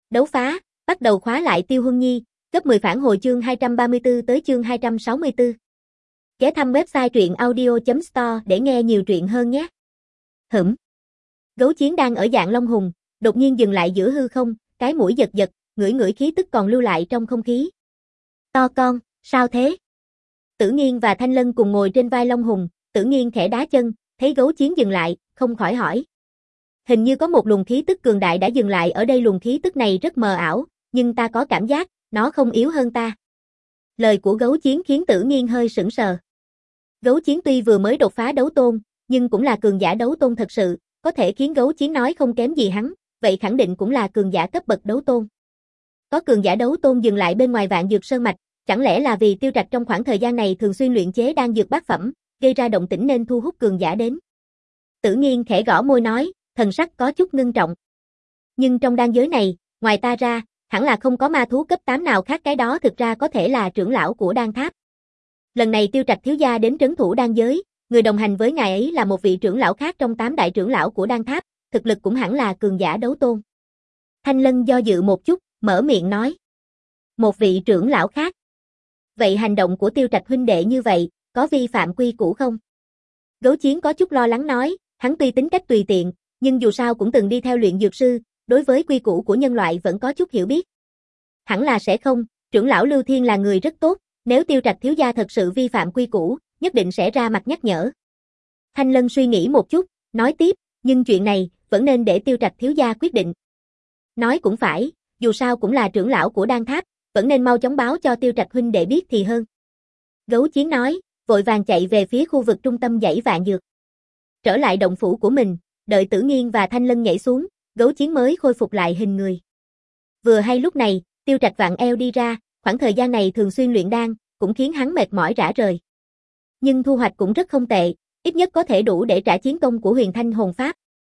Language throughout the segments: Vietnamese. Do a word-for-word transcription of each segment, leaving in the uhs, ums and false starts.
Đấu phá, bắt đầu khóa lại Tiêu Huân Nhi, gấp mười phản hồi chương hai trăm ba mươi tư tới chương hai trăm sáu mươi tư. Ghé thăm website truyện audio chấm store để nghe nhiều truyện hơn nhé. Hửm. Gấu chiến đang ở dạng long hùng, đột nhiên dừng lại giữa hư không, cái mũi giật giật, ngửi ngửi khí tức còn lưu lại trong không khí. To con, sao thế? Tử Nghiên và Thanh Lân cùng ngồi trên vai long hùng, Tử Nghiên khẽ đá chân, thấy gấu chiến dừng lại, không khỏi hỏi. Hình như có một luồng khí tức cường đại đã dừng lại ở đây, luồng khí tức này rất mờ ảo, nhưng ta có cảm giác, nó không yếu hơn ta. Lời của gấu chiến khiến Tử Nghiên hơi sững sờ. Gấu chiến tuy vừa mới đột phá đấu tôn, nhưng cũng là cường giả đấu tôn thật sự, có thể khiến gấu chiến nói không kém gì hắn, vậy khẳng định cũng là cường giả cấp bậc đấu tôn. Có cường giả đấu tôn dừng lại bên ngoài Vạn Dược Sơn mạch, chẳng lẽ là vì Tiêu Trạch trong khoảng thời gian này thường xuyên luyện chế đan dược bát phẩm, gây ra động tĩnh nên thu hút cường giả đến. Tử Nghiên khẽ gõ môi nói, thần sắc có chút ngưng trọng. Nhưng trong đan giới này, ngoài ta ra, hẳn là không có ma thú cấp tám nào khác, cái đó thực ra có thể là trưởng lão của đan tháp. Lần này Tiêu Trạch thiếu gia đến trấn thủ đan giới, người đồng hành với ngài ấy là một vị trưởng lão khác trong tám đại trưởng lão của đan tháp, thực lực cũng hẳn là cường giả đấu tôn. Thanh Lân do dự một chút, mở miệng nói. Một vị trưởng lão khác. Vậy hành động của Tiêu Trạch huynh đệ như vậy, có vi phạm quy củ không? Gấu chiến có chút lo lắng nói, hắn tuy tính cách tùy tiện, nhưng dù sao cũng từng đi theo luyện dược sư, đối với quy củ của nhân loại vẫn có chút hiểu biết. Hẳn là sẽ không, trưởng lão Lưu Thiên là người rất tốt, nếu Tiêu Trạch thiếu gia thật sự vi phạm quy củ, nhất định sẽ ra mặt nhắc nhở. Thanh Lân suy nghĩ một chút, nói tiếp, nhưng chuyện này, vẫn nên để Tiêu Trạch thiếu gia quyết định. Nói cũng phải, dù sao cũng là trưởng lão của đan tháp, vẫn nên mau chóng báo cho Tiêu Trạch huynh đệ biết thì hơn. Gấu chiến nói, vội vàng chạy về phía khu vực trung tâm dãy Vạn Dược. Trở lại động phủ của mình, đợi Tử Nghiên và Thanh Lân nhảy xuống, gấu chiến mới khôi phục lại hình người. Vừa hay lúc này, Tiêu Trạch vặn eo đi ra, khoảng thời gian này thường xuyên luyện đan, cũng khiến hắn mệt mỏi rã rời. Nhưng thu hoạch cũng rất không tệ, ít nhất có thể đủ để trả chiến công của Huyền Thanh hồn pháp.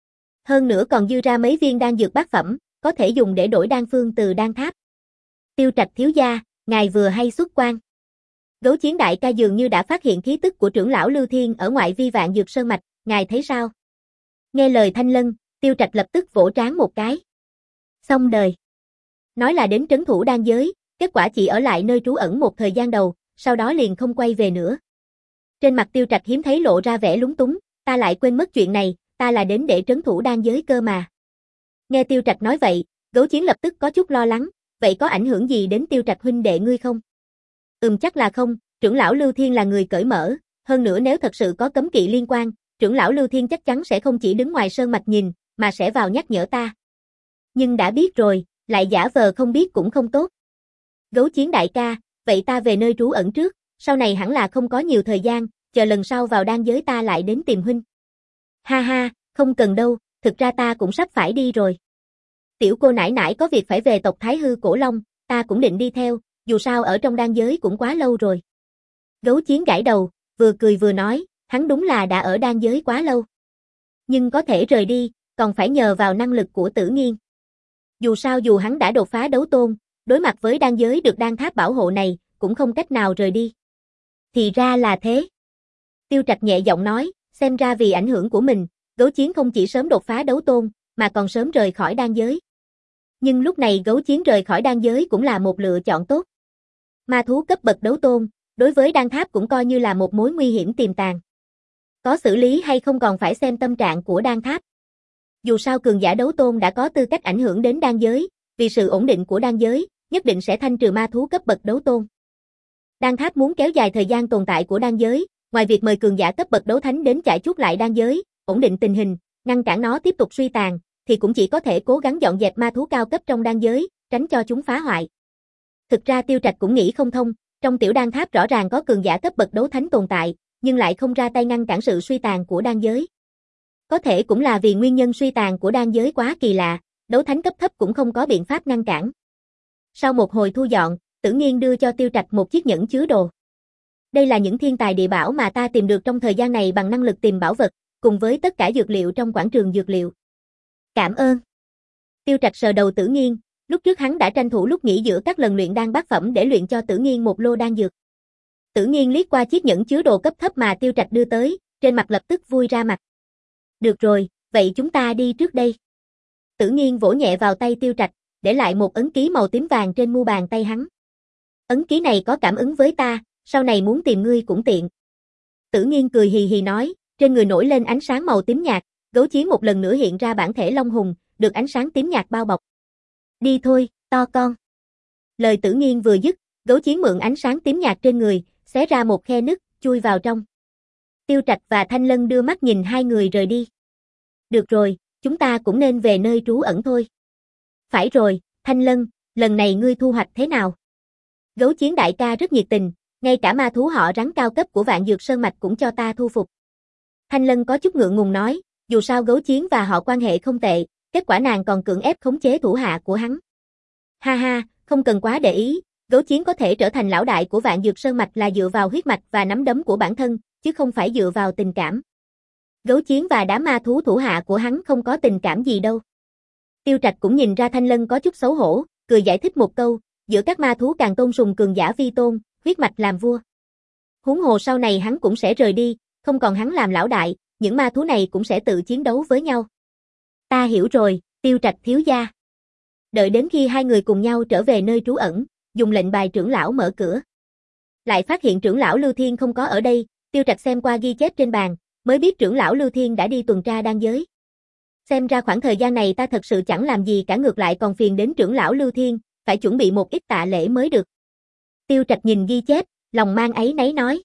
Hơn nữa còn dư ra mấy viên đan dược bát phẩm, có thể dùng để đổi đan phương từ đan tháp. Tiêu Trạch thiếu gia, ngài vừa hay xuất quan. Gấu chiến đại ca dường như đã phát hiện khí tức của trưởng lão Lưu Thiên ở ngoại vi Vạn Dược Sơn mạch, ngài thấy sao? Nghe lời Thanh Lân, Tiêu Trạch lập tức vỗ trán một cái. Xong đời. Nói là đến trấn thủ đan giới, kết quả chỉ ở lại nơi trú ẩn một thời gian đầu, sau đó liền không quay về nữa. Trên mặt Tiêu Trạch hiếm thấy lộ ra vẻ lúng túng, ta lại quên mất chuyện này, ta là đến để trấn thủ đan giới cơ mà. Nghe Tiêu Trạch nói vậy, gấu chiến lập tức có chút lo lắng, vậy có ảnh hưởng gì đến Tiêu Trạch huynh đệ ngươi không? Ừm chắc là không, trưởng lão Lưu Thiên là người cởi mở, hơn nữa nếu thật sự có cấm kỵ liên quan, trưởng lão Lưu Thiên chắc chắn sẽ không chỉ đứng ngoài sơn mạch nhìn, mà sẽ vào nhắc nhở ta. Nhưng đã biết rồi, lại giả vờ không biết cũng không tốt. Gấu chiến đại ca, vậy ta về nơi trú ẩn trước, sau này hẳn là không có nhiều thời gian, chờ lần sau vào đan giới ta lại đến tìm huynh. Ha ha, không cần đâu, thực ra ta cũng sắp phải đi rồi. Tiểu cô nãi nãi có việc phải về tộc Thái Hư Cổ Long, ta cũng định đi theo, dù sao ở trong đan giới cũng quá lâu rồi. Gấu chiến gãi đầu, vừa cười vừa nói, hắn đúng là đã ở đan giới quá lâu. Nhưng có thể rời đi, còn phải nhờ vào năng lực của Tử Nghiên. Dù sao dù hắn đã đột phá đấu tôn, đối mặt với đan giới được đan tháp bảo hộ này, cũng không cách nào rời đi. Thì ra là thế. Tiêu Trạch nhẹ giọng nói, xem ra vì ảnh hưởng của mình, gấu chiến không chỉ sớm đột phá đấu tôn, mà còn sớm rời khỏi đan giới. Nhưng lúc này gấu chiến rời khỏi đan giới cũng là một lựa chọn tốt. Ma thú cấp bậc đấu tôn, đối với đan tháp cũng coi như là một mối nguy hiểm tiềm tàng. Có xử lý hay không còn phải xem tâm trạng của đan tháp. Dù sao cường giả đấu tôn đã có tư cách ảnh hưởng đến đan giới, vì sự ổn định của đan giới, nhất định sẽ thanh trừ ma thú cấp bậc đấu tôn. Đan tháp muốn kéo dài thời gian tồn tại của đan giới, ngoài việc mời cường giả cấp bậc đấu thánh đến chải chuốt lại đan giới, ổn định tình hình, ngăn cản nó tiếp tục suy tàn, thì cũng chỉ có thể cố gắng dọn dẹp ma thú cao cấp trong đan giới, tránh cho chúng phá hoại. Thực ra Tiêu Trạch cũng nghĩ không thông, trong tiểu đan tháp rõ ràng có cường giả cấp bậc đấu thánh tồn tại, nhưng lại không ra tay ngăn cản sự suy tàn của đan giới. Có thể cũng là vì nguyên nhân suy tàn của đan giới quá kỳ lạ, đấu thánh cấp thấp cũng không có biện pháp ngăn cản. Sau một hồi thu dọn, Tử Nghiên đưa cho Tiêu Trạch một chiếc nhẫn chứa đồ. Đây là những thiên tài địa bảo mà ta tìm được trong thời gian này bằng năng lực tìm bảo vật, cùng với tất cả dược liệu trong quảng trường dược liệu. Cảm ơn. Tiêu Trạch sờ đầu Tử Nghiên, lúc trước hắn đã tranh thủ lúc nghỉ giữa các lần luyện đan bát phẩm để luyện cho Tử Nghiên một lô đan dược. Tử Nghiên liếc qua chiếc nhẫn chứa đồ cấp thấp mà Tiêu Trạch đưa tới, trên mặt lập tức vui ra mặt. Được rồi, vậy chúng ta đi trước đây. Tử Nghiên vỗ nhẹ vào tay Tiêu Trạch, để lại một ấn ký màu tím vàng trên mu bàn tay hắn. Ấn ký này có cảm ứng với ta, sau này muốn tìm ngươi cũng tiện. Tử Nghiên cười hì hì nói, trên người nổi lên ánh sáng màu tím nhạt, Gấu Chiến một lần nữa hiện ra bản thể Long Hùng, được ánh sáng tím nhạt bao bọc. Đi thôi, to con. Lời Tử Nghiên vừa dứt, Gấu Chiến mượn ánh sáng tím nhạt trên người, xé ra một khe nứt, chui vào trong. Tiêu Trạch và Thanh Lân đưa mắt nhìn hai người rời đi. Được rồi, chúng ta cũng nên về nơi trú ẩn thôi. Phải rồi, Thanh Lân, lần này ngươi thu hoạch thế nào? Gấu Chiến đại ca rất nhiệt tình, ngay cả ma thú họ rắn cao cấp của Vạn Dược Sơn Mạch cũng cho ta thu phục. Thanh Lân có chút ngượng ngùng nói, dù sao Gấu Chiến và họ quan hệ không tệ, kết quả nàng còn cưỡng ép khống chế thủ hạ của hắn. Ha ha, không cần quá để ý, Gấu Chiến có thể trở thành lão đại của Vạn Dược Sơn Mạch là dựa vào huyết mạch và nắm đấm của bản thân, chứ không phải dựa vào tình cảm. Gấu Chiến và đám ma thú thủ hạ của hắn không có tình cảm gì đâu. Tiêu Trạch cũng nhìn ra Thanh Lân có chút xấu hổ, cười giải thích một câu, giữa các ma thú càng tôn sùng cường giả vi tôn, huyết mạch làm vua. Huống hồ sau này hắn cũng sẽ rời đi, không còn hắn làm lão đại, những ma thú này cũng sẽ tự chiến đấu với nhau. Ta hiểu rồi, Tiêu Trạch thiếu gia. Đợi đến khi hai người cùng nhau trở về nơi trú ẩn, dùng lệnh bài trưởng lão mở cửa. Lại phát hiện trưởng lão Lưu Thiên không có ở đây, Tiêu Trạch xem qua ghi chép trên bàn, mới biết trưởng lão Lưu Thiên đã đi tuần tra đan giới. Xem ra khoảng thời gian này ta thật sự chẳng làm gì cả, ngược lại còn phiền đến trưởng lão Lưu Thiên, phải chuẩn bị một ít tạ lễ mới được. Tiêu Trạch nhìn ghi chép, lòng mang áy náy nói.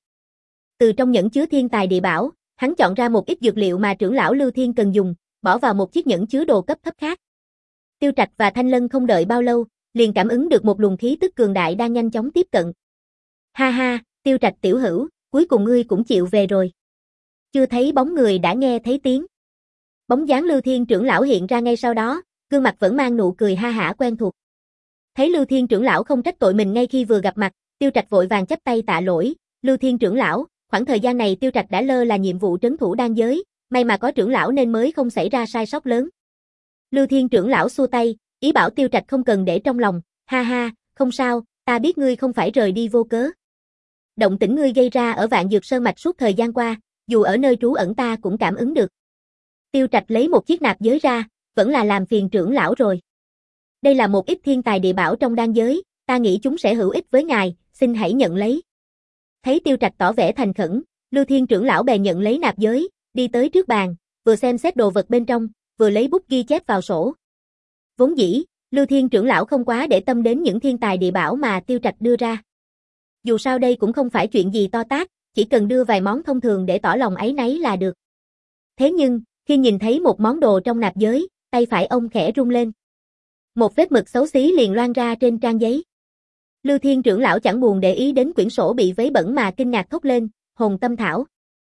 Từ trong nhẫn chứa thiên tài địa bảo, hắn chọn ra một ít dược liệu mà trưởng lão Lưu Thiên cần dùng, bỏ vào một chiếc nhẫn chứa đồ cấp thấp khác. Tiêu Trạch và Thanh Lân không đợi bao lâu, liền cảm ứng được một luồng khí tức cường đại đang nhanh chóng tiếp cận. Ha ha, Tiêu Trạch tiểu hữu, cuối cùng ngươi cũng chịu về rồi. Chưa thấy bóng người đã nghe thấy tiếng. Bóng dáng Lưu Thiên trưởng lão hiện ra ngay sau đó, gương mặt vẫn mang nụ cười ha hả quen thuộc. Thấy Lưu Thiên trưởng lão không trách tội mình ngay khi vừa gặp mặt, Tiêu Trạch vội vàng chắp tay tạ lỗi, Lưu Thiên trưởng lão, khoảng thời gian này Tiêu Trạch đã lơ là nhiệm vụ trấn thủ đan giới, may mà có trưởng lão nên mới không xảy ra sai sót lớn. Lưu Thiên trưởng lão xua tay, ý bảo Tiêu Trạch không cần để trong lòng, ha ha, không sao, ta biết ngươi không phải rời đi vô cớ. Động tĩnh ngươi gây ra ở Vạn Dược Sơn Mạch suốt thời gian qua, dù ở nơi trú ẩn ta cũng cảm ứng được. Tiêu Trạch lấy một chiếc nạp giới ra, vẫn là làm phiền trưởng lão rồi. Đây là một ít thiên tài địa bảo trong đan giới, ta nghĩ chúng sẽ hữu ích với ngài, xin hãy nhận lấy. Thấy Tiêu Trạch tỏ vẻ thành khẩn, Lưu Thiên trưởng lão bèn nhận lấy nạp giới, đi tới trước bàn, vừa xem xét đồ vật bên trong, vừa lấy bút ghi chép vào sổ. Vốn dĩ, Lưu Thiên trưởng lão không quá để tâm đến những thiên tài địa bảo mà Tiêu Trạch đưa ra. Dù sao đây cũng không phải chuyện gì to tát, chỉ cần đưa vài món thông thường để tỏ lòng áy náy là được. Thế nhưng, khi nhìn thấy một món đồ trong nạp giới, tay phải ông khẽ rung lên. Một vết mực xấu xí liền loang ra trên trang giấy. Lưu Thiên trưởng lão chẳng buồn để ý đến quyển sổ bị vấy bẩn mà kinh ngạc thốt lên, Hồn Tâm Thảo.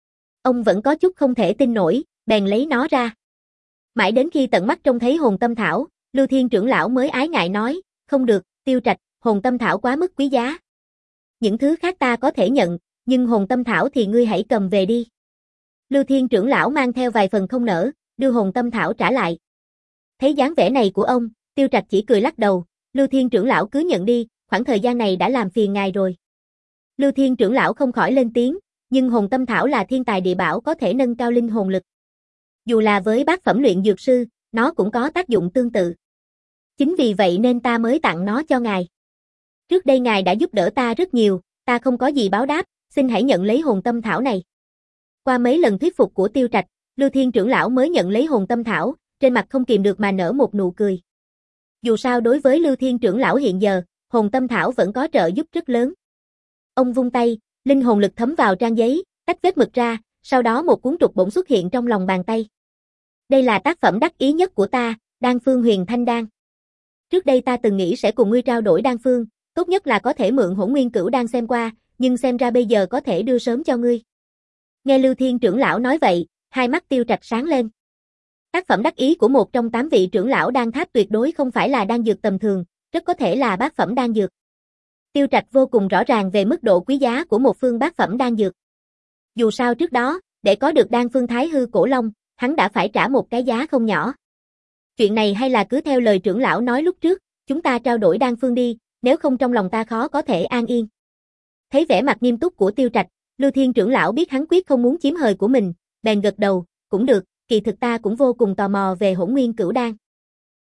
Ông vẫn có chút không thể tin nổi, bèn lấy nó ra. Mãi đến khi tận mắt trông thấy Hồn Tâm Thảo, Lưu Thiên trưởng lão mới ái ngại nói, không được, Tiêu Trạch, Hồn Tâm Thảo quá mức quý giá. Những thứ khác ta có thể nhận, nhưng Hồn Tâm Thảo thì ngươi hãy cầm về đi. Lưu Thiên trưởng lão mang theo vài phần không nỡ, đưa Hồn Tâm Thảo trả lại. Thấy dáng vẻ này của ông, Tiêu Trạch chỉ cười lắc đầu, Lưu Thiên trưởng lão cứ nhận đi, khoảng thời gian này đã làm phiền ngài rồi. Lưu Thiên trưởng lão không khỏi lên tiếng, nhưng Hồn Tâm Thảo là thiên tài địa bảo có thể nâng cao linh hồn lực. Dù là với bát phẩm luyện dược sư, nó cũng có tác dụng tương tự. Chính vì vậy nên ta mới tặng nó cho ngài. Trước đây ngài đã giúp đỡ ta rất nhiều, ta không có gì báo đáp, xin hãy nhận lấy Hồn Tâm Thảo này. Qua mấy lần thuyết phục của Tiêu Trạch, Lưu Thiên trưởng lão mới nhận lấy Hồn Tâm Thảo, trên mặt không kìm được mà nở một nụ cười. Dù sao đối với Lưu Thiên trưởng lão hiện giờ, Hồn Tâm Thảo vẫn có trợ giúp rất lớn. Ông vung tay, linh hồn lực thấm vào trang giấy, tách vết mực ra, sau đó một cuốn trục bổng xuất hiện trong lòng bàn tay. Đây là tác phẩm đắc ý nhất của ta, Đan Phương Huyền Thanh Đan. Trước đây ta từng nghĩ sẽ cùng ngươi trao đổi đan phương, tốt nhất là có thể mượn Hỗn Nguyên Cửu Đan xem qua, nhưng xem ra bây giờ có thể đưa sớm cho ngươi. Nghe Lưu Thiên trưởng lão nói vậy, hai mắt Tiêu Trạch sáng lên. Tác phẩm đắc ý của một trong tám vị trưởng lão đan tháp tuyệt đối không phải là đan dược tầm thường, rất có thể là bát phẩm đan dược. Tiêu Trạch vô cùng rõ ràng về mức độ quý giá của một phương bát phẩm đan dược. Dù sao trước đó, để có được đan phương Thái Hư Cổ Long, hắn đã phải trả một cái giá không nhỏ. Chuyện này hay là cứ theo lời trưởng lão nói lúc trước, chúng ta trao đổi đan phương đi, nếu không trong lòng ta khó có thể an yên. Thấy vẻ mặt nghiêm túc của Tiêu Trạch, Lưu Thiên trưởng lão biết hắn quyết không muốn chiếm hời của mình, bèn gật đầu, cũng được, kỳ thực ta cũng vô cùng tò mò về Hỗn Nguyên Cửu Đan.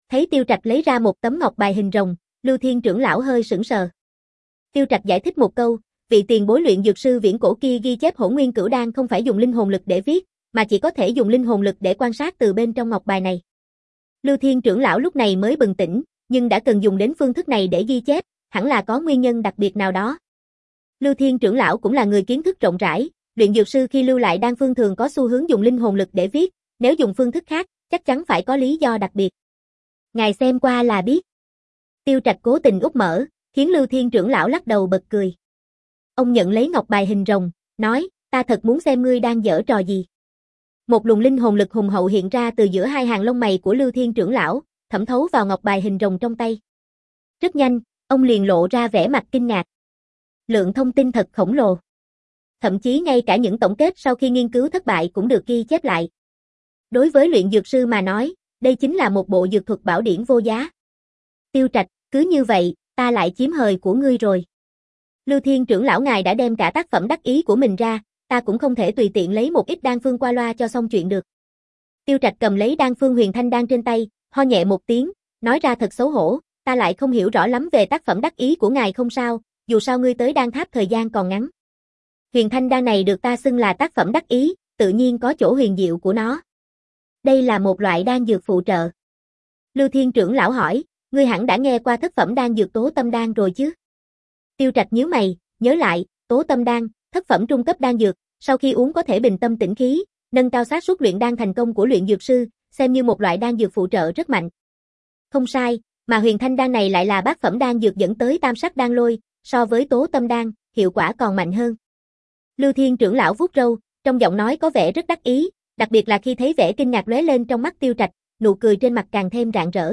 Thấy Tiêu Trạch lấy ra một tấm ngọc bài hình rồng, Lưu Thiên trưởng lão hơi sững sờ. Tiêu Trạch giải thích một câu, vị tiền bối luyện dược sư viễn cổ kia ghi chép Hỗn Nguyên Cửu Đan không phải dùng linh hồn lực để viết, mà chỉ có thể dùng linh hồn lực để quan sát từ bên trong ngọc bài này. Lưu Thiên trưởng lão lúc này mới bừng tỉnh, nhưng đã cần dùng đến phương thức này để ghi chép, hẳn là có nguyên nhân đặc biệt nào đó. Lưu Thiên trưởng lão cũng là người kiến thức rộng rãi, luyện dược sư khi lưu lại đan phương thường có xu hướng dùng linh hồn lực để viết, nếu dùng phương thức khác, chắc chắn phải có lý do đặc biệt. Ngài xem qua là biết. Tiêu Trạch cố tình úp mở, khiến Lưu Thiên trưởng lão lắc đầu bật cười. Ông nhận lấy ngọc bài hình rồng, nói, ta thật muốn xem ngươi đang giở trò gì. Một luồng linh hồn lực hùng hậu hiện ra từ giữa hai hàng lông mày của Lưu Thiên trưởng lão, thẩm thấu vào ngọc bài hình rồng trong tay. Rất nhanh, ông liền lộ ra vẻ mặt kinh ngạc. Lượng thông tin thật khổng lồ. Thậm chí ngay cả những tổng kết sau khi nghiên cứu thất bại cũng được ghi chép lại. Đối với luyện dược sư mà nói, đây chính là một bộ dược thuật bảo điển vô giá. Tiêu Trạch, cứ như vậy, ta lại chiếm hời của ngươi rồi. Lưu Thiên trưởng lão ngài đã đem cả tác phẩm đắc ý của mình ra, ta cũng không thể tùy tiện lấy một ít đan phương qua loa cho xong chuyện được. Tiêu Trạch cầm lấy đan phương huyền thanh đan trên tay, ho nhẹ một tiếng, nói ra thật xấu hổ, ta lại không hiểu rõ lắm về tác phẩm đắc ý của ngài không sao, dù sao ngươi tới đan tháp thời gian còn ngắn. Huyền thanh đan này được ta xưng là tác phẩm đắc ý, tự nhiên có chỗ huyền diệu của nó. Đây là một loại đan dược phụ trợ. Lưu Thiên trưởng lão hỏi, ngươi hẳn đã nghe qua thất phẩm đan dược tố tâm đan rồi chứ? Tiêu Trạch nhíu mày, nhớ lại, tố tâm đan, thất phẩm trung cấp đan dược, sau khi uống có thể bình tâm tĩnh khí, nâng cao xác suất luyện đan thành công của luyện dược sư, xem như một loại đan dược phụ trợ rất mạnh. Không sai, mà huyền thanh đan này lại là bát phẩm đan dược dẫn tới tam sắc đan lôi, so với tố tâm đan, hiệu quả còn mạnh hơn. Lưu Thiên trưởng lão vuốt râu, trong giọng nói có vẻ rất đắc ý, đặc biệt là khi thấy vẻ kinh ngạc lóe lên trong mắt Tiêu Trạch, nụ cười trên mặt càng thêm rạng rỡ.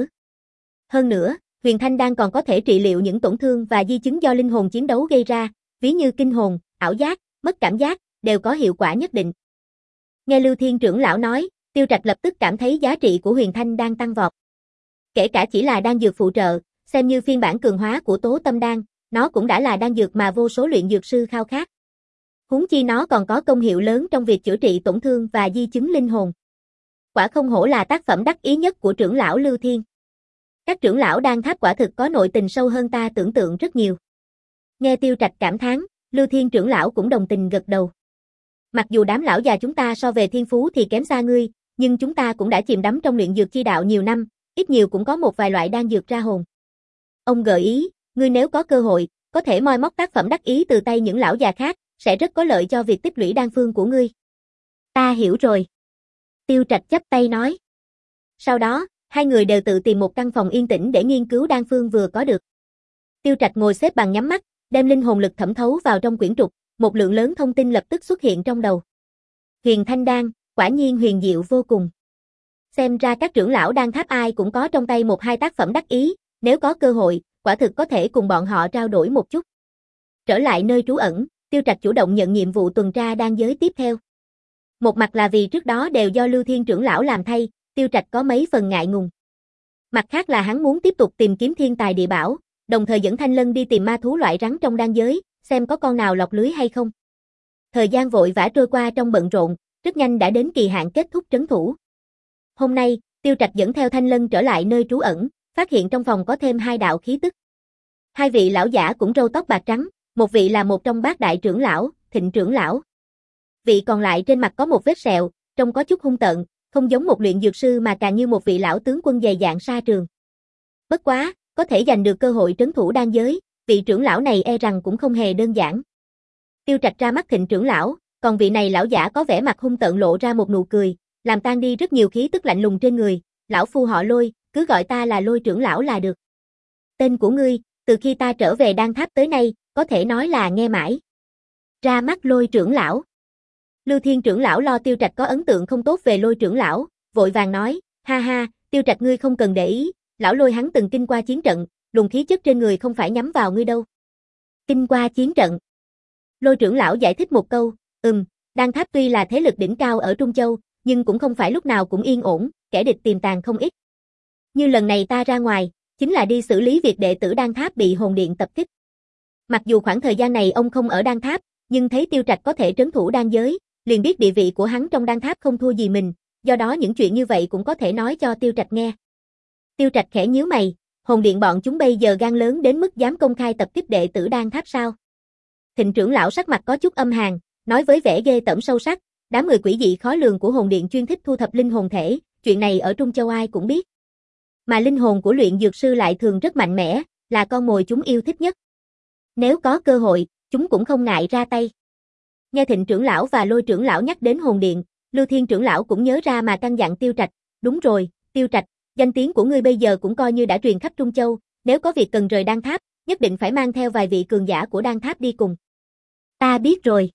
Hơn nữa, huyền thanh đan còn có thể trị liệu những tổn thương và di chứng do linh hồn chiến đấu gây ra, ví như kinh hồn, ảo giác, mất cảm giác, đều có hiệu quả nhất định. Nghe Lưu Thiên trưởng lão nói, Tiêu Trạch lập tức cảm thấy giá trị của huyền thanh đan tăng vọt. Kể cả chỉ là đan dược phụ trợ, xem như phiên bản cường hóa của tố tâm đan, nó cũng đã là đan dược mà vô số luyện dược sư khao khát. Huống chi nó còn có công hiệu lớn trong việc chữa trị tổn thương và di chứng linh hồn. Quả không hổ là tác phẩm đắc ý nhất của trưởng lão Lưu Thiên. Các trưởng lão đan tháp quả thực có nội tình sâu hơn ta tưởng tượng rất nhiều. Nghe Tiêu Trạch cảm thán, Lưu Thiên trưởng lão cũng đồng tình gật đầu. Mặc dù đám lão già chúng ta so về thiên phú thì kém xa ngươi, nhưng chúng ta cũng đã chìm đắm trong luyện dược chi đạo nhiều năm, ít nhiều cũng có một vài loại đan dược ra hồn. Ông gợi ý, ngươi nếu có cơ hội, có thể moi móc tác phẩm đắc ý từ tay những lão già khác, sẽ rất có lợi cho việc tích lũy đan phương của ngươi. Ta hiểu rồi. Tiêu Trạch chắp tay nói. Sau đó, hai người đều tự tìm một căn phòng yên tĩnh để nghiên cứu đan phương vừa có được. Tiêu Trạch ngồi xếp bằng nhắm mắt, đem linh hồn lực thẩm thấu vào trong quyển trục, một lượng lớn thông tin lập tức xuất hiện trong đầu. Huyền thanh đan, quả nhiên huyền diệu vô cùng. Xem ra các trưởng lão đan tháp ai cũng có trong tay một hai tác phẩm đắc ý, nếu có cơ hội, quả thực có thể cùng bọn họ trao đổi một chút. Trở lại nơi trú ẩn, Tiêu Trạch chủ động nhận nhiệm vụ tuần tra đan giới tiếp theo. Một mặt là vì trước đó đều do Lưu Thiên trưởng lão làm thay, Tiêu Trạch có mấy phần ngại ngùng. Mặt khác là hắn muốn tiếp tục tìm kiếm thiên tài địa bảo, đồng thời dẫn Thanh Lân đi tìm ma thú loại rắn trong đan giới, xem có con nào lọt lưới hay không. Thời gian vội vã trôi qua trong bận rộn, rất nhanh đã đến kỳ hạn kết thúc trấn thủ. Hôm nay, Tiêu Trạch dẫn theo Thanh Lân trở lại nơi trú ẩn, phát hiện trong phòng có thêm hai đạo khí tức. Hai vị lão giả cũng râu tóc bạc trắng, một vị là một trong bát đại trưởng lão, Thịnh trưởng lão. Vị còn lại trên mặt có một vết sẹo, trông có chút hung tợn, không giống một luyện dược sư mà càng như một vị lão tướng quân dày dạn sa trường. Bất quá, có thể giành được cơ hội trấn thủ đan giới, vị trưởng lão này e rằng cũng không hề đơn giản. Tiêu Trạch ra mắt Thịnh trưởng lão, còn vị này lão giả có vẻ mặt hung tợn lộ ra một nụ cười, làm tan đi rất nhiều khí tức lạnh lùng trên người, lão phu họ Lôi, cứ gọi ta là Lôi trưởng lão là được. Tên của ngươi, từ khi ta trở về đan tháp tới nay, có thể nói là nghe mãi. Ra mắt Lôi trưởng lão. Lưu Thiên trưởng lão lo Tiêu Trạch có ấn tượng không tốt về Lôi trưởng lão, vội vàng nói, ha ha, Tiêu Trạch ngươi không cần để ý, lão Lôi hắn từng kinh qua chiến trận, luồng khí chất trên người không phải nhắm vào ngươi đâu. Kinh qua chiến trận. Lôi trưởng lão giải thích một câu, ừm, đan tháp tuy là thế lực đỉnh cao ở Trung Châu, nhưng cũng không phải lúc nào cũng yên ổn, kẻ địch tiềm tàng không ít. Như lần này ta ra ngoài, chính là đi xử lý việc đệ tử đan tháp bị hồn điện tập kích. Mặc dù khoảng thời gian này ông không ở đan tháp, nhưng thấy Tiêu Trạch có thể trấn thủ đan giới, liền biết địa vị của hắn trong đan tháp không thua gì mình, do đó những chuyện như vậy cũng có thể nói cho Tiêu Trạch nghe. Tiêu Trạch khẽ nhíu mày, hồn điện bọn chúng bây giờ gan lớn đến mức dám công khai tập kích đệ tử Đan Tháp sao? Thịnh trưởng lão sắc mặt có chút âm hàn, nói với vẻ ghê tởm sâu sắc, đám người quỷ dị khó lường của hồn điện chuyên thích thu thập linh hồn thể, chuyện này ở Trung Châu ai cũng biết. Mà linh hồn của luyện dược sư lại thường rất mạnh mẽ, là con mồi chúng yêu thích nhất. Nếu có cơ hội, chúng cũng không ngại ra tay. Nghe Thịnh trưởng lão và Lôi trưởng lão nhắc đến hồn điện, Lưu Thiên trưởng lão cũng nhớ ra mà căn dặn Tiêu Trạch, đúng rồi, Tiêu Trạch, danh tiếng của ngươi bây giờ cũng coi như đã truyền khắp Trung Châu, nếu có việc cần rời Đan Tháp, nhất định phải mang theo vài vị cường giả của Đan Tháp đi cùng. Ta biết rồi.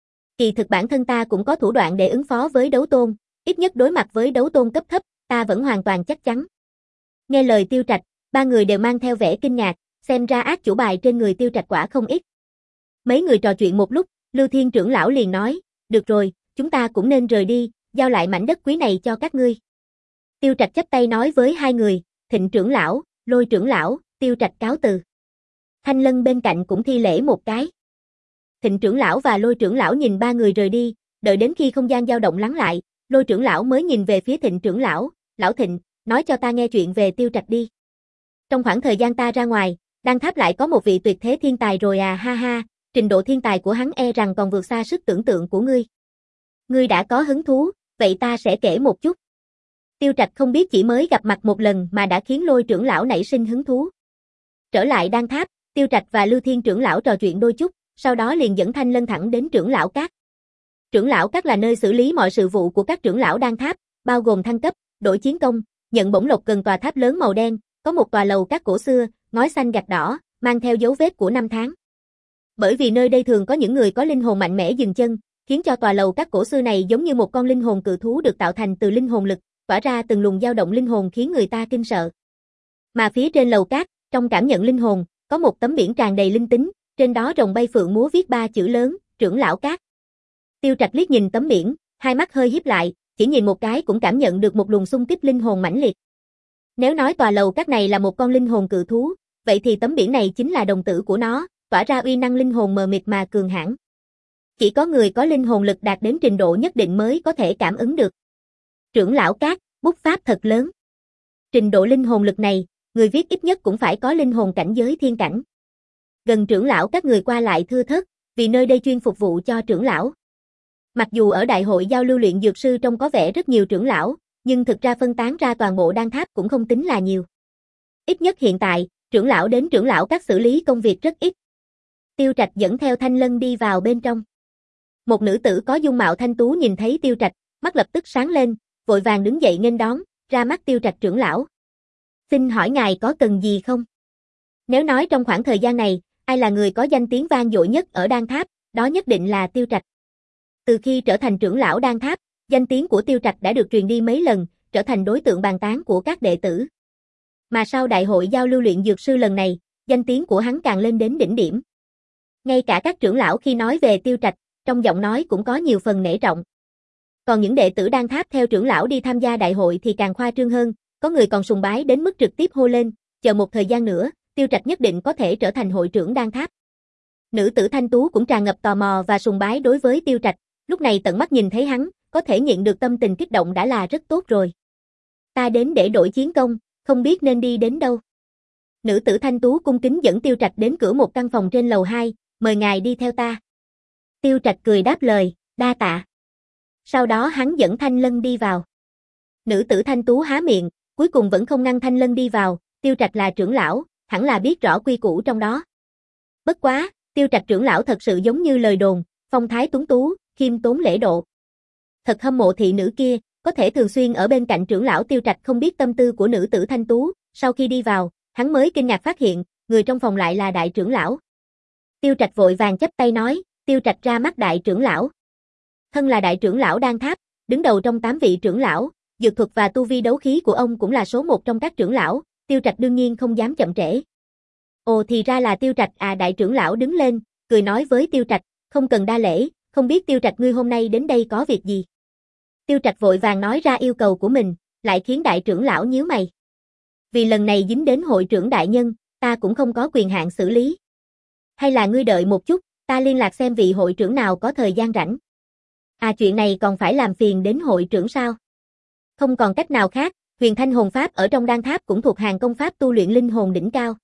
Kỳ thực bản thân ta cũng có thủ đoạn để ứng phó với đấu tôn, ít nhất đối mặt với đấu tôn cấp thấp, ta vẫn hoàn toàn chắc chắn. Nghe lời Tiêu Trạch, ba người đều mang theo vẻ kinh ngạc, xem ra ác chủ bài trên người Tiêu Trạch quả không ít. Mấy người trò chuyện một lúc, Lưu Thiên trưởng lão liền nói, được rồi, chúng ta cũng nên rời đi, giao lại mảnh đất quý này cho các ngươi. Tiêu Trạch chắp tay nói với hai người, Thịnh trưởng lão, Lôi trưởng lão, Tiêu Trạch cáo từ. Thanh Lân bên cạnh cũng thi lễ một cái. Thịnh trưởng lão và Lôi trưởng lão nhìn ba người rời đi, đợi đến khi không gian dao động lắng lại, Lôi trưởng lão mới nhìn về phía Thịnh trưởng lão, lão Thịnh, nói cho ta nghe chuyện về Tiêu Trạch đi. Trong khoảng thời gian ta ra ngoài, Đan Tháp lại có một vị tuyệt thế thiên tài rồi à ha ha, trình độ thiên tài của hắn e rằng còn vượt xa sức tưởng tượng của ngươi. Ngươi đã có hứng thú, vậy ta sẽ kể một chút. Tiêu Trạch không biết chỉ mới gặp mặt một lần mà đã khiến Lôi trưởng lão nảy sinh hứng thú. Trở lại Đan Tháp, Tiêu Trạch và Lưu Thiên trưởng lão trò chuyện đôi chút, sau đó liền dẫn Thanh Lân thẳng đến trưởng lão các. Trưởng lão các là nơi xử lý mọi sự vụ của các trưởng lão Đan Tháp, bao gồm thăng cấp, đổi chiến công, nhận bổng lộc gần tòa tháp lớn màu đen, có một tòa lầu các cổ xưa, ngói xanh gạch đỏ, mang theo dấu vết của năm tháng. Bởi vì nơi đây thường có những người có linh hồn mạnh mẽ dừng chân, khiến cho tòa lầu các cổ xưa này giống như một con linh hồn cự thú được tạo thành từ linh hồn lực, tỏa ra từng luồng dao động linh hồn khiến người ta kinh sợ. Mà phía trên lầu các, trong cảm nhận linh hồn, có một tấm biển tràn đầy linh tính, trên đó rồng bay phượng múa viết ba chữ lớn, trưởng lão các. Tiêu Trạch liếc nhìn tấm biển, hai mắt hơi híp lại, chỉ nhìn một cái cũng cảm nhận được một luồng xung kích linh hồn mãnh liệt. Nếu nói tòa lầu các này là một con linh hồn cự thú, vậy thì tấm biển này chính là đồng tử của nó, tỏa ra uy năng linh hồn mờ mịt mà cường hãn. Chỉ có người có linh hồn lực đạt đến trình độ nhất định mới có thể cảm ứng được. Trưởng lão các, bút pháp thật lớn. Trình độ linh hồn lực này, người viết ít nhất cũng phải có linh hồn cảnh giới thiên cảnh. Gần trưởng lão các người qua lại thưa thớt, vì nơi đây chuyên phục vụ cho trưởng lão. Mặc dù ở đại hội giao lưu luyện dược sư trông có vẻ rất nhiều trưởng lão, nhưng thực ra phân tán ra toàn bộ Đan Tháp cũng không tính là nhiều. Ít nhất hiện tại, trưởng lão đến trưởng lão các xử lý công việc rất ít. Tiêu Trạch dẫn theo Thanh Lân đi vào bên trong. Một nữ tử có dung mạo thanh tú nhìn thấy Tiêu Trạch, mắt lập tức sáng lên, vội vàng đứng dậy nghênh đón, ra mắt Tiêu Trạch trưởng lão. Xin hỏi ngài có cần gì không? Nếu nói trong khoảng thời gian này, ai là người có danh tiếng vang dội nhất ở Đan Tháp, đó nhất định là Tiêu Trạch. Từ khi trở thành trưởng lão Đan Tháp, danh tiếng của Tiêu Trạch đã được truyền đi mấy lần, trở thành đối tượng bàn tán của các đệ tử. Mà sau đại hội giao lưu luyện dược sư lần này, danh tiếng của hắn càng lên đến đỉnh điểm. Ngay cả các trưởng lão khi nói về Tiêu Trạch, trong giọng nói cũng có nhiều phần nể trọng. Còn những đệ tử Đan Tháp theo trưởng lão đi tham gia đại hội thì càng khoa trương hơn, có người còn sùng bái đến mức trực tiếp hô lên, chờ một thời gian nữa, Tiêu Trạch nhất định có thể trở thành hội trưởng Đan Tháp. Nữ tử thanh tú cũng tràn ngập tò mò và sùng bái đối với Tiêu Trạch, lúc này tận mắt nhìn thấy hắn, có thể nhịn được tâm tình kích động đã là rất tốt rồi. Ta đến để đổi chiến công, không biết nên đi đến đâu. Nữ tử thanh tú cung kính dẫn Tiêu Trạch đến cửa một căn phòng trên lầu hai, mời ngài đi theo ta. Tiêu Trạch cười đáp lời, đa tạ. Sau đó hắn dẫn Thanh Lân đi vào. Nữ tử thanh tú há miệng, cuối cùng vẫn không ngăn Thanh Lân đi vào, Tiêu Trạch là trưởng lão, hẳn là biết rõ quy củ trong đó. Bất quá, Tiêu Trạch trưởng lão thật sự giống như lời đồn, phong thái tuấn tú, khiêm tốn lễ độ. Thật hâm mộ thị nữ kia, có thể thường xuyên ở bên cạnh trưởng lão. Tiêu Trạch không biết tâm tư của nữ tử thanh tú, sau khi đi vào, hắn mới kinh ngạc phát hiện, người trong phòng lại là đại trưởng lão. Tiêu Trạch vội vàng chắp tay nói, Tiêu Trạch ra mắt đại trưởng lão. Thân là đại trưởng lão Đan Tháp, đứng đầu trong tám vị trưởng lão, dược thuật và tu vi đấu khí của ông cũng là số một trong các trưởng lão, Tiêu Trạch đương nhiên không dám chậm trễ. Ồ thì ra là Tiêu Trạch à. Đại trưởng lão đứng lên, cười nói với Tiêu Trạch, không cần đa lễ, không biết Tiêu Trạch ngươi hôm nay đến đây có việc gì. Tiêu Trạch vội vàng nói ra yêu cầu của mình, lại khiến đại trưởng lão nhíu mày. Vì lần này dính đến hội trưởng đại nhân, ta cũng không có quyền hạn xử lý. Hay là ngươi đợi một chút, ta liên lạc xem vị hội trưởng nào có thời gian rảnh. À chuyện này còn phải làm phiền đến hội trưởng sao? Không còn cách nào khác, Huyền Thanh Hồn Pháp ở trong đan tháp cũng thuộc hàng công pháp tu luyện linh hồn đỉnh cao.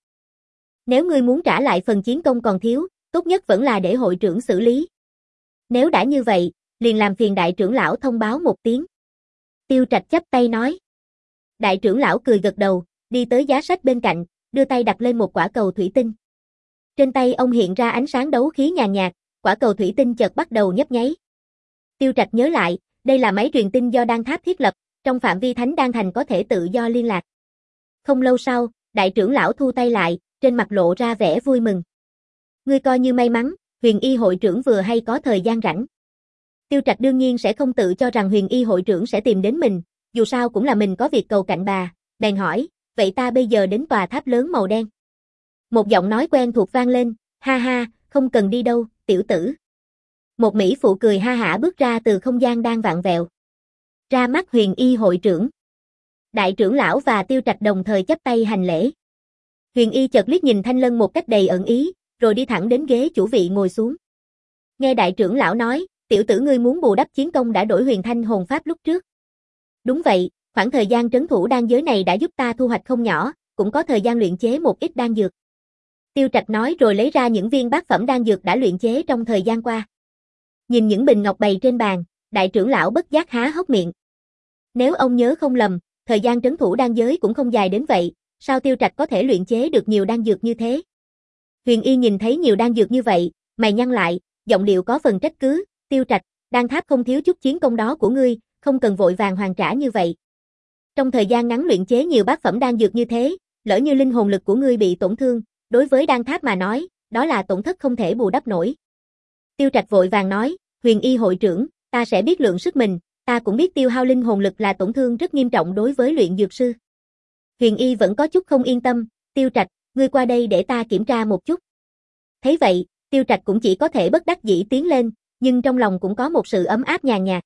Nếu ngươi muốn trả lại phần chiến công còn thiếu, tốt nhất vẫn là để hội trưởng xử lý. Nếu đã như vậy, liền làm phiền đại trưởng lão thông báo một tiếng. Tiêu Trạch chắp tay nói. Đại trưởng lão cười gật đầu, đi tới giá sách bên cạnh, đưa tay đặt lên một quả cầu thủy tinh. Trên tay ông hiện ra ánh sáng đấu khí nhàn nhạt, quả cầu thủy tinh chợt bắt đầu nhấp nháy. Tiêu Trạch nhớ lại, đây là máy truyền tin do đan tháp thiết lập, trong phạm vi Thánh Đan Thành có thể tự do liên lạc. Không lâu sau, đại trưởng lão thu tay lại, trên mặt lộ ra vẻ vui mừng. Ngươi coi như may mắn, Huyền Y hội trưởng vừa hay có thời gian rảnh. Tiêu Trạch đương nhiên sẽ không tự cho rằng Huyền Y hội trưởng sẽ tìm đến mình, dù sao cũng là mình có việc cầu cạnh bà, bèn hỏi, vậy ta bây giờ đến tòa tháp lớn màu đen. Một giọng nói quen thuộc vang lên, ha ha, không cần đi đâu, tiểu tử. Một mỹ phụ cười ha hả bước ra từ không gian đang vặn vẹo. Ra mắt Huyền Y hội trưởng. Đại trưởng lão và Tiêu Trạch đồng thời chắp tay hành lễ. Huyền Y chợt liếc nhìn Thanh Lân một cách đầy ẩn ý, rồi đi thẳng đến ghế chủ vị ngồi xuống. Nghe đại trưởng lão nói, tiểu tử ngươi muốn bù đắp chiến công đã đổi Huyền Thanh Hồn Pháp lúc trước. Đúng vậy, khoảng thời gian trấn thủ đan giới này đã giúp ta thu hoạch không nhỏ, cũng có thời gian luyện chế một ít đan dược. Tiêu Trạch nói rồi lấy ra những viên bát phẩm đan dược đã luyện chế trong thời gian qua. Nhìn những bình ngọc bày trên bàn, đại trưởng lão bất giác há hốc miệng. Nếu ông nhớ không lầm, thời gian trấn thủ đan giới cũng không dài đến vậy, sao Tiêu Trạch có thể luyện chế được nhiều đan dược như thế? Huyền Y nhìn thấy nhiều đan dược như vậy, mày nhăn lại, giọng điệu có phần trách cứ, Tiêu Trạch, đan tháp không thiếu chút chiến công đó của ngươi, không cần vội vàng hoàn trả như vậy. Trong thời gian ngắn luyện chế nhiều bát phẩm đan dược như thế, lỡ như linh hồn lực của ngươi bị tổn thương, đối với đan tháp mà nói, đó là tổn thất không thể bù đắp nổi. Tiêu Trạch vội vàng nói, Huyền Y hội trưởng, ta sẽ biết lượng sức mình, ta cũng biết tiêu hao linh hồn lực là tổn thương rất nghiêm trọng đối với luyện dược sư. Huyền Y vẫn có chút không yên tâm, Tiêu Trạch, ngươi qua đây để ta kiểm tra một chút. Thấy vậy, Tiêu Trạch cũng chỉ có thể bất đắc dĩ tiến lên, nhưng trong lòng cũng có một sự ấm áp nhàn nhạt.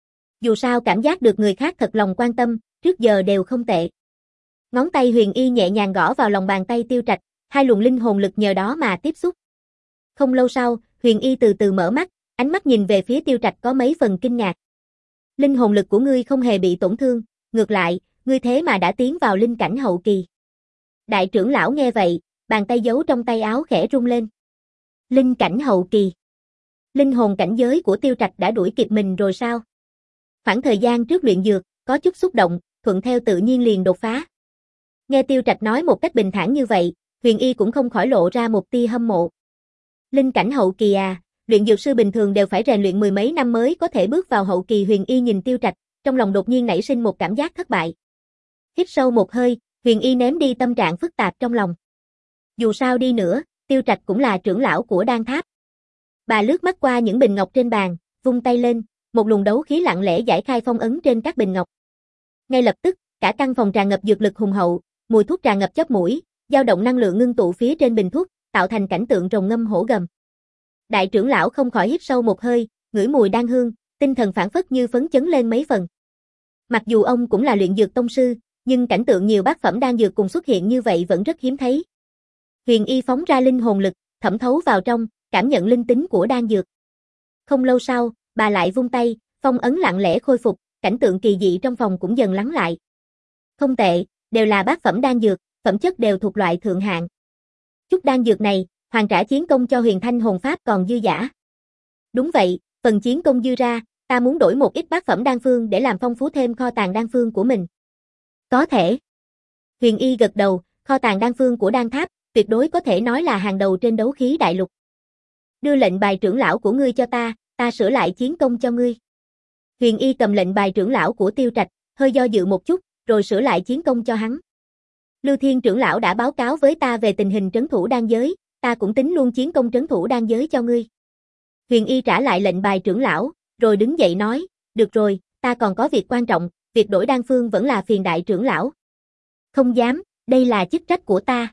Dù sao cảm giác được người khác thật lòng quan tâm, trước giờ đều không tệ. Ngón tay Huyền Y nhẹ nhàng gõ vào lòng bàn tay Tiêu Trạch, hai luồng linh hồn lực nhờ đó mà tiếp xúc. Không lâu sau, Huyền Y từ từ mở mắt, ánh mắt nhìn về phía Tiêu Trạch có mấy phần kinh ngạc. Linh hồn lực của ngươi không hề bị tổn thương, ngược lại, ngươi thế mà đã tiến vào linh cảnh hậu kỳ. Đại trưởng lão nghe vậy, bàn tay giấu trong tay áo khẽ rung lên. Linh cảnh hậu kỳ. Linh hồn cảnh giới của Tiêu Trạch đã đuổi kịp mình rồi sao? Khoảng thời gian trước luyện dược, có chút xúc động, thuận theo tự nhiên liền đột phá. Nghe Tiêu Trạch nói một cách bình thản như vậy, Huyền Y cũng không khỏi lộ ra một tia hâm mộ. Linh cảnh hậu kỳ à, luyện dược sư bình thường đều phải rèn luyện mười mấy năm mới có thể bước vào hậu kỳ. Huyền Y nhìn Tiêu Trạch, trong lòng đột nhiên nảy sinh một cảm giác thất bại. Hít sâu một hơi, Huyền Y ném đi tâm trạng phức tạp trong lòng. Dù sao đi nữa, Tiêu Trạch cũng là trưởng lão của đan tháp. Bà lướt mắt qua những bình ngọc trên bàn, vung tay lên, một luồng đấu khí lặng lẽ giải khai phong ấn trên các bình ngọc. Ngay lập tức, cả căn phòng tràn ngập dược lực hùng hậu, mùi thuốc tràn ngập chóp mũi, dao động năng lượng ngưng tụ phía trên bình thuốc, tạo thành cảnh tượng rồng ngâm hổ gầm. Đại trưởng lão không khỏi hít sâu một hơi, ngửi mùi đan hương, tinh thần phảng phất như phấn chấn lên mấy phần. Mặc dù ông cũng là luyện dược tông sư, nhưng cảnh tượng nhiều bát phẩm đan dược cùng xuất hiện như vậy vẫn rất hiếm thấy. Huyền Y phóng ra linh hồn lực, thẩm thấu vào trong, cảm nhận linh tính của đan dược. Không lâu sau, bà lại vung tay, phong ấn lặng lẽ khôi phục, cảnh tượng kỳ dị trong phòng cũng dần lắng lại. Không tệ, đều là bát phẩm đan dược, phẩm chất đều thuộc loại thượng hạng. Chút đan dược này, hoàn trả chiến công cho Huyền Thanh Hồn Pháp còn dư dả. Đúng vậy, phần chiến công dư ra, ta muốn đổi một ít bát phẩm đan phương để làm phong phú thêm kho tàng đan phương của mình. Có thể. Huyền Y gật đầu, kho tàng đan phương của đan tháp, tuyệt đối có thể nói là hàng đầu trên đấu khí đại lục. Đưa lệnh bài trưởng lão của ngươi cho ta, ta sửa lại chiến công cho ngươi. Huyền Y cầm lệnh bài trưởng lão của Tiêu Trạch, hơi do dự một chút, rồi sửa lại chiến công cho hắn. Lưu Thiên trưởng lão đã báo cáo với ta về tình hình trấn thủ đan giới, ta cũng tính luôn chiến công trấn thủ đan giới cho ngươi. Huyền Y trả lại lệnh bài trưởng lão, rồi đứng dậy nói, được rồi, ta còn có việc quan trọng, việc đổi đan phương vẫn là phiền đại trưởng lão. Không dám, đây là chức trách của ta.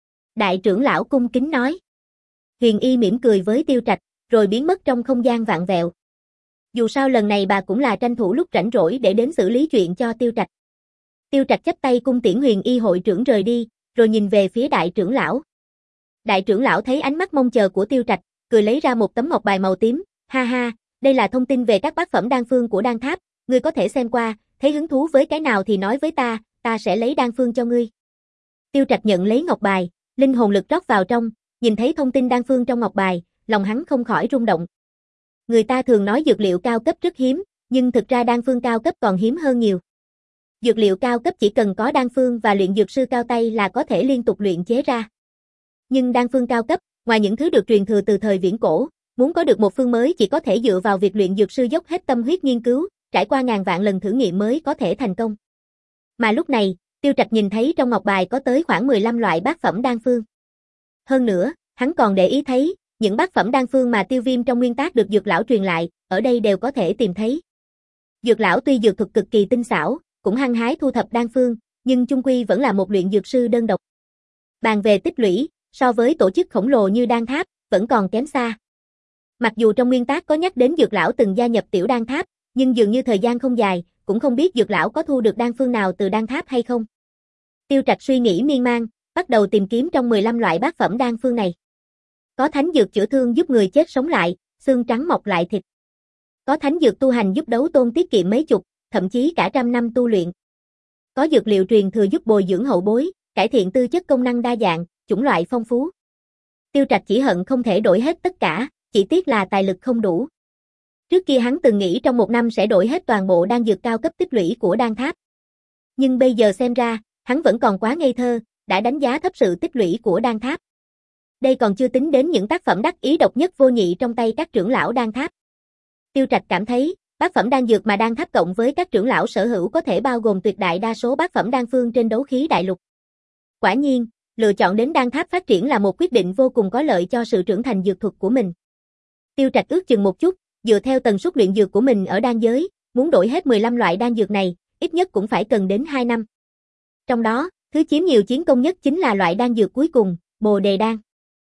Đại trưởng lão cung kính nói. Huyền Y mỉm cười với Tiêu Trạch, rồi biến mất trong không gian vạn vẹo. Dù sao lần này bà cũng là tranh thủ lúc rảnh rỗi để đến xử lý chuyện cho Tiêu Trạch. Tiêu Trạch chắp tay cung tiễn Huyền Y hội trưởng rời đi, rồi nhìn về phía đại trưởng lão. Đại trưởng lão thấy ánh mắt mong chờ của Tiêu Trạch, cười lấy ra một tấm ngọc bài màu tím, ha ha, đây là thông tin về các bát phẩm đan phương của đan tháp, ngươi có thể xem qua, thấy hứng thú với cái nào thì nói với ta, ta sẽ lấy đan phương cho ngươi. Tiêu Trạch nhận lấy ngọc bài, linh hồn lực rót vào trong, nhìn thấy thông tin đan phương trong ngọc bài, lòng hắn không khỏi rung động. Người ta thường nói dược liệu cao cấp rất hiếm, nhưng thực ra đan phương cao cấp còn hiếm hơn nhiều. Dược liệu cao cấp chỉ cần có đan phương và luyện dược sư cao tay là có thể liên tục luyện chế ra. Nhưng đan phương cao cấp, ngoài những thứ được truyền thừa từ thời viễn cổ, muốn có được một phương mới chỉ có thể dựa vào việc luyện dược sư dốc hết tâm huyết nghiên cứu, trải qua ngàn vạn lần thử nghiệm mới có thể thành công. Mà lúc này, Tiêu Trạch nhìn thấy trong ngọc bài có tới khoảng mười lăm loại bát phẩm đan phương. Hơn nữa, hắn còn để ý thấy, những bát phẩm đan phương mà Tiêu Viêm trong nguyên tác được dược lão truyền lại, ở đây đều có thể tìm thấy. Dược lão tuy dược thuật cực kỳ tinh xảo, cũng hăng hái thu thập đan phương, nhưng chung quy vẫn là một luyện dược sư đơn độc. Bàn về tích lũy, so với tổ chức khổng lồ như Đan Tháp, vẫn còn kém xa. Mặc dù trong nguyên tác có nhắc đến dược lão từng gia nhập tiểu Đan Tháp, nhưng dường như thời gian không dài, cũng không biết dược lão có thu được đan phương nào từ Đan Tháp hay không. Tiêu Trạch suy nghĩ miên man, bắt đầu tìm kiếm trong mười lăm loại bát phẩm đan phương này. Có thánh dược chữa thương giúp người chết sống lại, xương trắng mọc lại thịt. Có thánh dược tu hành giúp đấu tôn tiết kiệm mấy chục, thậm chí cả trăm năm tu luyện. Có dược liệu truyền thừa giúp bồi dưỡng hậu bối, cải thiện tư chất công năng đa dạng, chủng loại phong phú. Tiêu Trạch chỉ hận không thể đổi hết tất cả, chỉ tiếc là tài lực không đủ. Trước kia hắn từng nghĩ trong một năm sẽ đổi hết toàn bộ đan dược cao cấp tích lũy của Đan Tháp. Nhưng bây giờ xem ra, hắn vẫn còn quá ngây thơ, đã đánh giá thấp sự tích lũy của Đan Tháp. Đây còn chưa tính đến những tác phẩm đắc ý độc nhất vô nhị trong tay các trưởng lão Đan Tháp. Tiêu Trạch cảm thấy, bát phẩm đan dược mà Đan Tháp cộng với các trưởng lão sở hữu có thể bao gồm tuyệt đại đa số bát phẩm đan phương trên đấu khí đại lục. Quả nhiên, lựa chọn đến Đan Tháp phát triển là một quyết định vô cùng có lợi cho sự trưởng thành dược thuật của mình. Tiêu Trạch ước chừng một chút, dựa theo tần suất luyện dược của mình ở đan giới, muốn đổi hết mười lăm loại đan dược này, ít nhất cũng phải cần đến hai năm. Trong đó, thứ chiếm nhiều chiến công nhất chính là loại đan dược cuối cùng, Bồ Đề đan.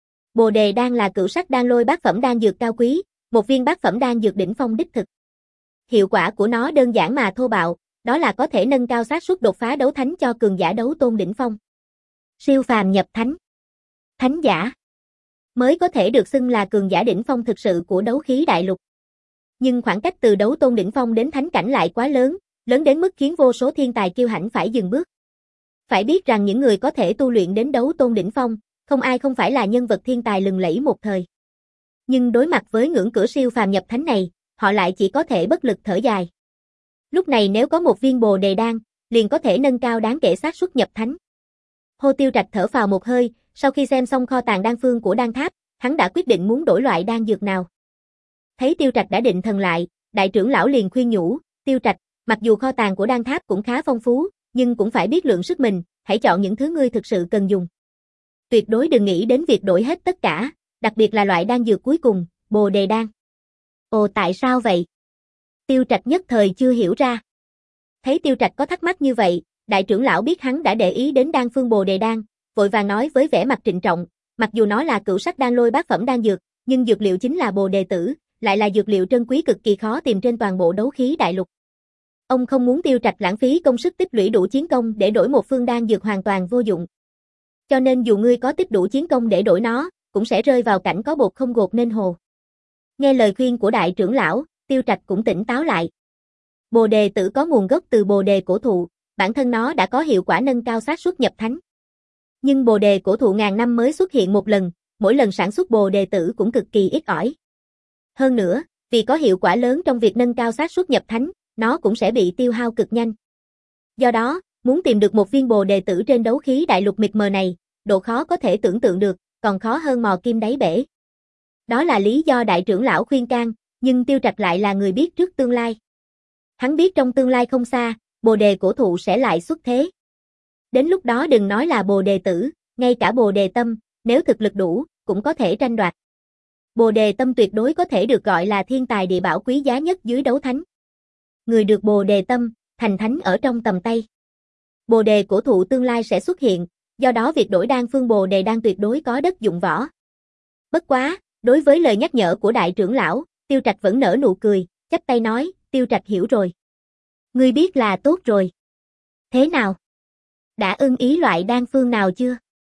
Bồ Đề đan là cửu sắc đan lôi bát phẩm đan dược cao quý, một viên bát phẩm đan dược đỉnh phong đích thực. Hiệu quả của nó đơn giản mà thô bạo, đó là có thể nâng cao xác suất đột phá đấu thánh cho cường giả đấu tôn đỉnh phong. Siêu phàm nhập thánh. Thánh giả mới có thể được xưng là cường giả đỉnh phong thực sự của đấu khí đại lục. Nhưng khoảng cách từ đấu tôn đỉnh phong đến thánh cảnh lại quá lớn, lớn đến mức khiến vô số thiên tài kiêu hãnh phải dừng bước. Phải biết rằng những người có thể tu luyện đến đấu tôn đỉnh phong, không ai không phải là nhân vật thiên tài lừng lẫy một thời. Nhưng đối mặt với ngưỡng cửa siêu phàm nhập thánh này, họ lại chỉ có thể bất lực thở dài. Lúc này nếu có một viên Bồ Đề đan, liền có thể nâng cao đáng kể xác suất nhập thánh. Hồ Tiêu Trạch thở phào một hơi, sau khi xem xong kho tàng đan phương của Đan Tháp, hắn đã quyết định muốn đổi loại đan dược nào. Thấy Tiêu Trạch đã định thần lại, đại trưởng lão liền khuyên nhủ, Tiêu Trạch, mặc dù kho tàng của Đan Tháp cũng khá phong phú, nhưng cũng phải biết lượng sức mình, hãy chọn những thứ ngươi thực sự cần dùng. Tuyệt đối đừng nghĩ đến việc đổi hết tất cả, đặc biệt là loại đan dược cuối cùng, Bồ Đề đan. Ồ, tại sao vậy? Tiêu Trạch nhất thời chưa hiểu ra. Thấy Tiêu Trạch có thắc mắc như vậy, đại trưởng lão biết hắn đã để ý đến đan phương Bồ Đề đan, vội vàng nói với vẻ mặt trịnh trọng, mặc dù nó là cửu sắc đan lôi bát phẩm đan dược, nhưng dược liệu chính là Bồ Đề tử, lại là dược liệu trân quý cực kỳ khó tìm trên toàn bộ đấu khí đại lục. Ông không muốn Tiêu Trạch lãng phí công sức tích lũy đủ chiến công để đổi một phương đan dược hoàn toàn vô dụng. Cho nên dù ngươi có tích đủ chiến công để đổi nó, cũng sẽ rơi vào cảnh có bột không gột nên hồ. Nghe lời khuyên của đại trưởng lão, Tiêu Trạch cũng tỉnh táo lại. Bồ Đề tử có nguồn gốc từ Bồ Đề cổ thụ, bản thân nó đã có hiệu quả nâng cao xác suất nhập thánh. Nhưng Bồ Đề cổ thụ ngàn năm mới xuất hiện một lần, mỗi lần sản xuất Bồ Đề tử cũng cực kỳ ít ỏi. Hơn nữa, vì có hiệu quả lớn trong việc nâng cao xác suất nhập thánh, nó cũng sẽ bị tiêu hao cực nhanh. Do đó, muốn tìm được một viên Bồ Đề tử trên đấu khí đại lục mịt mờ này, độ khó có thể tưởng tượng được, còn khó hơn mò kim đáy bể. Đó là lý do đại trưởng lão khuyên can, nhưng Tiêu Trạch lại là người biết trước tương lai. Hắn biết trong tương lai không xa, Bồ Đề cổ thụ sẽ lại xuất thế. Đến lúc đó đừng nói là Bồ Đề tử, ngay cả Bồ Đề tâm, nếu thực lực đủ, cũng có thể tranh đoạt. Bồ Đề tâm tuyệt đối có thể được gọi là thiên tài địa bảo quý giá nhất dưới đấu thánh. Người được Bồ Đề tâm, thành thánh ở trong tầm tay. Bồ Đề cổ thụ tương lai sẽ xuất hiện, do đó việc đổi đan phương Bồ Đề đan tuyệt đối có đất dụng võ. Bất quá, đối với lời nhắc nhở của đại trưởng lão, Tiêu Trạch vẫn nở nụ cười, chắp tay nói, Tiêu Trạch hiểu rồi. Ngươi biết là tốt rồi. Thế nào? Đã ưng ý loại đan phương nào chưa?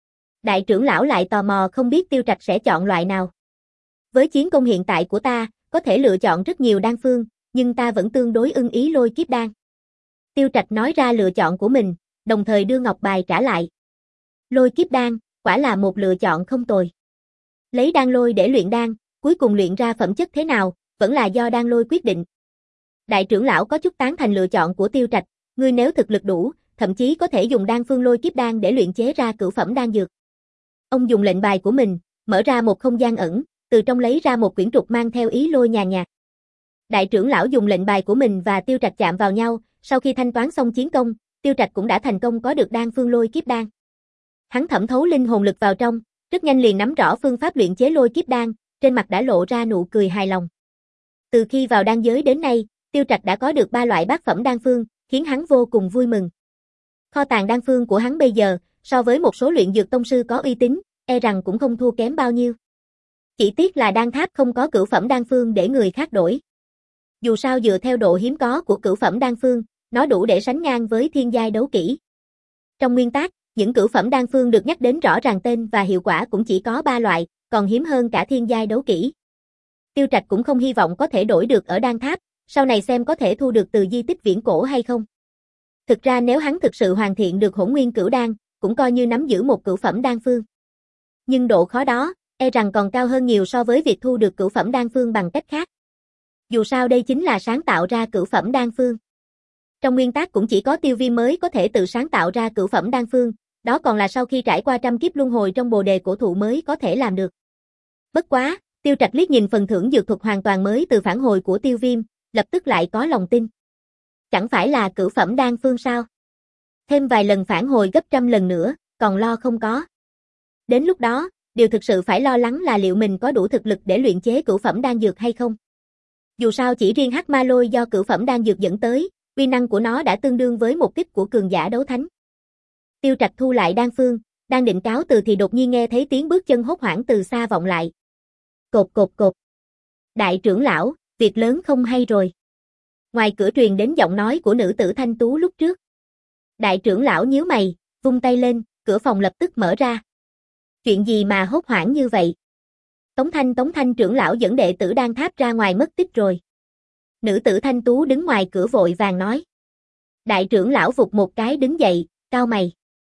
Đại trưởng lão lại tò mò không biết Tiêu Trạch sẽ chọn loại nào. Với chiến công hiện tại của ta, có thể lựa chọn rất nhiều đan phương, nhưng ta vẫn tương đối ưng ý lôi kiếp đan. Tiêu Trạch nói ra lựa chọn của mình, đồng thời đưa ngọc bài trả lại. Lôi kiếp đan, quả là một lựa chọn không tồi. Lấy đan lôi để luyện đan, cuối cùng luyện ra phẩm chất thế nào, vẫn là do đan lôi quyết định. Đại trưởng lão có chút tán thành lựa chọn của Tiêu Trạch, ngươi nếu thực lực đủ, thậm chí có thể dùng đan phương lôi kiếp đan để luyện chế ra cửu phẩm đan dược. Ông dùng lệnh bài của mình, mở ra một không gian ẩn, từ trong lấy ra một quyển trục mang theo ý lôi nhàn nhạt. Đại trưởng lão dùng lệnh bài của mình và Tiêu Trạch chạm vào nhau, sau khi thanh toán xong chiến công, Tiêu Trạch cũng đã thành công có được đan phương lôi kiếp đan. Hắn thẩm thấu linh hồn lực vào trong, rất nhanh liền nắm rõ phương pháp luyện chế lôi kiếp đan, trên mặt đã lộ ra nụ cười hài lòng. Từ khi vào đan giới đến nay, Tiêu Trạch đã có được ba loại bát phẩm đan phương, khiến hắn vô cùng vui mừng. Kho tàng đan phương của hắn bây giờ, so với một số luyện dược tông sư có uy tín, e rằng cũng không thua kém bao nhiêu. Chỉ tiếc là đan tháp không có cửu phẩm đan phương để người khác đổi. Dù sao dựa theo độ hiếm có của cửu phẩm đan phương, nó đủ để sánh ngang với thiên giai đấu kỹ. Trong nguyên tắc, những cửu phẩm đan phương được nhắc đến rõ ràng tên và hiệu quả cũng chỉ có ba loại, còn hiếm hơn cả thiên giai đấu kỹ. Tiêu Trạch cũng không hy vọng có thể đổi được ở đan tháp, sau này xem có thể thu được từ di tích viễn cổ hay không. Thực ra nếu hắn thực sự hoàn thiện được hỗn nguyên cửu đan, cũng coi như nắm giữ một cửu phẩm đan phương. Nhưng độ khó đó, e rằng còn cao hơn nhiều so với việc thu được cửu phẩm đan phương bằng cách khác. Dù sao đây chính là sáng tạo ra cửu phẩm đan phương. Trong nguyên tắc cũng chỉ có Tiêu Viêm mới có thể tự sáng tạo ra cửu phẩm đan phương, đó còn là sau khi trải qua trăm kiếp luân hồi trong bồ đề cổ thụ mới có thể làm được. Bất quá, Tiêu Trạch liếc nhìn phần thưởng dược thuật hoàn toàn mới từ phản hồi của Tiêu Viêm, lập tức lại có lòng tin. Chẳng phải là cửu phẩm đan phương sao? Thêm vài lần phản hồi gấp trăm lần nữa, còn lo không có. Đến lúc đó, điều thực sự phải lo lắng là liệu mình có đủ thực lực để luyện chế cửu phẩm đan dược hay không. Dù sao chỉ riêng hắc ma lôi do cửu phẩm đan dược dẫn tới, uy năng của nó đã tương đương với một kích của cường giả đấu thánh. Tiêu Trạch thu lại đan phương, đang định cáo từ thì đột nhiên nghe thấy tiếng bước chân hốt hoảng từ xa vọng lại. Cột cột cột. Đại trưởng lão, việc lớn không hay rồi. Ngoài cửa truyền đến giọng nói của nữ tử thanh tú lúc trước. Đại trưởng lão nhíu mày, vung tay lên, cửa phòng lập tức mở ra. Chuyện gì mà hốt hoảng như vậy? Tống Thanh Tống Thanh trưởng lão dẫn đệ tử đan tháp ra ngoài mất tích rồi. Nữ tử thanh tú đứng ngoài cửa vội vàng nói. Đại trưởng lão vụt một cái đứng dậy, cau mày.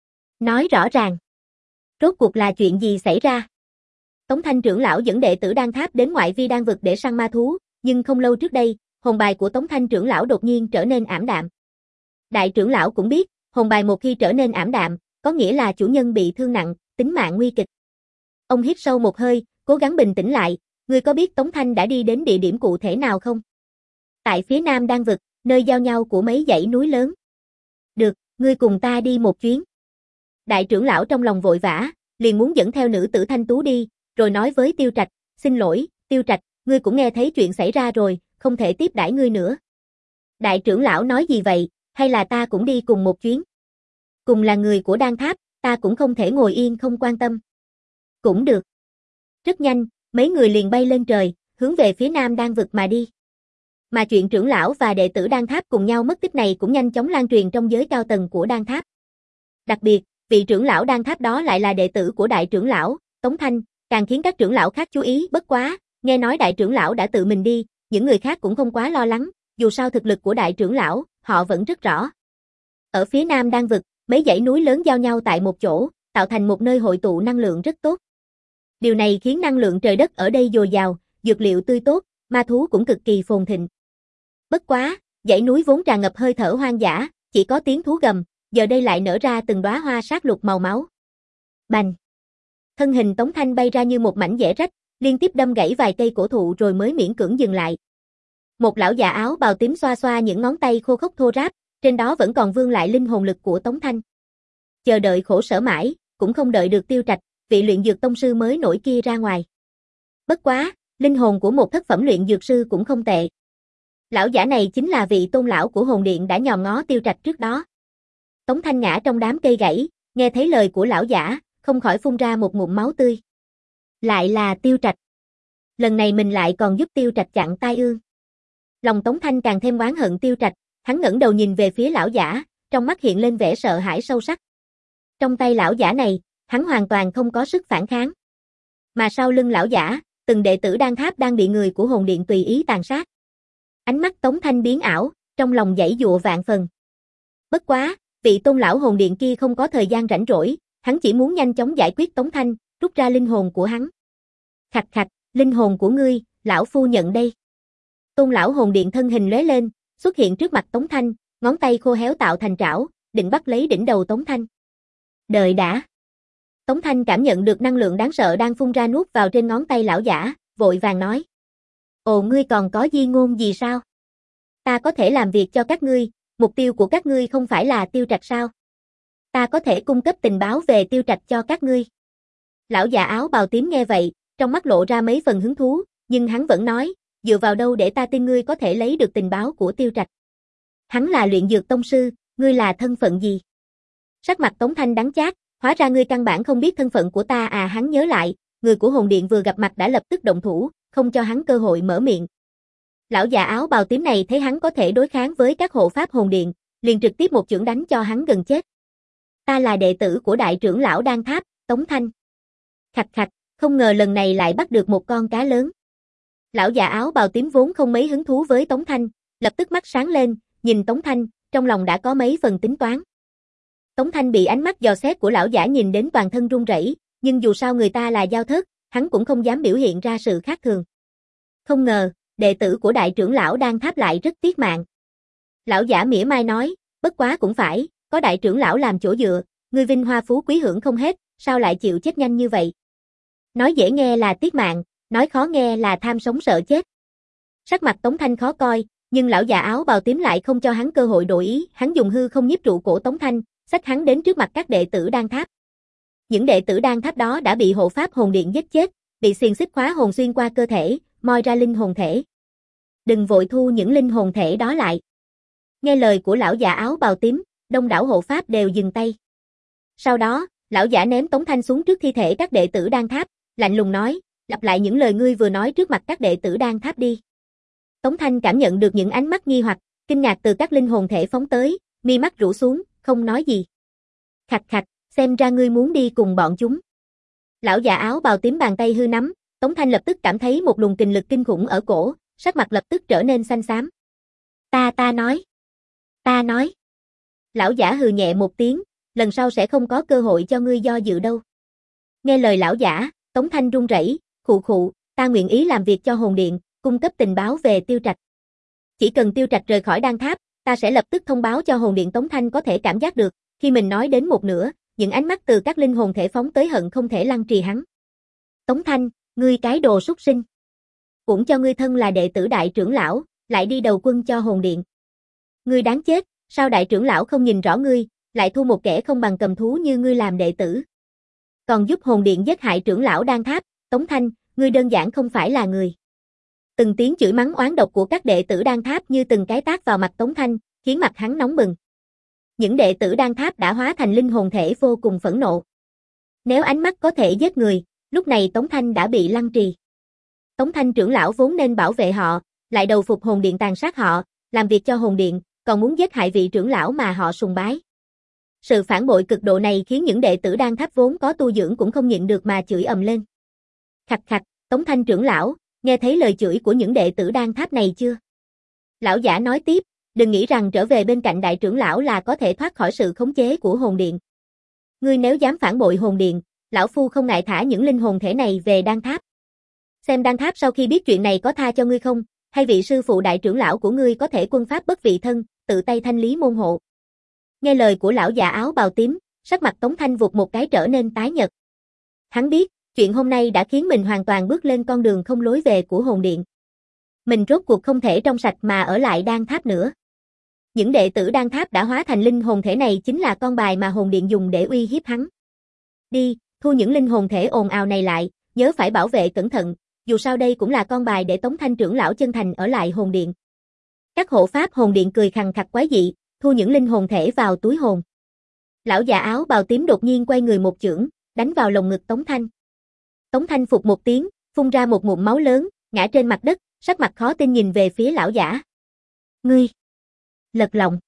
Nói rõ ràng. Rốt cuộc là chuyện gì xảy ra? Tống Thanh trưởng lão dẫn đệ tử đan tháp đến ngoại vi đan vực để săn ma thú, nhưng không lâu trước đây, hồn bài của Tống Thanh trưởng lão đột nhiên trở nên ảm đạm. Đại trưởng lão cũng biết, hồn bài một khi trở nên ảm đạm, có nghĩa là chủ nhân bị thương nặng, tính mạng nguy kịch. Ông hít sâu một hơi, cố gắng bình tĩnh lại, ngươi có biết Tống Thanh đã đi đến địa điểm cụ thể nào không? Tại phía nam đan vực, nơi giao nhau của mấy dãy núi lớn. Được, ngươi cùng ta đi một chuyến. Đại trưởng lão trong lòng vội vã, liền muốn dẫn theo nữ tử thanh tú đi, rồi nói với Tiêu Trạch, xin lỗi, Tiêu Trạch, ngươi cũng nghe thấy chuyện xảy ra rồi, không thể tiếp đãi ngươi nữa. Đại trưởng lão nói gì vậy, hay là ta cũng đi cùng một chuyến? Cùng là người của đan tháp, ta cũng không thể ngồi yên không quan tâm. Cũng được. Rất nhanh, mấy người liền bay lên trời, hướng về phía nam đan vực mà đi. Mà chuyện trưởng lão và đệ tử đan tháp cùng nhau mất tích này cũng nhanh chóng lan truyền trong giới cao tầng của đan tháp. Đặc biệt, vị trưởng lão đan tháp đó lại là đệ tử của đại trưởng lão, Tống Thanh, càng khiến các trưởng lão khác chú ý. Bất quá, nghe nói đại trưởng lão đã tự mình đi, những người khác cũng không quá lo lắng, dù sao thực lực của đại trưởng lão, họ vẫn rất rõ. Ở phía nam đan vực, mấy dãy núi lớn giao nhau tại một chỗ, tạo thành một nơi hội tụ năng lượng rất tốt. Điều này khiến năng lượng trời đất ở đây dồi dào, dược liệu tươi tốt, ma thú cũng cực kỳ phồn thịnh. Bất quá, dãy núi vốn tràn ngập hơi thở hoang dã, chỉ có tiếng thú gầm, giờ đây lại nở ra từng đóa hoa sát lục màu máu. Bành! Thân hình Tống Thanh bay ra như một mảnh dẻ rách, liên tiếp đâm gãy vài cây cổ thụ rồi mới miễn cưỡng dừng lại. Một lão già áo bào tím xoa xoa những ngón tay khô khốc thô ráp, trên đó vẫn còn vương lại linh hồn lực của Tống Thanh. Chờ đợi khổ sở mãi, cũng không đợi được Tiêu Trạch, vị luyện dược tông sư mới nổi kia ra ngoài. Bất quá, linh hồn của một thất phẩm luyện dược sư cũng không tệ. Lão giả này chính là vị tôn lão của hồn điện đã nhòm ngó Tiêu Trạch trước đó. Tống Thanh ngã trong đám cây gãy, nghe thấy lời của lão giả, không khỏi phun ra một ngụm máu tươi. Lại là Tiêu Trạch. Lần này mình lại còn giúp Tiêu Trạch chặn tai ương. Lòng Tống Thanh càng thêm oán hận Tiêu Trạch, hắn ngẩng đầu nhìn về phía lão giả, trong mắt hiện lên vẻ sợ hãi sâu sắc. Trong tay lão giả này, hắn hoàn toàn không có sức phản kháng. Mà sau lưng lão giả, từng đệ tử đan tháp đang bị người của hồn điện tùy ý tàn sát. Ánh mắt Tống Thanh biến ảo, trong lòng giãy giụa vạn phần. Bất quá, Vị Tôn lão hồn điện kia không có thời gian rảnh rỗi, hắn chỉ muốn nhanh chóng giải quyết Tống Thanh, rút ra linh hồn của hắn. Khạch khạch, linh hồn của ngươi, lão phu nhận đây. Tôn lão hồn điện thân hình lóe lên, xuất hiện trước mặt Tống Thanh, ngón tay khô héo tạo thành trảo, định bắt lấy đỉnh đầu Tống Thanh. Đợi đã. Tống Thanh cảm nhận được năng lượng đáng sợ đang phun ra nuốt vào trên ngón tay lão giả, vội vàng nói. Ồ, ngươi còn có di ngôn gì sao? Ta có thể làm việc cho các ngươi, mục tiêu của các ngươi không phải là Tiêu Trạch sao? Ta có thể cung cấp tình báo về Tiêu Trạch cho các ngươi. Lão già áo bào tím nghe vậy, trong mắt lộ ra mấy phần hứng thú, nhưng hắn vẫn nói, dựa vào đâu để ta tin ngươi có thể lấy được tình báo của Tiêu Trạch? Hắn là luyện dược tông sư, ngươi là thân phận gì? Sắc mặt Tống Thanh đắng chát, hóa ra ngươi căn bản không biết thân phận của ta à. Hắn nhớ lại, người của hồn điện vừa gặp mặt đã lập tức động thủ, không cho hắn cơ hội mở miệng. Lão già áo bào tím này thấy hắn có thể đối kháng với các hộ pháp hồn điện, liền trực tiếp một chưởng đánh cho hắn gần chết. Ta là đệ tử của đại trưởng lão Đan Tháp, Tống Thanh. Khạch khạch, không ngờ lần này lại bắt được một con cá lớn. Lão già áo bào tím vốn không mấy hứng thú với Tống Thanh, lập tức mắt sáng lên, nhìn Tống Thanh, trong lòng đã có mấy phần tính toán. Tống Thanh bị ánh mắt dò xét của lão giả nhìn đến toàn thân run rẩy, nhưng dù sao người ta là giao thất, hắn cũng không dám biểu hiện ra sự khác thường. Không ngờ, đệ tử của đại trưởng lão Đan Tháp lại rất tiếc mạng. Lão giả mỉa mai nói, bất quá cũng phải, có đại trưởng lão làm chỗ dựa, ngươi vinh hoa phú quý hưởng không hết, sao lại chịu chết nhanh như vậy? Nói dễ nghe là tiếc mạng, nói khó nghe là tham sống sợ chết. Sắc mặt Tống Thanh khó coi, nhưng lão già áo bào tím lại không cho hắn cơ hội đổi ý, hắn dùng hư không nhiếp trụ cổ Tống Thanh, xách hắn đến trước mặt các đệ tử Đan Tháp. Những đệ tử Đan Tháp đó đã bị hộ pháp hồn điện giết chết, bị xiềng xích khóa hồn xuyên qua cơ thể, moi ra linh hồn thể. Đừng vội thu những linh hồn thể đó lại. Nghe lời của lão già áo bào tím, đông đảo hộ pháp đều dừng tay. Sau đó, lão giả ném Tống Thanh xuống trước thi thể các đệ tử Đan Tháp, lạnh lùng nói, lặp lại những lời ngươi vừa nói trước mặt các đệ tử Đan Tháp đi. Tống Thanh cảm nhận được những ánh mắt nghi hoặc, kinh ngạc từ các linh hồn thể phóng tới, mi mắt rũ xuống, không nói gì. Khạch khạch, xem ra ngươi muốn đi cùng bọn chúng. Lão già áo bào tím bàn tay hư nắm, Tống Thanh lập tức cảm thấy một luồng kình lực kinh khủng ở cổ, sắc mặt lập tức trở nên xanh xám. Ta ta nói. Ta nói. Lão giả hừ nhẹ một tiếng, lần sau sẽ không có cơ hội cho ngươi do dự đâu. Nghe lời lão giả, Tống Thanh run rẩy, khụ khụ, ta nguyện ý làm việc cho hồn điện, cung cấp tình báo về Tiêu Trạch. Chỉ cần Tiêu Trạch rời khỏi Đan Tháp, ta sẽ lập tức thông báo cho hồn điện. Tống Thanh có thể cảm giác được, khi mình nói đến một nửa, những ánh mắt từ các linh hồn thể phóng tới hận không thể lăng trì hắn. Tống Thanh, ngươi cái đồ súc sinh. Cũng cho ngươi thân là đệ tử đại trưởng lão, lại đi đầu quân cho hồn điện. Ngươi đáng chết, sao đại trưởng lão không nhìn rõ ngươi, lại thu một kẻ không bằng cầm thú như ngươi làm đệ tử. Còn giúp hồn điện giết hại trưởng lão Đan Tháp, Tống Thanh, ngươi đơn giản không phải là người. Từng tiếng chửi mắng oán độc của các đệ tử Đan Tháp như từng cái tát vào mặt Tống Thanh, khiến mặt hắn nóng bừng. Những đệ tử Đan Tháp đã hóa thành linh hồn thể vô cùng phẫn nộ. Nếu ánh mắt có thể giết người, lúc này Tống Thanh đã bị lăng trì. Tống Thanh trưởng lão vốn nên bảo vệ họ, lại đầu phục hồn điện tàn sát họ, làm việc cho hồn điện, còn muốn giết hại vị trưởng lão mà họ sùng bái. Sự phản bội cực độ này khiến những đệ tử Đan Tháp vốn có tu dưỡng cũng không nhịn được mà chửi ầm lên. Khạch khạch, Tống Thanh trưởng lão, nghe thấy lời chửi của những đệ tử Đan Tháp này chưa? Lão giả nói tiếp, đừng nghĩ rằng trở về bên cạnh đại trưởng lão là có thể thoát khỏi sự khống chế của hồn điện. Ngươi nếu dám phản bội hồn điện, lão phu không ngại thả những linh hồn thể này về Đan Tháp. Xem Đan Tháp sau khi biết chuyện này có tha cho ngươi không, hay vị sư phụ đại trưởng lão của ngươi có thể quân pháp bất vị thân, tự tay thanh lý môn hộ. Nghe lời của lão già áo bào tím, sắc mặt Tống Thanh vụt một cái trở nên tái nhợt. Hắn biết, chuyện hôm nay đã khiến mình hoàn toàn bước lên con đường không lối về của hồn điện. Mình rốt cuộc không thể trong sạch mà ở lại Đan Tháp nữa. Những đệ tử Đan Tháp đã hóa thành linh hồn thể này chính là con bài mà hồn điện dùng để uy hiếp hắn. Đi, thu những linh hồn thể ồn ào này lại, nhớ phải bảo vệ cẩn thận, dù sao đây cũng là con bài để Tống Thanh trưởng lão chân thành ở lại hồn điện. Các hộ pháp hồn điện cười khằng khặc quái dị, thu những linh hồn thể vào túi hồn. Lão già áo bào tím đột nhiên quay người một chưởng, đánh vào lồng ngực Tống Thanh. Tống Thanh phục một tiếng, phun ra một ngụm máu lớn, ngã trên mặt đất, sắc mặt khó tin nhìn về phía lão giả. Ngươi! Lật lòng.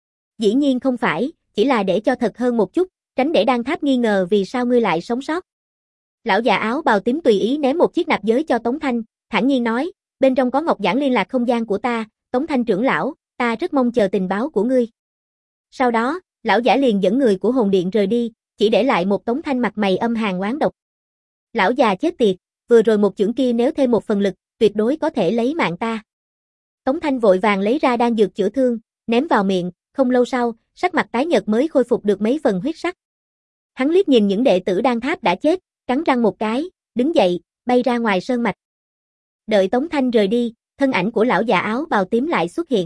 Dĩ nhiên không phải, chỉ là để cho thật hơn một chút, tránh để Đan Tháp nghi ngờ vì sao ngươi lại sống sót. Lão già áo bào tím tùy ý ném một chiếc nạp giới cho Tống Thanh, thản nhiên nói, bên trong có ngọc giản liên lạc không gian của ta, Tống Thanh trưởng lão, ta rất mong chờ tình báo của ngươi. Sau đó, Lão giả liền dẫn người của hồn điện rời đi, chỉ để lại một Tống Thanh mặt mày âm hàn oán độc. Lão già chết tiệt, vừa rồi một chưởng kia nếu thêm một phần lực, tuyệt đối có thể lấy mạng ta. Tống Thanh vội vàng lấy ra đan dược chữa thương, ném vào miệng, không lâu sau, sắc mặt tái nhợt mới khôi phục được mấy phần huyết sắc. Hắn liếc nhìn những đệ tử đan tháp đã chết, cắn răng một cái, đứng dậy, bay ra ngoài sơn mạch. Đợi Tống Thanh rời đi, thân ảnh của lão già áo bào tím lại xuất hiện.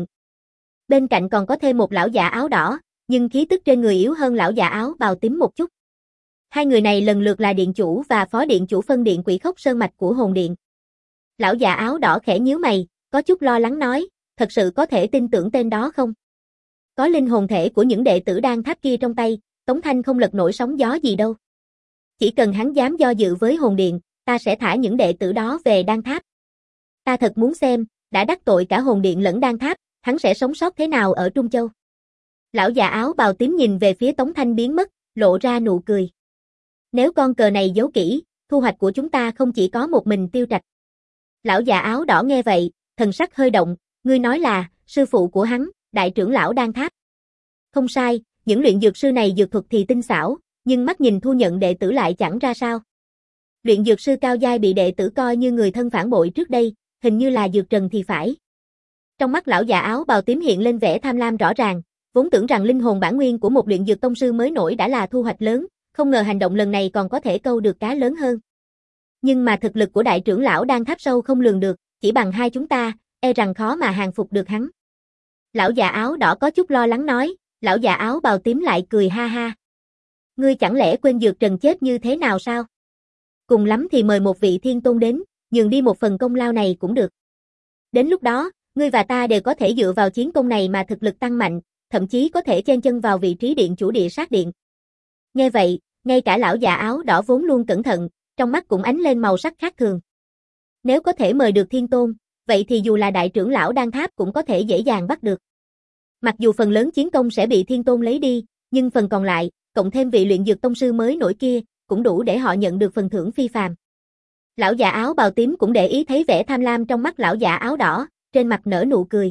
Bên cạnh còn có thêm một lão già áo đỏ, nhưng khí tức trên người yếu hơn lão già áo bào tím một chút. Hai người này lần lượt là điện chủ và phó điện chủ phân điện Quỷ Khốc Sơn mạch của hồn điện. Lão già áo đỏ khẽ nhíu mày, có chút lo lắng nói, thật sự có thể tin tưởng tên đó không? Có linh hồn thể của những đệ tử đan tháp kia trong tay, Tống Thanh không lật nổi sóng gió gì đâu. Chỉ cần hắn dám do dự với hồn điện, ta sẽ thả những đệ tử đó về đan tháp. Ta thật muốn xem, đã đắc tội cả hồn điện lẫn đan tháp, hắn sẽ sống sót thế nào ở Trung Châu. Lão già áo bào tím nhìn về phía Tống Thanh biến mất, lộ ra nụ cười. Nếu con cờ này giấu kỹ, thu hoạch của chúng ta không chỉ có một mình Tiêu Trạch. Lão già áo đỏ nghe vậy, thần sắc hơi động, ngươi nói là, sư phụ của hắn, đại trưởng lão đan tháp. Không sai, những luyện dược sư này dược thuật thì tinh xảo, nhưng mắt nhìn thu nhận đệ tử lại chẳng ra sao. Luyện dược sư cao giai bị đệ tử coi như người thân phản bội trước đây, hình như là Dược Trần thì phải. Trong mắt lão già áo bào tím hiện lên vẻ tham lam rõ ràng, vốn tưởng rằng linh hồn bản nguyên của một luyện dược tông sư mới nổi đã là thu hoạch lớn, không ngờ hành động lần này còn có thể câu được cá lớn hơn. Nhưng mà thực lực của đại trưởng lão đang tháp sâu không lường được, chỉ bằng hai chúng ta, e rằng khó mà hàng phục được hắn. Lão già áo đỏ có chút lo lắng nói, lão già áo bào tím lại cười ha ha. Ngươi chẳng lẽ quên Dược Trần chết như thế nào sao? Cùng lắm thì mời một vị thiên tôn đến, nhường đi một phần công lao này cũng được. Đến lúc đó, ngươi và ta đều có thể dựa vào chiến công này mà thực lực tăng mạnh, thậm chí có thể chen chân vào vị trí điện chủ địa sát điện. Nghe vậy, ngay cả lão già áo đỏ vốn luôn cẩn thận, trong mắt cũng ánh lên màu sắc khác thường. Nếu có thể mời được thiên tôn, vậy thì dù là đại trưởng lão đan tháp cũng có thể dễ dàng bắt được. Mặc dù phần lớn chiến công sẽ bị thiên tôn lấy đi, nhưng phần còn lại, cộng thêm vị luyện dược tông sư mới nổi kia, cũng đủ để họ nhận được phần thưởng phi phàm. Lão già áo bào tím cũng để ý thấy vẻ tham lam trong mắt lão già áo đỏ, trên mặt nở nụ cười.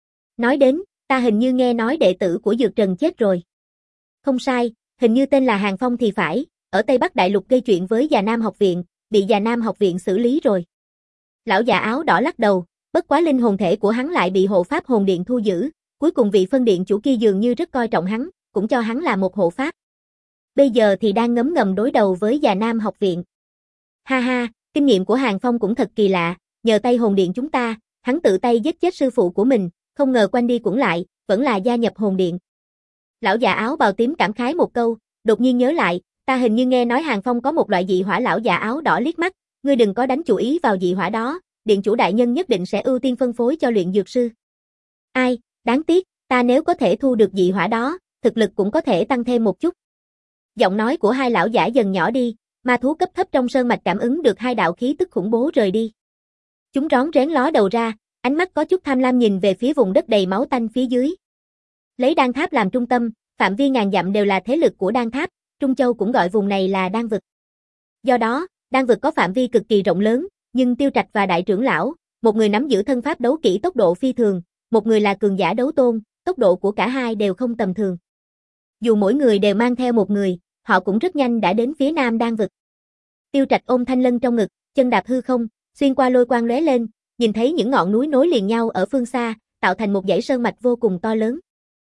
Nói đến, ta hình như nghe nói đệ tử của Dược Trần chết rồi. Không sai, hình như tên là Hàng Phong thì phải, ở Tây Bắc Đại Lục gây chuyện với Già Nam học viện, bị Già Nam học viện xử lý rồi. Lão già áo đỏ lắc đầu, bất quá linh hồn thể của hắn lại bị hộ pháp hồn điện thu giữ, cuối cùng vị phân điện chủ kia dường như rất coi trọng hắn, cũng cho hắn là một hộ pháp. Bây giờ thì đang ngấm ngầm đối đầu với Già Nam học viện. Ha ha, kinh nghiệm của Hàng Phong cũng thật kỳ lạ, nhờ tay hồn điện chúng ta, hắn tự tay giết chết sư phụ của mình, không ngờ quanh đi quẩn lại, vẫn là gia nhập hồn điện. Lão già áo bào tím cảm khái một câu, đột nhiên nhớ lại, ta hình như nghe nói Hàng Phong có một loại dị hỏa. Lão già áo đỏ liếc mắt, ngươi đừng có đánh chủ ý vào dị hỏa đó, điện chủ đại nhân nhất định sẽ ưu tiên phân phối cho luyện dược sư. Ai, đáng tiếc, ta nếu có thể thu được dị hỏa đó, thực lực cũng có thể tăng thêm một chút. Giọng nói của hai lão giả dần nhỏ đi, ma thú cấp thấp trong sơn mạch cảm ứng được hai đạo khí tức khủng bố rời đi. Chúng rón rén ló đầu ra, ánh mắt có chút tham lam nhìn về phía vùng đất đầy máu tanh phía dưới. Lấy đan tháp làm trung tâm, phạm vi ngàn dặm đều là thế lực của đan tháp, Trung Châu cũng gọi vùng này là đan vực. Do đó, đan vực có phạm vi cực kỳ rộng lớn, nhưng Tiêu Trạch và đại trưởng lão, một người nắm giữ thân pháp đấu kỹ tốc độ phi thường, một người là cường giả đấu tôn, tốc độ của cả hai đều không tầm thường. Dù mỗi người đều mang theo một người, họ cũng rất nhanh đã đến phía nam đan vực. Tiêu Trạch ôm thanh lân trong ngực, chân đạp hư không, xuyên qua lôi quang lóe lên, nhìn thấy những ngọn núi nối liền nhau ở phương xa, tạo thành một dãy sơn mạch vô cùng to lớn.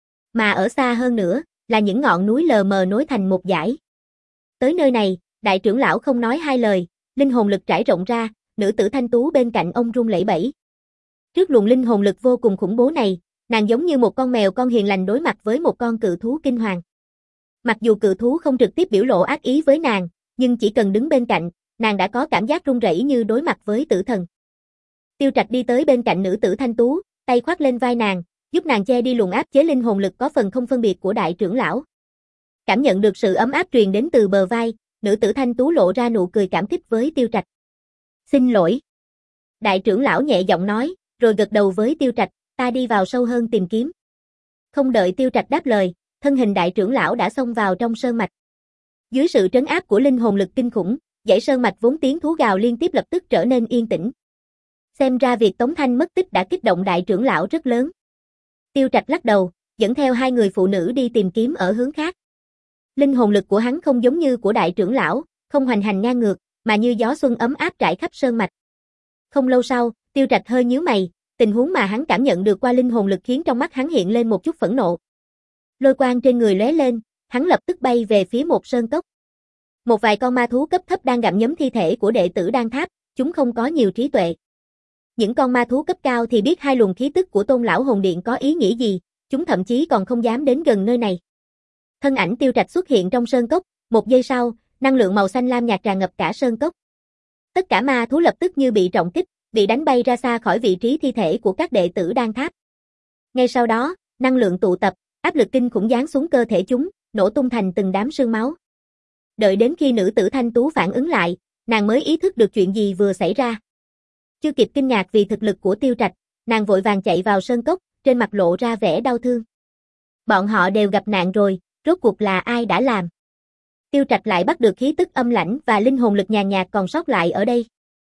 Mà ở xa hơn nữa, là những ngọn núi lờ mờ nối thành một dải. Tới nơi này, đại trưởng lão không nói hai lời, linh hồn lực trải rộng ra, nữ tử thanh tú bên cạnh ông run lẩy bẩy. Trước luồng linh hồn lực vô cùng khủng bố này, nàng giống như một con mèo con hiền lành đối mặt với một con cự thú kinh hoàng. Mặc dù cự thú không trực tiếp biểu lộ ác ý với nàng, nhưng chỉ cần đứng bên cạnh, nàng đã có cảm giác run rẩy như đối mặt với tử thần. Tiêu Trạch đi tới bên cạnh nữ tử thanh tú, tay khoác lên vai nàng, giúp nàng che đi luồng áp chế linh hồn lực có phần không phân biệt của đại trưởng lão. Cảm nhận được sự ấm áp truyền đến từ bờ vai, nữ tử thanh tú lộ ra nụ cười cảm kích với Tiêu Trạch. Xin lỗi. Đại trưởng lão nhẹ giọng nói, rồi gật đầu với Tiêu Trạch, ta đi vào sâu hơn tìm kiếm. Không đợi Tiêu Trạch đáp lời, thân hình đại trưởng lão đã xông vào trong sơn mạch. Dưới sự trấn áp của linh hồn lực kinh khủng, dãy sơn mạch vốn tiếng thú gào liên tiếp lập tức trở nên yên tĩnh. Xem ra việc Tống Thanh mất tích đã kích động đại trưởng lão rất lớn. Tiêu Trạch lắc đầu, dẫn theo hai người phụ nữ đi tìm kiếm ở hướng khác. Linh hồn lực của hắn không giống như của đại trưởng lão, không hoành hành ngang ngược, mà như gió xuân ấm áp trải khắp sơn mạch. Không lâu sau, Tiêu Trạch hơi nhíu mày, tình huống mà hắn cảm nhận được qua linh hồn lực khiến trong mắt hắn hiện lên một chút phẫn nộ. Lôi quang trên người lóe lên, hắn lập tức bay về phía một sơn cốc. Một vài con ma thú cấp thấp đang gặm nhấm thi thể của đệ tử Đan Tháp, chúng không có nhiều trí tuệ. Những con ma thú cấp cao thì biết hai luồng khí tức của Tôn lão hồn điện có ý nghĩa gì, chúng thậm chí còn không dám đến gần nơi này. Thân ảnh Tiêu Trạch xuất hiện trong sơn cốc, một giây sau, năng lượng màu xanh lam nhạt tràn ngập cả sơn cốc. Tất cả ma thú lập tức như bị trọng kích, bị đánh bay ra xa khỏi vị trí thi thể của các đệ tử Đan Tháp. Ngay sau đó, năng lượng tụ tập, áp lực kinh khủng giáng xuống cơ thể chúng, nổ tung thành từng đám sương máu. Đợi đến khi nữ tử thanh tú phản ứng lại, nàng mới ý thức được chuyện gì vừa xảy ra. Chưa kịp kinh ngạc vì thực lực của Tiêu Trạch, nàng vội vàng chạy vào sơn cốc, trên mặt lộ ra vẻ đau thương. Bọn họ đều gặp nạn rồi, rốt cuộc là ai đã làm? Tiêu Trạch lại bắt được khí tức âm lãnh và linh hồn lực nhàn nhạt còn sót lại ở đây.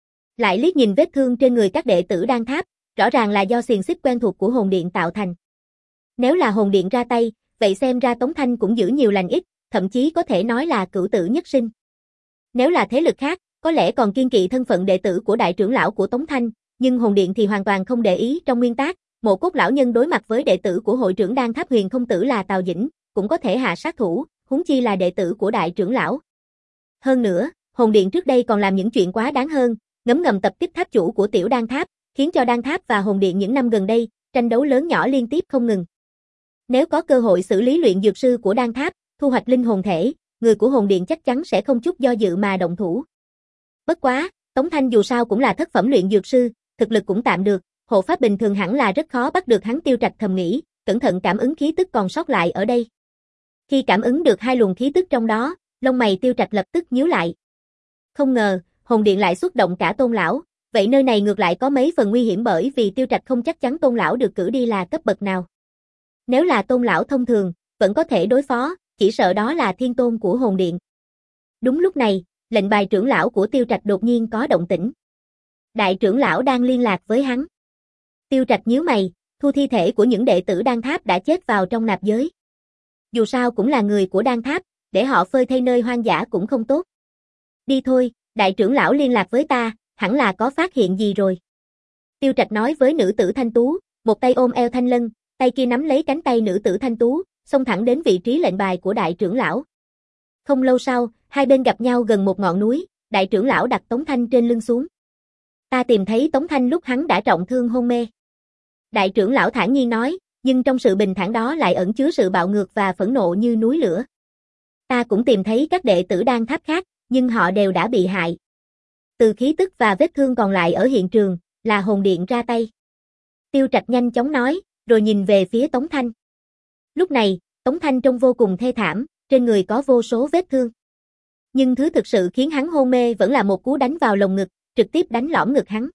Lại liếc nhìn vết thương trên người các đệ tử Đan Tháp, rõ ràng là do xiềng xích quen thuộc của hồn điện tạo thành. Nếu là hồn điện ra tay, vậy xem ra Tống Thanh cũng giữ nhiều lành ít, thậm chí có thể nói là cửu tử nhất sinh. Nếu là thế lực khác, có lẽ còn kiên kỵ thân phận đệ tử của đại trưởng lão của Tống Thanh, nhưng hồn điện thì hoàn toàn không để ý. Trong nguyên tắc, Mộ Cốt lão nhân đối mặt với đệ tử của hội trưởng Đan Tháp Huyền Không Tử là Tào Dĩnh, cũng có thể hạ sát thủ, huống chi là đệ tử của đại trưởng lão. Hơn nữa, hồn điện trước đây còn làm những chuyện quá đáng hơn, ngấm ngầm tập kích tháp chủ của tiểu Đan Tháp, khiến cho Đan Tháp và hồn điện những năm gần đây tranh đấu lớn nhỏ liên tiếp không ngừng. Nếu có cơ hội xử lý luyện dược sư của Đan Tháp, thu hoạch linh hồn thể, người của hồn điện chắc chắn sẽ không chút do dự mà động thủ. Bất quá, Tống Thanh dù sao cũng là thất phẩm luyện dược sư, thực lực cũng tạm được, hộ pháp bình thường hẳn là rất khó bắt được hắn. Tiêu Trạch thầm nghĩ, cẩn thận cảm ứng khí tức còn sót lại ở đây. Khi cảm ứng được hai luồng khí tức trong đó, lông mày Tiêu Trạch lập tức nhíu lại. Không ngờ, hồn điện lại xuất động cả Tôn lão, vậy nơi này ngược lại có mấy phần nguy hiểm bởi vì Tiêu Trạch không chắc chắn Tôn lão được cử đi là cấp bậc nào. Nếu là Tôn lão thông thường, vẫn có thể đối phó, chỉ sợ đó là thiên tôn của hồn điện. Đúng lúc này, lệnh bài trưởng lão của Tiêu Trạch đột nhiên có động tĩnh. Đại trưởng lão đang liên lạc với hắn. Tiêu Trạch nhíu mày, thu thi thể của những đệ tử Đan Tháp đã chết vào trong nạp giới. Dù sao cũng là người của Đan Tháp, để họ phơi thây nơi hoang dã cũng không tốt. Đi thôi, đại trưởng lão liên lạc với ta, hẳn là có phát hiện gì rồi. Tiêu Trạch nói với nữ tử thanh tú, một tay ôm eo Thanh Lân, tay kia nắm lấy cánh tay nữ tử thanh tú, xông thẳng đến vị trí lệnh bài của đại trưởng lão. Không lâu sau, hai bên gặp nhau gần một ngọn núi, đại trưởng lão đặt Tống Thanh trên lưng xuống. Ta tìm thấy Tống Thanh lúc hắn đã trọng thương hôn mê. Đại trưởng lão thản nhiên nói, nhưng trong sự bình thản đó lại ẩn chứa sự bạo ngược và phẫn nộ như núi lửa. Ta cũng tìm thấy các đệ tử Đan Tháp khác, nhưng họ đều đã bị hại. Từ khí tức và vết thương còn lại ở hiện trường, là hồn điện ra tay. Tiêu Trạch nhanh chóng nói, rồi nhìn về phía Tống Thanh. Lúc này, Tống Thanh trông vô cùng thê thảm, trên người có vô số vết thương. Nhưng thứ thực sự khiến hắn hôn mê vẫn là một cú đánh vào lồng ngực, trực tiếp đánh lõm ngực hắn.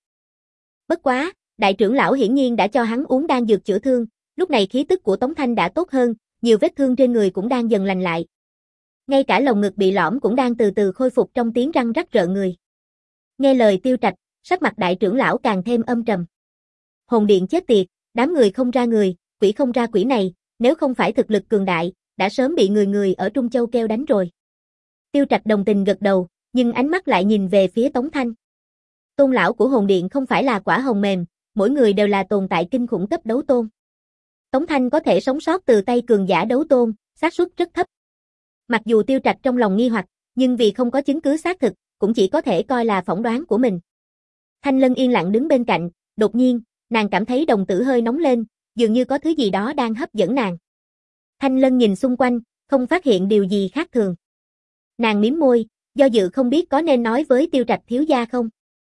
Bất quá, đại trưởng lão hiển nhiên đã cho hắn uống đan dược chữa thương, lúc này khí tức của Tống Thanh đã tốt hơn, nhiều vết thương trên người cũng đang dần lành lại. Ngay cả lồng ngực bị lõm cũng đang từ từ khôi phục trong tiếng răng rắc rợn người. Nghe lời Tiêu Trạch, sắc mặt đại trưởng lão càng thêm âm trầm. Hồn điện chết tiệt, đám người không ra người, quỷ không ra quỷ này, nếu không phải thực lực cường đại, đã sớm bị người người ở Trung Châu kêu đánh rồi. Tiêu Trạch đồng tình gật đầu, nhưng ánh mắt lại nhìn về phía Tống Thanh. Tôn lão của hồn điện không phải là quả hồng mềm, mỗi người đều là tồn tại kinh khủng cấp đấu tôn. Tống Thanh có thể sống sót từ tay cường giả đấu tôn, xác suất rất thấp. Mặc dù Tiêu Trạch trong lòng nghi hoặc, nhưng vì không có chứng cứ xác thực, cũng chỉ có thể coi là phỏng đoán của mình. Thanh Lân yên lặng đứng bên cạnh, đột nhiên, nàng cảm thấy đồng tử hơi nóng lên, dường như có thứ gì đó đang hấp dẫn nàng. Thanh Lân nhìn xung quanh, không phát hiện điều gì khác thường. Nàng mím môi, do dự không biết có nên nói với Tiêu Trạch thiếu gia không.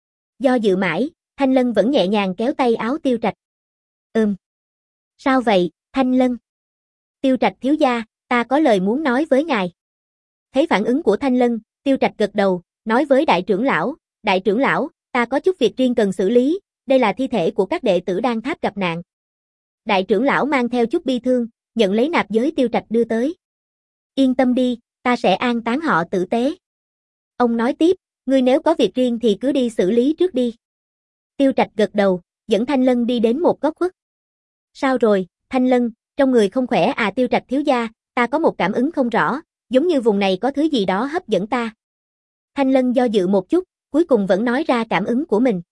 Do dự mãi, Thanh Lân vẫn nhẹ nhàng kéo tay áo Tiêu Trạch. Ừm. Sao vậy, Thanh Lân? Tiêu Trạch thiếu gia, ta có lời muốn nói với ngài. Thấy phản ứng của Thanh Lân, Tiêu Trạch gật đầu, nói với đại trưởng lão, đại trưởng lão, ta có chút việc riêng cần xử lý, đây là thi thể của các đệ tử Đan Tháp gặp nạn. Đại trưởng lão mang theo chút bi thương, nhận lấy nạp giới Tiêu Trạch đưa tới. Yên tâm đi, ta sẽ an táng họ tử tế. Ông nói tiếp, ngươi nếu có việc riêng thì cứ đi xử lý trước đi. Tiêu Trạch gật đầu, dẫn Thanh Lân đi đến một góc khuất. Sao rồi, Thanh Lân, Trong người không khỏe à Tiêu Trạch thiếu gia, ta có một cảm ứng không rõ, giống như vùng này có thứ gì đó hấp dẫn ta. Thanh Lân do dự một chút, cuối cùng vẫn nói ra cảm ứng của mình.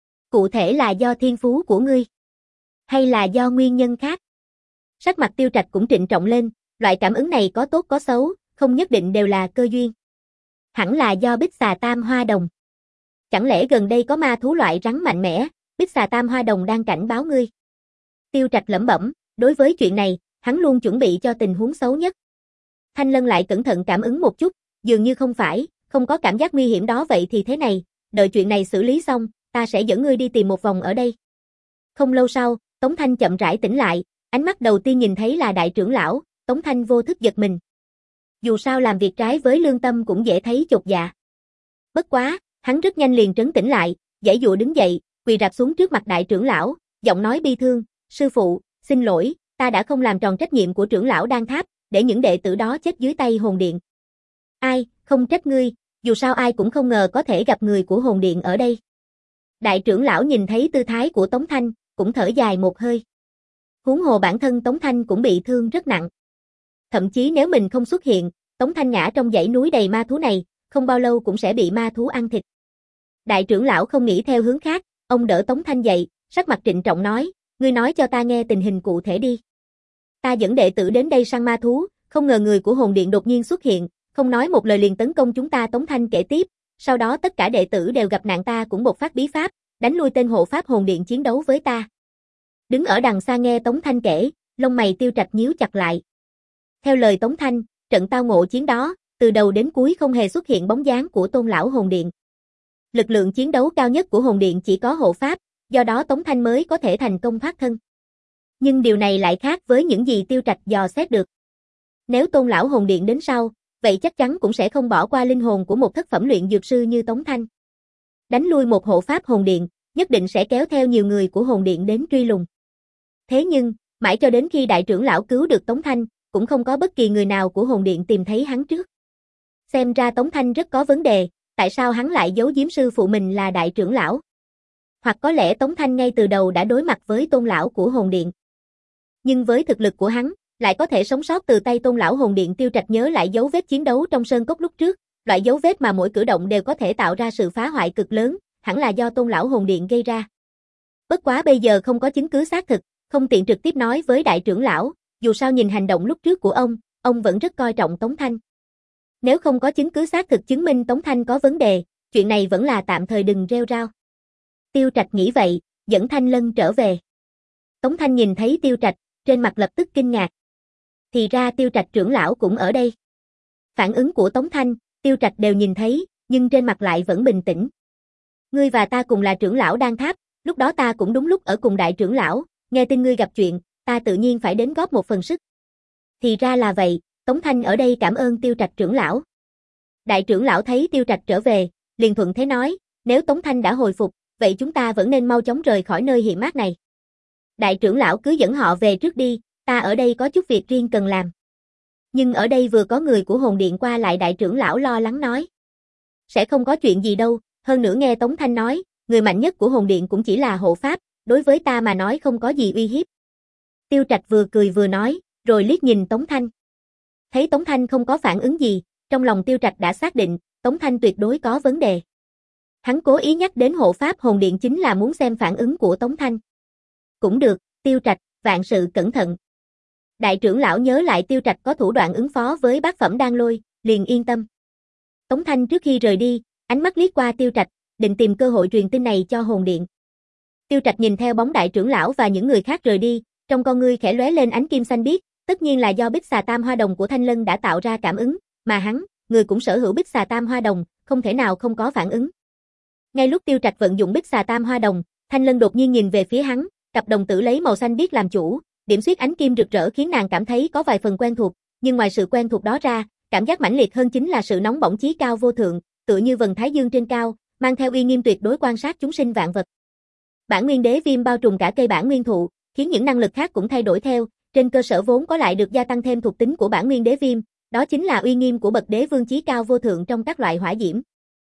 Cụ thể là do thiên phú của ngươi, hay là do nguyên nhân khác? Sắc mặt Tiêu Trạch cũng trịnh trọng lên, loại cảm ứng này có tốt có xấu, không nhất định đều là cơ duyên. Hẳn là do Bích Xà Tam Hoa Đồng. Chẳng lẽ gần đây có ma thú loại rắn mạnh mẽ, Bích Xà Tam Hoa Đồng đang cảnh báo ngươi? Tiêu Trạch lẩm bẩm, đối với chuyện này, hắn luôn chuẩn bị cho tình huống xấu nhất. Thanh Lân lại cẩn thận cảm ứng một chút, dường như không phải, không có cảm giác nguy hiểm đó vậy thì thế này, đợi chuyện này xử lý xong, ta sẽ dẫn ngươi đi tìm một vòng ở đây. Không lâu sau, Tống Thanh chậm rãi tỉnh lại, ánh mắt đầu tiên nhìn thấy là đại trưởng lão, Tống Thanh vô thức giật mình. Dù sao làm việc trái với lương tâm cũng dễ thấy chột dạ. Bất quá, hắn rất nhanh liền trấn tĩnh lại, giãy giụa đứng dậy, quỳ rạp xuống trước mặt đại trưởng lão, giọng nói bi thương, sư phụ, xin lỗi, ta đã không làm tròn trách nhiệm của trưởng lão Đan Tháp, để những đệ tử đó chết dưới tay hồn điện. Ai, không trách ngươi, dù sao ai cũng không ngờ có thể gặp người của hồn điện ở đây. Đại trưởng lão nhìn thấy tư thái của Tống Thanh, cũng thở dài một hơi. Huống hồ bản thân Tống Thanh cũng bị thương rất nặng. Thậm chí nếu mình không xuất hiện, Tống Thanh ngã trong dãy núi đầy ma thú này, không bao lâu cũng sẽ bị ma thú ăn thịt. Đại trưởng lão không nghĩ theo hướng khác, ông đỡ Tống Thanh dậy, sắc mặt trịnh trọng nói, ngươi nói cho ta nghe tình hình cụ thể đi. Ta dẫn đệ tử đến đây săn ma thú, không ngờ người của hồn điện đột nhiên xuất hiện, không nói một lời liền tấn công chúng ta. Tống Thanh kể tiếp, sau đó tất cả đệ tử đều gặp nạn, ta cũng bộc phát bí pháp, đánh lui tên hộ pháp hồn điện chiến đấu với ta. Đứng ở đằng xa nghe Tống Thanh kể, lông mày Tiêu Trạch nhíu chặt lại. Theo lời Tống Thanh, trận tao ngộ chiến đó, từ đầu đến cuối không hề xuất hiện bóng dáng của Tôn lão hồn điện. Lực lượng chiến đấu cao nhất của hồn điện chỉ có hộ pháp, do đó Tống Thanh mới có thể thành công thoát thân. Nhưng điều này lại khác với những gì Tiêu Trạch dò xét được. Nếu Tôn lão hồn điện đến sau, vậy chắc chắn cũng sẽ không bỏ qua linh hồn của một thất phẩm luyện dược sư như Tống Thanh. Đánh lui một hộ pháp hồn điện, nhất định sẽ kéo theo nhiều người của hồn điện đến truy lùng. Thế nhưng, mãi cho đến khi đại trưởng lão cứu được Tống Thanh, cũng không có bất kỳ người nào của hồn điện tìm thấy hắn trước. Xem ra Tống Thanh rất có vấn đề, tại sao hắn lại giấu giếm sư phụ mình là đại trưởng lão? Hoặc có lẽ Tống Thanh ngay từ đầu đã đối mặt với Tôn lão của hồn điện. Nhưng với thực lực của hắn, lại có thể sống sót từ tay Tôn lão hồn điện. Tiêu Trạch nhớ lại dấu vết chiến đấu trong sơn cốc lúc trước, loại dấu vết mà mỗi cử động đều có thể tạo ra sự phá hoại cực lớn, hẳn là do Tôn lão hồn điện gây ra. Bất quá bây giờ không có chứng cứ xác thực, không tiện trực tiếp nói với đại trưởng lão, dù sao nhìn hành động lúc trước của ông, ông vẫn rất coi trọng Tống Thanh. Nếu không có chứng cứ xác thực chứng minh Tống Thanh có vấn đề, chuyện này vẫn là tạm thời đừng rêu rao. Tiêu Trạch nghĩ vậy, dẫn Thanh Lân trở về. Tống Thanh nhìn thấy Tiêu Trạch, trên mặt lập tức kinh ngạc. Thì ra Tiêu Trạch trưởng lão cũng ở đây. Phản ứng của Tống Thanh, Tiêu Trạch đều nhìn thấy, nhưng trên mặt lại vẫn bình tĩnh. Ngươi và ta cùng là trưởng lão Đan Tháp, lúc đó ta cũng đúng lúc ở cùng đại trưởng lão, nghe tin ngươi gặp chuyện, ta tự nhiên phải đến góp một phần sức. Thì ra là vậy, Tống Thanh ở đây cảm ơn Tiêu Trạch trưởng lão. Đại trưởng lão thấy Tiêu Trạch trở về, liền thuận thế nói, nếu Tống Thanh đã hồi phục, vậy chúng ta vẫn nên mau chóng rời khỏi nơi hiểm ác này. Đại trưởng lão cứ dẫn họ về trước đi, ta ở đây có chút việc riêng cần làm. Nhưng ở đây vừa có người của hồn điện qua lại, đại trưởng lão lo lắng nói. Sẽ không có chuyện gì đâu, hơn nữa nghe Tống Thanh nói, người mạnh nhất của hồn điện cũng chỉ là hộ pháp, đối với ta mà nói không có gì uy hiếp. Tiêu Trạch vừa cười vừa nói, rồi liếc nhìn Tống Thanh. Thấy Tống Thanh không có phản ứng gì, trong lòng Tiêu Trạch đã xác định, Tống Thanh tuyệt đối có vấn đề. Hắn cố ý nhắc đến hộ pháp hồn điện chính là muốn xem phản ứng của Tống Thanh. Cũng được, Tiêu Trạch, vạn sự cẩn thận. Đại trưởng lão nhớ lại Tiêu Trạch có thủ đoạn ứng phó với bát phẩm đan lôi, liền yên tâm. Tống Thanh trước khi rời đi, ánh mắt liếc qua Tiêu Trạch, định tìm cơ hội truyền tin này cho hồn điện. Tiêu Trạch nhìn theo bóng đại trưởng lão và những người khác rời đi, trong con ngươi khẽ lóe lên ánh kim xanh biếc, tất nhiên là do Bích Xà Tam Hoa Đồng của Thanh Lân đã tạo ra cảm ứng, mà hắn, người cũng sở hữu Bích Xà Tam Hoa Đồng, không thể nào không có phản ứng. Ngay lúc Tiêu Trạch vận dụng Bích Xà Tam Hoa Đồng, Thanh Lân đột nhiên nhìn về phía hắn, cặp đồng tử lấy màu xanh biếc làm chủ, điểm xuyết ánh kim rực rỡ khiến nàng cảm thấy có vài phần quen thuộc, nhưng ngoài sự quen thuộc đó ra, cảm giác mãnh liệt hơn chính là sự nóng bỏng chí cao vô thượng, tựa như vầng thái dương trên cao, mang theo uy nghiêm tuyệt đối quan sát chúng sinh vạn vật. Bản nguyên đế viêm bao trùm cả cây bản nguyên thụ, khiến những năng lực khác cũng thay đổi theo, trên cơ sở vốn có lại được gia tăng thêm thuộc tính của bản nguyên đế viêm, đó chính là uy nghiêm của bậc đế vương chí cao vô thượng trong các loại hỏa diễm.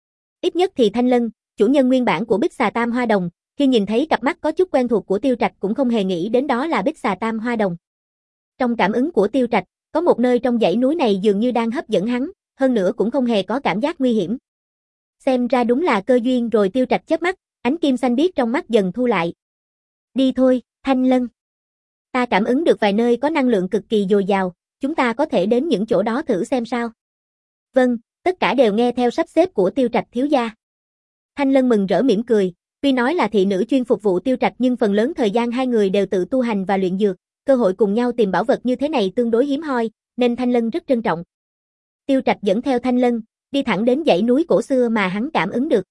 Ít nhất thì Thanh Lân, chủ nhân nguyên bản của Bích Xà Tam Hoa Đồng, khi nhìn thấy cặp mắt có chút quen thuộc của Tiêu Trạch cũng không hề nghĩ đến đó là Bích Xà Tam Hoa Đồng. Trong cảm ứng của Tiêu Trạch, có một nơi trong dãy núi này dường như đang hấp dẫn hắn, hơn nữa cũng không hề có cảm giác nguy hiểm. Xem ra đúng là cơ duyên rồi. Tiêu Trạch chớp mắt, ánh kim xanh biếc trong mắt dần thu lại. Đi thôi, Thanh Lân. Ta cảm ứng được vài nơi có năng lượng cực kỳ dồi dào, chúng ta có thể đến những chỗ đó thử xem sao. Vâng, tất cả đều nghe theo sắp xếp của Tiêu Trạch thiếu gia. Thanh Lân mừng rỡ mỉm cười, tuy nói là thị nữ chuyên phục vụ Tiêu Trạch nhưng phần lớn thời gian hai người đều tự tu hành và luyện dược, cơ hội cùng nhau tìm bảo vật như thế này tương đối hiếm hoi, nên Thanh Lân rất trân trọng. Tiêu Trạch dẫn theo Thanh Lân, đi thẳng đến dãy núi cổ xưa mà hắn cảm ứng được.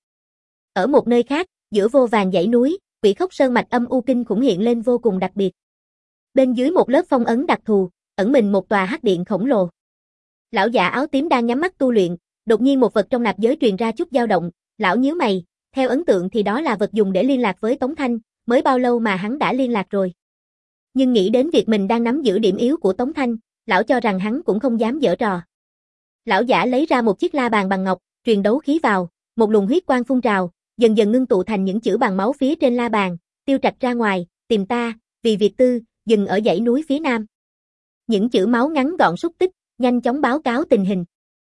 Ở một nơi khác, giữa vô vàn dãy núi, Quỷ Khốc Sơn mạch âm u kinh khủng hiện lên vô cùng đặc biệt. Bên dưới một lớp phong ấn đặc thù, ẩn mình một tòa hắc điện khổng lồ. Lão già áo tím đang nhắm mắt tu luyện, đột nhiên một vật trong nạp giới truyền ra chút dao động, lão nhíu mày, theo ấn tượng thì đó là vật dùng để liên lạc với Tống Thanh, mới bao lâu mà hắn đã liên lạc rồi. Nhưng nghĩ đến việc mình đang nắm giữ điểm yếu của Tống Thanh, lão cho rằng hắn cũng không dám giở trò. Lão giả lấy ra một chiếc la bàn bằng ngọc, truyền đấu khí vào, một luồng huyết quang phun trào, dần dần ngưng tụ thành những chữ bằng máu phía trên la bàn, Tiêu Trạch ra ngoài, tìm ta, vì việc tư, dừng ở dãy núi phía nam. Những chữ máu ngắn gọn xúc tích, nhanh chóng báo cáo tình hình.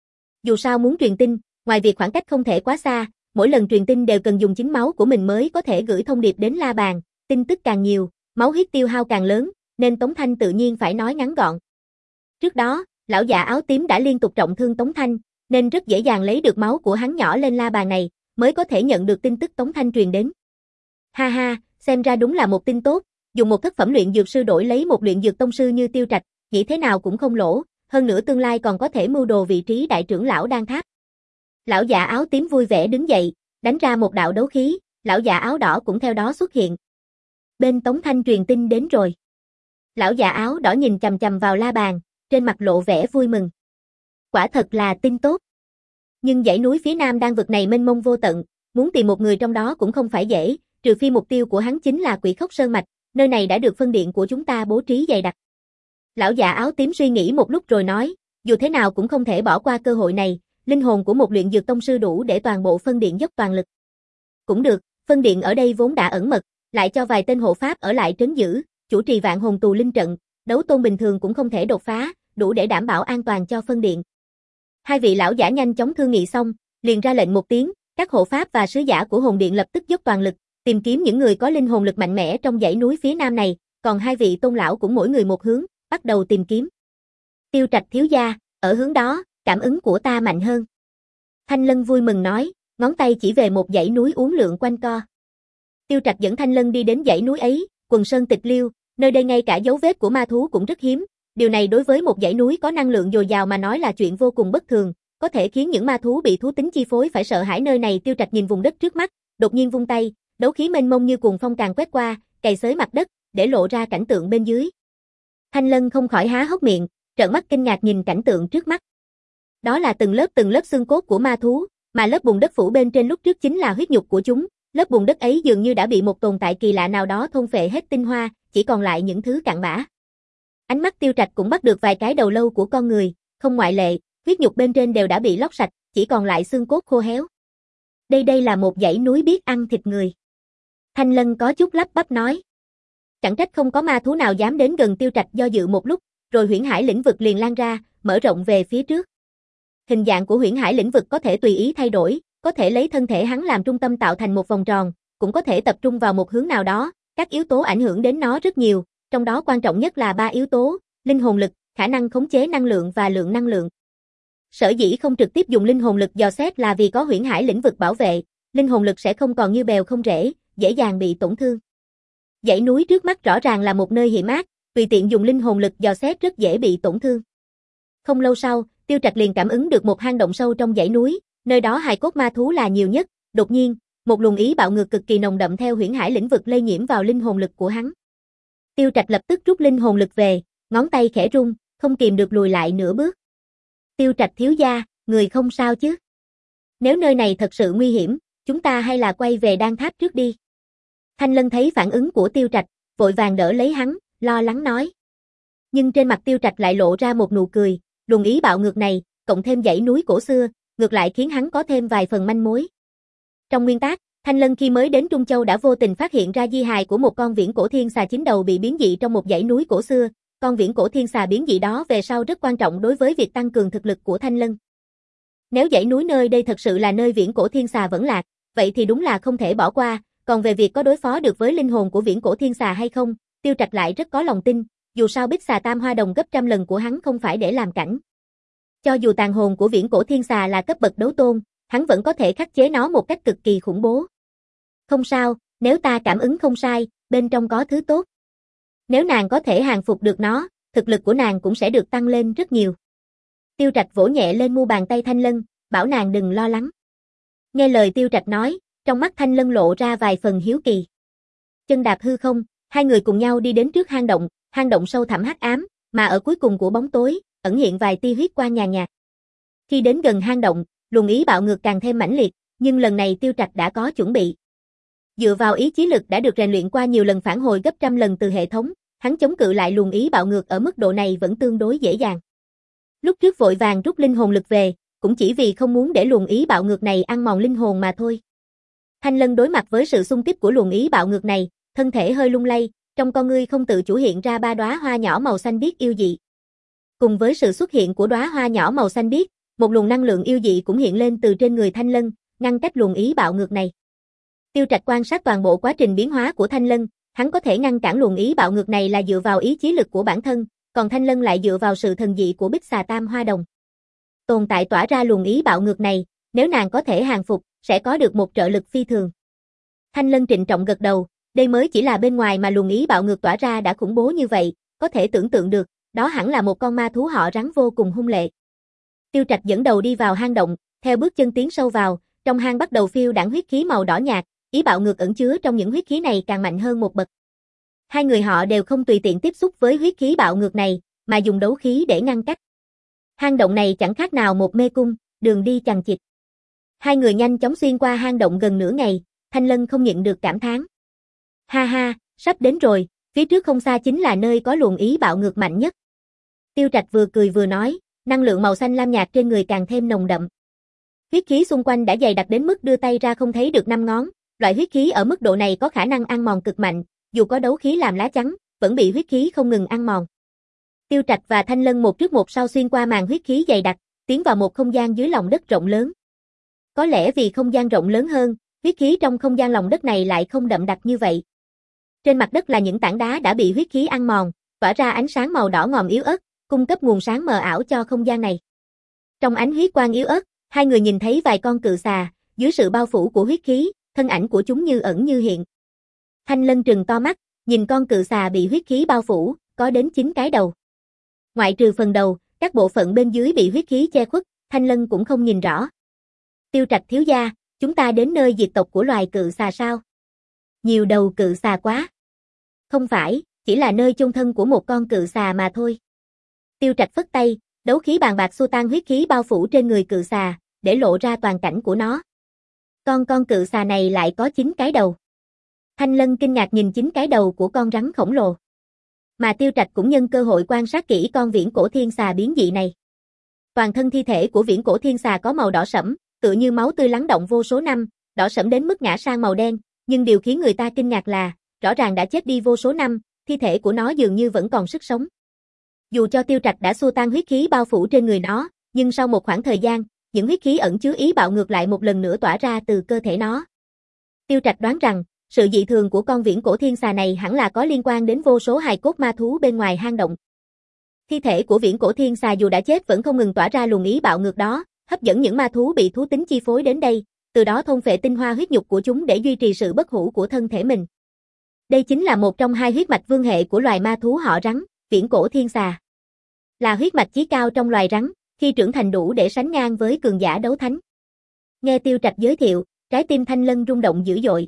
Dù sao muốn truyền tin, ngoài việc khoảng cách không thể quá xa, mỗi lần truyền tin đều cần dùng chính máu của mình mới có thể gửi thông điệp đến la bàn, tin tức càng nhiều, máu huyết tiêu hao càng lớn, nên Tống Thanh tự nhiên phải nói ngắn gọn. Trước đó, lão già áo tím đã liên tục trọng thương Tống Thanh, nên rất dễ dàng lấy được máu của hắn nhỏ lên la bàn này, mới có thể nhận được tin tức Tống Thanh truyền đến. Ha ha, xem ra đúng là một tin tốt, dùng một thất phẩm luyện dược sư đổi lấy một luyện dược tông sư như Tiêu Trạch, nghĩ thế nào cũng không lỗ, hơn nữa tương lai còn có thể mưu đồ vị trí đại trưởng lão Đan Tháp. Lão già áo tím vui vẻ đứng dậy, đánh ra một đạo đấu khí, lão già áo đỏ cũng theo đó xuất hiện. Bên Tống Thanh truyền tin đến rồi. Lão già áo đỏ nhìn chằm chằm vào la bàn, trên mặt lộ vẻ vui mừng. Quả thật là tin tốt. Nhưng dãy núi phía nam đang vực này mênh mông vô tận, muốn tìm một người trong đó cũng không phải dễ, trừ phi mục tiêu của hắn chính là Quỷ Khốc Sơn mạch, nơi này đã được phân điện của chúng ta bố trí dày đặc. Lão già áo tím suy nghĩ một lúc rồi nói, dù thế nào cũng không thể bỏ qua cơ hội này, linh hồn của một luyện dược tông sư đủ để toàn bộ phân điện dốc toàn lực. Cũng được, phân điện ở đây vốn đã ẩn mật, lại cho vài tên hộ pháp ở lại trấn giữ, chủ trì vạn hồn tù linh trận, đấu tôn bình thường cũng không thể đột phá, đủ để đảm bảo an toàn cho phân điện. Hai vị lão giả nhanh chóng thương nghị xong, liền ra lệnh một tiếng, các hộ pháp và sứ giả của hồn điện lập tức dốc toàn lực, tìm kiếm những người có linh hồn lực mạnh mẽ trong dãy núi phía nam này, còn hai vị tôn lão cũng mỗi người một hướng, bắt đầu tìm kiếm. Tiêu Trạch thiếu gia, ở hướng đó, cảm ứng của ta mạnh hơn. Thanh Lân vui mừng nói, ngón tay chỉ về một dãy núi uốn lượn quanh co. Tiêu Trạch dẫn Thanh Lân đi đến dãy núi ấy, quần sơn tịch liêu, nơi đây ngay cả dấu vết của ma thú cũng rất hiếm. Điều này đối với một dãy núi có năng lượng dồi dào mà nói là chuyện vô cùng bất thường, có thể khiến những ma thú bị thú tính chi phối phải sợ hãi nơi này. Tiêu Trạch nhìn vùng đất trước mắt, đột nhiên vung tay, đấu khí mênh mông như cuồng phong càng quét qua, cày xới mặt đất, để lộ ra cảnh tượng bên dưới. Thanh Lân không khỏi há hốc miệng, trợn mắt kinh ngạc nhìn cảnh tượng trước mắt. Đó là từng lớp từng lớp xương cốt của ma thú, mà lớp bùn đất phủ bên trên lúc trước chính là huyết nhục của chúng, lớp bùn đất ấy dường như đã bị một tồn tại kỳ lạ nào đó thôn phệ hết tinh hoa, chỉ còn lại những thứ cặn bã. Ánh mắt Tiêu Trạch cũng bắt được vài cái đầu lâu của con người, không ngoại lệ, huyết nhục bên trên đều đã bị lóc sạch, chỉ còn lại xương cốt khô héo. Đây đây là một dãy núi biết ăn thịt người. Thanh Lân có chút lắp bắp nói. Chẳng trách không có ma thú nào dám đến gần. Tiêu Trạch do dự một lúc, rồi huyễn hải lĩnh vực liền lan ra, mở rộng về phía trước. Hình dạng của huyễn hải lĩnh vực có thể tùy ý thay đổi, có thể lấy thân thể hắn làm trung tâm tạo thành một vòng tròn, cũng có thể tập trung vào một hướng nào đó, các yếu tố ảnh hưởng đến nó rất nhiều, trong đó quan trọng nhất là ba yếu tố, linh hồn lực, khả năng khống chế năng lượng và lượng năng lượng. Sở dĩ không trực tiếp dùng linh hồn lực dò xét là vì có huyễn hải lĩnh vực bảo vệ, linh hồn lực sẽ không còn như bèo không rễ, dễ dàng bị tổn thương. Dãy núi trước mắt rõ ràng là một nơi hiểm ác, tùy tiện dùng linh hồn lực dò xét rất dễ bị tổn thương. Không lâu sau, Tiêu Trạch liền cảm ứng được một hang động sâu trong dãy núi, nơi đó hài cốt ma thú là nhiều nhất, đột nhiên, một luồng ý bạo ngược cực kỳ nồng đậm theo huyễn hải lĩnh vực lây nhiễm vào linh hồn lực của hắn. Tiêu Trạch lập tức rút linh hồn lực về, ngón tay khẽ rung, không kìm được lùi lại nửa bước. Tiêu Trạch thiếu gia, người không sao chứ? Nếu nơi này thật sự nguy hiểm, chúng ta hay là quay về Đan Tháp trước đi. Thanh Lân thấy phản ứng của Tiêu Trạch, vội vàng đỡ lấy hắn, lo lắng nói. Nhưng trên mặt Tiêu Trạch lại lộ ra một nụ cười, luồng ý bạo ngược này, cộng thêm dãy núi cổ xưa, ngược lại khiến hắn có thêm vài phần manh mối. Trong nguyên tác, Thanh Lân khi mới đến Trung Châu đã vô tình phát hiện ra di hài của một con viễn cổ thiên xà chín đầu bị biến dị trong một dãy núi cổ xưa, con viễn cổ thiên xà biến dị đó về sau rất quan trọng đối với việc tăng cường thực lực của Thanh Lân. Nếu dãy núi nơi đây thật sự là nơi viễn cổ thiên xà vẫn lạc, vậy thì đúng là không thể bỏ qua, còn về việc có đối phó được với linh hồn của viễn cổ thiên xà hay không, Tiêu Trạch lại rất có lòng tin, dù sao Bích Xà Tam Hoa Đồng gấp trăm lần của hắn không phải để làm cảnh. Cho dù tàn hồn của viễn cổ thiên xà là cấp bậc đấu tôn, hắn vẫn có thể khắc chế nó một cách cực kỳ khủng bố. Không sao, nếu ta cảm ứng không sai, bên trong có thứ tốt. Nếu nàng có thể hàng phục được nó, thực lực của nàng cũng sẽ được tăng lên rất nhiều. Tiêu Trạch vỗ nhẹ lên mu bàn tay Thanh Lân, bảo nàng đừng lo lắng. Nghe lời Tiêu Trạch nói, trong mắt Thanh Lân lộ ra vài phần hiếu kỳ. Chân đạp hư không, hai người cùng nhau đi đến trước hang động, hang động sâu thẳm hắc ám, mà ở cuối cùng của bóng tối, ẩn hiện vài tia huyết quang nhàn nhạt. Khi đến gần hang động, luồng ý bạo ngược càng thêm mãnh liệt, nhưng lần này Tiêu Trạch đã có chuẩn bị. Dựa vào ý chí lực đã được rèn luyện qua nhiều lần phản hồi gấp trăm lần từ hệ thống, hắn chống cự lại luồng ý bạo ngược ở mức độ này vẫn tương đối dễ dàng. Lúc trước vội vàng rút linh hồn lực về, cũng chỉ vì không muốn để luồng ý bạo ngược này ăn mòn linh hồn mà thôi. Thanh Lân đối mặt với sự xung kích của luồng ý bạo ngược này, thân thể hơi lung lay, trong con ngươi không tự chủ hiện ra ba đóa hoa nhỏ màu xanh biếc yêu dị. Cùng với sự xuất hiện của đóa hoa nhỏ màu xanh biếc, một luồng năng lượng yêu dị cũng hiện lên từ trên người Thanh Lân, ngăn cách luồng ý bạo ngược này. Tiêu Trạch quan sát toàn bộ quá trình biến hóa của Thanh Lân, hắn có thể ngăn cản luồng ý bạo ngược này là dựa vào ý chí lực của bản thân, còn Thanh Lân lại dựa vào sự thần dị của Bích Xà Tam Hoa Đồng. Tồn tại tỏa ra luồng ý bạo ngược này, nếu nàng có thể hàng phục, sẽ có được một trợ lực phi thường. Thanh Lân trịnh trọng gật đầu, đây mới chỉ là bên ngoài mà luồng ý bạo ngược tỏa ra đã khủng bố như vậy, có thể tưởng tượng được, đó hẳn là một con ma thú họ rắn vô cùng hung lệ. Tiêu Trạch dẫn đầu đi vào hang động, theo bước chân tiến sâu vào, trong hang bắt đầu phiêu đãng huyết khí màu đỏ nhạt, ý bạo ngược ẩn chứa trong những huyết khí này càng mạnh hơn một bậc. Hai người họ đều không tùy tiện tiếp xúc với huyết khí bạo ngược này, mà dùng đấu khí để ngăn cách. Hang động này chẳng khác nào một mê cung, đường đi chằng chịt. Hai người nhanh chóng xuyên qua hang động gần nửa ngày, Thanh Lân không nhịn được cảm thán. Ha ha, sắp đến rồi, phía trước không xa chính là nơi có luồng ý bạo ngược mạnh nhất. Tiêu Trạch vừa cười vừa nói, năng lượng màu xanh lam nhạt trên người càng thêm nồng đậm. Huyết khí xung quanh đã dày đặc đến mức đưa tay ra không thấy được năm ngón, loại huyết khí ở mức độ này có khả năng ăn mòn cực mạnh, dù có đấu khí làm lá chắn, vẫn bị huyết khí không ngừng ăn mòn. Tiêu Trạch và Thanh Lân một trước một sau xuyên qua màn huyết khí dày đặc, tiến vào một không gian dưới lòng đất rộng lớn. Có lẽ vì không gian rộng lớn hơn, huyết khí trong không gian lòng đất này lại không đậm đặc như vậy. Trên mặt đất là những tảng đá đã bị huyết khí ăn mòn, tỏa ra ánh sáng màu đỏ ngòm yếu ớt, cung cấp nguồn sáng mờ ảo cho không gian này. Trong ánh huyết quang yếu ớt, hai người nhìn thấy vài con cự xà, dưới sự bao phủ của huyết khí, thân ảnh của chúng như ẩn như hiện. Thanh Lân trừng to mắt, nhìn con cự xà bị huyết khí bao phủ, có đến chín cái đầu. Ngoại trừ phần đầu, các bộ phận bên dưới bị huyết khí che khuất, Thanh Lân cũng không nhìn rõ. Tiêu Trạch thiếu gia, chúng ta đến nơi diệt tộc của loài cự xà sao? Nhiều đầu cự xà quá. Không phải, chỉ là nơi chôn thân của một con cự xà mà thôi. Tiêu Trạch phất tay, đấu khí bàn bạc xua tan huyết khí bao phủ trên người cự xà, để lộ ra toàn cảnh của nó. Con con cự xà này lại có chín cái đầu. Thanh Lân kinh ngạc nhìn chín cái đầu của con rắn khổng lồ. Mà Tiêu Trạch cũng nhân cơ hội quan sát kỹ con viễn cổ thiên xà biến dị này. Toàn thân thi thể của viễn cổ thiên xà có màu đỏ sẫm, tựa như máu tươi lắng động vô số năm, đỏ sẫm đến mức ngã sang màu đen, nhưng điều khiến người ta kinh ngạc là, rõ ràng đã chết đi vô số năm, thi thể của nó dường như vẫn còn sức sống. Dù cho Tiêu Trạch đã xua tan huyết khí bao phủ trên người nó, nhưng sau một khoảng thời gian, những huyết khí ẩn chứa ý bạo ngược lại một lần nữa tỏa ra từ cơ thể nó. Tiêu Trạch đoán rằng, sự dị thường của con viễn cổ thiên xà này hẳn là có liên quan đến vô số hài cốt ma thú bên ngoài hang động. Thi thể của viễn cổ thiên xà dù đã chết vẫn không ngừng tỏa ra luồng ý bạo ngược đó, hấp dẫn những ma thú bị thú tính chi phối đến đây, từ đó thôn phệ tinh hoa huyết nhục của chúng để duy trì sự bất hủ của thân thể mình. Đây chính là một trong hai huyết mạch vương hệ của loài ma thú họ rắn, viễn cổ thiên xà. Là huyết mạch chí cao trong loài rắn, khi trưởng thành đủ để sánh ngang với cường giả đấu thánh. Nghe Tiêu Trạch giới thiệu, trái tim Thanh Lân rung động dữ dội.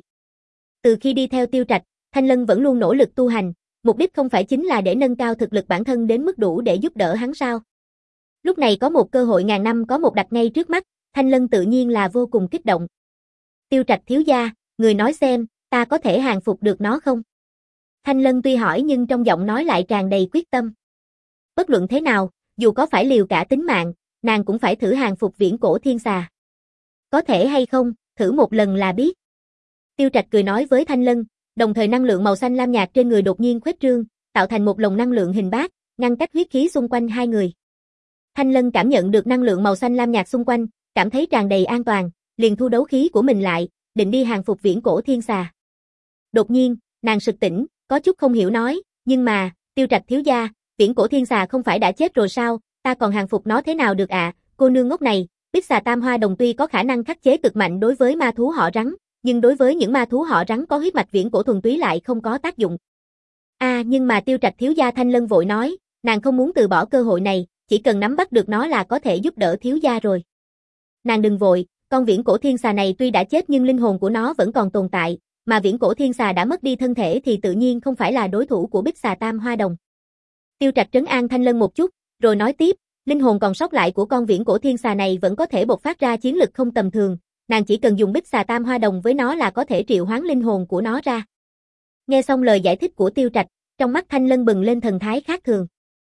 Từ khi đi theo Tiêu Trạch, Thanh Lân vẫn luôn nỗ lực tu hành, mục đích không phải chính là để nâng cao thực lực bản thân đến mức đủ để giúp đỡ hắn sao? Lúc này có một cơ hội ngàn năm có một đặt ngay trước mắt, Thanh Lân tự nhiên là vô cùng kích động. Tiêu Trạch thiếu gia, người nói xem, ta có thể hàng phục được nó không? Thanh Lân tuy hỏi nhưng trong giọng nói lại tràn đầy quyết tâm. Bất luận thế nào, dù có phải liều cả tính mạng, nàng cũng phải thử hàng phục viễn cổ thiên xà. Có thể hay không, thử một lần là biết. Tiêu Trạch cười nói với Thanh Lân, đồng thời năng lượng màu xanh lam nhạt trên người đột nhiên khuếch trương, tạo thành một lồng năng lượng hình bát, ngăn cách huyết khí xung quanh hai người. Thanh Lân cảm nhận được năng lượng màu xanh lam nhạt xung quanh, cảm thấy tràn đầy an toàn, liền thu đấu khí của mình lại, định đi hàng phục viễn cổ thiên xà. Đột nhiên, nàng sực tỉnh, có chút không hiểu nói, nhưng mà, Tiêu Trạch thiếu gia, viễn cổ thiên xà không phải đã chết rồi sao, ta còn hàng phục nó thế nào được ạ? À? Cô nương ngốc này, Bích xà tam hoa đồng tuy có khả năng khắc chế cực mạnh đối với ma thú họ rắn, nhưng đối với những ma thú họ rắn có huyết mạch viễn cổ thuần túy lại không có tác dụng. À, nhưng mà Tiêu Trạch thiếu gia, Thanh Lân vội nói, nàng không muốn từ bỏ cơ hội này, chỉ cần nắm bắt được nó là có thể giúp đỡ thiếu gia rồi. Nàng đừng vội, con viễn cổ thiên xà này tuy đã chết nhưng linh hồn của nó vẫn còn tồn tại, mà viễn cổ thiên xà đã mất đi thân thể thì tự nhiên không phải là đối thủ của Bích xà tam hoa đồng. Tiêu Trạch trấn an Thanh Lân một chút, rồi nói tiếp, linh hồn còn sót lại của con viễn cổ thiên xà này vẫn có thể bộc phát ra chiến lực không tầm thường, nàng chỉ cần dùng Bích xà tam hoa đồng với nó là có thể triệu hoán linh hồn của nó ra. Nghe xong lời giải thích của Tiêu Trạch, trong mắt Thanh Lân bừng lên thần thái khác thường.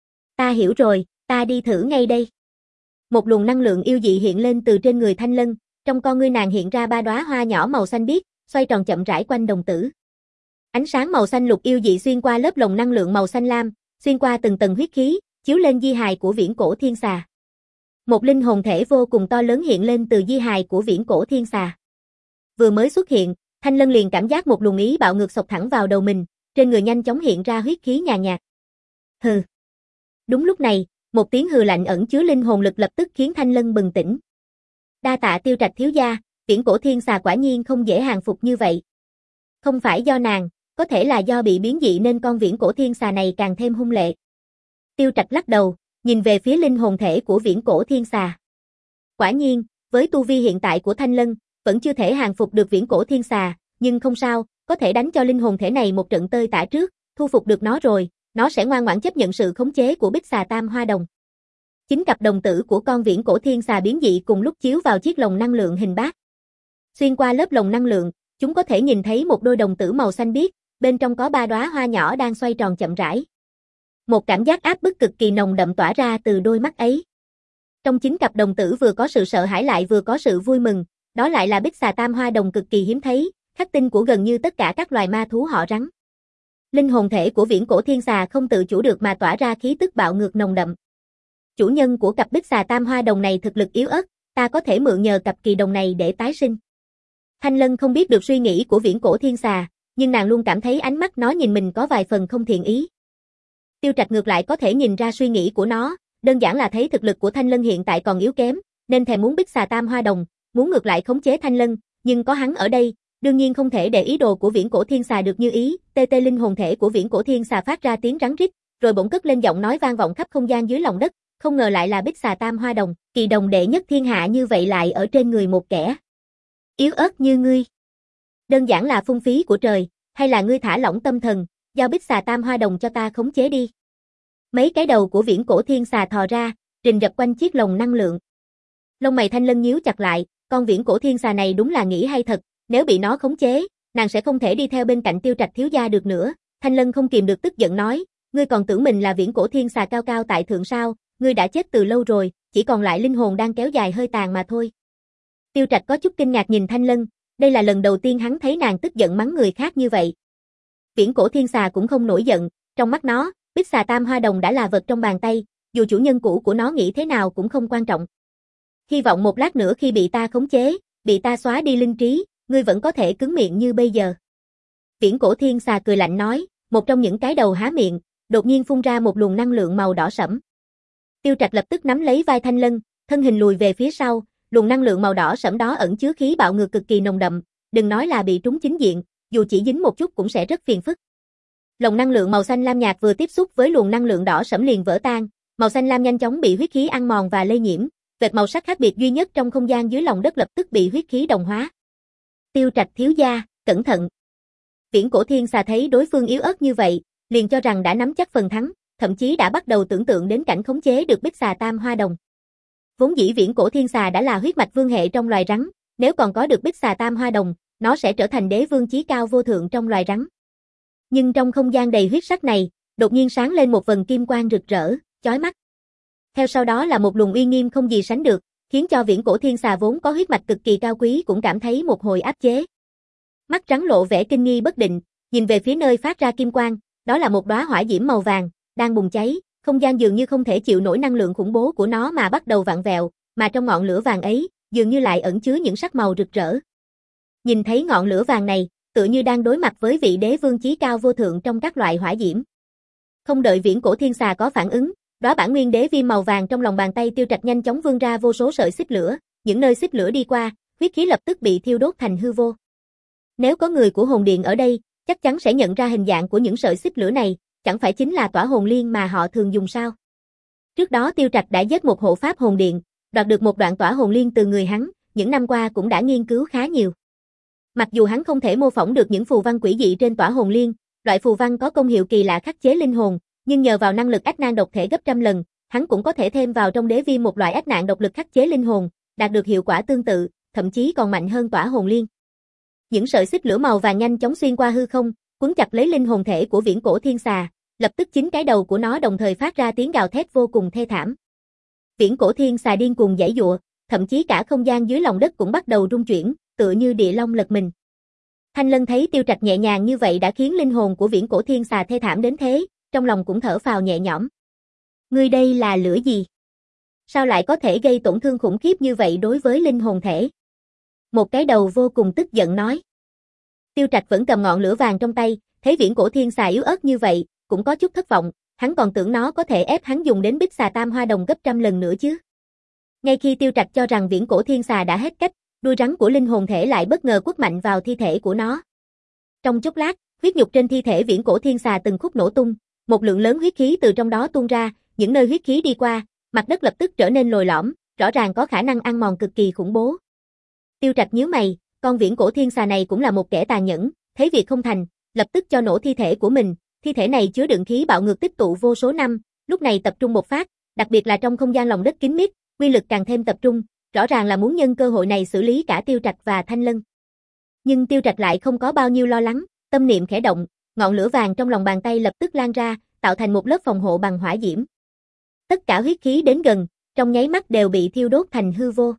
Ta hiểu rồi, ta đi thử ngay đây. Một luồng năng lượng yêu dị hiện lên từ trên người Thanh Lân, trong con ngươi nàng hiện ra ba đóa hoa nhỏ màu xanh biếc, xoay tròn chậm rãi quanh đồng tử. Ánh sáng màu xanh lục yêu dị xuyên qua lớp lồng năng lượng màu xanh lam, xuyên qua từng tầng huyết khí, chiếu lên di hài của viễn cổ thiên xà. Một linh hồn thể vô cùng to lớn hiện lên từ di hài của viễn cổ thiên xà. Vừa mới xuất hiện, Thanh Lân liền cảm giác một luồng ý bạo ngược xộc thẳng vào đầu mình, trên người nhanh chóng hiện ra huyết khí nhàn nhạt. Hừ. Đúng lúc này, một tiếng hừ lạnh ẩn chứa linh hồn lực lập tức khiến Thanh Lân bừng tỉnh. Đa tạ Tiêu Trạch thiếu gia, viễn cổ thiên xà quả nhiên không dễ hàng phục như vậy. Không phải do nàng, có thể là do bị biến dị nên con viễn cổ thiên xà này càng thêm hung lệ. Tiêu Trạch lắc đầu, nhìn về phía linh hồn thể của viễn cổ thiên xà. Quả nhiên, với tu vi hiện tại của Thanh Lân, vẫn chưa thể hàng phục được viễn cổ thiên xà, nhưng không sao, có thể đánh cho linh hồn thể này một trận tơi tả trước, thu phục được nó rồi, nó sẽ ngoan ngoãn chấp nhận sự khống chế của Bích xà tam hoa đồng. Chính cặp đồng tử của con viễn cổ thiên xà biến dị cùng lúc chiếu vào chiếc lồng năng lượng hình bát. Xuyên qua lớp lồng năng lượng, chúng có thể nhìn thấy một đôi đồng tử màu xanh biếc, bên trong có ba đóa hoa nhỏ đang xoay tròn chậm rãi. Một cảm giác áp bức cực kỳ nồng đậm tỏa ra từ đôi mắt ấy. Trong chính cặp đồng tử vừa có sự sợ hãi lại vừa có sự vui mừng, đó lại là Bích xà tam hoa đồng cực kỳ hiếm thấy, khắc tinh của gần như tất cả các loài ma thú họ rắn. Linh hồn thể của viễn cổ thiên xà không tự chủ được mà tỏa ra khí tức bạo ngược nồng đậm. Chủ nhân của cặp Bích xà tam hoa đồng này thực lực yếu ớt, ta có thể mượn nhờ cặp kỳ đồng này để tái sinh. Thanh Lân không biết được suy nghĩ của viễn cổ thiên xà, nhưng nàng luôn cảm thấy ánh mắt nó nhìn mình có vài phần không thiện ý. Tiêu Trạch ngược lại có thể nhìn ra suy nghĩ của nó, đơn giản là thấy thực lực của Thanh Lân hiện tại còn yếu kém, nên thèm muốn Bích xà tam hoa đồng, muốn ngược lại khống chế Thanh Lân, nhưng có hắn ở đây, đương nhiên không thể để ý đồ của viễn cổ thiên xà được như ý. Tê tê linh hồn thể của viễn cổ thiên xà phát ra tiếng rắn rít, rồi bỗng cất lên giọng nói vang vọng khắp không gian dưới lòng đất, không ngờ lại là Bích xà tam hoa đồng, kỳ đồng đệ nhất thiên hạ như vậy lại ở trên người một kẻ yếu ớt như ngươi. Đơn giản là phung phí của trời, hay là ngươi thả lỏng tâm thần, giao Bích xà tam hoa đồng cho ta khống chế đi. Mấy cái đầu của viễn cổ thiên xà thò ra, rình rập quanh chiếc lồng năng lượng. Lông mày Thanh Lân nhíu chặt lại, con viễn cổ thiên xà này đúng là nghĩ hay thật, nếu bị nó khống chế, nàng sẽ không thể đi theo bên cạnh Tiêu Trạch thiếu gia được nữa. Thanh Lân không kìm được tức giận nói, ngươi còn tưởng mình là viễn cổ thiên xà cao cao tại thượng sao, ngươi đã chết từ lâu rồi, chỉ còn lại linh hồn đang kéo dài hơi tàn mà thôi. Tiêu Trạch có chút kinh ngạc nhìn Thanh Lân, đây là lần đầu tiên hắn thấy nàng tức giận mắng người khác như vậy. Viễn cổ thiên xà cũng không nổi giận, trong mắt nó, Bích xà tam hoa đồng đã là vật trong bàn tay, dù chủ nhân cũ của nó nghĩ thế nào cũng không quan trọng. Hy vọng một lát nữa khi bị ta khống chế, bị ta xóa đi linh trí, ngươi vẫn có thể cứng miệng như bây giờ. Viễn cổ thiên xà cười lạnh nói, một trong những cái đầu há miệng, đột nhiên phun ra một luồng năng lượng màu đỏ sẫm. Tiêu Trạch lập tức nắm lấy vai Thanh Lân, thân hình lùi về phía sau, luồng năng lượng màu đỏ sẫm đó ẩn chứa khí bạo ngược cực kỳ nồng đậm, đừng nói là bị trúng chính diện, dù chỉ dính một chút cũng sẽ rất phiền phức. Lồng năng lượng màu xanh lam nhạt vừa tiếp xúc với luồng năng lượng đỏ sẫm liền vỡ tan, màu xanh lam nhanh chóng bị huyết khí ăn mòn và lây nhiễm, vệt màu sắc khác biệt duy nhất trong không gian dưới lòng đất lập tức bị huyết khí đồng hóa. Tiêu Trạch thiếu gia, cẩn thận. Viễn cổ thiên xà thấy đối phương yếu ớt như vậy, liền cho rằng đã nắm chắc phần thắng, thậm chí đã bắt đầu tưởng tượng đến cảnh khống chế được Bích xà tam hoa đồng. Vốn dĩ viễn cổ thiên xà đã là huyết mạch vương hệ trong loài rắn, nếu còn có được Bích xà tam hoa đồng, nó sẽ trở thành đế vương chí cao vô thượng trong loài rắn. Nhưng trong không gian đầy huyết sắc này, đột nhiên sáng lên một vầng kim quang rực rỡ, chói mắt. Theo sau đó là một luồng uy nghiêm không gì sánh được, khiến cho viễn cổ thiên xà vốn có huyết mạch cực kỳ cao quý cũng cảm thấy một hồi áp chế. Mắt rắn lộ vẻ kinh nghi bất định, nhìn về phía nơi phát ra kim quang, đó là một đóa hỏa diễm màu vàng, đang bùng cháy, không gian dường như không thể chịu nổi năng lượng khủng bố của nó mà bắt đầu vặn vẹo, mà trong ngọn lửa vàng ấy, dường như lại ẩn chứa những sắc màu rực rỡ. Nhìn thấy ngọn lửa vàng này, tựa như đang đối mặt với vị đế vương chí cao vô thượng trong các loại hỏa diễm. Không đợi Viễn Cổ Thiên Xà có phản ứng, đóa bản nguyên đế viêm màu vàng trong lòng bàn tay Tiêu Trạch nhanh chóng vươn ra vô số sợi xích lửa, những nơi xích lửa đi qua, huyết khí lập tức bị thiêu đốt thành hư vô. Nếu có người của hồn điện ở đây, chắc chắn sẽ nhận ra hình dạng của những sợi xích lửa này, chẳng phải chính là tỏa hồn liên mà họ thường dùng sao? Trước đó Tiêu Trạch đã giết một hộ pháp hồn điện, đoạt được một đoạn tỏa hồn liên từ người hắn, những năm qua cũng đã nghiên cứu khá nhiều. Mặc dù hắn không thể mô phỏng được những phù văn quỷ dị trên tỏa hồn liên, loại phù văn có công hiệu kỳ lạ khắc chế linh hồn, nhưng nhờ vào năng lực ách nạn độc thể gấp trăm lần, hắn cũng có thể thêm vào trong đế viêm một loại ách nạn độc lực khắc chế linh hồn, đạt được hiệu quả tương tự, thậm chí còn mạnh hơn tỏa hồn liên. Những sợi xích lửa màu vàng nhanh chóng xuyên qua hư không, quấn chặt lấy linh hồn thể của Viễn Cổ Thiên Xà, lập tức chín cái đầu của nó đồng thời phát ra tiếng gào thét vô cùng thê thảm. Viễn Cổ Thiên Xà điên cuồng giãy giụa, thậm chí cả không gian dưới lòng đất cũng bắt đầu rung chuyển, tựa như địa long lật mình. Thanh Lân thấy Tiêu Trạch nhẹ nhàng như vậy đã khiến linh hồn của Viễn Cổ Thiên Xà thê thảm đến thế, trong lòng cũng thở phào nhẹ nhõm. Ngươi đây là lửa gì? Sao lại có thể gây tổn thương khủng khiếp như vậy đối với linh hồn thể? Một cái đầu vô cùng tức giận nói. Tiêu Trạch vẫn cầm ngọn lửa vàng trong tay, thấy Viễn Cổ Thiên Xà yếu ớt như vậy, cũng có chút thất vọng, hắn còn tưởng nó có thể ép hắn dùng đến Bích Xà Tam Hoa Đồng gấp trăm lần nữa chứ. Ngay khi Tiêu Trạch cho rằng Viễn Cổ Thiên Xà đã hết cách, đuôi rắn của linh hồn thể lại bất ngờ quất mạnh vào thi thể của nó. Trong chốc lát, huyết nhục trên thi thể Viễn Cổ Thiên Xà từng khúc nổ tung, một lượng lớn huyết khí từ trong đó tuôn ra, những nơi huyết khí đi qua, mặt đất lập tức trở nên lồi lõm, rõ ràng có khả năng ăn mòn cực kỳ khủng bố. Tiêu Trạch nhíu mày, con Viễn Cổ Thiên Xà này cũng là một kẻ tàn nhẫn, thấy việc không thành, lập tức cho nổ thi thể của mình, thi thể này chứa đựng khí bạo ngược tích tụ vô số năm, lúc này tập trung một phát, đặc biệt là trong không gian lòng đất kín mít, quy lực càng thêm tập trung, rõ ràng là muốn nhân cơ hội này xử lý cả Tiêu Trạch và Thanh Lân. Nhưng Tiêu Trạch lại không có bao nhiêu lo lắng, tâm niệm khẽ động, ngọn lửa vàng trong lòng bàn tay lập tức lan ra, tạo thành một lớp phòng hộ bằng hỏa diễm. Tất cả huyết khí đến gần, trong nháy mắt đều bị thiêu đốt thành hư vô.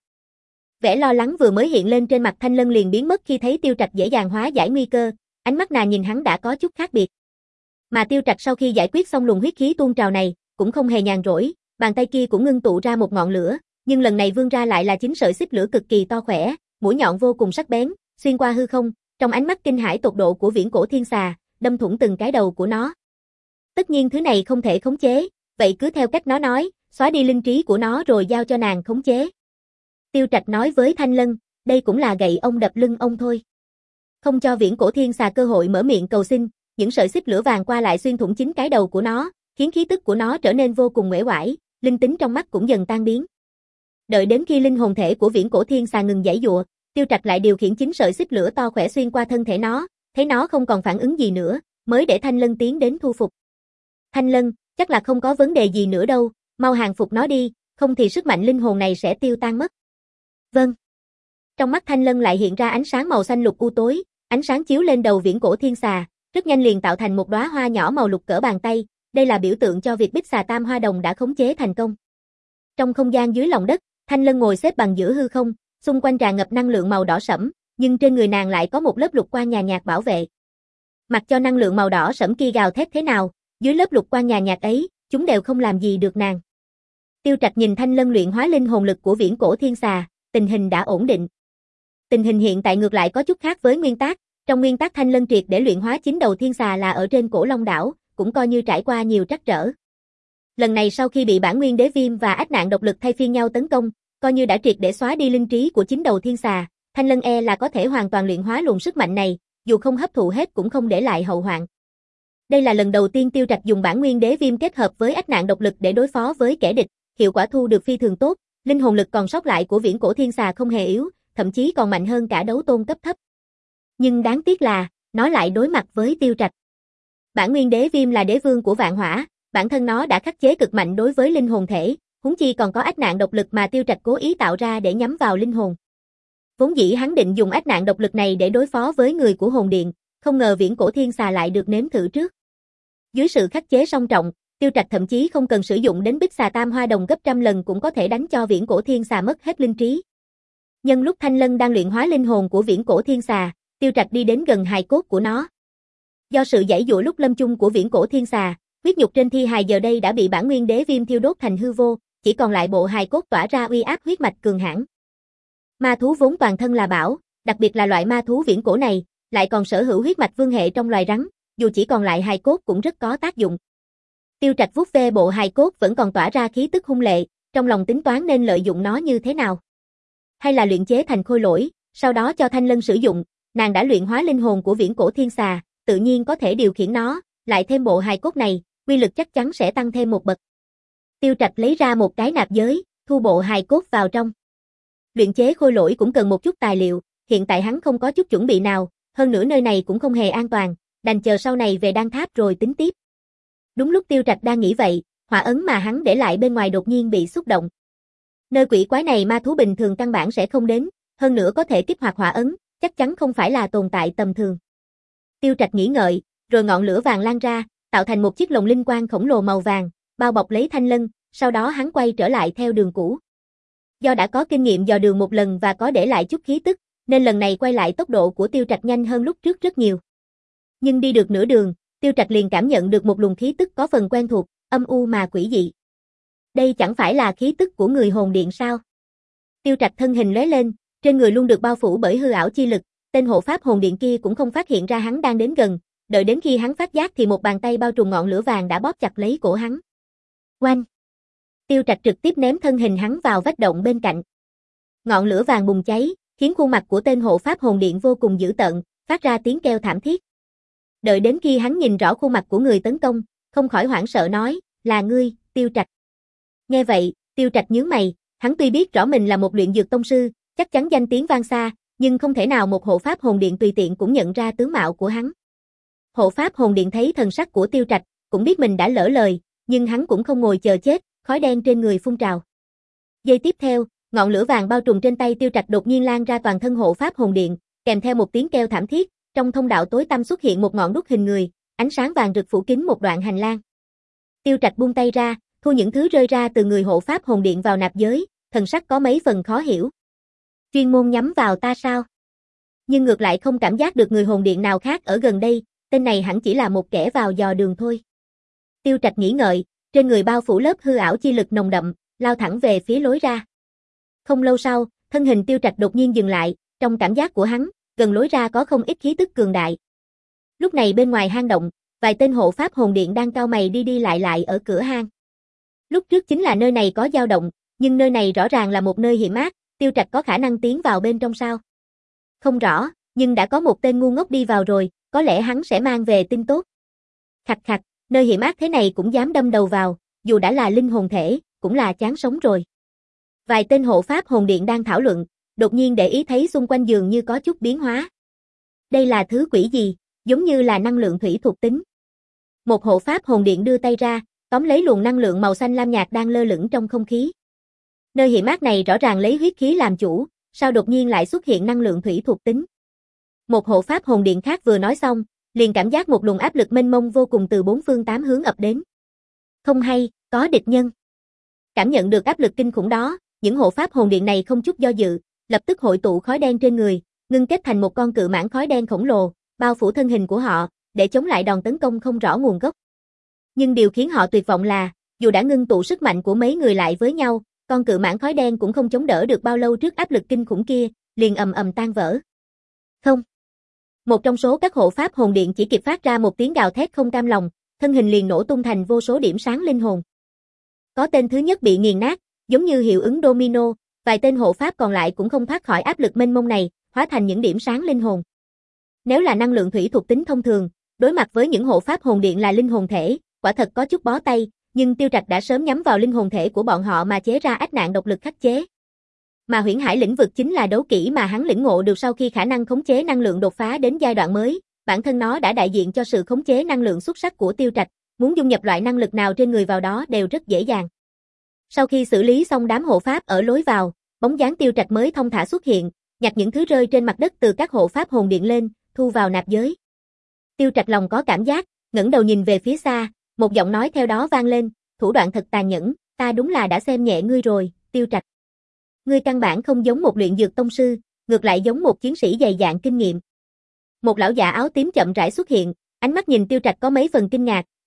Vẻ lo lắng vừa mới hiện lên trên mặt Thanh Lân liền biến mất khi thấy Tiêu Trạch dễ dàng hóa giải nguy cơ, ánh mắt nàng nhìn hắn đã có chút khác biệt. Mà Tiêu Trạch sau khi giải quyết xong luồng huyết khí tuôn trào này, cũng không hề nhàn rỗi, bàn tay kia cũng ngưng tụ ra một ngọn lửa, nhưng lần này vươn ra lại là chín sợi xích lửa cực kỳ to khỏe, mũi nhọn vô cùng sắc bén, xuyên qua hư không, trong ánh mắt kinh hãi tột độ của Viễn Cổ Thiên Xà, đâm thủng từng cái đầu của nó. Tất nhiên thứ này không thể khống chế, vậy cứ theo cách nó nói, xóa đi linh trí của nó rồi giao cho nàng khống chế. Tiêu Trạch nói với Thanh Lân, đây cũng là gậy ông đập lưng ông thôi. Không cho Viễn Cổ Thiên Xà cơ hội mở miệng cầu xin, những sợi xích lửa vàng qua lại xuyên thủng chính cái đầu của nó, khiến khí tức của nó trở nên vô cùng uể oải, linh tính trong mắt cũng dần tan biến. Đợi đến khi linh hồn thể của Viễn Cổ Thiên Xà ngừng giãy giụa, Tiêu Trạch lại điều khiển chín sợi xích lửa to khỏe xuyên qua thân thể nó, thấy nó không còn phản ứng gì nữa, mới để Thanh Lân tiến đến thu phục. Thanh Lân, chắc là không có vấn đề gì nữa đâu, mau hàng phục nó đi, không thì sức mạnh linh hồn này sẽ tiêu tan mất. Vâng. Trong mắt Thanh Lân lại hiện ra ánh sáng màu xanh lục u tối, ánh sáng chiếu lên đầu Viễn Cổ Thiên Xà, rất nhanh liền tạo thành một đóa hoa nhỏ màu lục cỡ bàn tay, đây là biểu tượng cho việc Bích Xà Tam Hoa Đồng đã khống chế thành công. Trong không gian dưới lòng đất, Thanh Lân ngồi xếp bằng giữa hư không, xung quanh tràn ngập năng lượng màu đỏ sẫm, nhưng trên người nàng lại có một lớp lục quang nhàn nhạt bảo vệ. Mặc cho năng lượng màu đỏ sẫm kia gào thét thế nào, dưới lớp lục quang nhàn nhạt ấy, chúng đều không làm gì được nàng. Tiêu Trạch nhìn Thanh Lân luyện hóa linh hồn lực của Viễn Cổ Thiên Xà, tình hình đã ổn định. Tình hình hiện tại ngược lại có chút khác với nguyên tắc, trong nguyên tắc Thanh Lân triệt để luyện hóa chín đầu thiên xà là ở trên Cổ Long đảo, cũng coi như trải qua nhiều trắc trở. Lần này sau khi bị bản nguyên đế viêm và ách nạn độc lực thay phiên nhau tấn công, coi như đã triệt để xóa đi linh trí của chín đầu thiên xà, Thanh Lân e là có thể hoàn toàn luyện hóa luồng sức mạnh này, dù không hấp thụ hết cũng không để lại hậu hoạn. Đây là lần đầu tiên Tiêu Trạch dùng bản nguyên đế viêm kết hợp với ách nạn độc lực để đối phó với kẻ địch, hiệu quả thu được phi thường tốt, linh hồn lực còn sót lại của Viễn Cổ Thiên Xà không hề yếu, thậm chí còn mạnh hơn cả đấu tôn cấp thấp. Nhưng đáng tiếc là, nó lại đối mặt với Tiêu Trạch. Bản nguyên đế viêm là đế vương của vạn hỏa, bản thân nó đã khắc chế cực mạnh đối với linh hồn thể, huống chi còn có ách nạn độc lực mà Tiêu Trạch cố ý tạo ra để nhắm vào linh hồn. Vốn dĩ hắn định dùng ách nạn độc lực này để đối phó với người của hồn điện, không ngờ Viễn Cổ Thiên Xà lại được nếm thử trước. Dưới sự khắc chế song trọng, Tiêu Trạch thậm chí không cần sử dụng đến Bích Xà Tam Hoa Đồng gấp trăm lần cũng có thể đánh cho Viễn Cổ Thiên Xà mất hết linh trí. Nhân lúc Thanh Lân đang luyện hóa linh hồn của Viễn Cổ Thiên Xà, Tiêu Trạch đi đến gần hài cốt của nó. Do sự giãy giụa lúc lâm chung của Viễn Cổ Thiên Xà, Huyết nhục trên thi hài giờ đây đã bị bản nguyên đế viêm thiêu đốt thành hư vô, chỉ còn lại bộ hài cốt tỏa ra uy áp huyết mạch cường hãn. Ma thú vốn toàn thân là bảo, đặc biệt là loại ma thú viễn cổ này, lại còn sở hữu huyết mạch vương hệ trong loài rắn, dù chỉ còn lại hài cốt cũng rất có tác dụng. Tiêu Trạch vuốt ve bộ hài cốt vẫn còn tỏa ra khí tức hung lệ, trong lòng tính toán nên lợi dụng nó như thế nào. Hay là luyện chế thành khôi lỗi, sau đó cho Thanh Lân sử dụng, nàng đã luyện hóa linh hồn của viễn cổ thiên xà, tự nhiên có thể điều khiển nó, lại thêm bộ hài cốt này, uy lực chắc chắn sẽ tăng thêm một bậc. Tiêu Trạch lấy ra một cái nạp giới, thu bộ hài cốt vào trong. Luyện chế khôi lỗi cũng cần một chút tài liệu, hiện tại hắn không có chút chuẩn bị nào, hơn nữa nơi này cũng không hề an toàn, đành chờ sau này về đan tháp rồi tính tiếp. Đúng lúc Tiêu Trạch đang nghĩ vậy, hỏa ấn mà hắn để lại bên ngoài đột nhiên bị xúc động. Nơi quỷ quái này ma thú bình thường căn bản sẽ không đến, hơn nữa có thể kích hoạt hỏa ấn, chắc chắn không phải là tồn tại tầm thường. Tiêu Trạch nghĩ ngợi, rồi ngọn lửa vàng lan ra, tạo thành một chiếc lồng linh quang khổng lồ màu vàng, bao bọc lấy Thanh Lân, sau đó hắn quay trở lại theo đường cũ. Do đã có kinh nghiệm dò đường một lần và có để lại chút khí tức, nên lần này quay lại tốc độ của Tiêu Trạch nhanh hơn lúc trước rất nhiều. Nhưng đi được nửa đường, Tiêu Trạch liền cảm nhận được một luồng khí tức có phần quen thuộc, âm u mà quỷ dị. Đây chẳng phải là khí tức của người hồn điện sao? Tiêu Trạch thân hình lóe lên, trên người luôn được bao phủ bởi hư ảo chi lực, tên hộ pháp hồn điện kia cũng không phát hiện ra hắn đang đến gần, đợi đến khi hắn phát giác thì một bàn tay bao trùm ngọn lửa vàng đã bóp chặt lấy cổ hắn. Oanh! Tiêu Trạch trực tiếp ném thân hình hắn vào vách động bên cạnh. Ngọn lửa vàng bùng cháy, khiến khuôn mặt của tên hộ pháp hồn điện vô cùng dữ tợn, phát ra tiếng kêu thảm thiết. Đợi đến khi hắn nhìn rõ khuôn mặt của người tấn công, không khỏi hoảng sợ nói, là ngươi, Tiêu Trạch. Nghe vậy, Tiêu Trạch nhướng mày, hắn tuy biết rõ mình là một luyện dược tông sư, chắc chắn danh tiếng vang xa, nhưng không thể nào một hộ pháp hồn điện tùy tiện cũng nhận ra tướng mạo của hắn. Hộ pháp hồn điện thấy thần sắc của Tiêu Trạch, cũng biết mình đã lỡ lời, nhưng hắn cũng không ngồi chờ chết, khói đen trên người phun trào. Giây tiếp theo, ngọn lửa vàng bao trùm trên tay Tiêu Trạch đột nhiên lan ra toàn thân hộ pháp hồn điện, kèm theo một tiếng kêu thảm thiết, trong thông đạo tối tăm xuất hiện một ngọn đuốc hình người, ánh sáng vàng rực phủ kín một đoạn hành lang. Tiêu Trạch buông tay ra, thu những thứ rơi ra từ người hộ pháp hồn điện vào nạp giới, thần sắc có mấy phần khó hiểu. Chuyên môn nhắm vào ta sao? Nhưng ngược lại không cảm giác được người hồn điện nào khác ở gần đây, tên này hẳn chỉ là một kẻ vào dò đường thôi. Tiêu Trạch nghĩ ngợi, trên người bao phủ lớp hư ảo chi lực nồng đậm, lao thẳng về phía lối ra. Không lâu sau, thân hình Tiêu Trạch đột nhiên dừng lại, trong cảm giác của hắn, gần lối ra có không ít khí tức cường đại. Lúc này bên ngoài hang động, vài tên hộ pháp hồn điện đang cau mày đi đi lại lại ở cửa hang. Lúc trước chính là nơi này có dao động, nhưng nơi này rõ ràng là một nơi hiểm ác, Tiêu Trạch có khả năng tiến vào bên trong sao? Không rõ, nhưng đã có một tên ngu ngốc đi vào rồi, có lẽ hắn sẽ mang về tin tốt. Khặt khặt, nơi hiểm ác thế này cũng dám đâm đầu vào, dù đã là linh hồn thể, cũng là chán sống rồi. Vài tên hộ pháp hồn điện đang thảo luận, đột nhiên để ý thấy xung quanh dường như có chút biến hóa. Đây là thứ quỷ gì, giống như là năng lượng thủy thuộc tính. Một hộ pháp hồn điện đưa tay ra, tóm lấy luồng năng lượng màu xanh lam nhạt đang lơ lửng trong không khí. Nơi hiểm ác này rõ ràng lấy huyết khí làm chủ, sao đột nhiên lại xuất hiện năng lượng thủy thuộc tính. Một hộ pháp hồn điện khác vừa nói xong, liền cảm giác một luồng áp lực mênh mông vô cùng từ bốn phương tám hướng ập đến. Không hay, có địch nhân. Cảm nhận được áp lực kinh khủng đó, những hộ pháp hồn điện này không chút do dự, lập tức hội tụ khói đen trên người, ngưng kết thành một con cự mãng khói đen khổng lồ, bao phủ thân hình của họ, để chống lại đòn tấn công không rõ nguồn gốc. Nhưng điều khiến họ tuyệt vọng là, dù đã ngưng tụ sức mạnh của mấy người lại với nhau, con cự mãng khói đen cũng không chống đỡ được bao lâu trước áp lực kinh khủng kia, liền ầm ầm tan vỡ. Không. Một trong số các hộ pháp hồn điện chỉ kịp phát ra một tiếng gào thét không cam lòng, thân hình liền nổ tung thành vô số điểm sáng linh hồn. Có tên thứ nhất bị nghiền nát, giống như hiệu ứng domino, vài tên hộ pháp còn lại cũng không thoát khỏi áp lực mênh mông này, hóa thành những điểm sáng linh hồn. Nếu là năng lượng thủy thuộc tính thông thường, đối mặt với những hộ pháp hồn điện là linh hồn thể, quả thật có chút bó tay, nhưng Tiêu Trạch đã sớm nhắm vào linh hồn thể của bọn họ mà chế ra ách nạn độc lực khắc chế. Mà huyễn hải lĩnh vực chính là đấu kỹ mà hắn lĩnh ngộ được sau khi khả năng khống chế năng lượng đột phá đến giai đoạn mới, bản thân nó đã đại diện cho sự khống chế năng lượng xuất sắc của Tiêu Trạch, muốn dung nhập loại năng lực nào trên người vào đó đều rất dễ dàng. Sau khi xử lý xong đám hộ pháp ở lối vào, bóng dáng Tiêu Trạch mới thông thả xuất hiện, nhặt những thứ rơi trên mặt đất từ các hộ pháp hồn điện lên, thu vào nạp giới. Tiêu Trạch lòng có cảm giác, ngẩng đầu nhìn về phía xa, một giọng nói theo đó vang lên, thủ đoạn thật tàn nhẫn, ta đúng là đã xem nhẹ ngươi rồi, Tiêu Trạch. Ngươi căn bản không giống một luyện dược tông sư, ngược lại giống một chiến sĩ dày dạn kinh nghiệm. Một lão già áo tím chậm rãi xuất hiện, ánh mắt nhìn Tiêu Trạch có mấy phần kinh ngạc,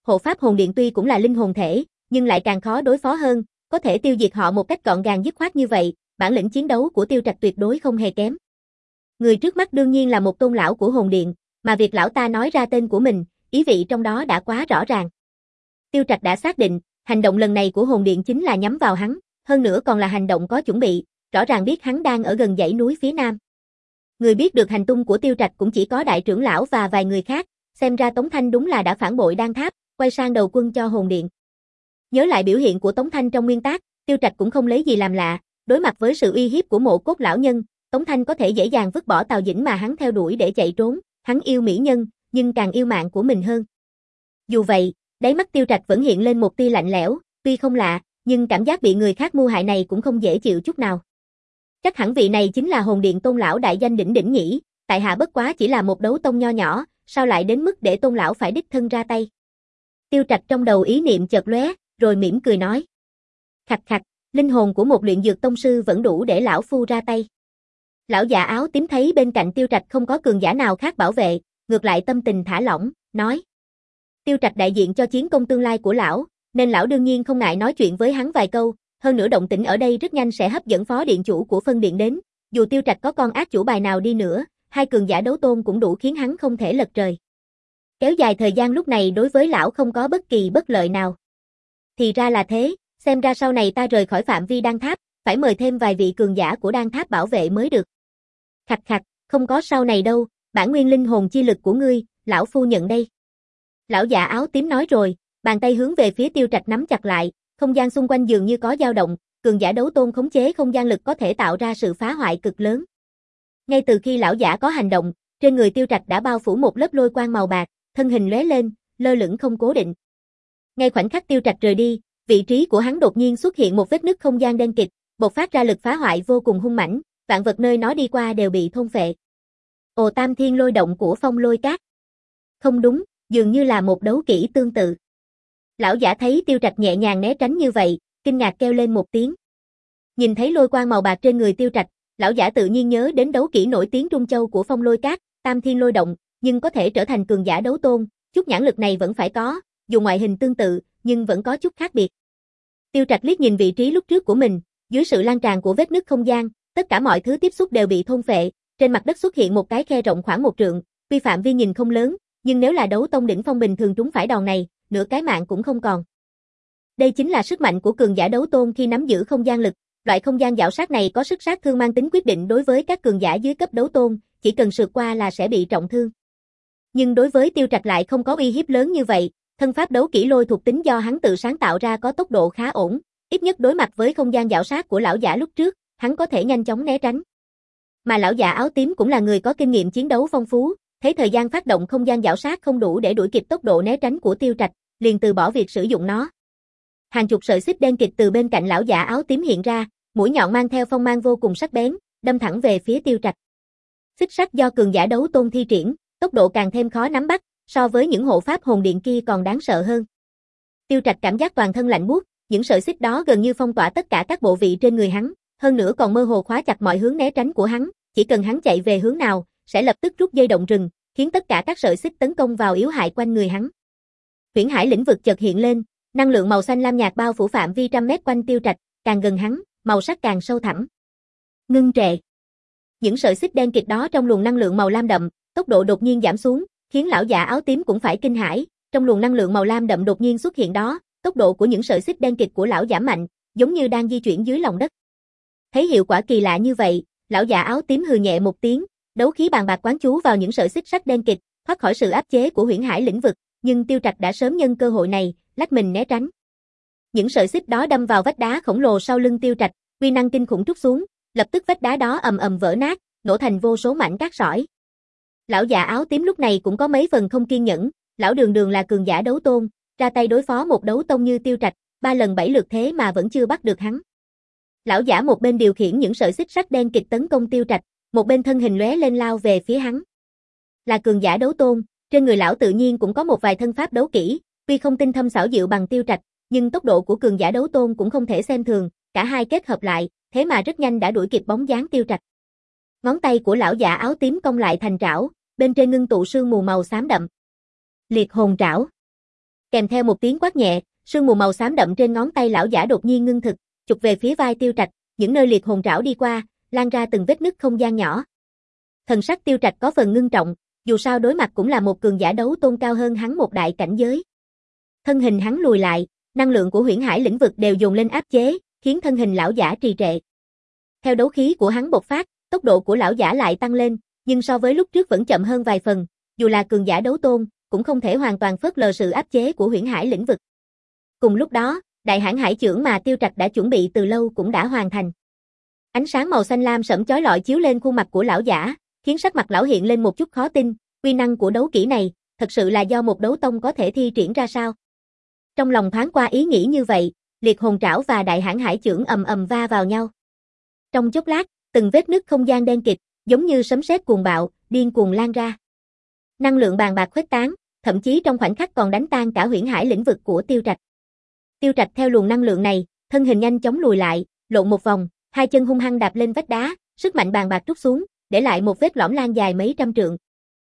hộ pháp hồn điện tuy cũng là linh hồn thể, nhưng lại càng khó đối phó hơn, có thể tiêu diệt họ một cách gọn gàng dứt khoát như vậy, bản lĩnh chiến đấu của Tiêu Trạch tuyệt đối không hề kém. Người trước mắt đương nhiên là một tôn lão của hồn điện, mà việc lão ta nói ra tên của mình, ý vị trong đó đã quá rõ ràng. Tiêu Trạch đã xác định, hành động lần này của hồn điện chính là nhắm vào hắn, hơn nữa còn là hành động có chuẩn bị, rõ ràng biết hắn đang ở gần dãy núi phía nam. Người biết được hành tung của Tiêu Trạch cũng chỉ có đại trưởng lão và vài người khác, xem ra Tống Thanh đúng là đã phản bội Đan Tháp, quay sang đầu quân cho hồn điện. Nhớ lại biểu hiện của Tống Thanh trong nguyên tác, Tiêu Trạch cũng không lấy gì làm lạ, đối mặt với sự uy hiếp của Mộ Cốt lão nhân, Tống Thanh có thể dễ dàng vứt bỏ Tào Dĩnh mà hắn theo đuổi để chạy trốn, hắn yêu mỹ nhân, nhưng càng yêu mạng của mình hơn. Dù vậy, đáy mắt Tiêu Trạch vẫn hiện lên một tia lạnh lẽo, tuy không lạ, nhưng cảm giác bị người khác mưu hại này cũng không dễ chịu chút nào. Chắc hẳn vị này chính là hồn điện tôn lão đại danh đỉnh đỉnh nhỉ, tại hạ bất quá chỉ là một đấu tông nho nhỏ, sao lại đến mức để tôn lão phải đích thân ra tay. Tiêu Trạch trong đầu ý niệm chợt lóe, rồi mỉm cười nói. Khạch khạch, linh hồn của một luyện dược tông sư vẫn đủ để lão phu ra tay. Lão già áo tím thấy bên cạnh Tiêu Trạch không có cường giả nào khác bảo vệ, ngược lại tâm tình thả lỏng, nói. Tiêu Trạch đại diện cho chiến công tương lai của lão, nên lão đương nhiên không ngại nói chuyện với hắn vài câu, hơn nữa động tĩnh ở đây rất nhanh sẽ hấp dẫn phó điện chủ của phân điện đến, dù Tiêu Trạch có con ác chủ bài nào đi nữa, hai cường giả đấu tôn cũng đủ khiến hắn không thể lật trời. Kéo dài thời gian lúc này đối với lão không có bất kỳ bất lợi nào. Thì ra là thế, xem ra sau này ta rời khỏi phạm vi Đan Tháp, phải mời thêm vài vị cường giả của Đan Tháp bảo vệ mới được. Khạch khạch, không có sau này đâu, bản nguyên linh hồn chi lực của ngươi, lão phu nhận đây. Lão già áo tím nói rồi, bàn tay hướng về phía Tiêu Trạch nắm chặt lại, không gian xung quanh dường như có dao động, cường giả đấu tôn khống chế không gian lực có thể tạo ra sự phá hoại cực lớn. Ngay từ khi lão giả có hành động, trên người Tiêu Trạch đã bao phủ một lớp lôi quang màu bạc, thân hình lóe lên, lơ lửng không cố định. Ngay khoảnh khắc Tiêu Trạch rời đi, vị trí của hắn đột nhiên xuất hiện một vết nứt không gian đen kịt, bộc phát ra lực phá hoại vô cùng hung mãnh, vạn vật nơi nó đi qua đều bị thôn phệ. Ồ, Tam Thiên Lôi Động của Phong Lôi Cát. Không đúng, dường như là một đấu kỹ tương tự. Lão giả thấy Tiêu Trạch nhẹ nhàng né tránh như vậy, kinh ngạc kêu lên một tiếng. Nhìn thấy lôi quang màu bạc trên người Tiêu Trạch, lão giả tự nhiên nhớ đến đấu kỹ nổi tiếng Trung Châu của Phong Lôi Cát, Tam Thiên Lôi Động, nhưng có thể trở thành cường giả đấu tôn, chút nhãn lực này vẫn phải có, dù ngoại hình tương tự, nhưng vẫn có chút khác biệt. Tiêu Trạch liếc nhìn vị trí lúc trước của mình, dưới sự lan tràn của vết nứt không gian, tất cả mọi thứ tiếp xúc đều bị thôn phệ, trên mặt đất xuất hiện một cái khe rộng khoảng một trượng, tuy phạm vi nhìn không lớn, nhưng nếu là đấu tông đỉnh phong bình thường trúng phải đòn này, nửa cái mạng cũng không còn. Đây chính là sức mạnh của cường giả đấu tôn khi nắm giữ không gian lực, loại không gian giảo sát này có sức sát thương mang tính quyết định đối với các cường giả dưới cấp đấu tôn, chỉ cần sượt qua là sẽ bị trọng thương. Nhưng đối với Tiêu Trạch lại không có uy hiếp lớn như vậy, thân pháp đấu kỹ lôi thuộc tính do hắn tự sáng tạo ra có tốc độ khá ổn, ít nhất đối mặt với không gian giảo sát của lão giả lúc trước, hắn có thể nhanh chóng né tránh. Mà lão giả áo tím cũng là người có kinh nghiệm chiến đấu phong phú, thấy thời gian phát động không gian giảo sát không đủ để đuổi kịp tốc độ né tránh của Tiêu Trạch, liền từ bỏ việc sử dụng nó. Hàng chục sợi xích đen kịt từ bên cạnh lão giả áo tím hiện ra, mũi nhọn mang theo phong mang vô cùng sắc bén, đâm thẳng về phía Tiêu Trạch. Xích sắt do cường giả đấu tôn thi triển, tốc độ càng thêm khó nắm bắt, so với những hộ pháp hồn điện kia còn đáng sợ hơn. Tiêu Trạch cảm giác toàn thân lạnh buốt, những sợi xích đó gần như phong tỏa tất cả các bộ vị trên người hắn, hơn nữa còn mơ hồ khóa chặt mọi hướng né tránh của hắn, chỉ cần hắn chạy về hướng nào, sẽ lập tức rút dây động rừng, khiến tất cả các sợi xích tấn công vào yếu hại quanh người hắn. Huyễn Hải lĩnh vực chợt hiện lên, năng lượng màu xanh lam nhạt bao phủ phạm vi trăm mét quanh Tiêu Trạch, càng gần hắn, màu sắc càng sâu thẳm. Ngưng trệ. Những sợi xích đen kịt đó trong luồng năng lượng màu lam đậm, tốc độ đột nhiên giảm xuống, khiến lão giả áo tím cũng phải kinh hãi, trong luồng năng lượng màu lam đậm đột nhiên xuất hiện đó, tốc độ của những sợi xích đen kịt của lão giảm mạnh, giống như đang di chuyển dưới lòng đất. Thấy hiệu quả kỳ lạ như vậy, lão giả áo tím hừ nhẹ một tiếng, đấu khí bàn bạc quán chú vào những sợi xích sắt đen kịt, thoát khỏi sự áp chế của Huyễn Hải lĩnh vực, nhưng Tiêu Trạch đã sớm nhân cơ hội này, lách mình né tránh. Những sợi xích đó đâm vào vách đá khổng lồ sau lưng Tiêu Trạch, uy năng kinh khủng trút xuống, lập tức vách đá đó ầm ầm vỡ nát, nổ thành vô số mảnh cát sỏi. Lão già áo tím lúc này cũng có mấy phần không kiên nhẫn, lão đường đường là cường giả đấu tôn, ra tay đối phó một đấu tông như Tiêu Trạch, ba lần bảy lượt thế mà vẫn chưa bắt được hắn. Lão giả một bên điều khiển những sợi xích sắt đen kịt tấn công Tiêu Trạch, một bên thân hình lóe lên lao về phía hắn. Là cường giả đấu tôn, trên người lão tự nhiên cũng có một vài thân pháp đấu kỹ, tuy không tinh thâm xảo diệu bằng Tiêu Trạch, nhưng tốc độ của cường giả đấu tôn cũng không thể xem thường, cả hai kết hợp lại, thế mà rất nhanh đã đuổi kịp bóng dáng Tiêu Trạch. Ngón tay của lão giả áo tím cong lại thành trảo, bên trên ngưng tụ sương mù màu xám đậm. Liệt hồn trảo. Kèm theo một tiếng quát nhẹ, sương mù màu xám đậm trên ngón tay lão giả đột nhiên ngưng thực, chụp về phía vai Tiêu Trạch, những nơi liệt hồn trảo đi qua, lan ra từng vết nứt không gian nhỏ. Thần sắc Tiêu Trạch có phần ngưng trọng, dù sao đối mặt cũng là một cường giả đấu tôn cao hơn hắn một đại cảnh giới. Thân hình hắn lùi lại, năng lượng của huyễn hải lĩnh vực đều dồn lên áp chế, khiến thân hình lão giả trì trệ. Theo đấu khí của hắn bộc phát, tốc độ của lão giả lại tăng lên, nhưng so với lúc trước vẫn chậm hơn vài phần, dù là cường giả đấu tôn, cũng không thể hoàn toàn phớt lờ sự áp chế của huyễn hải lĩnh vực. Cùng lúc đó, đại hãn hải chưởng mà Tiêu Trạch đã chuẩn bị từ lâu cũng đã hoàn thành. Ánh sáng màu xanh lam sẫm chói lọi chiếu lên khuôn mặt của lão giả, khiến sắc mặt lão hiện lên một chút khó tin, uy năng của đấu kỹ này, thật sự là do một đấu tông có thể thi triển ra sao? Trong lòng thoáng qua ý nghĩ như vậy, liệt hồn trảo và đại hãn hải chưởng ầm ầm va vào nhau. Trong chốc lát, từng vết nứt không gian đen kịt, giống như sấm sét cuồng bạo, điên cuồng lan ra. Năng lượng bàn bạc khuếch tán, thậm chí trong khoảnh khắc còn đánh tan cả huyễn hải lĩnh vực của Tiêu Trạch. Tiêu Trạch theo luồng năng lượng này, thân hình nhanh chóng lùi lại, lộn một vòng, hai chân hung hăng đạp lên vách đá, sức mạnh bàn bạc trút xuống, để lại một vết lõm lan dài mấy trăm trượng.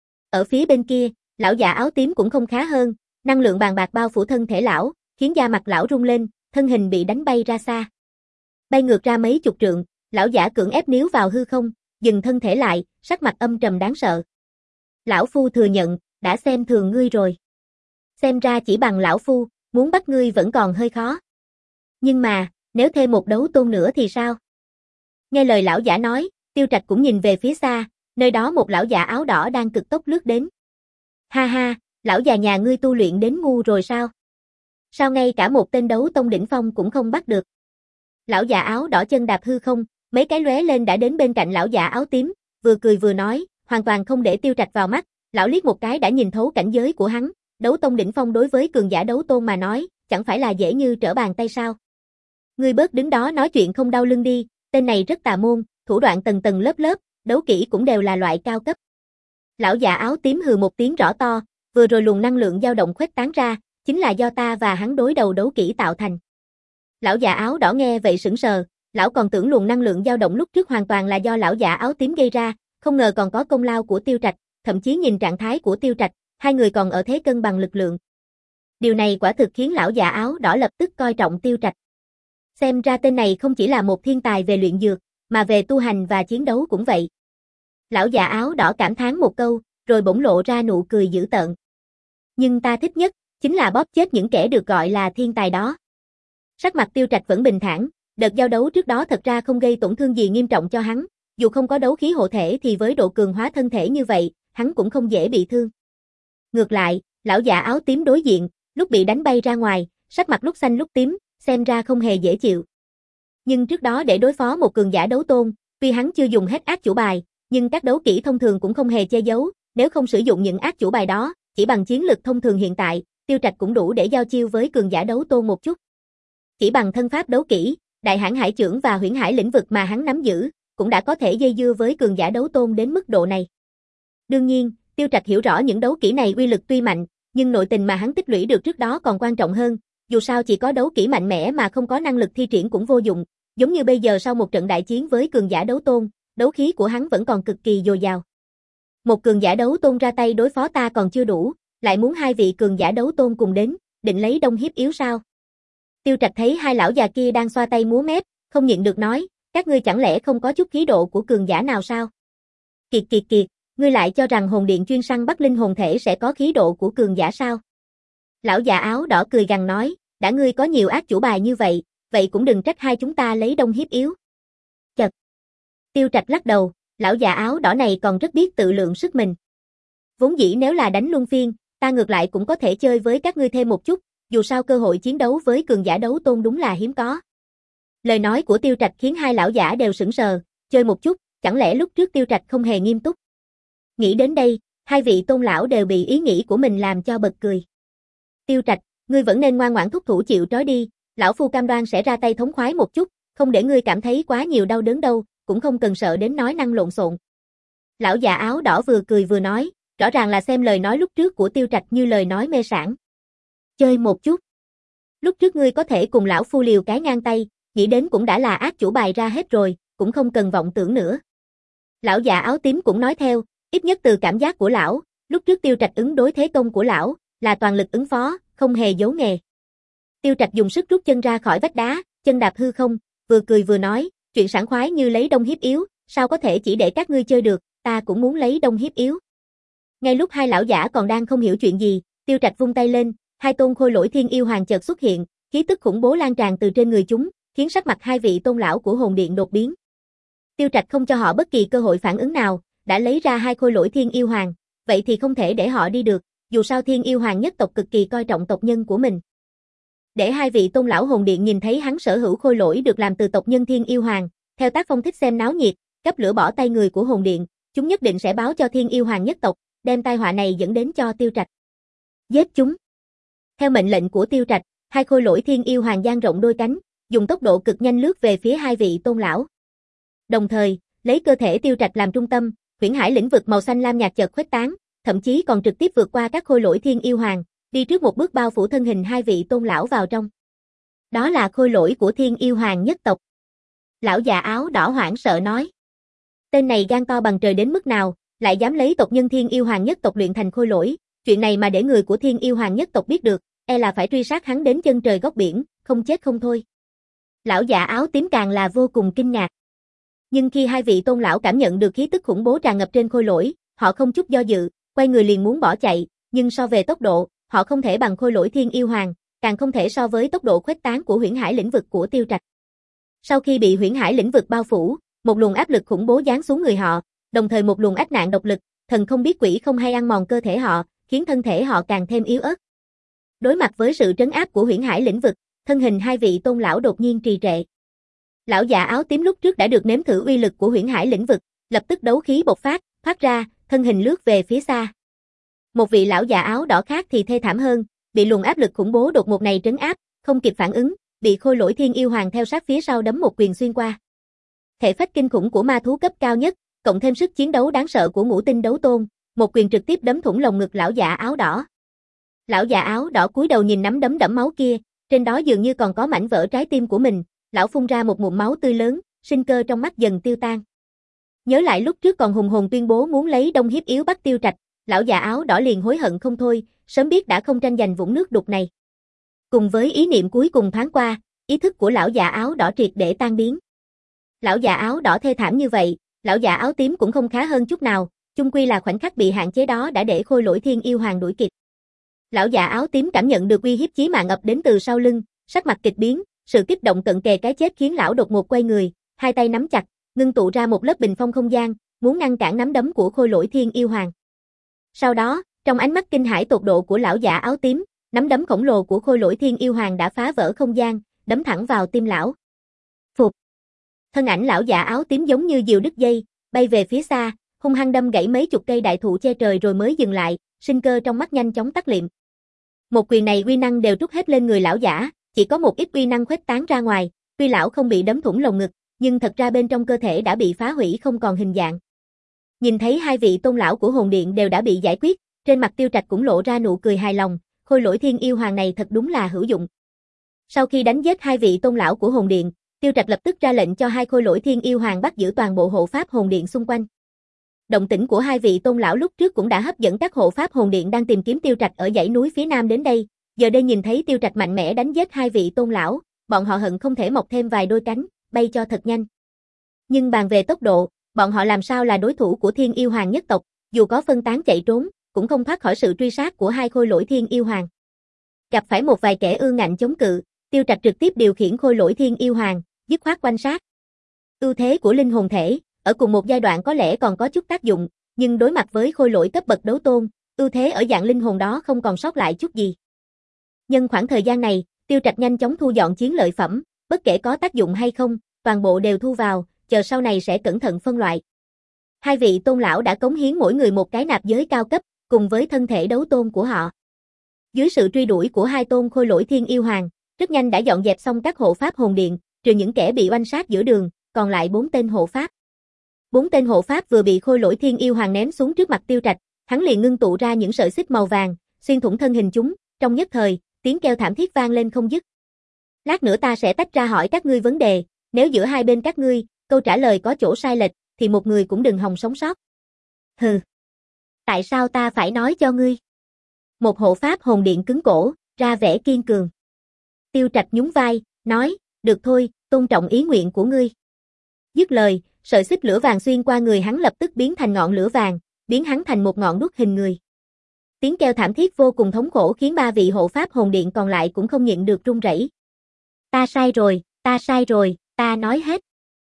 Ở phía bên kia, lão già áo tím cũng không khá hơn, năng lượng bàn bạc bao phủ thân thể lão, khiến da mặt lão rung lên, thân hình bị đánh bay ra xa. Bay ngược ra mấy chục trượng, lão giả cưỡng ép níu vào hư không, dừng thân thể lại, sắc mặt âm trầm đáng sợ. Lão phu thừa nhận, đã xem thường ngươi rồi. Xem ra chỉ bằng lão phu, muốn bắt ngươi vẫn còn hơi khó. Nhưng mà, nếu thêm một đấu tôn nữa thì sao? Nghe lời lão giả nói, Tiêu Trạch cũng nhìn về phía xa, nơi đó một lão già áo đỏ đang cực tốc lướt đến. Ha ha, lão già nhà ngươi tu luyện đến ngu rồi sao? Sao ngay cả một tên đấu tông đỉnh phong cũng không bắt được? Lão già áo đỏ chân đạp hư không, mấy cái lóe lên đã đến bên cạnh lão già áo tím, vừa cười vừa nói, hoàn toàn không để Tiêu Trạch vào mắt, lão liếc một cái đã nhìn thấu cảnh giới của hắn, đấu tông đỉnh phong đối với cường giả đấu tôn mà nói, chẳng phải là dễ như trở bàn tay sao? Ngươi bớt đứng đó nói chuyện không đau lưng đi, tên này rất tà môn, thủ đoạn tầng tầng lớp lớp, đấu kỹ cũng đều là loại cao cấp. Lão già áo tím hừ một tiếng rõ to, vừa rồi luồng năng lượng dao động khuếch tán ra, chính là do ta và hắn đối đầu đấu kỹ tạo thành. Lão già áo đỏ nghe vậy sững sờ, lão còn tưởng luồng năng lượng dao động lúc trước hoàn toàn là do lão già áo tím gây ra, không ngờ còn có công lao của Tiêu Trạch, thậm chí nhìn trạng thái của Tiêu Trạch, hai người còn ở thế cân bằng lực lượng. Điều này quả thực khiến lão già áo đỏ lập tức coi trọng Tiêu Trạch. Xem ra tên này không chỉ là một thiên tài về luyện dược, mà về tu hành và chiến đấu cũng vậy. Lão già áo đỏ cảm thán một câu, rồi bỗng lộ ra nụ cười dữ tợn. Nhưng ta thích nhất, chính là bóp chết những kẻ được gọi là thiên tài đó. Sắc mặt Tiêu Trạch vẫn bình thản, đợt giao đấu trước đó thật ra không gây tổn thương gì nghiêm trọng cho hắn, dù không có đấu khí hộ thể thì với độ cường hóa thân thể như vậy, hắn cũng không dễ bị thương. Ngược lại, lão già áo tím đối diện, lúc bị đánh bay ra ngoài, sắc mặt lúc xanh lúc tím, xem ra không hề dễ chịu. Nhưng trước đó để đối phó một cường giả đấu tôn, tuy hắn chưa dùng hết ác chủ bài, nhưng các đấu kỹ thông thường cũng không hề che giấu, nếu không sử dụng những ác chủ bài đó, chỉ bằng chiến lực thông thường hiện tại, Tiêu Trạch cũng đủ để giao chiêu với cường giả đấu tôn một chút. Chỉ bằng thân pháp đấu kỹ, đại hãn hải chưởng và huyễn hải lĩnh vực mà hắn nắm giữ, cũng đã có thể dây dưa với cường giả đấu tôn đến mức độ này. Đương nhiên, Tiêu Trạch hiểu rõ những đấu kỹ này uy lực tuy mạnh, nhưng nội tình mà hắn tích lũy được trước đó còn quan trọng hơn, dù sao chỉ có đấu kỹ mạnh mẽ mà không có năng lực thi triển cũng vô dụng, giống như bây giờ sau một trận đại chiến với cường giả đấu tôn, đấu khí của hắn vẫn còn cực kỳ dồi dào. Một cường giả đấu tôn ra tay đối phó ta còn chưa đủ, lại muốn hai vị cường giả đấu tôn cùng đến, định lấy đông hiếp yếu sao? Tiêu Trạch thấy hai lão già kia đang xoa tay múa mép, không nhịn được nói, các ngươi chẳng lẽ không có chút khí độ của cường giả nào sao? Kiệt kiệt kiệt, ngươi lại cho rằng hồn điện chuyên săn bắt linh hồn thể sẽ có khí độ của cường giả sao? Lão già áo đỏ cười gằn nói, đã ngươi có nhiều ác chủ bài như vậy, vậy cũng đừng trách hai chúng ta lấy đông hiếp yếu. Chật. Tiêu Trạch lắc đầu, lão già áo đỏ này còn rất biết tự lượng sức mình. Vốn dĩ nếu là đánh luân phiên, ta ngược lại cũng có thể chơi với các ngươi thêm một chút, dù sao cơ hội chiến đấu với cường giả đấu tôn đúng là hiếm có. Lời nói của Tiêu Trạch khiến hai lão giả đều sững sờ, chơi một chút, chẳng lẽ lúc trước Tiêu Trạch không hề nghiêm túc. Nghĩ đến đây, hai vị tôn lão đều bị ý nghĩ của mình làm cho bật cười. Tiêu Trạch, ngươi vẫn nên ngoan ngoãn thúc thủ chịu trói đi, lão phu cam đoan sẽ ra tay thống khoái một chút, không để ngươi cảm thấy quá nhiều đau đớn đâu, cũng không cần sợ đến nói năng lộn xộn. Lão già áo đỏ vừa cười vừa nói, rõ ràng là xem lời nói lúc trước của Tiêu Trạch như lời nói mê sảng. Chơi một chút. Lúc trước ngươi có thể cùng lão phu liều cái ngang tay, nghĩ đến cũng đã là ác chủ bài ra hết rồi, cũng không cần vọng tưởng nữa. Lão già áo tím cũng nói theo, ít nhất từ cảm giác của lão, lúc trước Tiêu Trạch ứng đối thế công của lão, là toàn lực ứng phó, không hề giấu nghề. Tiêu Trạch dùng sức rút chân ra khỏi vách đá, chân đạp hư không, vừa cười vừa nói, chuyện sảng khoái như lấy đông hiếp yếu, sao có thể chỉ để các ngươi chơi được, ta cũng muốn lấy đông hiếp yếu. Ngay lúc hai lão giả còn đang không hiểu chuyện gì, Tiêu Trạch vung tay lên, hai tôn khôi lỗi thiên yêu hoàng chợt xuất hiện, khí tức khủng bố lan tràn từ trên người chúng, khiến sắc mặt hai vị tôn lão của hồn điện đột biến. Tiêu Trạch không cho họ bất kỳ cơ hội phản ứng nào, đã lấy ra hai khôi lỗi thiên yêu hoàng, vậy thì không thể để họ đi được, dù sao thiên yêu hoàng nhất tộc cực kỳ coi trọng tộc nhân của mình. Để hai vị tôn lão hồn điện nhìn thấy hắn sở hữu khôi lỗi được làm từ tộc nhân thiên yêu hoàng, theo tác phong thích xem náo nhiệt, cấp lửa bỏ tay người của hồn điện, chúng nhất định sẽ báo cho thiên yêu hoàng nhất tộc, đem tai họa này dẫn đến cho Tiêu Trạch. Giết chúng. Theo mệnh lệnh của Tiêu Trạch, hai khôi lỗi thiên yêu hoàng dang rộng đôi cánh, dùng tốc độ cực nhanh lướt về phía hai vị tôn lão. Đồng thời, lấy cơ thể Tiêu Trạch làm trung tâm, huyễn hải lĩnh vực màu xanh lam nhạt chợt khuếch tán, thậm chí còn trực tiếp vượt qua các khôi lỗi thiên yêu hoàng, đi trước một bước bao phủ thân hình hai vị tôn lão vào trong. Đó là khôi lỗi của thiên yêu hoàng nhất tộc. Lão già áo đỏ hoảng sợ nói. Tên này gan to bằng trời đến mức nào, lại dám lấy tộc nhân thiên yêu hoàng nhất tộc luyện thành khôi lỗi, chuyện này mà để người của thiên yêu hoàng nhất tộc biết được, e là phải truy sát hắn đến chân trời góc biển, không chết không thôi. Lão già áo tím càng là vô cùng kinh ngạc. Nhưng khi hai vị tôn lão cảm nhận được khí tức khủng bố tràn ngập trên khôi lỗi, họ không chút do dự, quay người liền muốn bỏ chạy, nhưng so về tốc độ, họ không thể bằng khôi lỗi thiên yêu hoàng, càng không thể so với tốc độ khuếch tán của huyễn hải lĩnh vực của Tiêu Trạch. Sau khi bị huyễn hải lĩnh vực bao phủ, một luồng áp lực khủng bố giáng xuống người họ, đồng thời một luồng ách nạn độc lực, thần không biết quỷ không hay ăn mòn cơ thể họ, khiến thân thể họ càng thêm yếu ớt. Đối mặt với sự trấn áp của huyễn hải lĩnh vực, thân hình hai vị tôn lão đột nhiên trì trệ. Lão già áo tím lúc trước đã được nếm thử uy lực của huyễn hải lĩnh vực, lập tức đấu khí bộc phát, thoát ra, thân hình lướt về phía xa. Một vị lão già áo đỏ khác thì thê thảm hơn, bị luồng áp lực khủng bố đột ngột này trấn áp, không kịp phản ứng, bị khôi lỗi thiên yêu hoàng theo sát phía sau đấm một quyền xuyên qua. Thể phách kinh khủng của ma thú cấp cao nhất, cộng thêm sức chiến đấu đáng sợ của ngũ tinh đấu tôn, một quyền trực tiếp đấm thủng lồng ngực lão già áo đỏ. Lão già áo đỏ cúi đầu nhìn nắm đấm đẫm máu kia, trên đó dường như còn có mảnh vỡ trái tim của mình, lão phun ra một ngụm máu tươi lớn, sinh cơ trong mắt dần tiêu tan. Nhớ lại lúc trước còn hùng hồn tuyên bố muốn lấy đông hiếp yếu bắt Tiêu Trạch, lão già áo đỏ liền hối hận không thôi, sớm biết đã không tranh giành vũng nước đục này. Cùng với ý niệm cuối cùng thoáng qua, ý thức của lão già áo đỏ triệt để tan biến. Lão già áo đỏ thê thảm như vậy, lão già áo tím cũng không khá hơn chút nào, chung quy là khoảnh khắc bị hạn chế đó đã để khôi lỗi thiên yêu hoàng đuổi kịp. Lão già áo tím cảm nhận được uy hiếp chí mạng ập đến từ sau lưng, sắc mặt kịch biến, sự kích động cận kề cái chết khiến lão đột ngột quay người, hai tay nắm chặt, ngưng tụ ra một lớp bình phong không gian, muốn ngăn cản nắm đấm của khôi lỗi thiên yêu hoàng. Sau đó, trong ánh mắt kinh hãi tột độ của lão già áo tím, nắm đấm khổng lồ của khôi lỗi thiên yêu hoàng đã phá vỡ không gian, đấm thẳng vào tim lão. Phục. Thân ảnh lão già áo tím giống như diều đứt dây, bay về phía xa, hung hăng đâm gãy mấy chục cây đại thụ che trời rồi mới dừng lại, sinh cơ trong mắt nhanh chóng tắt liệm. Một quyền này uy năng đều trút hết lên người lão giả, chỉ có một ít uy năng khuếch tán ra ngoài, tuy lão không bị đấm thủng lồng ngực, nhưng thật ra bên trong cơ thể đã bị phá hủy không còn hình dạng. Nhìn thấy hai vị tôn lão của hồn điện đều đã bị giải quyết, trên mặt Tiêu Trạch cũng lộ ra nụ cười hài lòng, khôi lỗi thiên yêu hoàng này thật đúng là hữu dụng. Sau khi đánh giết hai vị tôn lão của hồn điện, Tiêu Trạch lập tức ra lệnh cho hai khôi lỗi thiên yêu hoàng bắt giữ toàn bộ hộ pháp hồn điện xung quanh. Động tĩnh của hai vị tôn lão lúc trước cũng đã hấp dẫn các hộ pháp hồn điện đang tìm kiếm Tiêu Trạch ở dãy núi phía nam đến đây, giờ đây nhìn thấy Tiêu Trạch mạnh mẽ đánh giết hai vị tôn lão, bọn họ hận không thể mọc thêm vài đôi cánh, bay cho thật nhanh. Nhưng bàn về tốc độ, bọn họ làm sao là đối thủ của thiên yêu hoàng nhất tộc, dù có phân tán chạy trốn, cũng không thoát khỏi sự truy sát của hai khôi lỗi thiên yêu hoàng. Gặp phải một vài kẻ ương ngạnh chống cự, Tiêu Trạch trực tiếp điều khiển khôi lỗi thiên yêu hoàng, dứt khoát quanh sát. Ưu thế của linh hồn thể, ở cùng một giai đoạn có lẽ còn có chút tác dụng, nhưng đối mặt với khôi lỗi cấp bậc đấu tôn, ưu thế ở dạng linh hồn đó không còn sót lại chút gì. Nhân khoảng thời gian này, Tiêu Trạch nhanh chóng thu dọn chiến lợi phẩm, bất kể có tác dụng hay không, toàn bộ đều thu vào, chờ sau này sẽ cẩn thận phân loại. Hai vị tôn lão đã cống hiến mỗi người một cái nạp giới cao cấp, cùng với thân thể đấu tôn của họ. Dưới sự truy đuổi của hai tôn khôi lỗi thiên yêu hoàng, rất nhanh đã dọn dẹp xong các hộ pháp hồn điện, trừ những kẻ bị oanh sát giữa đường, còn lại bốn tên hộ pháp. Bốn tên hộ pháp vừa bị khôi lỗi thiên yêu hoàng ném xuống trước mặt Tiêu Trạch, hắn liền ngưng tụ ra những sợi xích màu vàng, xuyên thủng thân hình chúng, trong nhất thời, tiếng kêu thảm thiết vang lên không dứt. Lát nữa ta sẽ tách ra hỏi các ngươi vấn đề, nếu giữa hai bên các ngươi, câu trả lời có chỗ sai lệch, thì một người cũng đừng hòng sống sót. Hừ. Tại sao ta phải nói cho ngươi? Một hộ pháp hồn điện cứng cổ, ra vẻ kiên cường. Tiêu Trạch nhún vai, nói, được thôi, tôn trọng ý nguyện của ngươi. Dứt lời, sợi xích lửa vàng xuyên qua người hắn lập tức biến thành ngọn lửa vàng, biến hắn thành một ngọn đuốc hình người. Tiếng kêu thảm thiết vô cùng thống khổ khiến ba vị hộ pháp hồn điện còn lại cũng không nhịn được run rẩy. Ta sai rồi, ta sai rồi, ta nói hết.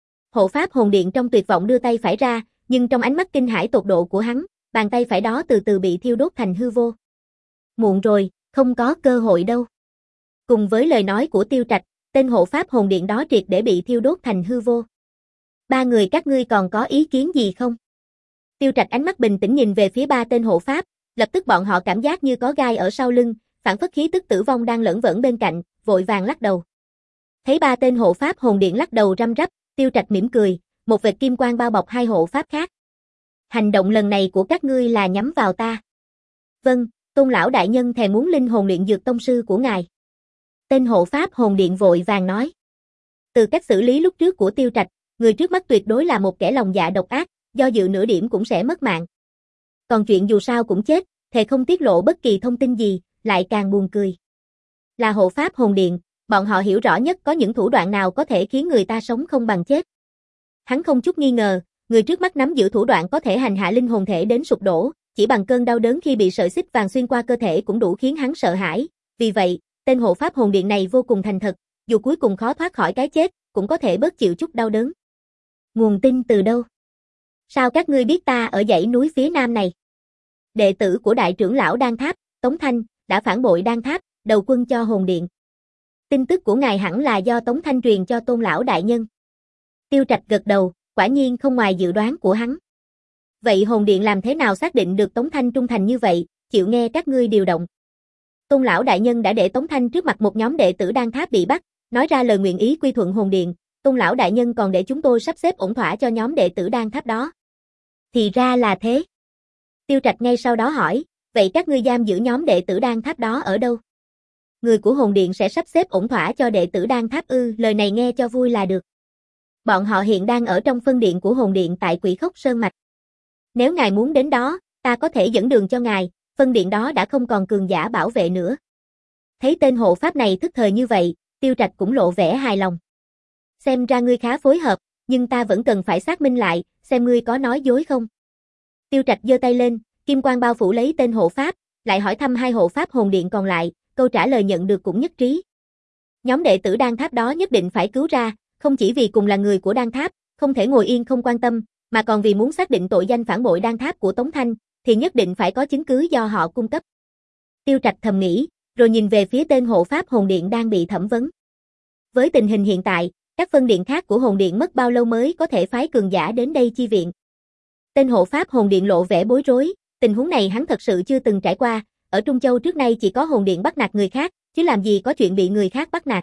Hộ pháp hồn điện trong tuyệt vọng đưa tay phải ra, nhưng trong ánh mắt kinh hãi tột độ của hắn, bàn tay phải đó từ từ bị thiêu đốt thành hư vô. Muộn rồi, không có cơ hội đâu. Cùng với lời nói của Tiêu Trạch, tên hộ pháp hồn điện đó triệt để bị thiêu đốt thành hư vô. Ba người các ngươi còn có ý kiến gì không? Tiêu Trạch ánh mắt bình tĩnh nhìn về phía ba tên hộ pháp, lập tức bọn họ cảm giác như có gai ở sau lưng, phản phất khí tức tử vong đang lởn vởn bên cạnh, vội vàng lắc đầu. Thấy ba tên hộ pháp hồn điện lắc đầu răm rắp, Tiêu Trạch mỉm cười, một vệt kim quang bao bọc hai hộ pháp khác. Hành động lần này của các ngươi là nhắm vào ta. Vâng, Tôn lão đại nhân thèm muốn linh hồn luyện dược tông sư của ngài. Tên hộ pháp hồn điện vội vàng nói. Từ cách xử lý lúc trước của Tiêu Trạch, người trước mắt tuyệt đối là một kẻ lòng dạ độc ác, do dự nửa điểm cũng sẽ mất mạng. Còn chuyện dù sao cũng chết, thề không tiết lộ bất kỳ thông tin gì, lại càng buồn cười. Là hộ pháp hồn điện, bọn họ hiểu rõ nhất có những thủ đoạn nào có thể khiến người ta sống không bằng chết. Hắn không chút nghi ngờ, người trước mắt nắm giữ thủ đoạn có thể hành hạ linh hồn thể đến sụp đổ, chỉ bằng cơn đau đớn khi bị sợi xích vàng xuyên qua cơ thể cũng đủ khiến hắn sợ hãi. Vì vậy, tên hộ pháp hồn điện này vô cùng thành thật, dù cuối cùng khó thoát khỏi cái chết, cũng có thể bớt chịu chút đau đớn. Nguồn tin từ đâu? Sao các ngươi biết ta ở dãy núi phía nam này? Đệ tử của đại trưởng lão Đan Tháp, Tống Thanh, đã phản bội Đan Tháp, đầu quân cho hồn điện. Tin tức của ngài hẳn là do Tống Thanh truyền cho Tôn lão đại nhân. Tiêu Trạch gật đầu, quả nhiên không ngoài dự đoán của hắn. Vậy hồn điện làm thế nào xác định được Tống Thanh trung thành như vậy, chịu nghe các ngươi điều động? Tôn lão đại nhân đã để Tống Thanh trước mặt một nhóm đệ tử Đan Tháp bị bắt, nói ra lời nguyện ý quy thuận hồn điện. Tôn lão đại nhân còn để chúng tôi sắp xếp ổn thỏa cho nhóm đệ tử Đan Tháp đó. Thì ra là thế. Tiêu Trạch ngay sau đó hỏi, vậy các ngươi giam giữ nhóm đệ tử Đan Tháp đó ở đâu? Người của hồn điện sẽ sắp xếp ổn thỏa cho đệ tử Đan Tháp ư? Lời này nghe cho vui là được. Bọn họ hiện đang ở trong phân điện của hồn điện tại Quỷ Khốc Sơn Mạch. Nếu ngài muốn đến đó, ta có thể dẫn đường cho ngài, phân điện đó đã không còn cường giả bảo vệ nữa. Thấy tên hộ pháp này thức thời như vậy, Tiêu Trạch cũng lộ vẻ hài lòng. Xem ra ngươi khá phối hợp, nhưng ta vẫn cần phải xác minh lại, xem ngươi có nói dối không. Tiêu Trạch giơ tay lên, kim quang bao phủ lấy tên hộ pháp, lại hỏi thăm hai hộ pháp hồn điện còn lại, câu trả lời nhận được cũng nhất trí. Nhóm đệ tử Đan Tháp đó nhất định phải cứu ra, không chỉ vì cùng là người của Đan Tháp, không thể ngồi yên không quan tâm, mà còn vì muốn xác định tội danh phản bội Đan Tháp của Tống Thanh, thì nhất định phải có chứng cứ do họ cung cấp. Tiêu Trạch thầm nghĩ, rồi nhìn về phía tên hộ pháp hồn điện đang bị thẩm vấn. Với tình hình hiện tại, các phân điện khác của hồn điện mất bao lâu mới có thể phái cường giả đến đây chi viện? Tên hộ pháp hồn điện lộ vẻ bối rối, tình huống này hắn thật sự chưa từng trải qua, ở Trung Châu trước nay chỉ có hồn điện bắt nạt người khác, chứ làm gì có chuyện bị người khác bắt nạt.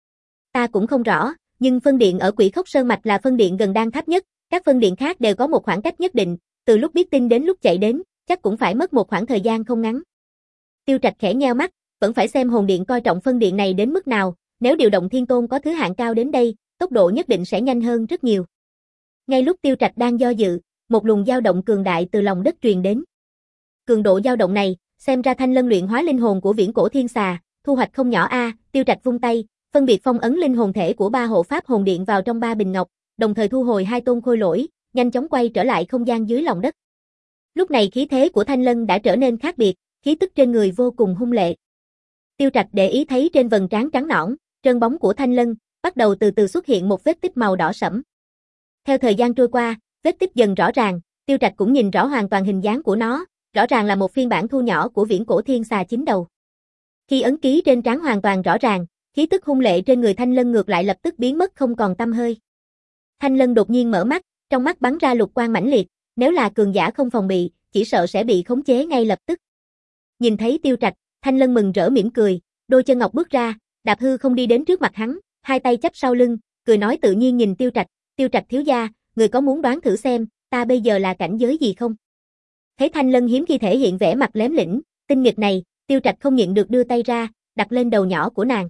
Ta cũng không rõ, nhưng phân điện ở Quỷ Khốc Sơn Mạch là phân điện gần Đan Tháp nhất, các phân điện khác đều có một khoảng cách nhất định, từ lúc biết tin đến lúc chạy đến, chắc cũng phải mất một khoảng thời gian không ngắn. Tiêu Trạch khẽ nheo mắt, vẫn phải xem hồn điện coi trọng phân điện này đến mức nào, nếu điều động Thiên Tôn có thứ hạng cao đến đây, tốc độ nhất định sẽ nhanh hơn rất nhiều. Ngay lúc Tiêu Trạch đang do dự, một luồng dao động cường đại từ lòng đất truyền đến. Cường độ dao động này, xem ra Thanh Lân luyện hóa linh hồn của Viễn Cổ Thiên Xà, thu hoạch không nhỏ a. À, Tiêu Trạch vung tay, phân biệt phong ấn linh hồn thể của ba hộ pháp hồn điện vào trong ba bình ngọc, đồng thời thu hồi hai tôn khôi lỗi, nhanh chóng quay trở lại không gian dưới lòng đất. Lúc này khí thế của Thanh Lân đã trở nên khác biệt, khí tức trên người vô cùng hung lệ. Tiêu Trạch để ý thấy trên vầng trán trắng nõn, trơn bóng của Thanh Lân, bắt đầu từ từ xuất hiện một vết tích màu đỏ sẫm. Theo thời gian trôi qua, vết tích dần rõ ràng, Tiêu Trạch cũng nhìn rõ hoàn toàn hình dáng của nó, rõ ràng là một phiên bản thu nhỏ của Viễn Cổ Thiên Xà chín đầu. Khi ấn ký trên trán hoàn toàn rõ ràng, khí tức hung lệ trên người Thanh Lân ngược lại lập tức biến mất không còn tăm hơi. Thanh Lân đột nhiên mở mắt, trong mắt bắn ra lục quang mãnh liệt, nếu là cường giả không phòng bị, chỉ sợ sẽ bị khống chế ngay lập tức. Nhìn thấy Tiêu Trạch, Thanh Lân mừng rỡ mỉm cười, đôi chân ngọc bước ra, đạp hư không đi đến trước mặt hắn, hai tay chắp sau lưng, cười nói tự nhiên nhìn Tiêu Trạch, Tiêu Trạch thiếu gia, người có muốn đoán thử xem, ta bây giờ là cảnh giới gì không? Thấy Thanh Lân hiếm khi thể hiện vẻ mặt lém lĩnh, tinh nghịch này, Tiêu Trạch không nhịn được đưa tay ra, đặt lên đầu nhỏ của nàng.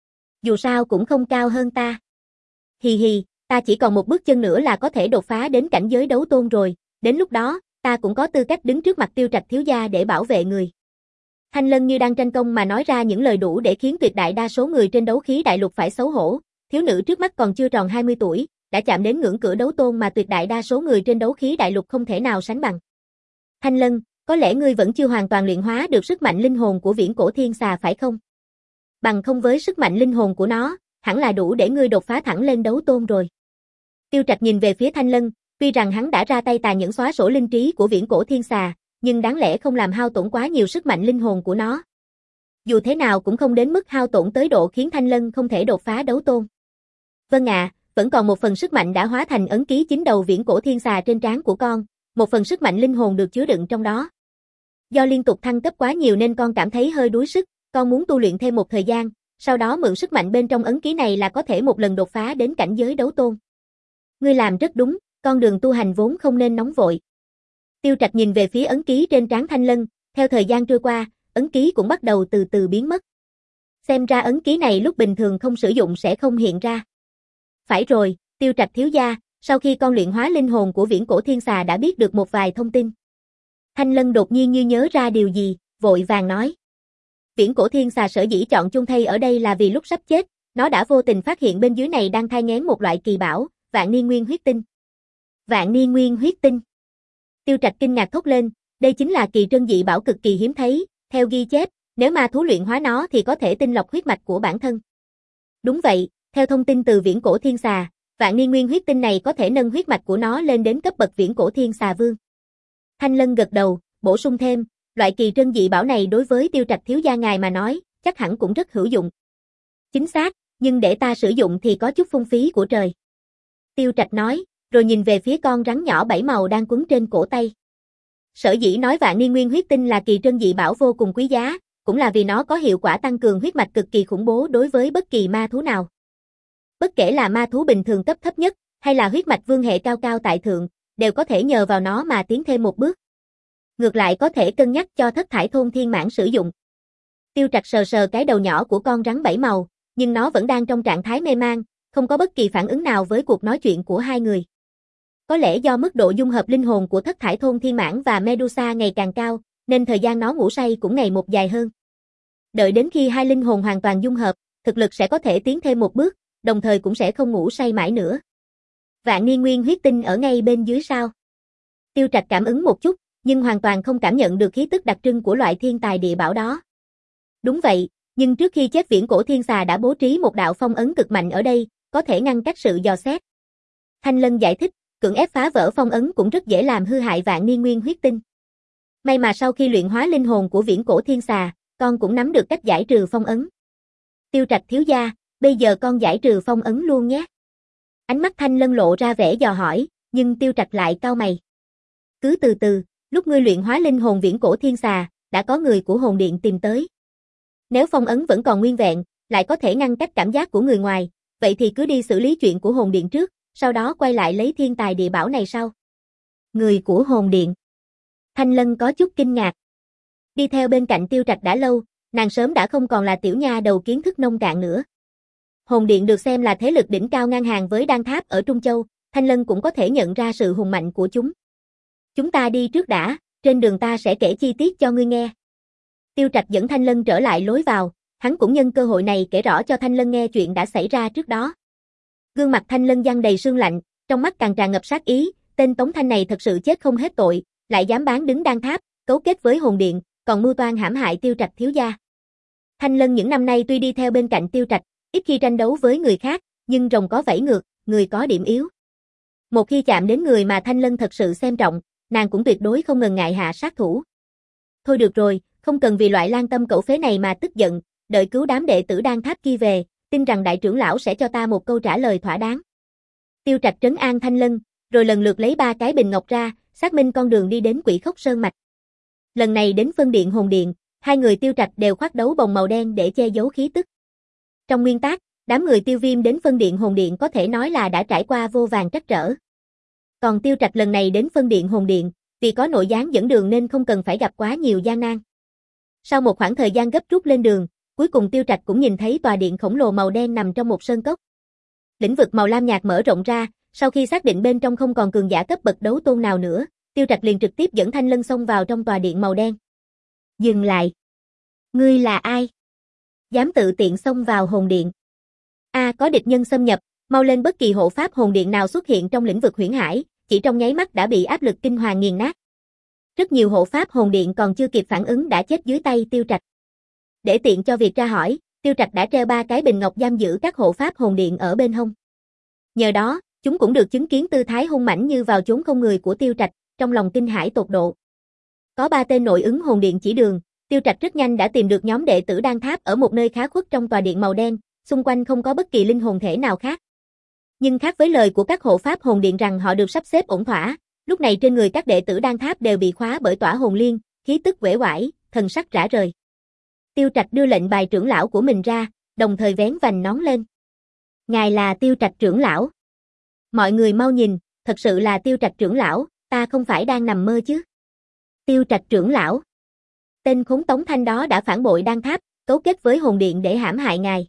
Dù sao cũng không cao hơn ta. Hì hì, ta chỉ còn một bước chân nữa là có thể đột phá đến cảnh giới đấu tôn rồi, đến lúc đó, ta cũng có tư cách đứng trước mặt Tiêu Trạch thiếu gia để bảo vệ người. Thanh Lân như đang tranh công mà nói ra những lời đủ để khiến tuyệt đại đa số người trên đấu khí đại lục phải xấu hổ. Thiếu nữ trước mắt còn chưa tròn hai mươi tuổi, đã chạm đến ngưỡng cửa đấu tôn mà tuyệt đại đa số người trên đấu khí đại lục không thể nào sánh bằng. Thanh Lân, có lẽ ngươi vẫn chưa hoàn toàn luyện hóa được sức mạnh linh hồn của viễn cổ thiên xà phải không? Bằng không với sức mạnh linh hồn của nó, hẳn là đủ để ngươi đột phá thẳng lên đấu tôn rồi. Tiêu Trạch nhìn về phía Thanh Lân, tuy rằng hắn đã ra tay tàn nhẫn xóa sổ linh trí của viễn cổ thiên xà, nhưng đáng lẽ không làm hao tổn quá nhiều sức mạnh linh hồn của nó. Dù thế nào cũng không đến mức hao tổn tới độ khiến Thanh Lân không thể đột phá đấu tôn. Vâng ạ, à, vẫn còn một phần sức mạnh đã hóa thành ấn ký chín đầu viễn cổ thiên xà trên trán của con, một phần sức mạnh linh hồn được chứa đựng trong đó. Do liên tục thăng cấp quá nhiều nên con cảm thấy hơi đuối sức, con muốn tu luyện thêm một thời gian, sau đó mượn sức mạnh bên trong ấn ký này là có thể một lần đột phá đến cảnh giới đấu tôn. Ngươi làm rất đúng, con đường tu hành vốn không nên nóng vội. Tiêu Trạch nhìn về phía ấn ký trên trán Thanh Lân, theo thời gian trôi qua, ấn ký cũng bắt đầu từ từ biến mất. Xem ra ấn ký này lúc bình thường không sử dụng sẽ không hiện ra. Phải rồi, Tiêu Trạch thiếu gia, sau khi con luyện hóa linh hồn của viễn cổ thiên xà đã biết được một vài thông tin. Thanh Lân đột nhiên như nhớ ra điều gì, vội vàng nói. Viễn cổ thiên xà sở dĩ chọn chôn thây ở đây là vì lúc sắp chết, nó đã vô tình phát hiện bên dưới này đang thai nghén một loại kỳ bảo, vạn niên nguyên huyết tinh. Vạn niên nguyên huyết tinh. Tiêu Trạch kinh ngạc thốt lên, đây chính là kỳ trân dị bảo cực kỳ hiếm thấy, theo ghi chép, nếu ma thú luyện hóa nó thì có thể tinh lọc huyết mạch của bản thân. Đúng vậy, theo thông tin từ viễn cổ thiên xà, vạn niên nguyên huyết tinh này có thể nâng huyết mạch của nó lên đến cấp bậc viễn cổ thiên xà vương. Thanh Lân gật đầu, bổ sung thêm, loại kỳ trân dị bảo này đối với Tiêu Trạch thiếu gia ngài mà nói, chắc hẳn cũng rất hữu dụng. Chính xác, nhưng để ta sử dụng thì có chút phung phí của trời. Tiêu Trạch nói, rồi nhìn về phía con rắn nhỏ bảy màu đang quấn trên cổ tay. Sở dĩ nói vạn niên nguyên huyết tinh là kỳ trân dị bảo vô cùng quý giá, cũng là vì nó có hiệu quả tăng cường huyết mạch cực kỳ khủng bố đối với bất kỳ ma thú nào. Bất kể là ma thú bình thường cấp thấp nhất, hay là huyết mạch vương hệ cao cao tại thượng, đều có thể nhờ vào nó mà tiến thêm một bước. Ngược lại có thể cân nhắc cho thất thải thôn thiên mãn sử dụng. Tiêu Trạch sờ sờ cái đầu nhỏ của con rắn bảy màu, nhưng nó vẫn đang trong trạng thái mê man, không có bất kỳ phản ứng nào với cuộc nói chuyện của hai người. Có lẽ do mức độ dung hợp linh hồn của thất thải thôn thiên mãn và Medusa ngày càng cao, nên thời gian nó ngủ say cũng ngày một dài hơn. Đợi đến khi hai linh hồn hoàn toàn dung hợp, thực lực sẽ có thể tiến thêm một bước, đồng thời cũng sẽ không ngủ say mãi nữa. Vạn niên nguyên huyết tinh ở ngay bên dưới sao? Tiêu Trạch cảm ứng một chút, nhưng hoàn toàn không cảm nhận được khí tức đặc trưng của loại thiên tài địa bảo đó. Đúng vậy, nhưng trước khi chết viễn cổ thiên xà đã bố trí một đạo phong ấn cực mạnh ở đây, có thể ngăn cách sự dò xét. Thanh Lân giải thích, cưỡng ép phá vỡ phong ấn cũng rất dễ làm hư hại vạn niên nguyên huyết tinh. May mà sau khi luyện hóa linh hồn của viễn cổ thiên xà, con cũng nắm được cách giải trừ phong ấn. Tiêu Trạch thiếu gia, bây giờ con giải trừ phong ấn luôn nhé. Ánh mắt Thanh Lân lộ ra vẻ dò hỏi, nhưng Tiêu Trạch lại cau mày. Cứ từ từ, lúc ngươi luyện hóa linh hồn viễn cổ thiên xà, đã có người của hồn điện tìm tới. Nếu phong ấn vẫn còn nguyên vẹn, lại có thể ngăn cách cảm giác của người ngoài, vậy thì cứ đi xử lý chuyện của hồn điện trước, sau đó quay lại lấy thiên tài địa bảo này sau. Người của hồn điện. Thanh Lân có chút kinh ngạc. Đi theo bên cạnh Tiêu Trạch đã lâu, nàng sớm đã không còn là tiểu nha đầu kiến thức nông cạn nữa. Hồn điện được xem là thế lực đỉnh cao ngang hàng với Đan Tháp ở Trung Châu, Thanh Lân cũng có thể nhận ra sự hùng mạnh của chúng. Chúng ta đi trước đã, trên đường ta sẽ kể chi tiết cho ngươi nghe. Tiêu Trạch dẫn Thanh Lân trở lại lối vào, hắn cũng nhân cơ hội này kể rõ cho Thanh Lân nghe chuyện đã xảy ra trước đó. Gương mặt Thanh Lân giăng đầy sương lạnh, trong mắt càng tràn ngập sát ý, tên Tống Thanh này thật sự chết không hết tội, lại dám bán đứng Đan Tháp, cấu kết với hồn điện, còn mưu toan hãm hại Tiêu Trạch thiếu gia. Thanh Lân những năm nay tuy đi theo bên cạnh Tiêu Trạch, ít khi tranh đấu với người khác, nhưng rồng có vẫy ngược, người có điểm yếu. Một khi chạm đến người mà Thanh Lân thật sự xem trọng, nàng cũng tuyệt đối không ngần ngại hạ sát thủ. Thôi được rồi, không cần vì loại lan tâm cẩu phế này mà tức giận, đợi cứu đám đệ tử Đan Tháp kia về, tin rằng đại trưởng lão sẽ cho ta một câu trả lời thỏa đáng. Tiêu Trạch trấn an Thanh Lân, rồi lần lượt lấy ba cái bình ngọc ra, xác minh con đường đi đến Quỷ Khốc Sơn mạch. Lần này đến phân điện hồn điện, hai người Tiêu Trạch đều khoác đấu bồng màu đen để che giấu khí tức. Trong nguyên tắc, đám người Tiêu Viêm đến phân điện hồn điện có thể nói là đã trải qua vô vàn trắc trở. Còn Tiêu Trạch lần này đến phân điện hồn điện, vì có nội gián dẫn đường nên không cần phải gặp quá nhiều gian nan. Sau một khoảng thời gian gấp rút lên đường, cuối cùng Tiêu Trạch cũng nhìn thấy tòa điện khổng lồ màu đen nằm trong một sơn cốc. Lĩnh vực màu lam nhạt mở rộng ra, sau khi xác định bên trong không còn cường giả cấp bậc đấu tôn nào nữa, Tiêu Trạch liền trực tiếp dẫn Thanh Lân xông vào trong tòa điện màu đen. Dừng lại. Ngươi là ai? Dám tự tiện xông vào hồn điện. A à, có địch nhân xâm nhập, mau lên, bất kỳ hộ pháp hồn điện nào xuất hiện trong lĩnh vực huyễn hải, chỉ trong nháy mắt đã bị áp lực kinh hoàng nghiền nát. Rất nhiều hộ pháp hồn điện còn chưa kịp phản ứng đã chết dưới tay Tiêu Trạch. Để tiện cho việc tra hỏi, Tiêu Trạch đã treo ba cái bình ngọc giam giữ các hộ pháp hồn điện ở bên hông. Nhờ đó, chúng cũng được chứng kiến tư thái hung mãnh như vào chốn không người của Tiêu Trạch, trong lòng kinh hãi tột độ. Có ba tên nội ứng hồn điện chỉ đường, Tiêu Trạch rất nhanh đã tìm được nhóm đệ tử Đan Tháp ở một nơi khá khuất trong tòa điện màu đen, xung quanh không có bất kỳ linh hồn thể nào khác. Nhưng khác với lời của các hộ pháp hồn điện rằng họ được sắp xếp ổn thỏa, lúc này trên người các đệ tử Đan Tháp đều bị khóa bởi tỏa hồn liên, khí tức uể oải, thần sắc rã rời. Tiêu Trạch đưa lệnh bài trưởng lão của mình ra, đồng thời vén vành nón lên. Ngài là Tiêu Trạch trưởng lão. Mọi người mau nhìn, thật sự là Tiêu Trạch trưởng lão, ta không phải đang nằm mơ chứ. Tiêu Trạch trưởng lão. Tên khốn Tống Thanh đó đã phản bội Đan Tháp, cấu kết với hồn điện để hãm hại ngài.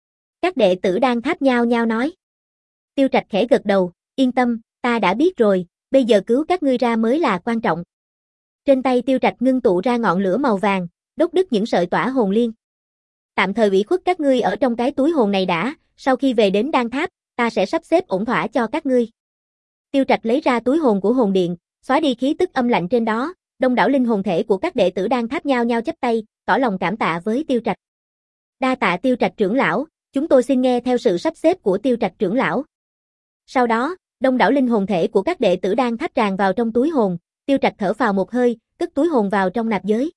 Các đệ tử Đan Tháp nhao nhao nói. Tiêu Trạch khẽ gật đầu, yên tâm, ta đã biết rồi, bây giờ cứu các ngươi ra mới là quan trọng. Trên tay Tiêu Trạch ngưng tụ ra ngọn lửa màu vàng, đốt đứt những sợi tỏa hồn liên. Tạm thời ủy khuất các ngươi ở trong cái túi hồn này đã, sau khi về đến Đan Tháp, ta sẽ sắp xếp ổn thỏa cho các ngươi. Tiêu Trạch lấy ra túi hồn của hồn điện, xóa đi khí tức âm lạnh trên đó, đông đảo linh hồn thể của các đệ tử Đan Tháp nhao nhao chắp tay, tỏ lòng cảm tạ với Tiêu Trạch. Đa tạ Tiêu Trạch trưởng lão, chúng tôi xin nghe theo sự sắp xếp của Tiêu Trạch trưởng lão. Sau đó, đông đảo linh hồn thể của các đệ tử Đan Tháp tràn vào trong túi hồn, Tiêu Trạch thở phào một hơi, cất túi hồn vào trong nạp giới.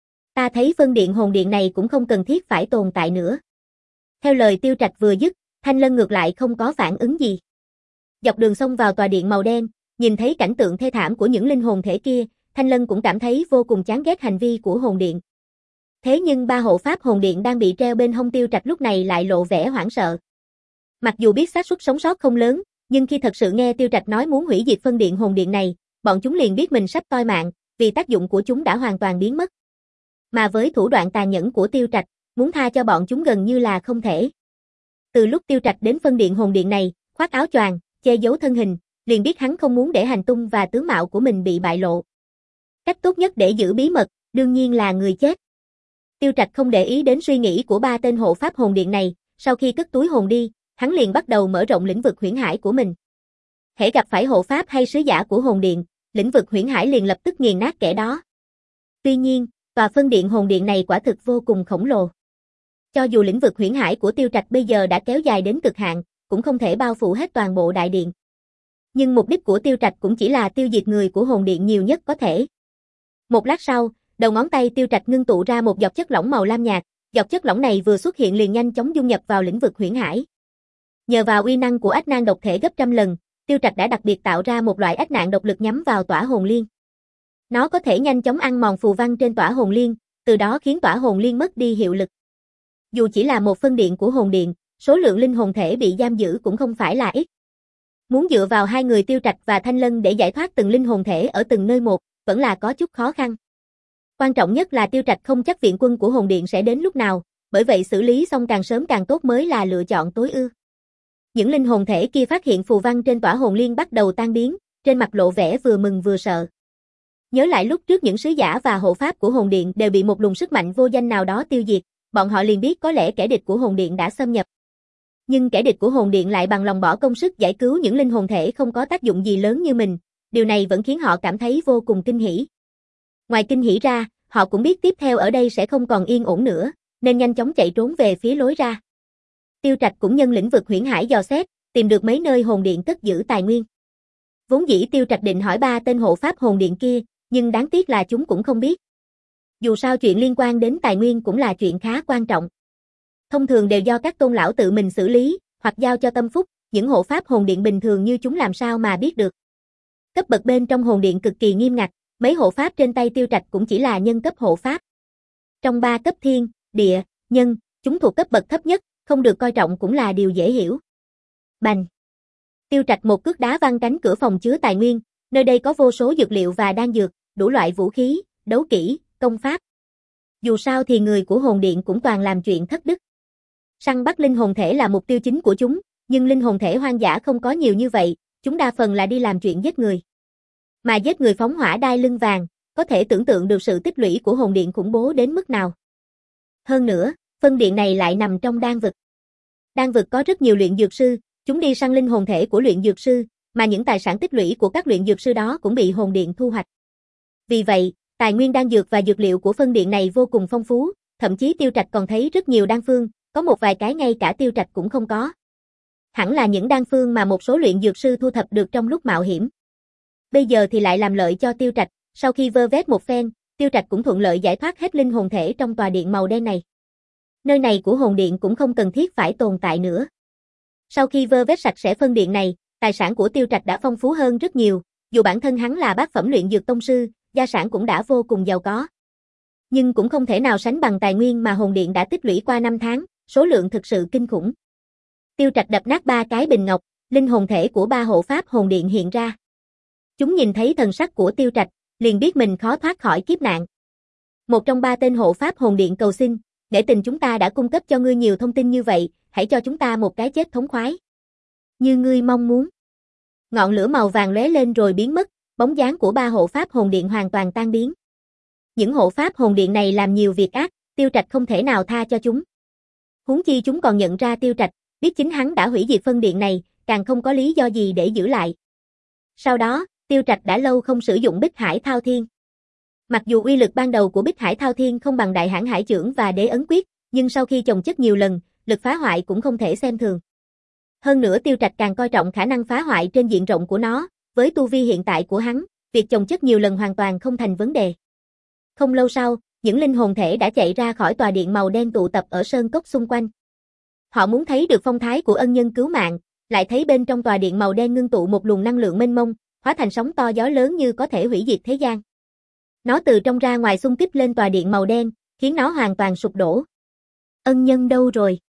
Ta thấy phân điện hồn điện này cũng không cần thiết phải tồn tại nữa. Theo lời Tiêu Trạch vừa dứt, Thanh Lân ngược lại không có phản ứng gì. Dọc đường xông vào tòa điện màu đen, nhìn thấy cảnh tượng thê thảm của những linh hồn thể kia, Thanh Lân cũng cảm thấy vô cùng chán ghét hành vi của hồn điện. Thế nhưng ba hộ pháp hồn điện đang bị treo bên hông Tiêu Trạch lúc này lại lộ vẻ hoảng sợ. Mặc dù biết xác suất sống sót không lớn, nhưng khi thật sự nghe Tiêu Trạch nói muốn hủy diệt phân điện hồn điện này, bọn chúng liền biết mình sắp toi mạng, vì tác dụng của chúng đã hoàn toàn biến mất. Mà với thủ đoạn tàn nhẫn của Tiêu Trạch, muốn tha cho bọn chúng gần như là không thể. Từ lúc Tiêu Trạch đến phân điện hồn điện này, khoác áo choàng, che giấu thân hình, liền biết hắn không muốn để hành tung và tướng mạo của mình bị bại lộ. Cách tốt nhất để giữ bí mật, đương nhiên là người chết. Tiêu Trạch không để ý đến suy nghĩ của ba tên hộ pháp hồn điện này, sau khi cất túi hồn đi, hắn liền bắt đầu mở rộng lĩnh vực huyễn hải của mình. Hễ gặp phải hộ pháp hay sứ giả của hồn điện, lĩnh vực huyễn hải liền lập tức nghiền nát kẻ đó. Tuy nhiên, tòa phân điện hồn điện này quả thực vô cùng khổng lồ. Cho dù lĩnh vực huyễn hải của Tiêu Trạch bây giờ đã kéo dài đến cực hạn, cũng không thể bao phủ hết toàn bộ đại điện. Nhưng mục đích của Tiêu Trạch cũng chỉ là tiêu diệt người của hồn điện nhiều nhất có thể. Một lát sau, đầu ngón tay Tiêu Trạch ngưng tụ ra một giọt chất lỏng màu lam nhạt, giọt chất lỏng này vừa xuất hiện liền nhanh chóng dung nhập vào lĩnh vực huyễn hải. Nhờ vào uy năng của ách nan độc thể gấp trăm lần, Tiêu Trạch đã đặc biệt tạo ra một loại ách nạn độc lực nhắm vào tỏa hồn liên. Nó có thể nhanh chóng ăn mòn phù văn trên tỏa hồn liên, từ đó khiến tỏa hồn liên mất đi hiệu lực. Dù chỉ là một phân điện của hồn điện, số lượng linh hồn thể bị giam giữ cũng không phải là ít. Muốn dựa vào hai người Tiêu Trạch và Thanh Lân để giải thoát từng linh hồn thể ở từng nơi một, vẫn là có chút khó khăn. Quan trọng nhất là Tiêu Trạch không chắc viện quân của hồn điện sẽ đến lúc nào, bởi vậy xử lý xong càng sớm càng tốt mới là lựa chọn tối ưu. Những linh hồn thể kia phát hiện phù văn trên tỏa hồn liên bắt đầu tan biến, trên mặt lộ vẻ vừa mừng vừa sợ. Nhớ lại lúc trước những sứ giả và hộ pháp của hồn điện đều bị một luồng sức mạnh vô danh nào đó tiêu diệt, bọn họ liền biết có lẽ kẻ địch của hồn điện đã xâm nhập. Nhưng kẻ địch của hồn điện lại bằng lòng bỏ công sức giải cứu những linh hồn thể không có tác dụng gì lớn như mình, điều này vẫn khiến họ cảm thấy vô cùng kinh hỉ. Ngoài kinh hỉ ra, họ cũng biết tiếp theo ở đây sẽ không còn yên ổn nữa, nên nhanh chóng chạy trốn về phía lối ra. Tiêu Trạch cũng nhân lĩnh vực huyễn hải dò xét, tìm được mấy nơi hồn điện cất giữ tài nguyên. Vốn dĩ Tiêu Trạch định hỏi ba tên hộ pháp hồn điện kia, nhưng đáng tiếc là chúng cũng không biết. Dù sao chuyện liên quan đến tài nguyên cũng là chuyện khá quan trọng. Thông thường đều do các tôn lão tự mình xử lý, hoặc giao cho tâm phúc, những hộ pháp hồn điện bình thường như chúng làm sao mà biết được. Cấp bậc bên trong hồn điện cực kỳ nghiêm ngặt, mấy hộ pháp trên tay Tiêu Trạch cũng chỉ là nhân cấp hộ pháp. Trong ba cấp thiên, địa, nhân, chúng thuộc cấp bậc thấp nhất, không được coi trọng cũng là điều dễ hiểu. Bành! Tiêu Trạch một cước đá văng cánh cửa phòng chứa tài nguyên, nơi đây có vô số dược liệu và đan dược, đủ loại vũ khí, đấu kỹ, công pháp. Dù sao thì người của hồn điện cũng toàn làm chuyện thất đức. Săn bắt linh hồn thể là mục tiêu chính của chúng, nhưng linh hồn thể hoang dã không có nhiều như vậy, chúng đa phần là đi làm chuyện giết người. Mà giết người phóng hỏa đai lưng vàng, có thể tưởng tượng được sự tích lũy của hồn điện khủng bố đến mức nào. Hơn nữa, phân điện này lại nằm trong đan vực. Đan vực có rất nhiều luyện dược sư, chúng đi săn linh hồn thể của luyện dược sư, mà những tài sản tích lũy của các luyện dược sư đó cũng bị hồn điện thu hoạch. Vì vậy, tài nguyên đan dược và dược liệu của phân điện này vô cùng phong phú, thậm chí Tiêu Trạch còn thấy rất nhiều đan phương, có một vài cái ngay cả Tiêu Trạch cũng không có. Hẳn là những đan phương mà một số luyện dược sư thu thập được trong lúc mạo hiểm. Bây giờ thì lại làm lợi cho Tiêu Trạch, sau khi vơ vét một phen, Tiêu Trạch cũng thuận lợi giải thoát hết linh hồn thể trong tòa điện màu đen này. Nơi này của hồn điện cũng không cần thiết phải tồn tại nữa. Sau khi vơ vét sạch sẽ phân điện này, tài sản của Tiêu Trạch đã phong phú hơn rất nhiều, dù bản thân hắn là bát phẩm luyện dược tông sư, gia sản cũng đã vô cùng giàu có. Nhưng cũng không thể nào sánh bằng tài nguyên mà hồn điện đã tích lũy qua năm tháng, số lượng thực sự kinh khủng. Tiêu Trạch đập nát ba cái bình ngọc, linh hồn thể của ba hộ pháp hồn điện hiện ra. Chúng nhìn thấy thần sắc của Tiêu Trạch, liền biết mình khó thoát khỏi kiếp nạn. Một trong ba tên hộ pháp hồn điện cầu xin, nể tình chúng ta đã cung cấp cho ngươi nhiều thông tin như vậy, hãy cho chúng ta một cái chết thống khoái. Như ngươi mong muốn. Ngọn lửa màu vàng lóe lên rồi biến mất, bóng dáng của ba hộ pháp hồn điện hoàn toàn tan biến. Những hộ pháp hồn điện này làm nhiều việc ác, Tiêu Trạch không thể nào tha cho chúng. Huống chi chúng còn nhận ra Tiêu Trạch, biết chính hắn đã hủy diệt phân điện này, càng không có lý do gì để giữ lại. Sau đó, Tiêu Trạch đã lâu không sử dụng Bích Hải Thao Thiên. Mặc dù uy lực ban đầu của Bích Hải Thao Thiên không bằng Đại Hãn Hải Chưởng và Đế Ấn Quyết, nhưng sau khi chồng chất nhiều lần, lực phá hoại cũng không thể xem thường. Hơn nữa Tiêu Trạch càng coi trọng khả năng phá hoại trên diện rộng của nó, với tu vi hiện tại của hắn, việc chồng chất nhiều lần hoàn toàn không thành vấn đề. Không lâu sau, những linh hồn thể đã chạy ra khỏi tòa điện màu đen tụ tập ở sơn cốc xung quanh. Họ muốn thấy được phong thái của ân nhân cứu mạng, lại thấy bên trong tòa điện màu đen ngưng tụ một luồng năng lượng mênh mông, hóa thành sóng to gió lớn như có thể hủy diệt thế gian. Nó từ trong ra ngoài xung kích lên tòa điện màu đen, khiến nó hoàn toàn sụp đổ. Ân nhân đâu rồi?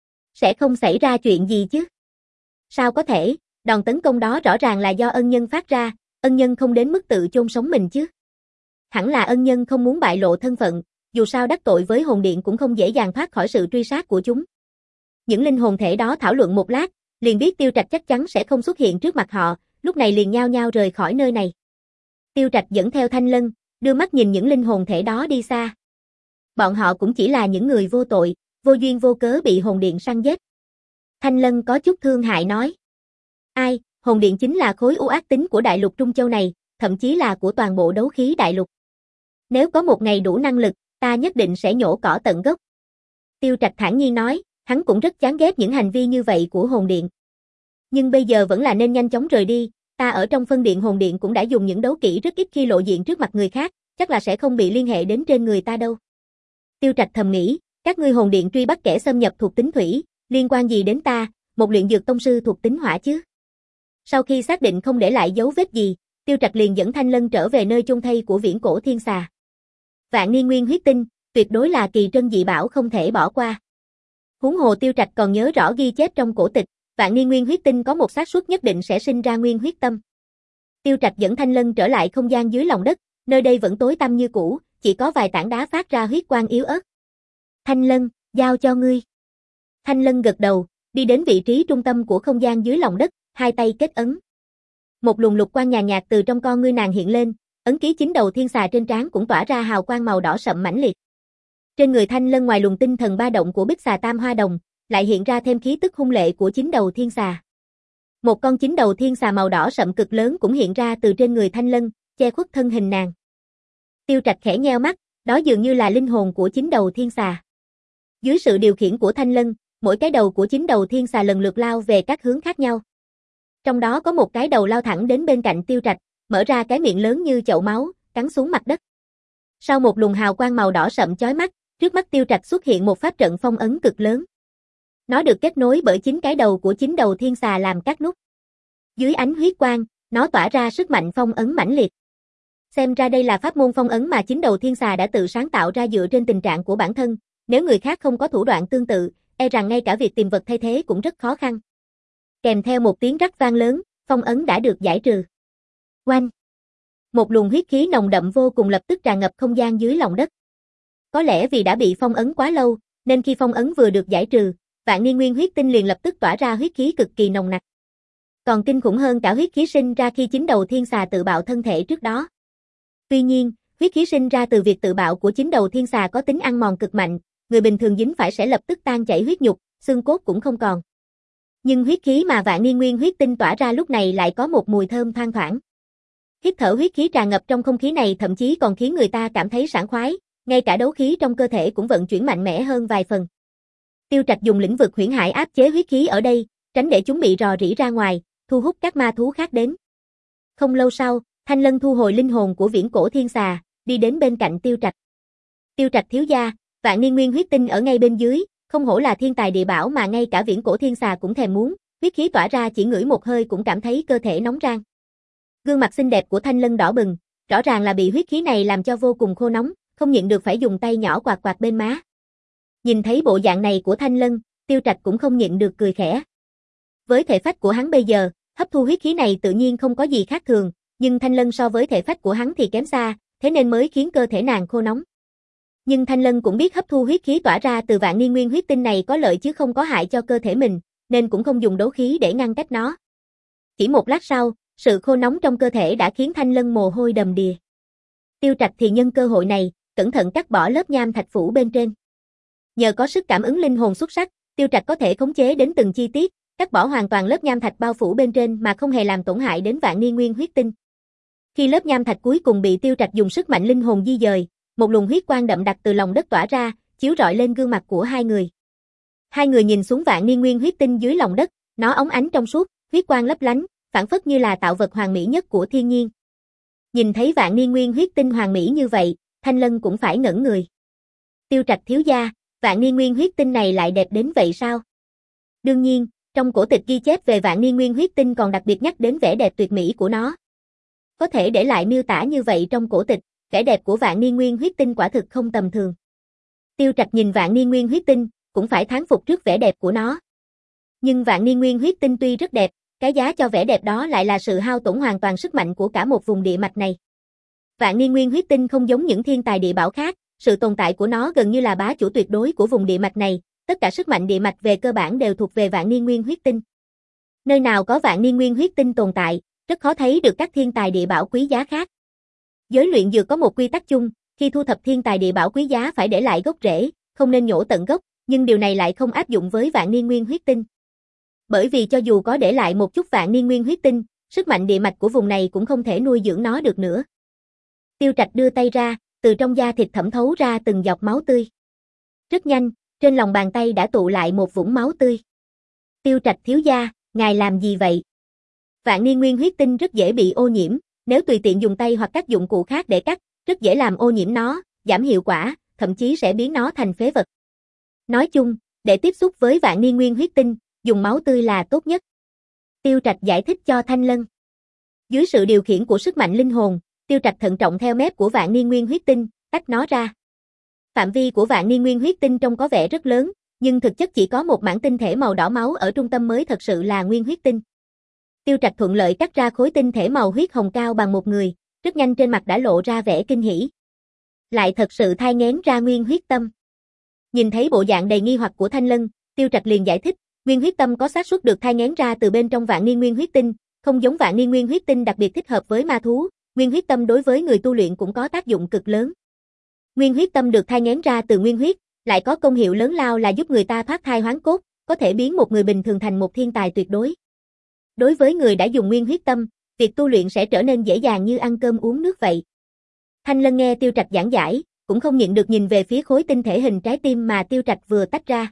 Sẽ không xảy ra chuyện gì chứ? Sao có thể, đòn tấn công đó rõ ràng là do ân nhân phát ra, ân nhân không đến mức tự chôn sống mình chứ. Hẳn là ân nhân không muốn bại lộ thân phận, dù sao đắc tội với hồn điện cũng không dễ dàng thoát khỏi sự truy sát của chúng. Những linh hồn thể đó thảo luận một lát, liền biết Tiêu Trạch chắc chắn sẽ không xuất hiện trước mặt họ, lúc này liền nhao nhao rời khỏi nơi này. Tiêu Trạch dẫn theo Thanh Lân, đưa mắt nhìn những linh hồn thể đó đi xa. Bọn họ cũng chỉ là những người vô tội, vô duyên vô cớ bị hồn điện săn giết. Thanh Lân có chút thương hại nói. Ai, hồn điện chính là khối u ác tính của đại lục Trung Châu này, thậm chí là của toàn bộ đấu khí đại lục. Nếu có một ngày đủ năng lực, ta nhất định sẽ nhổ cỏ tận gốc. Tiêu Trạch thản nhiên nói, hắn cũng rất chán ghét những hành vi như vậy của hồn điện. Nhưng bây giờ vẫn là nên nhanh chóng rời đi, ta ở trong phân điện hồn điện cũng đã dùng những đấu kỹ rất ít khi lộ diện trước mặt người khác, chắc là sẽ không bị liên hệ đến trên người ta đâu. Tiêu Trạch thầm nghĩ, các ngươi hồn điện truy bắt kẻ xâm nhập thuộc tính thủy, liên quan gì đến ta, một luyện dược tông sư thuộc tính hỏa chứ? Sau khi xác định không để lại dấu vết gì, Tiêu Trạch liền dẫn Thanh Lân trở về nơi chôn thây của viễn cổ thiên xà. Vạn niên nguyên huyết tinh, tuyệt đối là kỳ trân dị bảo không thể bỏ qua. Huống hồ Tiêu Trạch còn nhớ rõ ghi chép trong cổ tịch, vạn niên nguyên huyết tinh có một xác suất nhất định sẽ sinh ra nguyên huyết tâm. Tiêu Trạch dẫn Thanh Lân trở lại không gian dưới lòng đất, nơi đây vẫn tối tăm như cũ, chỉ có vài tảng đá phát ra huyết quang yếu ớt. Thanh Lân, giao cho ngươi. Thanh Lân gật đầu, đi đến vị trí trung tâm của không gian dưới lòng đất, hai tay kết ấn. Một luồng lục quang nhàn nhạt từ trong con ngươi nàng hiện lên, ấn ký chín đầu thiên xà trên trán cũng tỏa ra hào quang màu đỏ sậm mãnh liệt. Trên người Thanh Lân ngoài luồng tinh thần ba động của Bích Xà Tam Hoa Đồng, lại hiện ra thêm khí tức hung lệ của chín đầu thiên xà. Một con chín đầu thiên xà màu đỏ sậm cực lớn cũng hiện ra từ trên người Thanh Lân, che khuất thân hình nàng. Tiêu Trạch khẽ nheo mắt, đó dường như là linh hồn của chín đầu thiên xà. Dưới sự điều khiển của Thanh Lân, mỗi cái đầu của chín đầu thiên xà lần lượt lao về các hướng khác nhau. Trong đó có một cái đầu lao thẳng đến bên cạnh Tiêu Trạch, mở ra cái miệng lớn như chậu máu, cắn xuống mặt đất. Sau một luồng hào quang màu đỏ sậm chói mắt, trước mắt Tiêu Trạch xuất hiện một pháp trận phong ấn cực lớn. Nó được kết nối bởi chín cái đầu của chín đầu thiên xà làm các nút. Dưới ánh huyết quang, nó tỏa ra sức mạnh phong ấn mãnh liệt. Xem ra đây là pháp môn phong ấn mà chín đầu thiên xà đã tự sáng tạo ra dựa trên tình trạng của bản thân, nếu người khác không có thủ đoạn tương tự, e rằng ngay cả việc tìm vật thay thế cũng rất khó khăn. Kèm theo một tiếng rắc vang lớn, phong ấn đã được giải trừ. Oanh! Một luồng huyết khí nồng đậm vô cùng lập tức tràn ngập không gian dưới lòng đất. Có lẽ vì đã bị phong ấn quá lâu, nên khi phong ấn vừa được giải trừ, vạn niên nguyên huyết tinh liền lập tức tỏa ra huyết khí cực kỳ nồng nặc. Còn kinh khủng hơn cả huyết khí sinh ra khi chín đầu thiên xà tự bạo thân thể trước đó. Tuy nhiên, huyết khí sinh ra từ việc tự bạo của chín đầu thiên xà có tính ăn mòn cực mạnh, người bình thường dính phải sẽ lập tức tan chảy huyết nhục, xương cốt cũng không còn. Nhưng huyết khí mà Vạn Niên Nguyên huyết tinh tỏa ra lúc này lại có một mùi thơm thoang thoảng. Hít thở huyết khí tràn ngập trong không khí này thậm chí còn khiến người ta cảm thấy sảng khoái, ngay cả đấu khí trong cơ thể cũng vận chuyển mạnh mẽ hơn vài phần. Tiêu Trạch dùng lĩnh vực huyễn hải áp chế huyết khí ở đây, tránh để chúng bị rò rỉ ra ngoài, thu hút các ma thú khác đến. Không lâu sau, Thanh Lân thu hồi linh hồn của Viễn Cổ Thiên Xà, đi đến bên cạnh Tiêu Trạch. Tiêu Trạch thiếu gia, Vạn Niên Nguyên huyết tinh ở ngay bên dưới, không hổ là thiên tài địa bảo mà ngay cả Viễn Cổ Thiên Xà cũng thèm muốn, huyết khí tỏa ra chỉ ngửi một hơi cũng cảm thấy cơ thể nóng rang. Gương mặt xinh đẹp của Thanh Lân đỏ bừng, rõ ràng là bị huyết khí này làm cho vô cùng khô nóng, không nhịn được phải dùng tay nhỏ quạt quạt bên má. Nhìn thấy bộ dạng này của Thanh Lân, Tiêu Trạch cũng không nhịn được cười khẽ. Với thể phách của hắn bây giờ, hấp thu huyết khí này tự nhiên không có gì khác thường, nhưng Thanh Lân so với thể phách của hắn thì kém xa, thế nên mới khiến cơ thể nàng khô nóng. Nhưng Thanh Lân cũng biết hấp thu huyết khí tỏa ra từ Vạn Niên Nguyên huyết tinh này có lợi chứ không có hại cho cơ thể mình, nên cũng không dùng đấu khí để ngăn cách nó. Chỉ một lát sau, sự khô nóng trong cơ thể đã khiến Thanh Lân mồ hôi đầm đìa. Tiêu Trạch thì nhân cơ hội này, cẩn thận cắt bỏ lớp nham thạch phủ bên trên. Nhờ có sức cảm ứng linh hồn xuất sắc, Tiêu Trạch có thể khống chế đến từng chi tiết, cắt bỏ hoàn toàn lớp nham thạch bao phủ bên trên mà không hề làm tổn hại đến Vạn Niên Nguyên huyết tinh. Khi lớp nham thạch cuối cùng bị Tiêu Trạch dùng sức mạnh linh hồn di dời, một luồng huyết quang đậm đặc từ lòng đất tỏa ra, chiếu rọi lên gương mặt của hai người. Hai người nhìn xuống Vạn Niên Nguyên huyết tinh dưới lòng đất, nó óng ánh trong suốt, huyết quang lấp lánh, phảng phất như là tạo vật hoàn mỹ nhất của thiên nhiên. Nhìn thấy Vạn Niên Nguyên huyết tinh hoàn mỹ như vậy, Thanh Lân cũng phải ngẩn người. Tiêu Trạch thiếu gia, Vạn Niên Nguyên huyết tinh này lại đẹp đến vậy sao? Đương nhiên, trong cổ tịch ghi chép về Vạn Niên Nguyên huyết tinh còn đặc biệt nhắc đến vẻ đẹp tuyệt mỹ của nó. Có thể để lại miêu tả như vậy trong cổ tịch, vẻ đẹp của Vạn Niên Nguyên huyết tinh quả thực không tầm thường. Tiêu Trạch nhìn Vạn Niên Nguyên huyết tinh, cũng phải thán phục trước vẻ đẹp của nó. Nhưng Vạn Niên Nguyên huyết tinh tuy rất đẹp, cái giá cho vẻ đẹp đó lại là sự hao tổn hoàn toàn sức mạnh của cả một vùng địa mạch này. Vạn Niên Nguyên huyết tinh không giống những thiên tài địa bảo khác, sự tồn tại của nó gần như là bá chủ tuyệt đối của vùng địa mạch này, tất cả sức mạnh địa mạch về cơ bản đều thuộc về Vạn Niên Nguyên huyết tinh. Nơi nào có Vạn Niên Nguyên huyết tinh tồn tại, rất khó thấy được các thiên tài địa bảo quý giá khác. Giới luyện dược có một quy tắc chung, khi thu thập thiên tài địa bảo quý giá phải để lại gốc rễ, không nên nhổ tận gốc, nhưng điều này lại không áp dụng với Vạn Niên Nguyên huyết tinh. Bởi vì cho dù có để lại một chút Vạn Niên Nguyên huyết tinh, sức mạnh địa mạch của vùng này cũng không thể nuôi dưỡng nó được nữa. Tiêu Trạch đưa tay ra, từ trong da thịt thẩm thấu ra từng giọt máu tươi. Rất nhanh, trên lòng bàn tay đã tụ lại một vũng máu tươi. Tiêu Trạch thiếu gia, ngài làm gì vậy? Vạn Niên Nguyên huyết tinh rất dễ bị ô nhiễm, nếu tùy tiện dùng tay hoặc các dụng cụ khác để cắt, rất dễ làm ô nhiễm nó, giảm hiệu quả, thậm chí sẽ biến nó thành phế vật. Nói chung, để tiếp xúc với Vạn Niên Nguyên huyết tinh, dùng máu tươi là tốt nhất. Tiêu Trạch giải thích cho Thanh Lân. Dưới sự điều khiển của sức mạnh linh hồn, Tiêu Trạch thận trọng theo mép của Vạn Niên Nguyên huyết tinh, tách nó ra. Phạm vi của Vạn Niên Nguyên huyết tinh trông có vẻ rất lớn, nhưng thực chất chỉ có một mảng tinh thể màu đỏ máu ở trung tâm mới thật sự là nguyên huyết tinh. Tiêu Trạch thuận lợi cắt ra khối tinh thể màu huyết hồng cao bằng một người, rất nhanh trên mặt đã lộ ra vẻ kinh hỉ. Lại thật sự thai nghén ra nguyên huyết tâm. Nhìn thấy bộ dạng đầy nghi hoặc của Thanh Lân, Tiêu Trạch liền giải thích, nguyên huyết tâm có xác suất được thai nghén ra từ bên trong Vạn Niên Nguyên huyết tinh, không giống Vạn Niên Nguyên huyết tinh đặc biệt thích hợp với ma thú, nguyên huyết tâm đối với người tu luyện cũng có tác dụng cực lớn. Nguyên huyết tâm được thai nghén ra từ nguyên huyết, lại có công hiệu lớn lao là giúp người ta thoát thai hoán cốt, có thể biến một người bình thường thành một thiên tài tuyệt đối. Đối với người đã dùng nguyên huyết tâm, việc tu luyện sẽ trở nên dễ dàng như ăn cơm uống nước vậy. Thanh Lân nghe Tiêu Trạch giảng giải, cũng không nhịn được nhìn về phía khối tinh thể hình trái tim mà Tiêu Trạch vừa tách ra.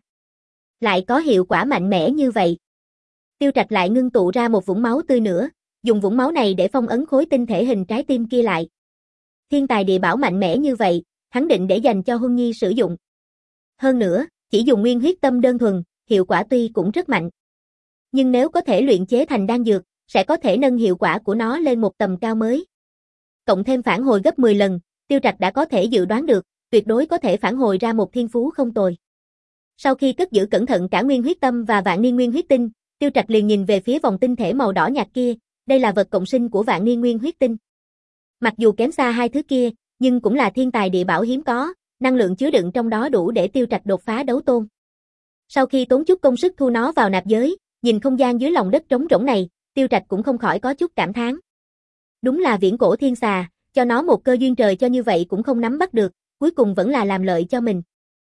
Lại có hiệu quả mạnh mẽ như vậy. Tiêu Trạch lại ngưng tụ ra một vũng máu tươi nữa, dùng vũng máu này để phong ấn khối tinh thể hình trái tim kia lại. Thiên tài địa bảo mạnh mẽ như vậy, hắn định để dành cho Huân Nhi sử dụng. Hơn nữa, chỉ dùng nguyên huyết tâm đơn thuần, hiệu quả tuy cũng rất mạnh. Nhưng nếu có thể luyện chế thành đan dược, sẽ có thể nâng hiệu quả của nó lên một tầm cao mới. Cộng thêm phản hồi gấp mười lần, Tiêu Trạch đã có thể dự đoán được, tuyệt đối có thể phản hồi ra một thiên phú không tồi. Sau khi cất giữ cẩn thận cả nguyên huyết tâm và Vạn Niên Nguyên huyết tinh, Tiêu Trạch liền nhìn về phía vòng tinh thể màu đỏ nhạt kia, đây là vật cộng sinh của Vạn Niên Nguyên huyết tinh. Mặc dù kém xa hai thứ kia, nhưng cũng là thiên tài địa bảo hiếm có, năng lượng chứa đựng trong đó đủ để Tiêu Trạch đột phá đấu tôn. Sau khi tốn chút công sức thu nó vào nạp giới, nhìn không gian dưới lòng đất trống rỗng này, Tiêu Trạch cũng không khỏi có chút cảm thán. Đúng là viễn cổ thiên xà, cho nó một cơ duyên trời cho như vậy cũng không nắm bắt được, cuối cùng vẫn là làm lợi cho mình.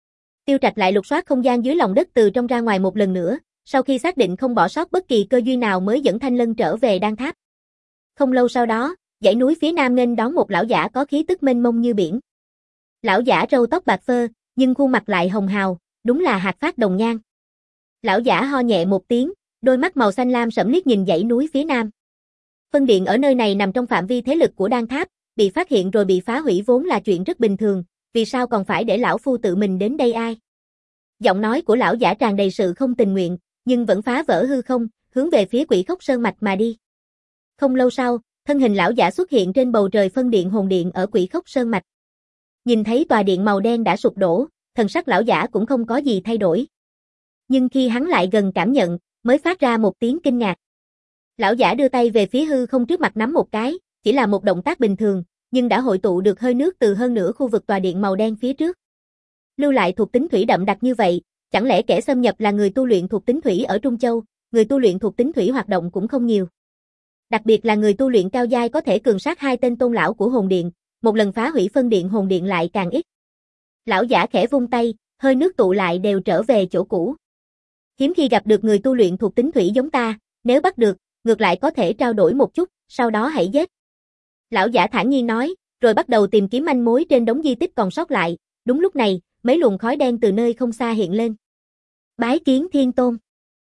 Tiêu Trạch lại lục soát không gian dưới lòng đất từ trong ra ngoài một lần nữa, sau khi xác định không bỏ sót bất kỳ cơ duyên nào mới dẫn Thanh Lân trở về Đan Tháp. Không lâu sau đó, dãy núi phía nam nghênh đón một lão giả có khí tức mênh mông như biển. Lão giả râu tóc bạc phơ, nhưng khuôn mặt lại hồng hào, đúng là hạt phát đồng nhan. Lão giả ho nhẹ một tiếng, đôi mắt màu xanh lam sẫm liếc nhìn dãy núi phía nam. Phân điện ở nơi này nằm trong phạm vi thế lực của Đan Tháp, bị phát hiện rồi bị phá hủy vốn là chuyện rất bình thường, vì sao còn phải để lão phu tự mình đến đây ai? Giọng nói của lão giả tràn đầy sự không tình nguyện, nhưng vẫn phá vỡ hư không, hướng về phía Quỷ Khốc Sơn Mạch mà đi. Không lâu sau, thân hình lão giả xuất hiện trên bầu trời phân điện hồn điện ở Quỷ Khốc Sơn Mạch. Nhìn thấy tòa điện màu đen đã sụp đổ, thần sắc lão giả cũng không có gì thay đổi. Nhưng khi hắn lại gần cảm nhận, mới phát ra một tiếng kinh ngạc. Lão giả đưa tay về phía hư không trước mặt nắm một cái, chỉ là một động tác bình thường, nhưng đã hội tụ được hơi nước từ hơn nửa khu vực tòa điện màu đen phía trước. Lưu lại thuộc tính thủy đậm đặc như vậy, chẳng lẽ kẻ xâm nhập là người tu luyện thuộc tính thủy ở Trung Châu, người tu luyện thuộc tính thủy hoạt động cũng không nhiều. Đặc biệt là người tu luyện cao giai có thể cường sát hai tên tôn lão của hồn điện, một lần phá hủy phân điện hồn điện lại càng ít. Lão giả khẽ vung tay, hơi nước tụ lại đều trở về chỗ cũ. Hiếm khi gặp được người tu luyện thuộc tính thủy giống ta, nếu bắt được, ngược lại có thể trao đổi một chút, sau đó hãy giết. Lão giả thản nhiên nói, rồi bắt đầu tìm kiếm manh mối trên đống di tích còn sót lại. Đúng lúc này, mấy luồng khói đen từ nơi không xa hiện lên. Bái kiến Thiên Tôn.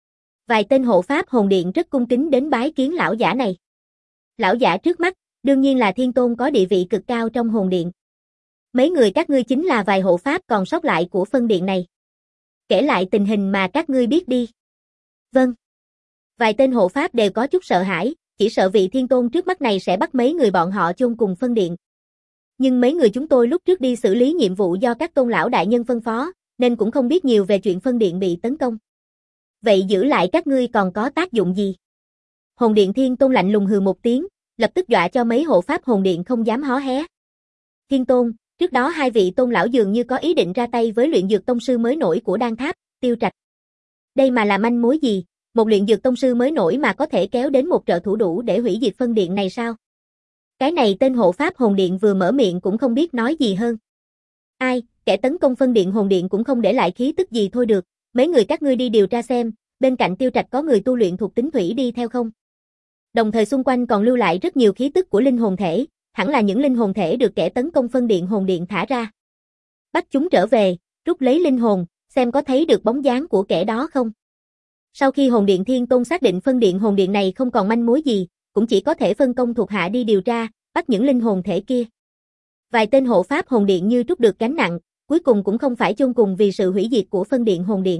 Vài tên hộ pháp hồn điện rất cung kính đến bái kiến lão giả này. Lão giả trước mắt, đương nhiên là Thiên Tôn có địa vị cực cao trong hồn điện. Mấy người các ngươi chính là vài hộ pháp còn sót lại của phân điện này. Kể lại tình hình mà các ngươi biết đi. Vâng. Vài tên hộ pháp đều có chút sợ hãi, chỉ sợ vị Thiên Tôn trước mắt này sẽ bắt mấy người bọn họ chôn cùng phân điện. Nhưng mấy người chúng tôi lúc trước đi xử lý nhiệm vụ do các tôn lão đại nhân phân phó, nên cũng không biết nhiều về chuyện phân điện bị tấn công. Vậy giữ lại các ngươi còn có tác dụng gì? Hồn điện Thiên Tôn lạnh lùng hừ một tiếng, lập tức dọa cho mấy hộ pháp hồn điện không dám hó hé. Thiên Tôn, trước đó hai vị tôn lão dường như có ý định ra tay với luyện dược tông sư mới nổi của Đan Tháp, Tiêu Trạch. Đây mà là manh mối gì? Một luyện dược tông sư mới nổi mà có thể kéo đến một trợ thủ đủ để hủy diệt phân điện này sao? Cái này tên hộ pháp hồn điện vừa mở miệng cũng không biết nói gì hơn. Ai, kẻ tấn công phân điện hồn điện cũng không để lại khí tức gì thôi được, mấy người các ngươi đi điều tra xem, bên cạnh Tiêu Trạch có người tu luyện thuộc tính thủy đi theo không? Đồng thời xung quanh còn lưu lại rất nhiều khí tức của linh hồn thể, hẳn là những linh hồn thể được kẻ tấn công phân điện hồn điện thả ra. Bắt chúng trở về, rút lấy linh hồn, xem có thấy được bóng dáng của kẻ đó không? Sau khi hồn điện Thiên Tôn xác định phân điện hồn điện này không còn manh mối gì, cũng chỉ có thể phân công thuộc hạ đi điều tra, bắt những linh hồn thể kia. Vài tên hộ pháp hồn điện như trút được gánh nặng, cuối cùng cũng không phải chôn cùng vì sự hủy diệt của phân điện hồn điện.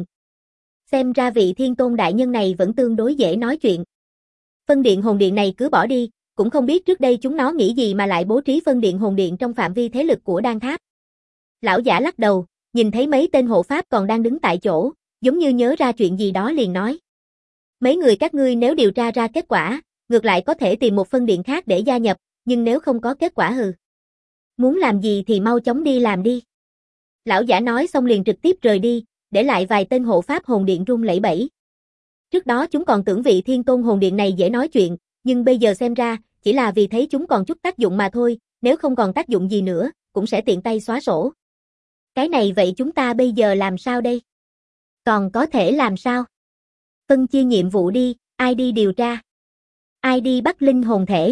Xem ra vị Thiên Tôn đại nhân này vẫn tương đối dễ nói chuyện. Phân điện hồn điện này cứ bỏ đi, cũng không biết trước đây chúng nó nghĩ gì mà lại bố trí phân điện hồn điện trong phạm vi thế lực của Đan Tháp. Lão giả lắc đầu, nhìn thấy mấy tên hộ pháp còn đang đứng tại chỗ, giống như nhớ ra chuyện gì đó liền nói. Mấy người các ngươi nếu điều tra ra kết quả, ngược lại có thể tìm một phân điện khác để gia nhập, nhưng nếu không có kết quả hừ. Muốn làm gì thì mau chóng đi làm đi. Lão giả nói xong liền trực tiếp rời đi, để lại vài tên hộ pháp hồn điện run lẩy bẩy. Trước đó chúng còn tưởng vị Thiên Tôn hồn điện này dễ nói chuyện, nhưng bây giờ xem ra, chỉ là vì thấy chúng còn chút tác dụng mà thôi, nếu không còn tác dụng gì nữa, cũng sẽ tiện tay xóa sổ. Cái này vậy chúng ta bây giờ làm sao đây? Còn có thể làm sao? Phân chia nhiệm vụ đi, ai đi điều tra? Ai đi bắt linh hồn thể?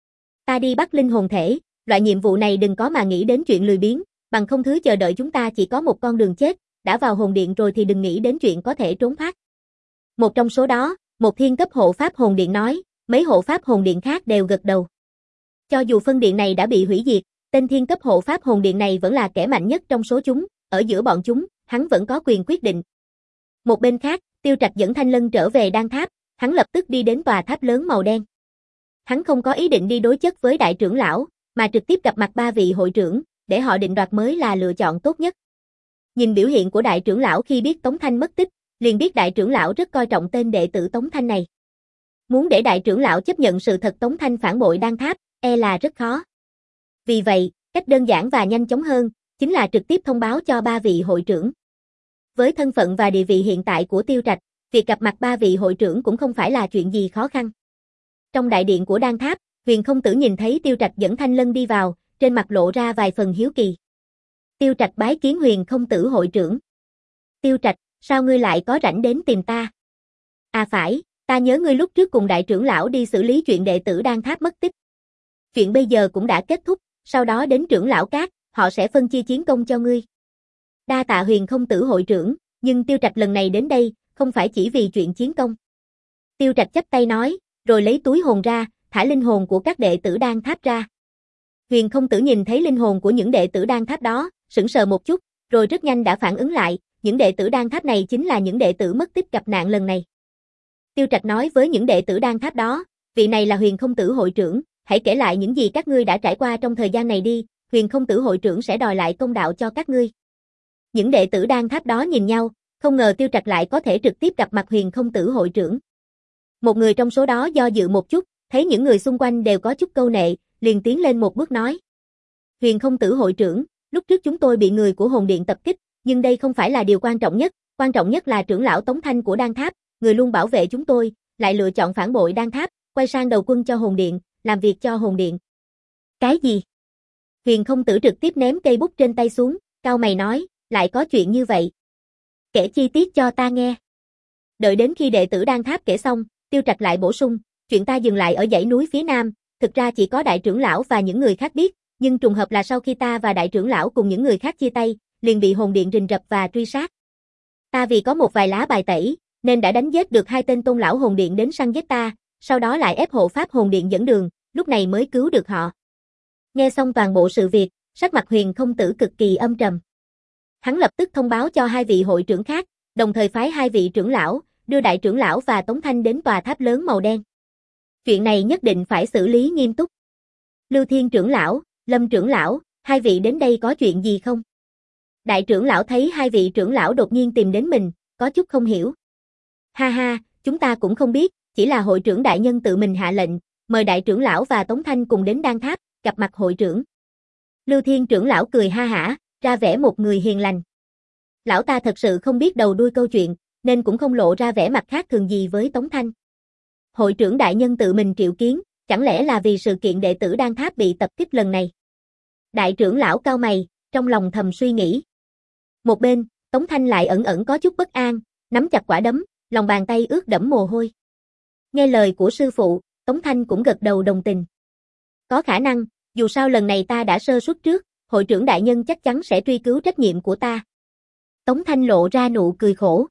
Ta đi bắt linh hồn thể, loại nhiệm vụ này đừng có mà nghĩ đến chuyện lười biếng, bằng không thứ chờ đợi chúng ta chỉ có một con đường chết, đã vào hồn điện rồi thì đừng nghĩ đến chuyện có thể trốn thoát. Một trong số đó, một thiên cấp hộ pháp hồn điện nói, mấy hộ pháp hồn điện khác đều gật đầu. Cho dù phân điện này đã bị hủy diệt, tên thiên cấp hộ pháp hồn điện này vẫn là kẻ mạnh nhất trong số chúng, ở giữa bọn chúng, hắn vẫn có quyền quyết định. Một bên khác, Tiêu Trạch dẫn Thanh Lân trở về Đan Tháp, hắn lập tức đi đến tòa tháp lớn màu đen. Hắn không có ý định đi đối chất với đại trưởng lão, mà trực tiếp gặp mặt ba vị hội trưởng, để họ định đoạt mới là lựa chọn tốt nhất. Nhìn biểu hiện của đại trưởng lão khi biết Tống Thanh mất tích, liền biết đại trưởng lão rất coi trọng tên đệ tử Tống Thanh này. Muốn để đại trưởng lão chấp nhận sự thật Tống Thanh phản bội Đan Tháp, e là rất khó. Vì vậy, cách đơn giản và nhanh chóng hơn, chính là trực tiếp thông báo cho ba vị hội trưởng. Với thân phận và địa vị hiện tại của Tiêu Trạch, việc gặp mặt ba vị hội trưởng cũng không phải là chuyện gì khó khăn. Trong đại điện của Đan Tháp, Huyền Không Tử nhìn thấy Tiêu Trạch dẫn Thanh Lân đi vào, trên mặt lộ ra vài phần hiếu kỳ. Tiêu Trạch bái kiến Huyền Không Tử hội trưởng. Tiêu Trạch, sao ngươi lại có rảnh đến tìm ta? À phải, ta nhớ ngươi lúc trước cùng đại trưởng lão đi xử lý chuyện đệ tử Đan Tháp mất tích. Chuyện bây giờ cũng đã kết thúc, sau đó đến trưởng lão các, họ sẽ phân chia chiến công cho ngươi. Đa tạ Huyền Không Tử hội trưởng, nhưng Tiêu Trạch lần này đến đây, không phải chỉ vì chuyện chiến công. Tiêu Trạch chắp tay nói, rồi lấy túi hồn ra, thả linh hồn của các đệ tử Đan Tháp ra. Huyền Không Tử nhìn thấy linh hồn của những đệ tử Đan Tháp đó, sững sờ một chút, rồi rất nhanh đã phản ứng lại, những đệ tử Đan Tháp này chính là những đệ tử mất tích gặp nạn lần này. Tiêu Trạch nói với những đệ tử Đan Tháp đó, vị này là Huyền Không Tử hội trưởng, hãy kể lại những gì các ngươi đã trải qua trong thời gian này đi, Huyền Không Tử hội trưởng sẽ đòi lại công đạo cho các ngươi. Những đệ tử Đan Tháp đó nhìn nhau, không ngờ Tiêu Trạch lại có thể trực tiếp gặp mặt Huyền Không Tử hội trưởng. Một người trong số đó do dự một chút, thấy những người xung quanh đều có chút câu nệ, liền tiến lên một bước nói. Huyền Không Tử hội trưởng, lúc trước chúng tôi bị người của Hồn Điện tập kích, nhưng đây không phải là điều quan trọng nhất, quan trọng nhất là trưởng lão Tống Thanh của Đan Tháp, người luôn bảo vệ chúng tôi, lại lựa chọn phản bội Đan Tháp, quay sang đầu quân cho Hồn Điện, làm việc cho Hồn Điện. Cái gì? Huyền Không Tử trực tiếp ném cây bút trên tay xuống, cau mày nói, lại có chuyện như vậy. Kể chi tiết cho ta nghe. Đợi đến khi đệ tử Đan Tháp kể xong, Tiêu Trạch lại bổ sung, chuyện ta dừng lại ở dãy núi phía nam, thực ra chỉ có đại trưởng lão và những người khác biết, nhưng trùng hợp là sau khi ta và đại trưởng lão cùng những người khác chia tay, liền bị Hồn Điện rình rập và truy sát. Ta vì có một vài lá bài tẩy, nên đã đánh giết được hai tên tôn lão Hồn Điện đến săn giết ta, sau đó lại ép hộ pháp Hồn Điện dẫn đường, lúc này mới cứu được họ. Nghe xong toàn bộ sự việc, sắc mặt Huyền Không Tử cực kỳ âm trầm. Hắn lập tức thông báo cho hai vị hội trưởng khác, đồng thời phái hai vị trưởng lão, đưa đại trưởng lão và Tống Thanh đến tòa tháp lớn màu đen. Chuyện này nhất định phải xử lý nghiêm túc. Lưu Thiên trưởng lão, Lâm trưởng lão, hai vị đến đây có chuyện gì không? Đại trưởng lão thấy hai vị trưởng lão đột nhiên tìm đến mình, có chút không hiểu. Ha ha, chúng ta cũng không biết, chỉ là hội trưởng đại nhân tự mình hạ lệnh, mời đại trưởng lão và Tống Thanh cùng đến Đan Tháp, gặp mặt hội trưởng. Lưu Thiên trưởng lão cười ha hả, ra vẻ một người hiền lành. Lão ta thật sự không biết đầu đuôi câu chuyện, nên cũng không lộ ra vẻ mặt khác thường gì với Tống Thanh. Hội trưởng đại nhân tự mình triệu kiến, chẳng lẽ là vì sự kiện đệ tử Đan Tháp bị tập kích lần này? Đại trưởng lão cau mày, trong lòng thầm suy nghĩ. Một bên, Tống Thanh lại ẩn ẩn có chút bất an, nắm chặt quả đấm, lòng bàn tay ướt đẫm mồ hôi. Nghe lời của sư phụ, Tống Thanh cũng gật đầu đồng tình. Có khả năng, dù sao lần này ta đã sơ suất trước, hội trưởng đại nhân chắc chắn sẽ truy cứu trách nhiệm của ta. Tống Thanh lộ ra nụ cười khổ.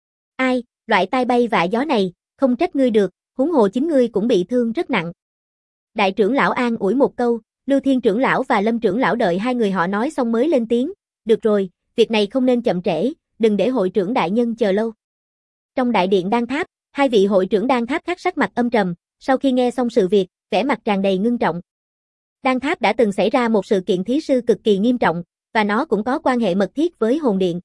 Ai, loại tai bay vạ gió này, không trách ngươi được, huống hồ chính ngươi cũng bị thương rất nặng. Đại trưởng lão an ủi một câu, Lưu Thiên trưởng lão và Lâm trưởng lão đợi hai người họ nói xong mới lên tiếng. Được rồi, việc này không nên chậm trễ, đừng để hội trưởng đại nhân chờ lâu. Trong đại điện Đan Tháp, hai vị hội trưởng Đan Tháp khác sắc mặt âm trầm, sau khi nghe xong sự việc, vẻ mặt tràn đầy ngưng trọng. Đan Tháp đã từng xảy ra một sự kiện thí sư cực kỳ nghiêm trọng, và nó cũng có quan hệ mật thiết với Hồn Điện.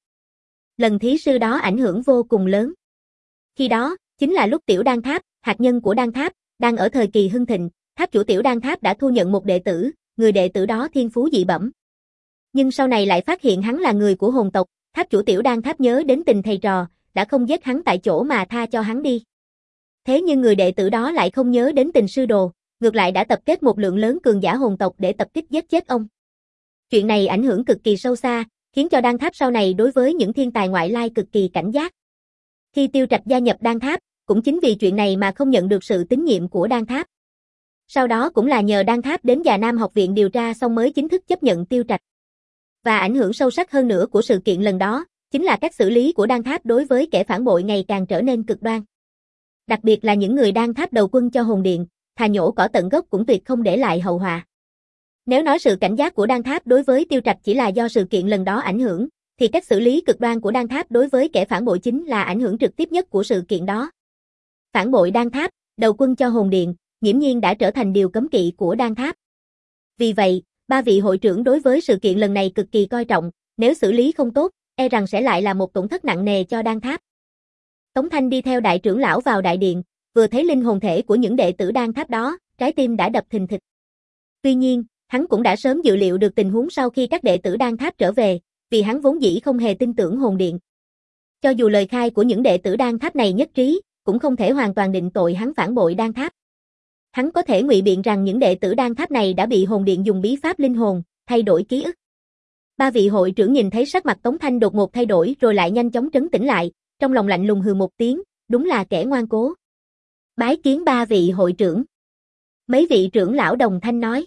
Lần thí sư đó ảnh hưởng vô cùng lớn. Khi đó, chính là lúc Tiểu Đan Tháp, hạt nhân của Đan Tháp, đang ở thời kỳ hưng thịnh, tháp chủ Tiểu Đan Tháp đã thu nhận một đệ tử, người đệ tử đó thiên phú dị bẩm. Nhưng sau này lại phát hiện hắn là người của hồn tộc, tháp chủ Tiểu Đan Tháp nhớ đến tình thầy trò, đã không giết hắn tại chỗ mà tha cho hắn đi. Thế nhưng người đệ tử đó lại không nhớ đến tình sư đồ, ngược lại đã tập kết một lượng lớn cường giả hồn tộc để tập kích giết chết ông. Chuyện này ảnh hưởng cực kỳ sâu xa, khiến cho Đan Tháp sau này đối với những thiên tài ngoại lai cực kỳ cảnh giác. Khi Tiêu Trạch gia nhập Đan Tháp, cũng chính vì chuyện này mà không nhận được sự tín nhiệm của Đan Tháp. Sau đó cũng là nhờ Đan Tháp đến Già Nam học viện điều tra xong mới chính thức chấp nhận Tiêu Trạch. Và ảnh hưởng sâu sắc hơn nữa của sự kiện lần đó, chính là cách xử lý của Đan Tháp đối với kẻ phản bội ngày càng trở nên cực đoan. Đặc biệt là những người Đan Tháp đầu quân cho Hồn Điện, thà nhổ cỏ tận gốc cũng tuyệt không để lại hậu họa. Nếu nói sự cảnh giác của Đan Tháp đối với Tiêu Trạch chỉ là do sự kiện lần đó ảnh hưởng, thì cách xử lý cực đoan của Đan Tháp đối với kẻ phản bội chính là ảnh hưởng trực tiếp nhất của sự kiện đó. Phản bội Đan Tháp, đầu quân cho Hồn Điện, nghiễm nhiên đã trở thành điều cấm kỵ của Đan Tháp. Vì vậy, ba vị hội trưởng đối với sự kiện lần này cực kỳ coi trọng, nếu xử lý không tốt, e rằng sẽ lại là một tổn thất nặng nề cho Đan Tháp. Tống Thanh đi theo đại trưởng lão vào đại điện, vừa thấy linh hồn thể của những đệ tử Đan Tháp đó, trái tim đã đập thình thịch. Tuy nhiên, hắn cũng đã sớm dự liệu được tình huống sau khi các đệ tử Đan Tháp trở về, vì hắn vốn dĩ không hề tin tưởng Hồn Điện. Cho dù lời khai của những đệ tử Đan Tháp này nhất trí, cũng không thể hoàn toàn định tội hắn phản bội Đan Tháp. Hắn có thể ngụy biện rằng những đệ tử Đan Tháp này đã bị Hồn Điện dùng bí pháp linh hồn, thay đổi ký ức. Ba vị hội trưởng nhìn thấy sắc mặt Tống Thanh đột ngột thay đổi rồi lại nhanh chóng trấn tĩnh lại, trong lòng lạnh lùng hừ một tiếng, đúng là kẻ ngoan cố. Bái kiến ba vị hội trưởng. Mấy vị trưởng lão đồng thanh nói.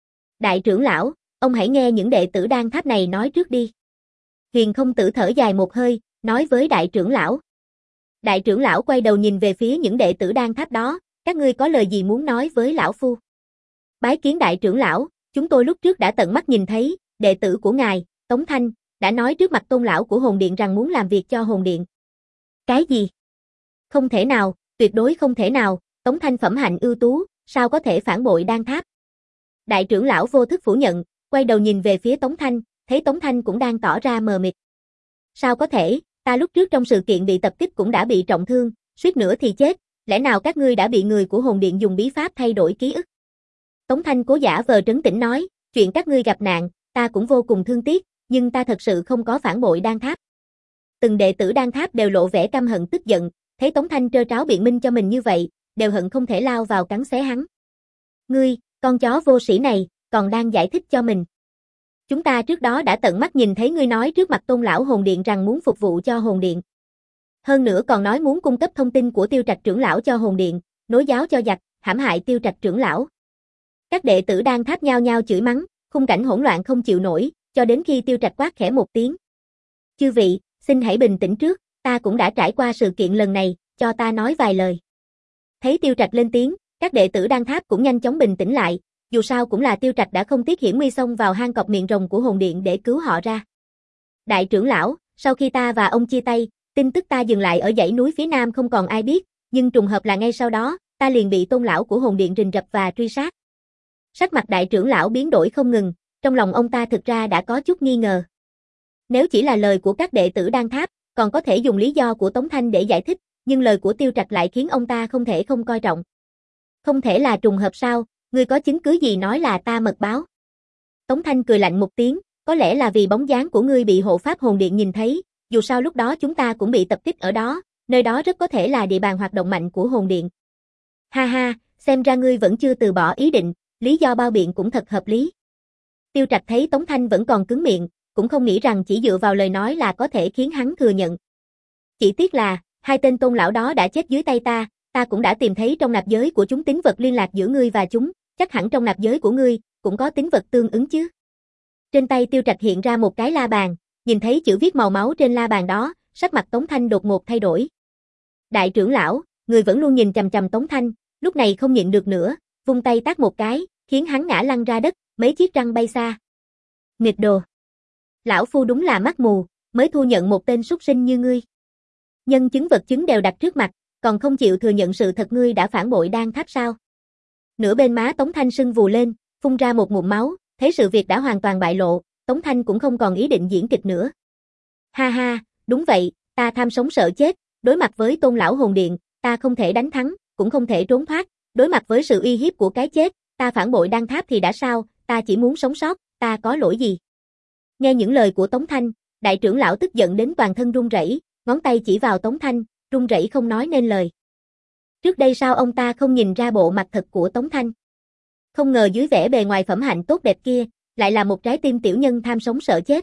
Đại trưởng lão, ông hãy nghe những đệ tử Đan Tháp này nói trước đi. Huyền Không Tử thở dài một hơi, nói với đại trưởng lão. Đại trưởng lão quay đầu nhìn về phía những đệ tử Đan Tháp đó, các ngươi có lời gì muốn nói với lão phu? Bái kiến đại trưởng lão, chúng tôi lúc trước đã tận mắt nhìn thấy, đệ tử của ngài, Tống Thanh, đã nói trước mặt tôn lão của hồn điện rằng muốn làm việc cho hồn điện. Cái gì? Không thể nào, tuyệt đối không thể nào, Tống Thanh phẩm hạnh ưu tú, sao có thể phản bội Đan Tháp? Đại trưởng lão vô thức phủ nhận, quay đầu nhìn về phía Tống Thanh, thấy Tống Thanh cũng đang tỏ ra mờ mịt. Sao có thể, ta lúc trước trong sự kiện bị tập kích cũng đã bị trọng thương, suýt nữa thì chết, lẽ nào các ngươi đã bị người của hồn điện dùng bí pháp thay đổi ký ức? Tống Thanh cố giả vờ trấn tĩnh nói, chuyện các ngươi gặp nạn, ta cũng vô cùng thương tiếc, nhưng ta thật sự không có phản bội Đan Tháp. Từng đệ tử Đan Tháp đều lộ vẻ căm hận tức giận, thấy Tống Thanh trơ tráo biện minh cho mình như vậy, đều hận không thể lao vào cắn xé hắn. Ngươi, con chó vô sĩ này, còn đang giải thích cho mình. Chúng ta trước đó đã tận mắt nhìn thấy ngươi nói trước mặt tôn lão hồn điện rằng muốn phục vụ cho hồn điện. Hơn nữa còn nói muốn cung cấp thông tin của Tiêu Trạch trưởng lão cho hồn điện, nối giáo cho giặc, hãm hại Tiêu Trạch trưởng lão. Các đệ tử Đan Tháp nhao nhao chửi mắng, khung cảnh hỗn loạn không chịu nổi, cho đến khi Tiêu Trạch quát khẽ một tiếng. Chư vị, xin hãy bình tĩnh trước, ta cũng đã trải qua sự kiện lần này, cho ta nói vài lời. Thấy Tiêu Trạch lên tiếng, các đệ tử Đan Tháp cũng nhanh chóng bình tĩnh lại, dù sao cũng là Tiêu Trạch đã không tiếc hiểm nguy xông vào hang cọp miệng rồng của hồn điện để cứu họ ra. Đại trưởng lão, sau khi ta và ông chia tay, tin tức ta dừng lại ở dãy núi phía nam không còn ai biết, nhưng trùng hợp là ngay sau đó, ta liền bị tôn lão của hồn điện rình rập và truy sát. Sắc mặt đại trưởng lão biến đổi không ngừng, trong lòng ông ta thực ra đã có chút nghi ngờ. Nếu chỉ là lời của các đệ tử Đan Tháp, còn có thể dùng lý do của Tống Thanh để giải thích, nhưng lời của Tiêu Trạch lại khiến ông ta không thể không coi trọng. Không thể là trùng hợp sao, ngươi có chứng cứ gì nói là ta mật báo? Tống Thanh cười lạnh một tiếng, có lẽ là vì bóng dáng của ngươi bị hộ pháp hồn điện nhìn thấy, dù sao lúc đó chúng ta cũng bị tập kích ở đó, nơi đó rất có thể là địa bàn hoạt động mạnh của hồn điện. Ha ha, xem ra ngươi vẫn chưa từ bỏ ý định, lý do bao biện cũng thật hợp lý. Tiêu Trạch thấy Tống Thanh vẫn còn cứng miệng, cũng không nghĩ rằng chỉ dựa vào lời nói là có thể khiến hắn thừa nhận. Chỉ tiếc là, hai tên tôn lão đó đã chết dưới tay ta, ta cũng đã tìm thấy trong nạp giới của chúng tín vật liên lạc giữa ngươi và chúng, chắc hẳn trong nạp giới của ngươi, cũng có tín vật tương ứng chứ. Trên tay Tiêu Trạch hiện ra một cái la bàn, nhìn thấy chữ viết màu máu trên la bàn đó, sắc mặt Tống Thanh đột ngột thay đổi. Đại trưởng lão, người vẫn luôn nhìn chằm chằm Tống Thanh, lúc này không nhịn được nữa, vung tay tát một cái, khiến hắn ngã lăn ra đất, mấy chiếc răng bay xa. Nghịch đồ! Lão phu đúng là mắt mù, mới thu nhận một tên súc sinh như ngươi. Nhân chứng vật chứng đều đặt trước mặt, còn không chịu thừa nhận sự thật ngươi đã phản bội Đan Tháp sao? Nửa bên má Tống Thanh sưng vù lên, phun ra một ngụm máu, thấy sự việc đã hoàn toàn bại lộ, Tống Thanh cũng không còn ý định diễn kịch nữa. Ha ha, đúng vậy, ta tham sống sợ chết, đối mặt với tôn lão hồn điện, ta không thể đánh thắng, cũng không thể trốn thoát, đối mặt với sự uy hiếp của cái chết, ta phản bội Đan Tháp thì đã sao, ta chỉ muốn sống sót, ta có lỗi gì? Nghe những lời của Tống Thanh, đại trưởng lão tức giận đến toàn thân run rẩy, ngón tay chỉ vào Tống Thanh, run rẩy không nói nên lời. Trước đây sao ông ta không nhìn ra bộ mặt thật của Tống Thanh? Không ngờ dưới vẻ bề ngoài phẩm hạnh tốt đẹp kia, lại là một trái tim tiểu nhân tham sống sợ chết.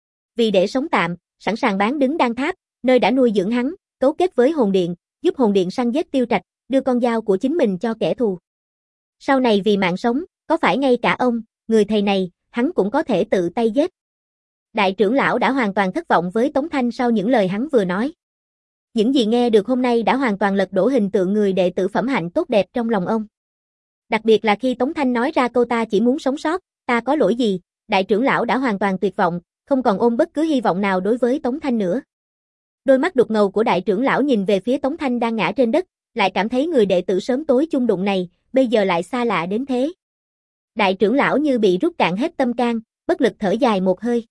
Vì để sống tạm, sẵn sàng bán đứng Đan Tháp, nơi đã nuôi dưỡng hắn, cấu kết với hồn điện, giúp hồn điện săn giết Tiêu Trạch, đưa con dao của chính mình cho kẻ thù. Sau này vì mạng sống, có phải ngay cả ông, người thầy này, hắn cũng có thể tự tay giết. Đại trưởng lão đã hoàn toàn thất vọng với Tống Thanh sau những lời hắn vừa nói. Những gì nghe được hôm nay đã hoàn toàn lật đổ hình tượng người đệ tử phẩm hạnh tốt đẹp trong lòng ông. Đặc biệt là khi Tống Thanh nói ra câu ta chỉ muốn sống sót, ta có lỗi gì, đại trưởng lão đã hoàn toàn tuyệt vọng, không còn ôm bất cứ hy vọng nào đối với Tống Thanh nữa. Đôi mắt đục ngầu của đại trưởng lão nhìn về phía Tống Thanh đang ngã trên đất, lại cảm thấy người đệ tử sớm tối chung đụng này, bây giờ lại xa lạ đến thế. Đại trưởng lão như bị rút cạn hết tâm can, bất lực thở dài một hơi.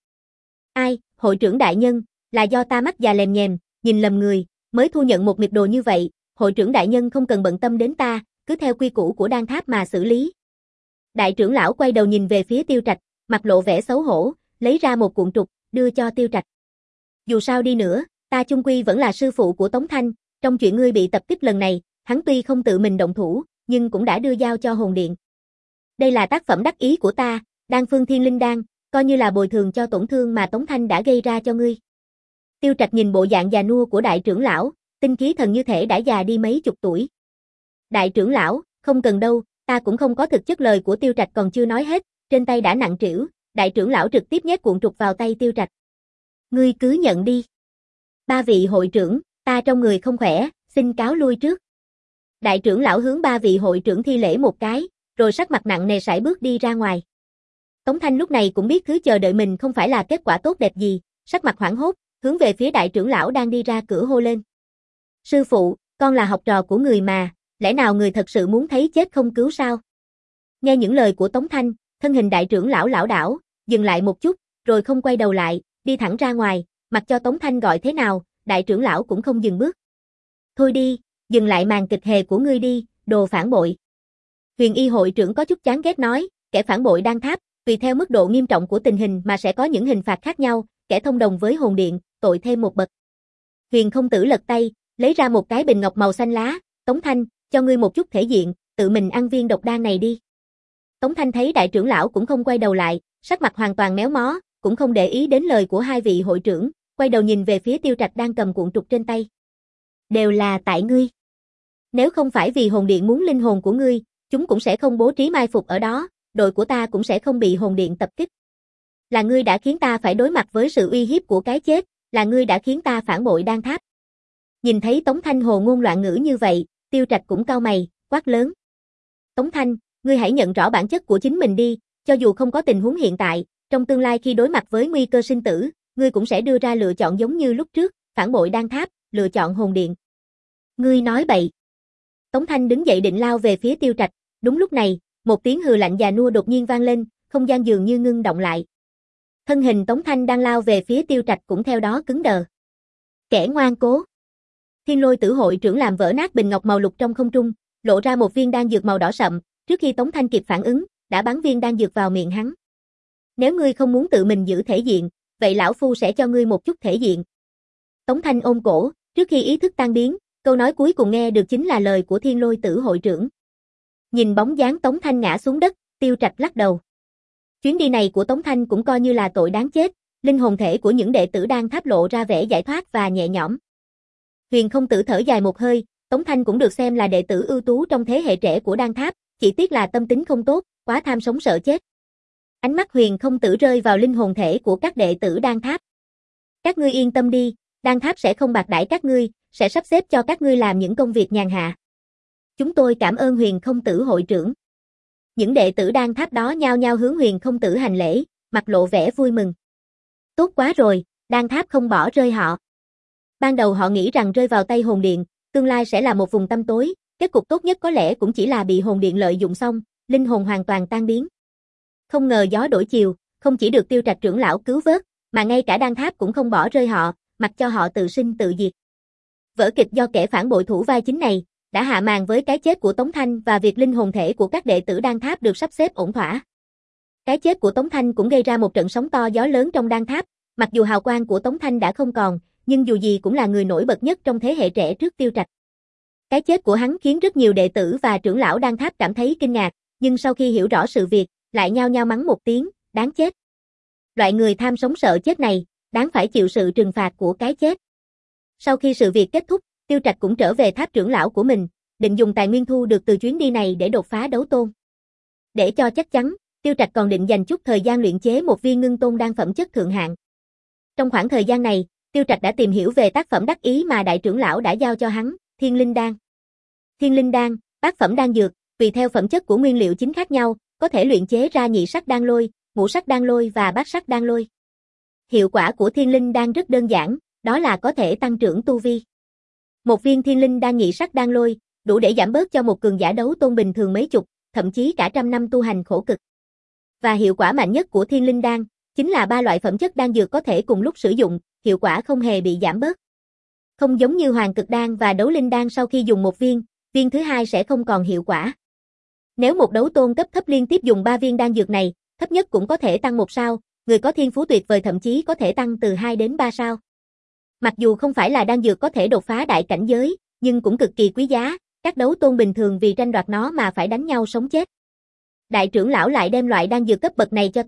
Ai, hội trưởng đại nhân, là do ta mắt già lèm nhèm, nhìn lầm người, mới thu nhận một miệt đồ như vậy, hội trưởng đại nhân không cần bận tâm đến ta, cứ theo quy củ của Đan Tháp mà xử lý. Đại trưởng lão quay đầu nhìn về phía Tiêu Trạch, mặt lộ vẻ xấu hổ, lấy ra một cuộn trục, đưa cho Tiêu Trạch. Dù sao đi nữa, ta chung quy vẫn là sư phụ của Tống Thanh, trong chuyện ngươi bị tập kích lần này, hắn tuy không tự mình động thủ, nhưng cũng đã đưa giao cho hồn điện. Đây là tác phẩm đắc ý của ta, Đan Phương Thiên Linh Đan, coi như là bồi thường cho tổn thương mà Tống Thanh đã gây ra cho ngươi. Tiêu Trạch nhìn bộ dạng già nua của đại trưởng lão, tinh khí thần như thể đã già đi mấy chục tuổi. Đại trưởng lão, không cần đâu, ta cũng không có thực chất. Lời của Tiêu Trạch còn chưa nói hết, trên tay đã nặng trĩu, đại trưởng lão trực tiếp nhét cuộn trục vào tay Tiêu Trạch. Ngươi cứ nhận đi. Ba vị hội trưởng, ta trong người không khỏe, xin cáo lui trước. Đại trưởng lão hướng ba vị hội trưởng thi lễ một cái, rồi sắc mặt nặng nề sải bước đi ra ngoài. Tống Thanh lúc này cũng biết thứ chờ đợi mình không phải là kết quả tốt đẹp gì, sắc mặt hoảng hốt, hướng về phía đại trưởng lão đang đi ra cửa hô lên. Sư phụ, con là học trò của người mà, lẽ nào người thật sự muốn thấy chết không cứu sao? Nghe những lời của Tống Thanh, thân hình đại trưởng lão lảo đảo, dừng lại một chút, rồi không quay đầu lại, đi thẳng ra ngoài, mặc cho Tống Thanh gọi thế nào, đại trưởng lão cũng không dừng bước. Thôi đi, dừng lại màn kịch hề của ngươi đi, đồ phản bội. Huyền Y hội trưởng có chút chán ghét nói, kẻ phản bội Đan Tháp, tùy theo mức độ nghiêm trọng của tình hình mà sẽ có những hình phạt khác nhau, kẻ thông đồng với hồn điện, tội thêm một bậc. Huyền Không Tử lật tay, lấy ra một cái bình ngọc màu xanh lá, Tống Thanh, cho ngươi một chút thể diện, tự mình ăn viên độc đan này đi. Tống Thanh thấy đại trưởng lão cũng không quay đầu lại, sắc mặt hoàn toàn méo mó, cũng không để ý đến lời của hai vị hội trưởng, quay đầu nhìn về phía Tiêu Trạch đang cầm cuộn trục trên tay. Đều là tại ngươi. Nếu không phải vì hồn điện muốn linh hồn của ngươi, chúng cũng sẽ không bố trí mai phục ở đó, đội của ta cũng sẽ không bị hồn điện tập kích. Là ngươi đã khiến ta phải đối mặt với sự uy hiếp của cái chết, là ngươi đã khiến ta phản bội Đan Tháp. Nhìn thấy Tống Thanh hồ ngôn loạn ngữ như vậy, Tiêu Trạch cũng cau mày, quát lớn. Tống Thanh, ngươi hãy nhận rõ bản chất của chính mình đi, cho dù không có tình huống hiện tại, trong tương lai khi đối mặt với nguy cơ sinh tử, ngươi cũng sẽ đưa ra lựa chọn giống như lúc trước, phản bội Đan Tháp, lựa chọn hồn điện. Ngươi nói bậy. Tống Thanh đứng dậy định lao về phía Tiêu Trạch, đúng lúc này, một tiếng hừ lạnh già nua đột nhiên vang lên, không gian dường như ngưng động lại. Thân hình Tống Thanh đang lao về phía Tiêu Trạch cũng theo đó cứng đờ. Kẻ ngoan cố. Thiên Lôi Tử hội trưởng làm vỡ nát bình ngọc màu lục trong không trung, lộ ra một viên đan dược màu đỏ sậm, trước khi Tống Thanh kịp phản ứng, đã bắn viên đan dược vào miệng hắn. Nếu ngươi không muốn tự mình giữ thể diện, vậy lão phu sẽ cho ngươi một chút thể diện. Tống Thanh ôm cổ, trước khi ý thức tan biến, câu nói cuối cùng nghe được chính là lời của Thiên Lôi Tử hội trưởng. Nhìn bóng dáng Tống Thanh ngã xuống đất, Tiêu Trạch lắc đầu. Chuyến đi này của Tống Thanh cũng coi như là tội đáng chết, linh hồn thể của những đệ tử Đan Tháp lộ ra vẻ giải thoát và nhẹ nhõm. Huyền Không Tử thở dài một hơi, Tống Thanh cũng được xem là đệ tử ưu tú trong thế hệ trẻ của Đan Tháp, chỉ tiếc là tâm tính không tốt, quá tham sống sợ chết. Ánh mắt Huyền Không Tử rơi vào linh hồn thể của các đệ tử Đan Tháp. Các ngươi yên tâm đi, Đan Tháp sẽ không bạc đãi các ngươi, sẽ sắp xếp cho các ngươi làm những công việc nhàn hạ. Chúng tôi cảm ơn Huyền Không Tử hội trưởng. Những đệ tử Đan Tháp đó nhao nhao hướng Huyền Không Tử hành lễ, mặt lộ vẻ vui mừng. Tốt quá rồi, Đan Tháp không bỏ rơi họ. Ban đầu họ nghĩ rằng rơi vào tay hồn điện, tương lai sẽ là một vùng tăm tối, kết cục tốt nhất có lẽ cũng chỉ là bị hồn điện lợi dụng xong, linh hồn hoàn toàn tan biến. Không ngờ gió đổi chiều, không chỉ được Tiêu Trạch trưởng lão cứu vớt, mà ngay cả Đan Tháp cũng không bỏ rơi họ, mặc cho họ tự sinh tự diệt. Vở kịch do kẻ phản bội thủ vai chính này, đã hạ màn với cái chết của Tống Thanh và việc linh hồn thể của các đệ tử Đan Tháp được sắp xếp ổn thỏa. Cái chết của Tống Thanh cũng gây ra một trận sóng to gió lớn trong Đan Tháp, mặc dù hào quang của Tống Thanh đã không còn, nhưng dù gì cũng là người nổi bật nhất trong thế hệ trẻ trước Tiêu Trạch. Cái chết của hắn khiến rất nhiều đệ tử và trưởng lão Đan Tháp cảm thấy kinh ngạc, nhưng sau khi hiểu rõ sự việc, lại nhao nhao mắng một tiếng, đáng chết. Loại người tham sống sợ chết này, đáng phải chịu sự trừng phạt của cái chết. Sau khi sự việc kết thúc, Tiêu Trạch cũng trở về tháp trưởng lão của mình, định dùng tài nguyên thu được từ chuyến đi này để đột phá đấu tôn. Để cho chắc chắn, Tiêu Trạch còn định dành chút thời gian luyện chế một viên ngưng tôn đan phẩm chất thượng hạng. Trong khoảng thời gian này, Tiêu Trạch đã tìm hiểu về tác phẩm đắc ý mà đại trưởng lão đã giao cho hắn, Thiên Linh Đan. Thiên Linh Đan, bát phẩm đan dược, tùy theo phẩm chất của nguyên liệu chính khác nhau, có thể luyện chế ra nhị sắc đan lôi, ngũ sắc đan lôi và bát sắc đan lôi. Hiệu quả của Thiên Linh Đan rất đơn giản, đó là có thể tăng trưởng tu vi. Một viên Thiên Linh Đan nhị sắc đan lôi, đủ để giảm bớt cho một cường giả đấu tôn bình thường mấy chục, thậm chí cả trăm năm tu hành khổ cực. Và hiệu quả mạnh nhất của Thiên Linh Đan, chính là ba loại phẩm chất đan dược có thể cùng lúc sử dụng, hiệu quả không hề bị giảm bớt. Không giống như Hoàng Cực Đan và Đấu Linh Đan sau khi dùng một viên, viên thứ hai sẽ không còn hiệu quả. Nếu một đấu tôn cấp thấp liên tiếp dùng ba viên đan dược này, thấp nhất cũng có thể tăng một sao, người có thiên phú tuyệt vời thậm chí có thể tăng từ hai đến ba sao. Mặc dù không phải là đan dược có thể đột phá đại cảnh giới, nhưng cũng cực kỳ quý giá, các đấu tôn bình thường vì tranh đoạt nó mà phải đánh nhau sống chết. Đại trưởng lão lại đem loại đan dược cấp bậc này cho ta,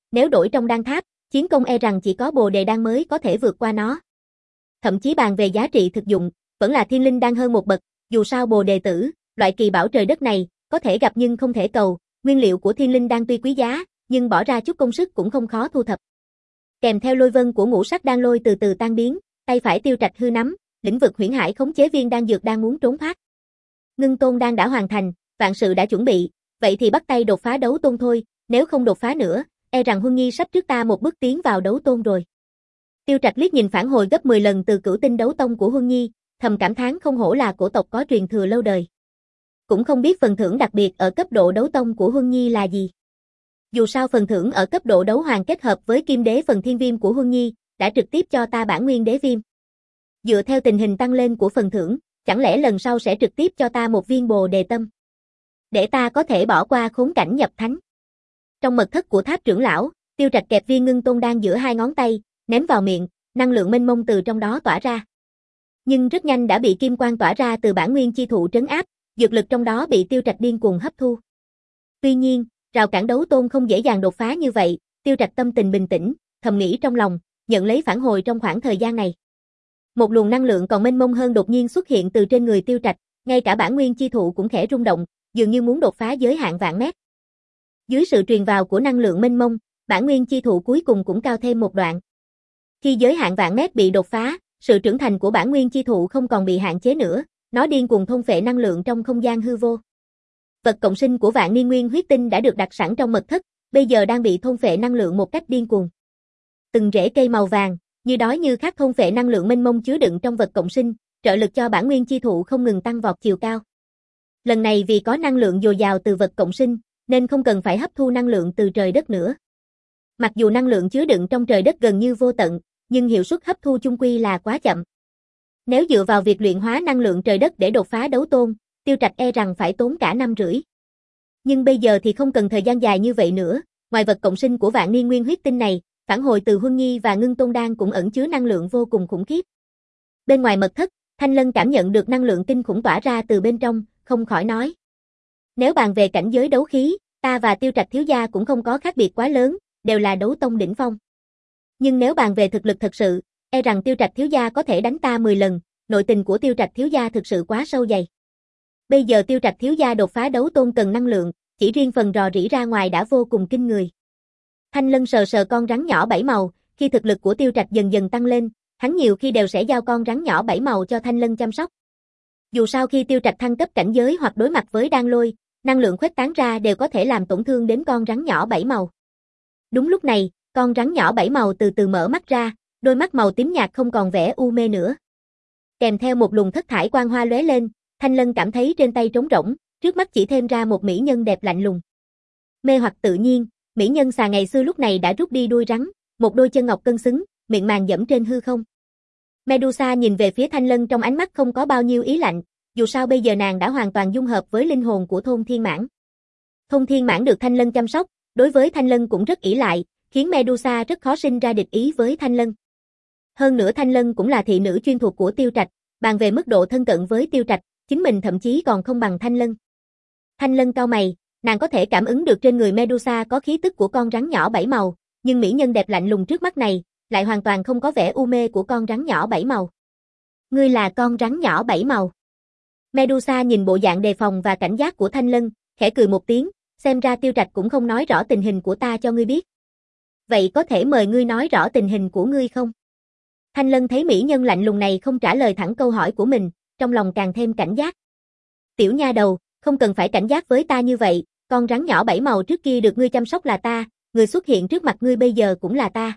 Nếu đổi trong đan tháp, chiến công e rằng chỉ có bồ đề đan mới có thể vượt qua nó. Thậm chí bàn về giá trị thực dụng, vẫn là thiên linh đan hơn một bậc, dù sao bồ đề tử, loại kỳ bảo trời đất này, có thể gặp nhưng không thể cầu, nguyên liệu của thiên linh đan tuy quý giá, nhưng bỏ ra chút công sức cũng không khó thu thập. Kèm theo lôi vân của ngũ sắc đan lôi từ từ tan biến, tay phải Tiêu Trạch hư nắm, lĩnh vực huyễn hải khống chế viên đan dược đang muốn trốn thoát. Ngưng tôn đan đã hoàn thành, vạn sự đã chuẩn bị, vậy thì bắt tay đột phá đấu tôn thôi, nếu không đột phá nữa, e rằng Huân Nhi sắp trước ta một bước tiến vào đấu tôn rồi. Tiêu Trạch liếc nhìn phản hồi gấp mười lần từ cửu tinh đấu tông của Huân Nhi, thầm cảm thán không hổ là cổ tộc có truyền thừa lâu đời. Cũng không biết phần thưởng đặc biệt ở cấp độ đấu tông của Huân Nhi là gì. Dù sao phần thưởng ở cấp độ đấu hoàng kết hợp với kim đế phần thiên viêm của Huân Nhi, đã trực tiếp cho ta bản nguyên đế viêm. Dựa theo tình hình tăng lên của phần thưởng, chẳng lẽ lần sau sẽ trực tiếp cho ta một viên bồ đề tâm, để ta có thể bỏ qua khốn cảnh nhập thánh. Trong mật thất của tháp trưởng lão, Tiêu Trạch kẹp viên ngưng tôn đan giữa hai ngón tay, ném vào miệng, năng lượng mênh mông từ trong đó tỏa ra. Nhưng rất nhanh đã bị kim quang tỏa ra từ bản nguyên chi thụ trấn áp, dược lực trong đó bị Tiêu Trạch điên cuồng hấp thu. Tuy nhiên, rào cản đấu tôn không dễ dàng đột phá như vậy, Tiêu Trạch tâm tình bình tĩnh, thầm nghĩ trong lòng, nhận lấy phản hồi trong khoảng thời gian này. Một luồng năng lượng còn mênh mông hơn đột nhiên xuất hiện từ trên người Tiêu Trạch, ngay cả bản nguyên chi thụ cũng khẽ rung động, dường như muốn đột phá giới hạn vạn mét. Dưới sự truyền vào của năng lượng mênh mông, bản nguyên chi thụ cuối cùng cũng cao thêm một đoạn. Khi giới hạn vạn mét bị đột phá, sự trưởng thành của bản nguyên chi thụ không còn bị hạn chế nữa, nó điên cuồng thôn phệ năng lượng trong không gian hư vô. Vật cộng sinh của vạn niên nguyên huyết tinh đã được đặt sẵn trong mật thất, bây giờ đang bị thôn phệ năng lượng một cách điên cuồng. Từng rễ cây màu vàng, như đói như khát thôn phệ năng lượng mênh mông chứa đựng trong vật cộng sinh, trợ lực cho bản nguyên chi thụ không ngừng tăng vọt chiều cao. Lần này vì có năng lượng dồi dào từ vật cộng sinh, nên không cần phải hấp thu năng lượng từ trời đất nữa. Mặc dù năng lượng chứa đựng trong trời đất gần như vô tận, nhưng hiệu suất hấp thu chung quy là quá chậm. Nếu dựa vào việc luyện hóa năng lượng trời đất để đột phá đấu tôn, Tiêu Trạch e rằng phải tốn cả năm rưỡi. Nhưng bây giờ thì không cần thời gian dài như vậy nữa, ngoài vật cộng sinh của vạn niên nguyên huyết tinh này, phản hồi từ Huân Nhi và ngưng tôn đan cũng ẩn chứa năng lượng vô cùng khủng khiếp. Bên ngoài mật thất, Thanh Lân cảm nhận được năng lượng kinh khủng tỏa ra từ bên trong, không khỏi nói. Nếu bàn về cảnh giới đấu khí, ta và Tiêu Trạch thiếu gia cũng không có khác biệt quá lớn, đều là đấu tông đỉnh phong. Nhưng nếu bàn về thực lực thật sự, e rằng Tiêu Trạch thiếu gia có thể đánh ta mười lần, nội tình của Tiêu Trạch thiếu gia thực sự quá sâu dày. Bây giờ Tiêu Trạch thiếu gia đột phá đấu tôn cần năng lượng, chỉ riêng phần rò rỉ ra ngoài đã vô cùng kinh người. Thanh Lân sờ sờ con rắn nhỏ bảy màu, khi thực lực của Tiêu Trạch dần dần tăng lên, hắn nhiều khi đều sẽ giao con rắn nhỏ bảy màu cho Thanh Lân chăm sóc. Dù sao khi Tiêu Trạch thăng cấp cảnh giới hoặc đối mặt với đan lôi, năng lượng khuếch tán ra đều có thể làm tổn thương đến con rắn nhỏ bảy màu. Đúng lúc này, con rắn nhỏ bảy màu từ từ mở mắt ra, đôi mắt màu tím nhạt không còn vẻ u mê nữa. Kèm theo một luồng thất thải quang hoa lóe lên, Thanh Lân cảm thấy trên tay trống rỗng, trước mắt chỉ thêm ra một mỹ nhân đẹp lạnh lùng. Mê hoặc tự nhiên, mỹ nhân xà ngày xưa lúc này đã rút đi đuôi rắn, một đôi chân ngọc cân xứng, miệng màng dẫm trên hư không. Medusa nhìn về phía Thanh Lân trong ánh mắt không có bao nhiêu ý lạnh, dù sao bây giờ nàng đã hoàn toàn dung hợp với linh hồn của Thôn Thiên Mãn. Thôn Thiên Mãn được Thanh Lân chăm sóc, đối với Thanh Lân cũng rất ỷ lại, khiến Medusa rất khó sinh ra địch ý với Thanh Lân. Hơn nữa Thanh Lân cũng là thị nữ chuyên thuộc của Tiêu Trạch, bàn về mức độ thân cận với Tiêu Trạch, chính mình thậm chí còn không bằng Thanh Lân. Thanh Lân cau mày, nàng có thể cảm ứng được trên người Medusa có khí tức của con rắn nhỏ bảy màu, nhưng mỹ nhân đẹp lạnh lùng trước mắt này, lại hoàn toàn không có vẻ u mê của con rắn nhỏ bảy màu. Ngươi là con rắn nhỏ bảy màu. Medusa nhìn bộ dạng đề phòng và cảnh giác của Thanh Lân, khẽ cười một tiếng, xem ra Tiêu Trạch cũng không nói rõ tình hình của ta cho ngươi biết. Vậy có thể mời ngươi nói rõ tình hình của ngươi không? Thanh Lân thấy mỹ nhân lạnh lùng này không trả lời thẳng câu hỏi của mình, trong lòng càng thêm cảnh giác. Tiểu nha đầu, không cần phải cảnh giác với ta như vậy, con rắn nhỏ bảy màu trước kia được ngươi chăm sóc là ta, người xuất hiện trước mặt ngươi bây giờ cũng là ta.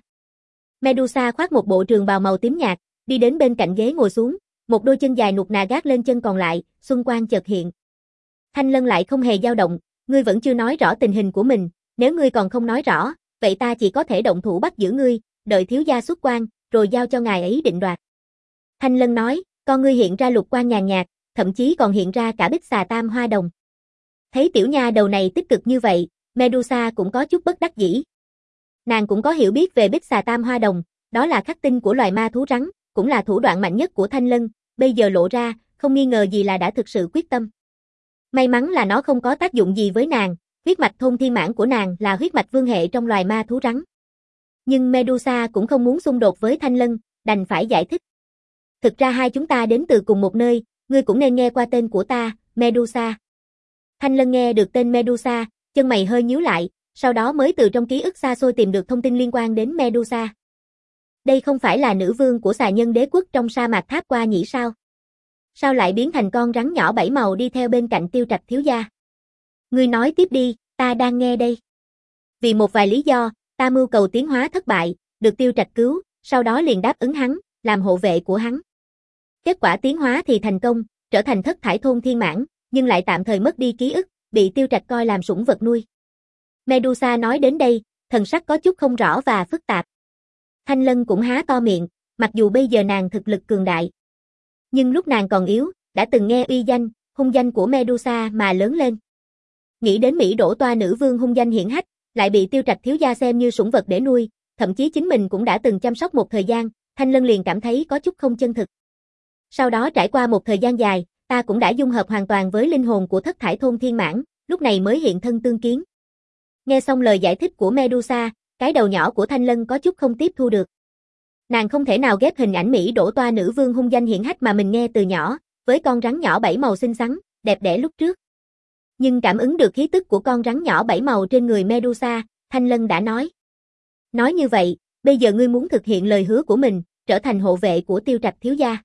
Medusa khoác một bộ trường bào màu tím nhạt, đi đến bên cạnh ghế ngồi xuống, một đôi chân dài nụt nà gác lên chân còn lại, xuân quang chợt hiện. Thanh Lân lại không hề dao động, ngươi vẫn chưa nói rõ tình hình của mình, nếu ngươi còn không nói rõ, vậy ta chỉ có thể động thủ bắt giữ ngươi, đợi thiếu gia xuất quan, rồi giao cho ngài ấy định đoạt. Thanh Lân nói, con ngươi hiện ra lục quang nhàn nhạt, thậm chí còn hiện ra cả bích xà tam hoa đồng. Thấy tiểu nha đầu này tích cực như vậy, Medusa cũng có chút bất đắc dĩ. Nàng cũng có hiểu biết về bích xà tam hoa đồng, đó là khắc tinh của loài ma thú rắn, cũng là thủ đoạn mạnh nhất của Thanh Lân, bây giờ lộ ra, không nghi ngờ gì là đã thực sự quyết tâm. May mắn là nó không có tác dụng gì với nàng, huyết mạch thôn thiên mãn của nàng là huyết mạch vương hệ trong loài ma thú rắn. Nhưng Medusa cũng không muốn xung đột với Thanh Lân, đành phải giải thích. Thực ra hai chúng ta đến từ cùng một nơi, ngươi cũng nên nghe qua tên của ta, Medusa. Thanh Lân nghe được tên Medusa, chân mày hơi nhíu lại, sau đó mới từ trong ký ức xa xôi tìm được thông tin liên quan đến Medusa. Đây không phải là nữ vương của xà nhân đế quốc trong sa mạc Tháp Qua nhỉ sao? Sao lại biến thành con rắn nhỏ bảy màu đi theo bên cạnh Tiêu Trạch thiếu gia? Ngươi nói tiếp đi, ta đang nghe đây. Vì một vài lý do, ta mưu cầu tiến hóa thất bại, được Tiêu Trạch cứu, sau đó liền đáp ứng hắn, làm hộ vệ của hắn. Kết quả tiến hóa thì thành công, trở thành thất thải thôn thiên mãn, nhưng lại tạm thời mất đi ký ức, bị Tiêu Trạch coi làm sủng vật nuôi. Medusa nói đến đây, thần sắc có chút không rõ và phức tạp. Thanh Lân cũng há to miệng, mặc dù bây giờ nàng thực lực cường đại. Nhưng lúc nàng còn yếu, đã từng nghe uy danh, hung danh của Medusa mà lớn lên. Nghĩ đến Mỹ đổ toa nữ vương hung danh hiển hách, lại bị Tiêu Trạch thiếu gia xem như sủng vật để nuôi, thậm chí chính mình cũng đã từng chăm sóc một thời gian, Thanh Lân liền cảm thấy có chút không chân thực. Sau đó trải qua một thời gian dài, ta cũng đã dung hợp hoàn toàn với linh hồn của thất thải thôn thiên mãn, lúc này mới hiện thân tương kiến. Nghe xong lời giải thích của Medusa, cái đầu nhỏ của Thanh Lân có chút không tiếp thu được. Nàng không thể nào ghép hình ảnh Mỹ đổ toa nữ vương hung danh hiển hách mà mình nghe từ nhỏ, với con rắn nhỏ bảy màu xinh xắn, đẹp đẽ lúc trước. Nhưng cảm ứng được khí tức của con rắn nhỏ bảy màu trên người Medusa, Thanh Lân đã nói. Nói như vậy, bây giờ ngươi muốn thực hiện lời hứa của mình, trở thành hộ vệ của Tiêu Trạch thiếu gia.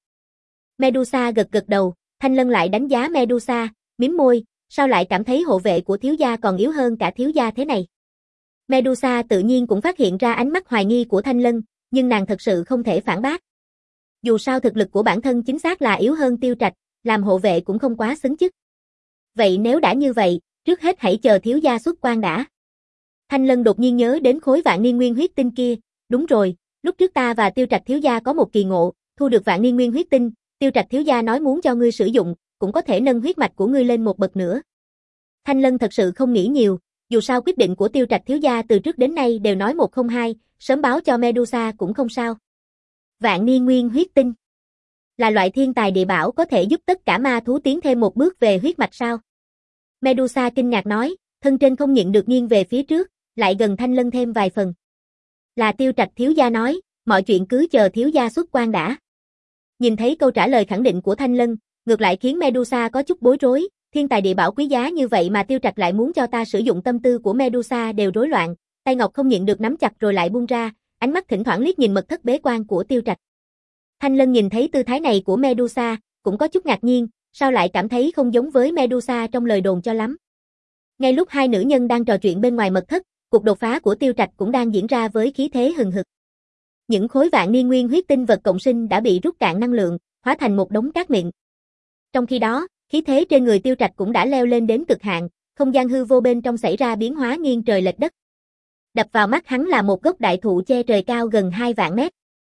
Medusa gật gật đầu, Thanh Lân lại đánh giá Medusa, mím môi, sao lại cảm thấy hộ vệ của thiếu gia còn yếu hơn cả thiếu gia thế này. Medusa tự nhiên cũng phát hiện ra ánh mắt hoài nghi của Thanh Lân, nhưng nàng thật sự không thể phản bác. Dù sao thực lực của bản thân chính xác là yếu hơn Tiêu Trạch, làm hộ vệ cũng không quá xứng chức. Vậy nếu đã như vậy, trước hết hãy chờ thiếu gia xuất quan đã. Thanh Lân đột nhiên nhớ đến khối vạn niên nguyên huyết tinh kia, đúng rồi, lúc trước ta và Tiêu Trạch thiếu gia có một kỳ ngộ, thu được vạn niên nguyên huyết tinh, Tiêu Trạch thiếu gia nói muốn cho ngươi sử dụng, cũng có thể nâng huyết mạch của ngươi lên một bậc nữa. Thanh Lân thật sự không nghĩ nhiều, dù sao quyết định của Tiêu Trạch thiếu gia từ trước đến nay đều nói một không hai, sớm báo cho Medusa cũng không sao. Vạn niên nguyên huyết tinh là loại thiên tài địa bảo có thể giúp tất cả ma thú tiến thêm một bước về huyết mạch sao? Medusa kinh ngạc nói, thân trên không nhịn được nghiêng về phía trước, lại gần Thanh Lân thêm vài phần. Là Tiêu Trạch thiếu gia nói, mọi chuyện cứ chờ thiếu gia xuất quan đã. Nhìn thấy câu trả lời khẳng định của Thanh Lân, ngược lại khiến Medusa có chút bối rối, thiên tài địa bảo quý giá như vậy mà Tiêu Trạch lại muốn cho ta sử dụng, tâm tư của Medusa đều rối loạn, tay ngọc không nhịn được nắm chặt rồi lại buông ra, ánh mắt thỉnh thoảng liếc nhìn mật thất bế quan của Tiêu Trạch. Thanh Lân nhìn thấy tư thái này của Medusa, cũng có chút ngạc nhiên, sao lại cảm thấy không giống với Medusa trong lời đồn cho lắm. Ngay lúc hai nữ nhân đang trò chuyện bên ngoài mật thất, cuộc đột phá của Tiêu Trạch cũng đang diễn ra với khí thế hừng hực. Những khối vạn niên nguyên huyết tinh vật cộng sinh đã bị rút cạn năng lượng, hóa thành một đống cát mịn. Trong khi đó, khí thế trên người Tiêu Trạch cũng đã leo lên đến cực hạn, không gian hư vô bên trong xảy ra biến hóa nghiêng trời lệch đất. Đập vào mắt hắn là một gốc đại thụ che trời cao gần hai vạn mét.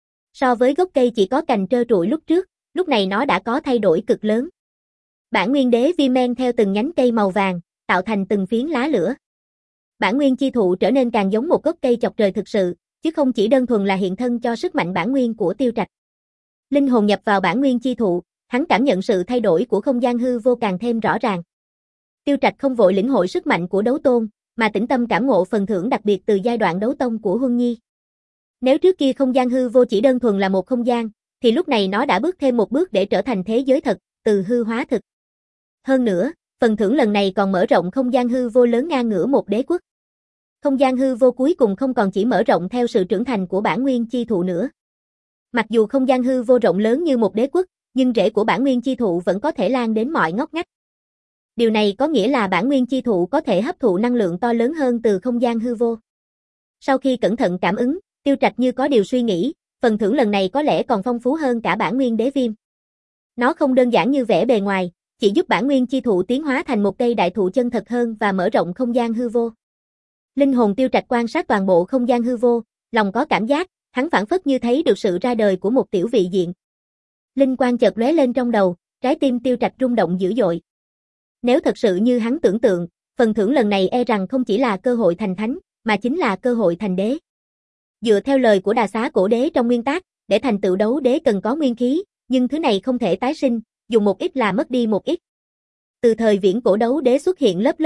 So với gốc cây chỉ có cành trơ trụi lúc trước, lúc này nó đã có thay đổi cực lớn. Bản nguyên đế viêm men theo từng nhánh cây màu vàng, tạo thành từng phiến lá lửa. Bản nguyên chi thụ trở nên càng giống một gốc cây chọc trời thực sự, chứ không chỉ đơn thuần là hiện thân cho sức mạnh bản nguyên của Tiêu Trạch. Linh hồn nhập vào bản nguyên chi thụ, hắn cảm nhận sự thay đổi của không gian hư vô càng thêm rõ ràng. Tiêu Trạch không vội lĩnh hội sức mạnh của đấu tôn, mà tĩnh tâm cảm ngộ phần thưởng đặc biệt từ giai đoạn đấu tông của Huân Nhi. Nếu trước kia không gian hư vô chỉ đơn thuần là một không gian, thì lúc này nó đã bước thêm một bước để trở thành thế giới thật, từ hư hóa thực. Hơn nữa, phần thưởng lần này còn mở rộng không gian hư vô lớn ngang ngửa một đế quốc. Không gian hư vô cuối cùng không còn chỉ mở rộng theo sự trưởng thành của bản nguyên chi thụ nữa. Mặc dù không gian hư vô rộng lớn như một đế quốc, nhưng rễ của bản nguyên chi thụ vẫn có thể lan đến mọi ngóc ngách. Điều này có nghĩa là bản nguyên chi thụ có thể hấp thụ năng lượng to lớn hơn từ không gian hư vô. Sau khi cẩn thận cảm ứng, Tiêu Trạch như có điều suy nghĩ, phần thưởng lần này có lẽ còn phong phú hơn cả bản nguyên đế viêm. Nó không đơn giản như vẻ bề ngoài, chỉ giúp bản nguyên chi thụ tiến hóa thành một cây đại thụ chân thật hơn và mở rộng không gian hư vô. Linh hồn Tiêu Trạch quan sát toàn bộ không gian hư vô, lòng có cảm giác, hắn phảng phất như thấy được sự ra đời của một tiểu vị diện. Linh quang chợt lóe lên trong đầu, trái tim Tiêu Trạch rung động dữ dội. Nếu thật sự như hắn tưởng tượng, phần thưởng lần này e rằng không chỉ là cơ hội thành thánh, mà chính là cơ hội thành đế. Dựa theo lời của Đà Xá Cổ Đế trong nguyên tác, để thành tựu đấu đế cần có nguyên khí, nhưng thứ này không thể tái sinh, dùng một ít là mất đi một ít. Từ thời viễn cổ đấu đế xuất hiện lớp lớp,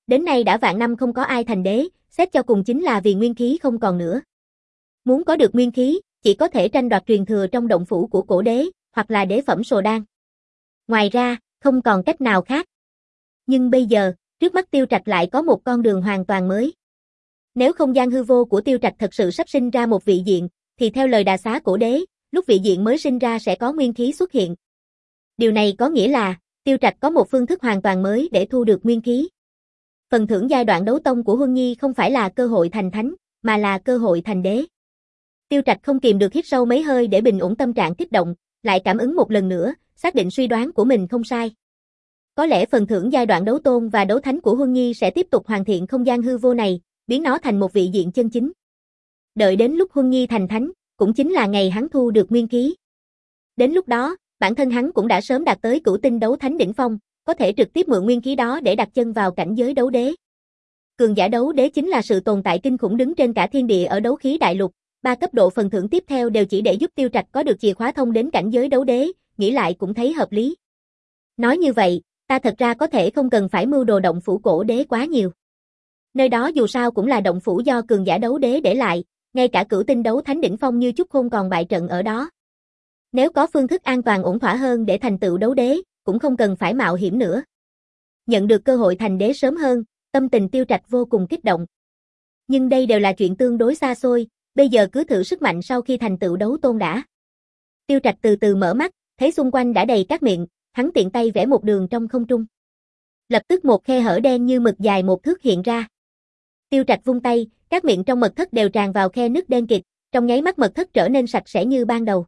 Đến nay đã vạn năm không có ai thành đế, xét cho cùng chính là vì nguyên khí không còn nữa. Muốn có được nguyên khí, chỉ có thể tranh đoạt truyền thừa trong động phủ của cổ đế, hoặc là đế phẩm sồ đan. Ngoài ra, không còn cách nào khác. Nhưng bây giờ, trước mắt Tiêu Trạch lại có một con đường hoàn toàn mới. Nếu không gian hư vô của Tiêu Trạch thật sự sắp sinh ra một vị diện, thì theo lời đà xá cổ đế, lúc vị diện mới sinh ra sẽ có nguyên khí xuất hiện. Điều này có nghĩa là, Tiêu Trạch có một phương thức hoàn toàn mới để thu được nguyên khí. Phần thưởng giai đoạn đấu tông của Huân Nhi không phải là cơ hội thành thánh, mà là cơ hội thành đế. Tiêu Trạch không kìm được hít sâu mấy hơi để bình ổn tâm trạng kích động, lại cảm ứng một lần nữa, xác định suy đoán của mình không sai. Có lẽ phần thưởng giai đoạn đấu tôn và đấu thánh của Huân Nhi sẽ tiếp tục hoàn thiện không gian hư vô này, biến nó thành một vị diện chân chính. Đợi đến lúc Huân Nhi thành thánh, cũng chính là ngày hắn thu được nguyên khí. Đến lúc đó, bản thân hắn cũng đã sớm đạt tới cửu tinh đấu thánh đỉnh phong, có thể trực tiếp mượn nguyên khí đó để đặt chân vào cảnh giới đấu đế. Cường giả đấu đế chính là sự tồn tại kinh khủng đứng trên cả thiên địa ở đấu khí đại lục, ba cấp độ phần thưởng tiếp theo đều chỉ để giúp Tiêu Trạch có được chìa khóa thông đến cảnh giới đấu đế, nghĩ lại cũng thấy hợp lý. Nói như vậy, ta thật ra có thể không cần phải mưu đồ động phủ cổ đế quá nhiều. Nơi đó dù sao cũng là động phủ do cường giả đấu đế để lại, ngay cả cửu tinh đấu thánh đỉnh phong như Chúc Khôn còn bại trận ở đó. Nếu có phương thức an toàn ổn thỏa hơn để thành tựu đấu đế, cũng không cần phải mạo hiểm nữa. Nhận được cơ hội thành đế sớm hơn, tâm tình Tiêu Trạch vô cùng kích động. Nhưng đây đều là chuyện tương đối xa xôi, bây giờ cứ thử sức mạnh sau khi thành tựu đấu tôn đã. Tiêu Trạch từ từ mở mắt, thấy xung quanh đã đầy cát miệng, hắn tiện tay vẽ một đường trong không trung. Lập tức một khe hở đen như mực dài một thước hiện ra. Tiêu Trạch vung tay, các miệng trong mật thất đều tràn vào khe nước đen kịt, trong nháy mắt mật thất trở nên sạch sẽ như ban đầu.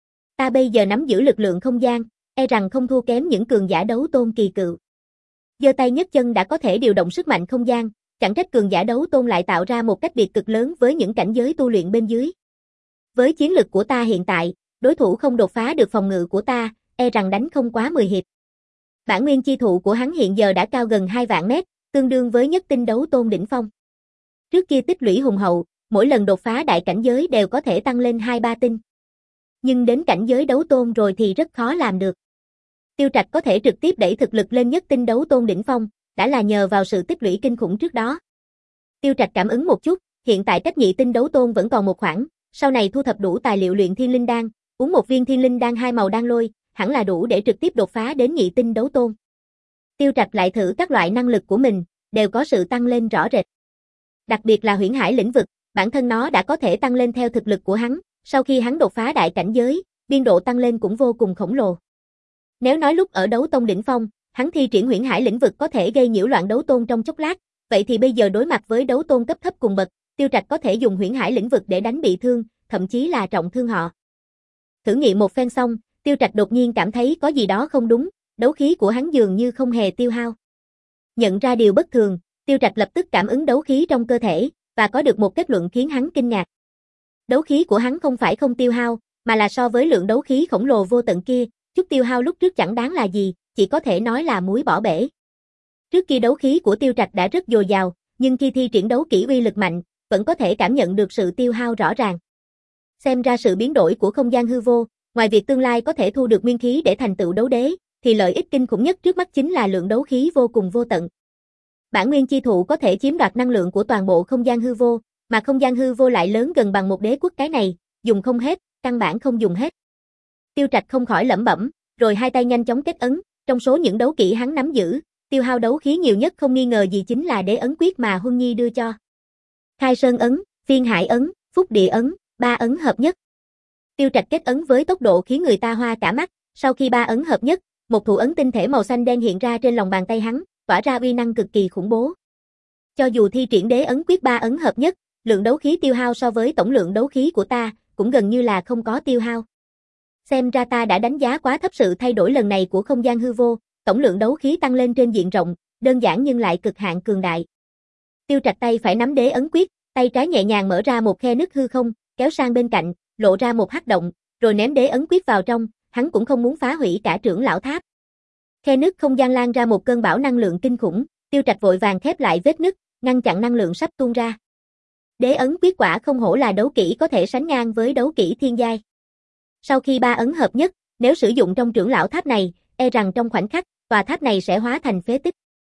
Ta bây giờ nắm giữ lực lượng không gian, e rằng không thua kém những cường giả đấu tôn kỳ cựu. Giơ tay nhấc chân đã có thể điều động sức mạnh không gian, chẳng trách cường giả đấu tôn lại tạo ra một cách biệt cực lớn với những cảnh giới tu luyện bên dưới. Với chiến lực của ta hiện tại, đối thủ không đột phá được phòng ngự của ta, e rằng đánh không quá mười hiệp. Bản nguyên chi thụ của hắn hiện giờ đã cao gần hai vạn mét, tương đương với nhất tinh đấu tôn đỉnh phong. Trước kia tích lũy hùng hậu, mỗi lần đột phá đại cảnh giới đều có thể tăng lên hai ba tinh. Nhưng đến cảnh giới đấu tôn rồi thì rất khó làm được. Tiêu Trạch có thể trực tiếp đẩy thực lực lên nhất tinh đấu tôn đỉnh phong, đã là nhờ vào sự tích lũy kinh khủng trước đó. Tiêu Trạch cảm ứng một chút, hiện tại cách nhị tinh đấu tôn vẫn còn một khoảng, sau này thu thập đủ tài liệu luyện thiên linh đan, uống một viên thiên linh đan hai màu đan lôi, hẳn là đủ để trực tiếp đột phá đến nhị tinh đấu tôn. Tiêu Trạch lại thử các loại năng lực của mình, đều có sự tăng lên rõ rệt. Đặc biệt là huyễn hải lĩnh vực, bản thân nó đã có thể tăng lên theo thực lực của hắn, sau khi hắn đột phá đại cảnh giới, biên độ tăng lên cũng vô cùng khổng lồ. Nếu nói lúc ở đấu tông đỉnh phong, hắn thi triển huyễn hải lĩnh vực có thể gây nhiễu loạn đấu tôn trong chốc lát, vậy thì bây giờ đối mặt với đấu tôn cấp thấp cùng bậc, Tiêu Trạch có thể dùng huyễn hải lĩnh vực để đánh bị thương, thậm chí là trọng thương họ. Thử nghiệm một phen xong, Tiêu Trạch đột nhiên cảm thấy có gì đó không đúng, đấu khí của hắn dường như không hề tiêu hao. Nhận ra điều bất thường, Tiêu Trạch lập tức cảm ứng đấu khí trong cơ thể, và có được một kết luận khiến hắn kinh ngạc. Đấu khí của hắn không phải không tiêu hao, mà là so với lượng đấu khí khổng lồ vô tận kia, chút tiêu hao lúc trước chẳng đáng là gì, chỉ có thể nói là muối bỏ bể. Trước kia đấu khí của Tiêu Trạch đã rất dồi dào, nhưng khi thi triển đấu kỹ uy lực mạnh, vẫn có thể cảm nhận được sự tiêu hao rõ ràng. Xem ra sự biến đổi của không gian hư vô, ngoài việc tương lai có thể thu được nguyên khí để thành tựu đấu đế, thì lợi ích kinh khủng nhất trước mắt chính là lượng đấu khí vô cùng vô tận. Bản nguyên chi thụ có thể chiếm đoạt năng lượng của toàn bộ không gian hư vô, mà không gian hư vô lại lớn gần bằng một đế quốc cái này, dùng không hết, căn bản không dùng hết. Tiêu Trạch không khỏi lẩm bẩm, rồi hai tay nhanh chóng kết ấn, trong số những đấu kỹ hắn nắm giữ, tiêu hao đấu khí nhiều nhất không nghi ngờ gì chính là đế ấn quyết mà Huân Nhi đưa cho. Khai Sơn ấn, Phiên Hải ấn, Phúc Địa ấn, ba ấn hợp nhất. Tiêu Trạch kết ấn với tốc độ khiến người ta hoa cả mắt, sau khi ba ấn hợp nhất, một thủ ấn tinh thể màu xanh đen hiện ra trên lòng bàn tay hắn, tỏa ra uy năng cực kỳ khủng bố. Cho dù thi triển đế ấn quyết ba ấn hợp nhất, lượng đấu khí tiêu hao so với tổng lượng đấu khí của ta, cũng gần như là không có tiêu hao. Xem ra ta đã đánh giá quá thấp sự thay đổi lần này của không gian hư vô, tổng lượng đấu khí tăng lên trên diện rộng, đơn giản nhưng lại cực hạn cường đại. Tiêu Trạch tay phải nắm đế ấn quyết, tay trái nhẹ nhàng mở ra một khe nứt hư không, kéo sang bên cạnh, lộ ra một hắc động, rồi ném đế ấn quyết vào trong, hắn cũng không muốn phá hủy cả trưởng lão tháp. Khe nứt không gian lan ra một cơn bão năng lượng kinh khủng, Tiêu Trạch vội vàng khép lại vết nứt, ngăn chặn năng lượng sắp tuôn ra. Đế ấn quyết quả không hổ là đấu kỹ có thể sánh ngang với đấu kỹ thiên giai. Sau khi ba ấn hợp nhất, nếu sử dụng trong trưởng lão tháp này, e rằng trong khoảnh khắc, tòa tháp này sẽ hóa thành phế tích.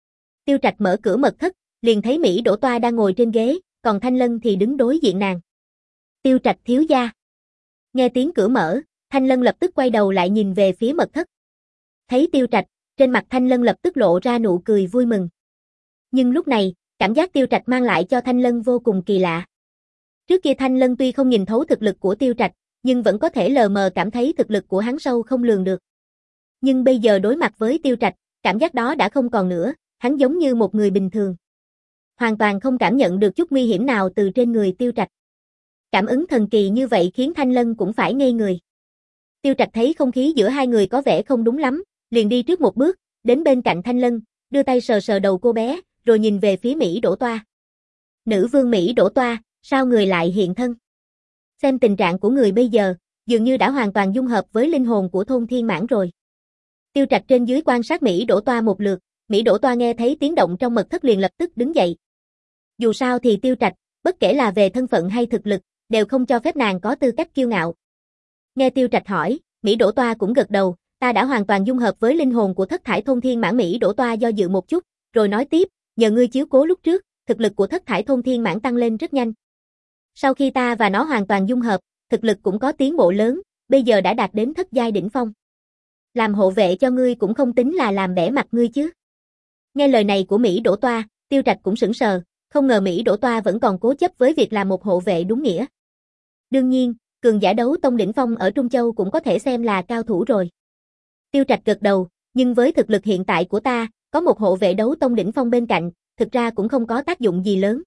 Tiêu Trạch mở cửa mật thất, liền thấy Mỹ Đỗ Toa đang ngồi trên ghế, còn Thanh Lân thì đứng đối diện nàng. Tiêu Trạch thiếu gia. Nghe tiếng cửa mở, Thanh Lân lập tức quay đầu lại nhìn về phía mật thất. Thấy Tiêu Trạch, trên mặt Thanh Lân lập tức lộ ra nụ cười vui mừng. Nhưng lúc này, cảm giác Tiêu Trạch mang lại cho Thanh Lân vô cùng kỳ lạ. Trước kia Thanh Lân tuy không nhìn thấu thực lực của Tiêu Trạch, nhưng vẫn có thể lờ mờ cảm thấy thực lực của hắn sâu không lường được. Nhưng bây giờ đối mặt với Tiêu Trạch, cảm giác đó đã không còn nữa, hắn giống như một người bình thường. Hoàn toàn không cảm nhận được chút nguy hiểm nào từ trên người Tiêu Trạch. Cảm ứng thần kỳ như vậy khiến Thanh Lân cũng phải ngây người. Tiêu Trạch thấy không khí giữa hai người có vẻ không đúng lắm, liền đi trước một bước, đến bên cạnh Thanh Lân, đưa tay sờ sờ đầu cô bé, rồi nhìn về phía Mỹ Đỗ Toa. Nữ vương Mỹ Đỗ Toa, sao người lại hiện thân? Xem tình trạng của người bây giờ, dường như đã hoàn toàn dung hợp với linh hồn của thôn Thiên Mãn rồi. Tiêu Trạch trên dưới quan sát Mỹ Đỗ Toa một lượt, Mỹ Đỗ Toa nghe thấy tiếng động trong mật thất liền lập tức đứng dậy. Dù sao thì Tiêu Trạch, bất kể là về thân phận hay thực lực, đều không cho phép nàng có tư cách kiêu ngạo. Nghe Tiêu Trạch hỏi, Mỹ Đỗ Toa cũng gật đầu, ta đã hoàn toàn dung hợp với linh hồn của thất thải thôn Thiên Mãn. Mỹ Đỗ Toa do dự một chút, rồi nói tiếp, nhờ ngươi chiếu cố lúc trước, thực lực của thất thải thôn Thiên Mãn tăng lên rất nhanh. Sau khi ta và nó hoàn toàn dung hợp, thực lực cũng có tiến bộ lớn, bây giờ đã đạt đến thất giai đỉnh phong. Làm hộ vệ cho ngươi cũng không tính là làm bẽ mặt ngươi chứ. Nghe lời này của Mỹ Đỗ Toa, Tiêu Trạch cũng sững sờ, không ngờ Mỹ Đỗ Toa vẫn còn cố chấp với việc làm một hộ vệ đúng nghĩa. Đương nhiên, cường giả đấu tông đỉnh phong ở Trung Châu cũng có thể xem là cao thủ rồi. Tiêu Trạch gật đầu, nhưng với thực lực hiện tại của ta, có một hộ vệ đấu tông đỉnh phong bên cạnh, thực ra cũng không có tác dụng gì lớn.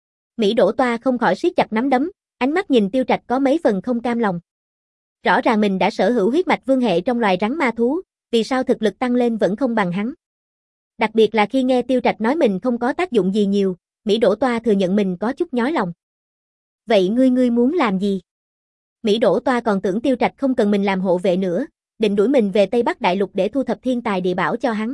Mỹ Đỗ Toa không khỏi siết chặt nắm đấm, ánh mắt nhìn Tiêu Trạch có mấy phần không cam lòng. Rõ ràng mình đã sở hữu huyết mạch vương hệ trong loài rắn ma thú, vì sao thực lực tăng lên vẫn không bằng hắn? Đặc biệt là khi nghe Tiêu Trạch nói mình không có tác dụng gì nhiều, Mỹ Đỗ Toa thừa nhận mình có chút nhói lòng. Vậy ngươi ngươi muốn làm gì? Mỹ Đỗ Toa còn tưởng Tiêu Trạch không cần mình làm hộ vệ nữa, định đuổi mình về Tây Bắc Đại Lục để thu thập thiên tài địa bảo cho hắn.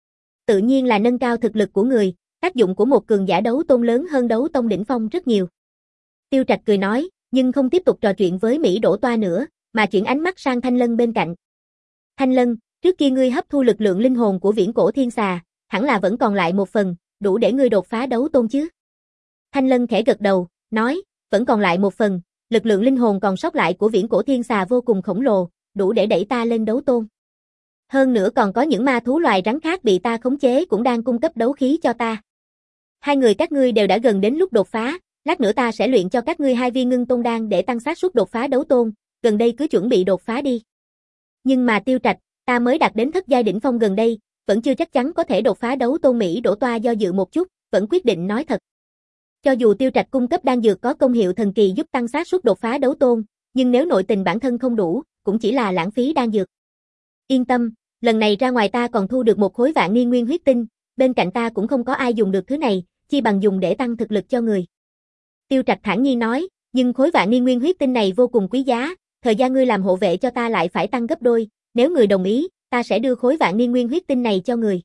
Tự nhiên là nâng cao thực lực của người, tác dụng của một cường giả đấu tôn lớn hơn đấu tông đỉnh phong rất nhiều. Tiêu Trạch cười nói, nhưng không tiếp tục trò chuyện với Mỹ Đỗ Toa nữa, mà chuyển ánh mắt sang Thanh Lân bên cạnh. Thanh Lân, trước kia ngươi hấp thu lực lượng linh hồn của viễn cổ thiên xà, hẳn là vẫn còn lại một phần, đủ để ngươi đột phá đấu tôn chứ? Thanh Lân khẽ gật đầu, nói, vẫn còn lại một phần, lực lượng linh hồn còn sót lại của viễn cổ thiên xà vô cùng khổng lồ, đủ để đẩy ta lên đấu tôn. Hơn nữa còn có những ma thú loài rắn khác bị ta khống chế cũng đang cung cấp đấu khí cho ta. Hai người các ngươi đều đã gần đến lúc đột phá, lát nữa ta sẽ luyện cho các ngươi hai viên ngưng tôn đan để tăng xác suất đột phá đấu tôn, gần đây cứ chuẩn bị đột phá đi. Nhưng mà Tiêu Trạch, ta mới đạt đến thất giai đỉnh phong gần đây, vẫn chưa chắc chắn có thể đột phá đấu tôn. Mỹ Đỗ Toa do dự một chút, vẫn quyết định nói thật. Cho dù Tiêu Trạch cung cấp đan dược có công hiệu thần kỳ giúp tăng xác suất đột phá đấu tôn, nhưng nếu nội tình bản thân không đủ, cũng chỉ là lãng phí đan dược. Yên tâm, lần này ra ngoài ta còn thu được một khối vạn niên nguyên huyết tinh, bên cạnh ta cũng không có ai dùng được thứ này, chi bằng dùng để tăng thực lực cho người. Tiêu Trạch thản nhiên nói, nhưng khối vạn niên nguyên huyết tinh này vô cùng quý giá, thời gian ngươi làm hộ vệ cho ta lại phải tăng gấp đôi, nếu người đồng ý, ta sẽ đưa khối vạn niên nguyên huyết tinh này cho người.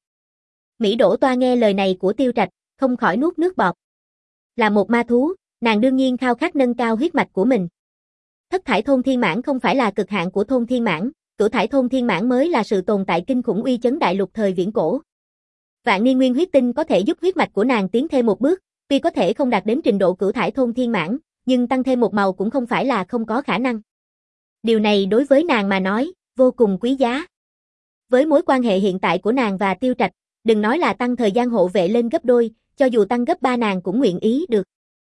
Mỹ Đỗ Toa nghe lời này của Tiêu Trạch, không khỏi nuốt nước bọt. Là một ma thú, nàng đương nhiên khao khát nâng cao huyết mạch của mình. Thất thải thôn Thiên Mãn không phải là cực hạn của thôn Thiên Mãn, cửu thải thôn Thiên Mãn mới là sự tồn tại kinh khủng uy chấn đại lục thời viễn cổ. Vạn niên nguyên huyết tinh có thể giúp huyết mạch của nàng tiến thêm một bước, tuy có thể không đạt đến trình độ cửu thải thôn Thiên Mãn, nhưng tăng thêm một màu cũng không phải là không có khả năng. Điều này đối với nàng mà nói, vô cùng quý giá. Với mối quan hệ hiện tại của nàng và Tiêu Trạch, đừng nói là tăng thời gian hộ vệ lên gấp đôi, cho dù tăng gấp ba nàng cũng nguyện ý được.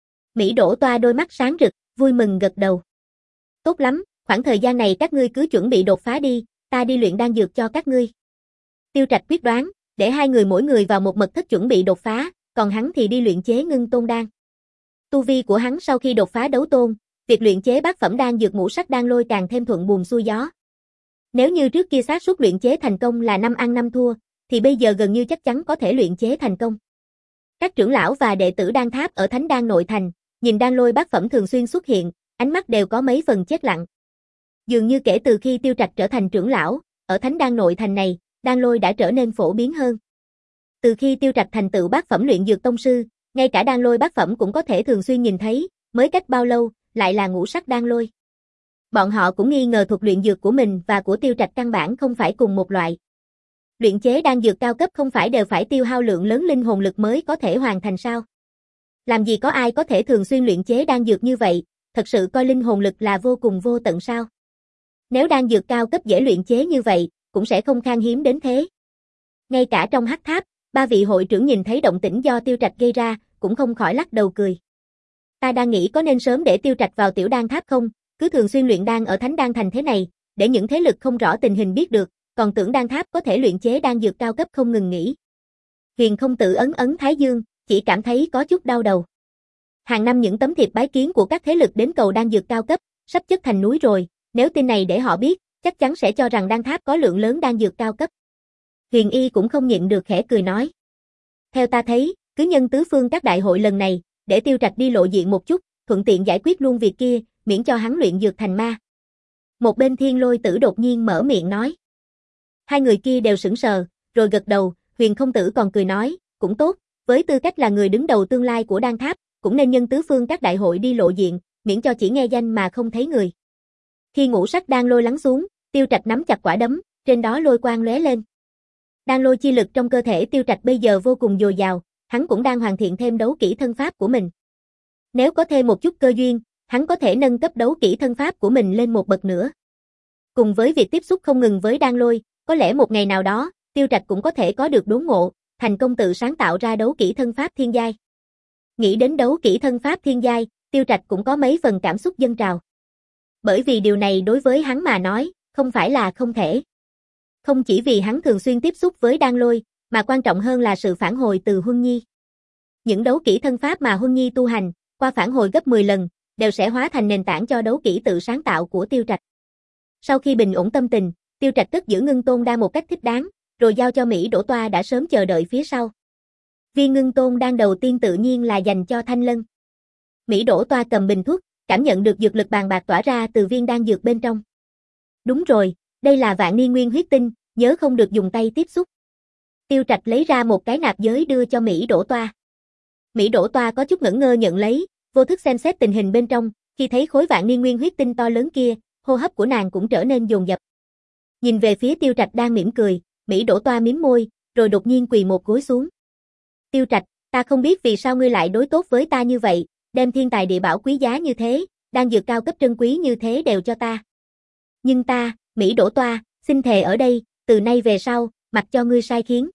Mỹ Đỗ Toa đôi mắt sáng rực, vui mừng gật đầu. Tốt lắm, khoảng thời gian này các ngươi cứ chuẩn bị đột phá đi, ta đi luyện đan dược cho các ngươi. Tiêu Trạch quyết đoán, để hai người mỗi người vào một mật thất chuẩn bị đột phá, còn hắn thì đi luyện chế ngưng tôn đan. Tu vi của hắn sau khi đột phá đấu tôn, việc luyện chế bát phẩm đan dược ngũ sắc đan lôi càng thêm thuận buồm xuôi gió. Nếu như trước kia xác suất luyện chế thành công là năm ăn năm thua, thì bây giờ gần như chắc chắn có thể luyện chế thành công. Các trưởng lão và đệ tử đan tháp ở Thánh Đan nội thành, nhìn đan lôi bát phẩm thường xuyên xuất hiện, ánh mắt đều có mấy phần chết lặng. Dường như kể từ khi Tiêu Trạch trở thành trưởng lão, ở Thánh Đan nội thành này, đan lôi đã trở nên phổ biến hơn. Từ khi Tiêu Trạch thành tựu bát phẩm luyện dược tông sư, ngay cả đan lôi bát phẩm cũng có thể thường xuyên nhìn thấy, mới cách bao lâu, lại là ngũ sắc đan lôi. Bọn họ cũng nghi ngờ thuật luyện dược của mình và của Tiêu Trạch căn bản không phải cùng một loại. Luyện chế đan dược cao cấp không phải đều phải tiêu hao lượng lớn linh hồn lực mới có thể hoàn thành sao? Làm gì có ai có thể thường xuyên luyện chế đan dược như vậy, thật sự coi linh hồn lực là vô cùng vô tận sao? Nếu đan dược cao cấp dễ luyện chế như vậy, cũng sẽ không khan hiếm đến thế. Ngay cả trong hắc tháp, ba vị hội trưởng nhìn thấy động tĩnh do Tiêu Trạch gây ra, cũng không khỏi lắc đầu cười. Ta đang nghĩ có nên sớm để Tiêu Trạch vào tiểu đan tháp không, cứ thường xuyên luyện đan ở Thánh Đan Thành thế này, để những thế lực không rõ tình hình biết được, còn tưởng đan tháp có thể luyện chế đan dược cao cấp không ngừng nghỉ. Huyền Không Tử ấn ấn thái dương, chỉ cảm thấy có chút đau đầu. Hàng năm những tấm thiệp bái kiến của các thế lực đến cầu đan dược cao cấp, sắp chất thành núi rồi, nếu tin này để họ biết, chắc chắn sẽ cho rằng đan tháp có lượng lớn đan dược cao cấp. Huyền Y cũng không nhịn được khẽ cười nói. Theo ta thấy, cứ nhân tứ phương các đại hội lần này, để Tiêu Trạch đi lộ diện một chút, thuận tiện giải quyết luôn việc kia, miễn cho hắn luyện dược thành ma. Một bên Thiên Lôi Tử đột nhiên mở miệng nói. Hai người kia đều sững sờ, rồi gật đầu, Huyền Không Tử còn cười nói, cũng tốt, với tư cách là người đứng đầu tương lai của đan tháp, cũng nên nhân tứ phương các đại hội đi lộ diện, miễn cho chỉ nghe danh mà không thấy người. Khi ngũ sắc đan lôi lắng xuống, Tiêu Trạch nắm chặt quả đấm, trên đó lôi quang lóe lên. Đan lôi chi lực trong cơ thể Tiêu Trạch bây giờ vô cùng dồi dào, hắn cũng đang hoàn thiện thêm đấu kỹ thân pháp của mình. Nếu có thêm một chút cơ duyên, hắn có thể nâng cấp đấu kỹ thân pháp của mình lên một bậc nữa. Cùng với việc tiếp xúc không ngừng với đan lôi, có lẽ một ngày nào đó, Tiêu Trạch cũng có thể có được đốn ngộ, thành công tự sáng tạo ra đấu kỹ thân pháp thiên giai. Nghĩ đến đấu kỹ thân pháp thiên giai, Tiêu Trạch cũng có mấy phần cảm xúc dâng trào. Bởi vì điều này đối với hắn mà nói, không phải là không thể. Không chỉ vì hắn thường xuyên tiếp xúc với đan lôi, mà quan trọng hơn là sự phản hồi từ Huân Nhi. Những đấu kỹ thân pháp mà Huân Nhi tu hành, qua phản hồi gấp mười lần, đều sẽ hóa thành nền tảng cho đấu kỹ tự sáng tạo của Tiêu Trạch. Sau khi bình ổn tâm tình, Tiêu Trạch cất giữ ngưng tôn đan một cách thích đáng, rồi giao cho Mỹ Đỗ Toa đã sớm chờ đợi phía sau. Viên ngưng tôn đan đầu tiên tự nhiên là dành cho Thanh Lân. Mỹ Đỗ Toa cầm bình thuốc, cảm nhận được dược lực bàn bạc tỏa ra từ viên đan dược bên trong. Đúng rồi, đây là vạn niên nguyên huyết tinh, nhớ không được dùng tay tiếp xúc. Tiêu Trạch lấy ra một cái nạp giới đưa cho Mỹ Đỗ Toa. Mỹ Đỗ Toa có chút ngẩn ngơ nhận lấy, vô thức xem xét tình hình bên trong, khi thấy khối vạn niên nguyên huyết tinh to lớn kia, hô hấp của nàng cũng trở nên dồn dập. Nhìn về phía Tiêu Trạch đang mỉm cười, Mỹ Đỗ Toa mím môi, rồi đột nhiên quỳ một gối xuống. Tiêu Trạch, ta không biết vì sao ngươi lại đối tốt với ta như vậy, đem thiên tài địa bảo quý giá như thế, đan dược cao cấp trân quý như thế đều cho ta. Nhưng ta, Mỹ Đỗ Toa, xin thề ở đây, từ nay về sau, mặc cho ngươi sai khiến.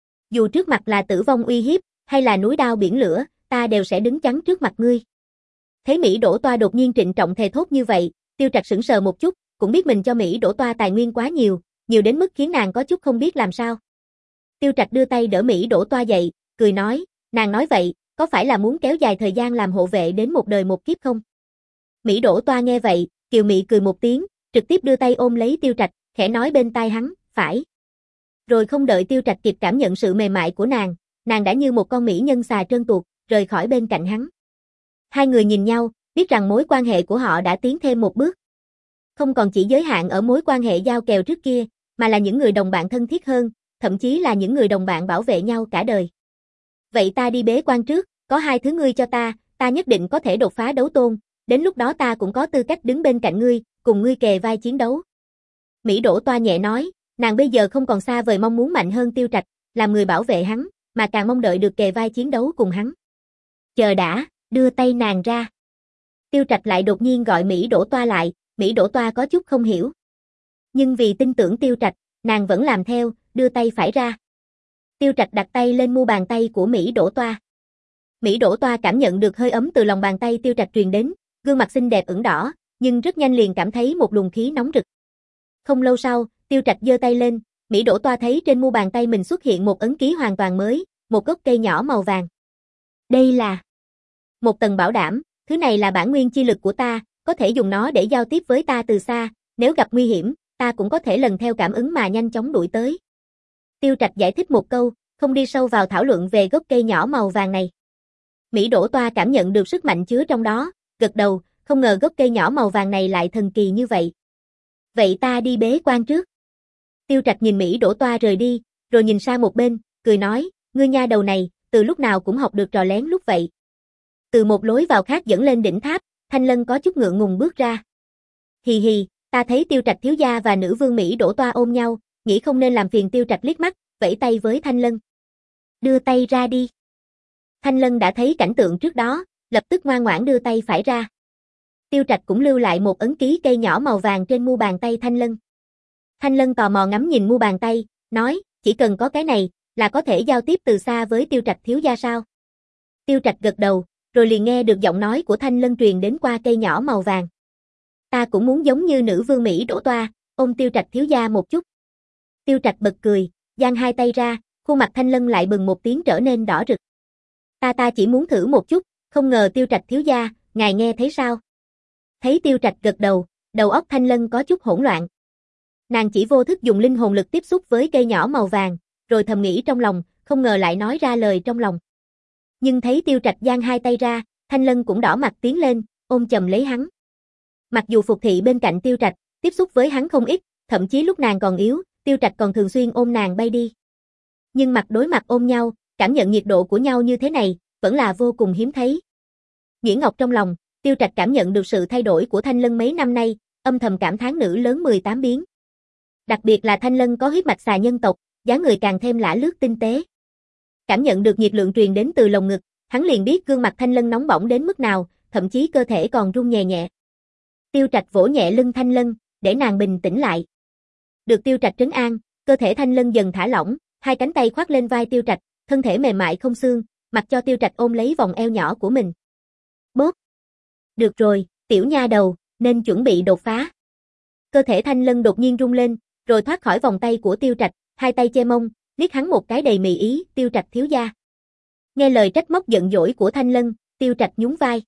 Dù trước mặt là tử vong uy hiếp, hay là núi đao biển lửa, ta đều sẽ đứng chắn trước mặt ngươi. Thấy Mỹ Đỗ Toa đột nhiên trịnh trọng thề thốt như vậy, Tiêu Trạch sững sờ một chút, cũng biết mình cho Mỹ Đỗ Toa tài nguyên quá nhiều, nhiều đến mức khiến nàng có chút không biết làm sao. Tiêu Trạch đưa tay đỡ Mỹ Đỗ Toa dậy, cười nói, nàng nói vậy, có phải là muốn kéo dài thời gian làm hộ vệ đến một đời một kiếp không? Mỹ Đỗ Toa nghe vậy, kiều mị cười một tiếng, trực tiếp đưa tay ôm lấy Tiêu Trạch, khẽ nói bên tai hắn, phải. Rồi không đợi Tiêu Trạch kịp cảm nhận sự mềm mại của nàng, nàng đã như một con mỹ nhân xà trơn tuột, rời khỏi bên cạnh hắn. Hai người nhìn nhau, biết rằng mối quan hệ của họ đã tiến thêm một bước. Không còn chỉ giới hạn ở mối quan hệ giao kèo trước kia, mà là những người đồng bạn thân thiết hơn, thậm chí là những người đồng bạn bảo vệ nhau cả đời. Vậy ta đi bế quan trước, có hai thứ ngươi cho ta, ta nhất định có thể đột phá đấu tôn, đến lúc đó ta cũng có tư cách đứng bên cạnh ngươi, cùng ngươi kề vai chiến đấu. Mỹ Đỗ Toa nhẹ nói, nàng bây giờ không còn xa vời mong muốn mạnh hơn Tiêu Trạch, làm người bảo vệ hắn, mà càng mong đợi được kề vai chiến đấu cùng hắn. Chờ đã, đưa tay nàng ra. Tiêu Trạch lại đột nhiên gọi Mỹ Đỗ Toa lại, Mỹ Đỗ Toa có chút không hiểu. Nhưng vì tin tưởng Tiêu Trạch, nàng vẫn làm theo, đưa tay phải ra. Tiêu Trạch đặt tay lên mu bàn tay của Mỹ Đỗ Toa. Mỹ Đỗ Toa cảm nhận được hơi ấm từ lòng bàn tay Tiêu Trạch truyền đến, gương mặt xinh đẹp ửng đỏ, nhưng rất nhanh liền cảm thấy một luồng khí nóng rực. Không lâu sau, Tiêu Trạch giơ tay lên, Mỹ Đỗ Toa thấy trên mu bàn tay mình xuất hiện một ấn ký hoàn toàn mới, một gốc cây nhỏ màu vàng. Đây là một tầng bảo đảm, thứ này là bản nguyên chi lực của ta, có thể dùng nó để giao tiếp với ta từ xa, nếu gặp nguy hiểm, ta cũng có thể lần theo cảm ứng mà nhanh chóng đuổi tới. Tiêu Trạch giải thích một câu, không đi sâu vào thảo luận về gốc cây nhỏ màu vàng này. Mỹ Đỗ Toa cảm nhận được sức mạnh chứa trong đó, gật đầu, không ngờ gốc cây nhỏ màu vàng này lại thần kỳ như vậy. Vậy ta đi bế quan trước. Tiêu Trạch nhìn Mỹ Đỗ Toa rời đi, rồi nhìn sang một bên, cười nói, ngươi nha đầu này, từ lúc nào cũng học được trò lén lúc vậy. Từ một lối vào khác dẫn lên đỉnh tháp, Thanh Lân có chút ngượng ngùng bước ra. Hì hì, ta thấy Tiêu Trạch thiếu gia và nữ vương Mỹ Đỗ Toa ôm nhau, nghĩ không nên làm phiền Tiêu Trạch liếc mắt, vẫy tay với Thanh Lân. Đưa tay ra đi. Thanh Lân đã thấy cảnh tượng trước đó, lập tức ngoan ngoãn đưa tay phải ra. Tiêu Trạch cũng lưu lại một ấn ký cây nhỏ màu vàng trên mu bàn tay Thanh Lân. Thanh Lân tò mò ngắm nhìn mu bàn tay, nói, chỉ cần có cái này, là có thể giao tiếp từ xa với Tiêu Trạch thiếu gia sao? Tiêu Trạch gật đầu, rồi liền nghe được giọng nói của Thanh Lân truyền đến qua cây nhỏ màu vàng. Ta cũng muốn giống như nữ vương Mỹ Đỗ Toa, ôm Tiêu Trạch thiếu gia một chút. Tiêu Trạch bật cười, giang hai tay ra, khuôn mặt Thanh Lân lại bừng một tiếng trở nên đỏ rực. Ta ta chỉ muốn thử một chút, không ngờ Tiêu Trạch thiếu gia, ngài nghe thấy sao? Thấy Tiêu Trạch gật đầu, đầu óc Thanh Lân có chút hỗn loạn. Nàng chỉ vô thức dùng linh hồn lực tiếp xúc với cây nhỏ màu vàng, rồi thầm nghĩ trong lòng, không ngờ lại nói ra lời trong lòng. Nhưng thấy Tiêu Trạch giang hai tay ra, Thanh Lân cũng đỏ mặt tiến lên, ôm chầm lấy hắn. Mặc dù Phục Thị bên cạnh Tiêu Trạch, tiếp xúc với hắn không ít, thậm chí lúc nàng còn yếu, Tiêu Trạch còn thường xuyên ôm nàng bay đi. Nhưng mặt đối mặt ôm nhau, cảm nhận nhiệt độ của nhau như thế này, vẫn là vô cùng hiếm thấy. Nhuyễn Ngọc trong lòng, Tiêu Trạch cảm nhận được sự thay đổi của Thanh Lân mấy năm nay, âm thầm cảm thán nữ lớn mười tám biến. Đặc biệt là Thanh Lân có huyết mạch xà nhân tộc, dáng người càng thêm lả lướt tinh tế. Cảm nhận được nhiệt lượng truyền đến từ lồng ngực, hắn liền biết gương mặt Thanh Lân nóng bỏng đến mức nào, thậm chí cơ thể còn run nhẹ nhẹ. Tiêu Trạch vỗ nhẹ lưng Thanh Lân, để nàng bình tĩnh lại. Được Tiêu Trạch trấn an, cơ thể Thanh Lân dần thả lỏng, hai cánh tay khoác lên vai Tiêu Trạch, thân thể mềm mại không xương, mặc cho Tiêu Trạch ôm lấy vòng eo nhỏ của mình. Bốp. Được rồi, tiểu nha đầu, nên chuẩn bị đột phá. Cơ thể Thanh Lân đột nhiên rung lên, rồi thoát khỏi vòng tay của Tiêu Trạch, hai tay che mông, liếc hắn một cái đầy mì ý, Tiêu Trạch thiếu gia. Nghe lời trách móc giận dỗi của Thanh Lân, Tiêu Trạch nhún vai.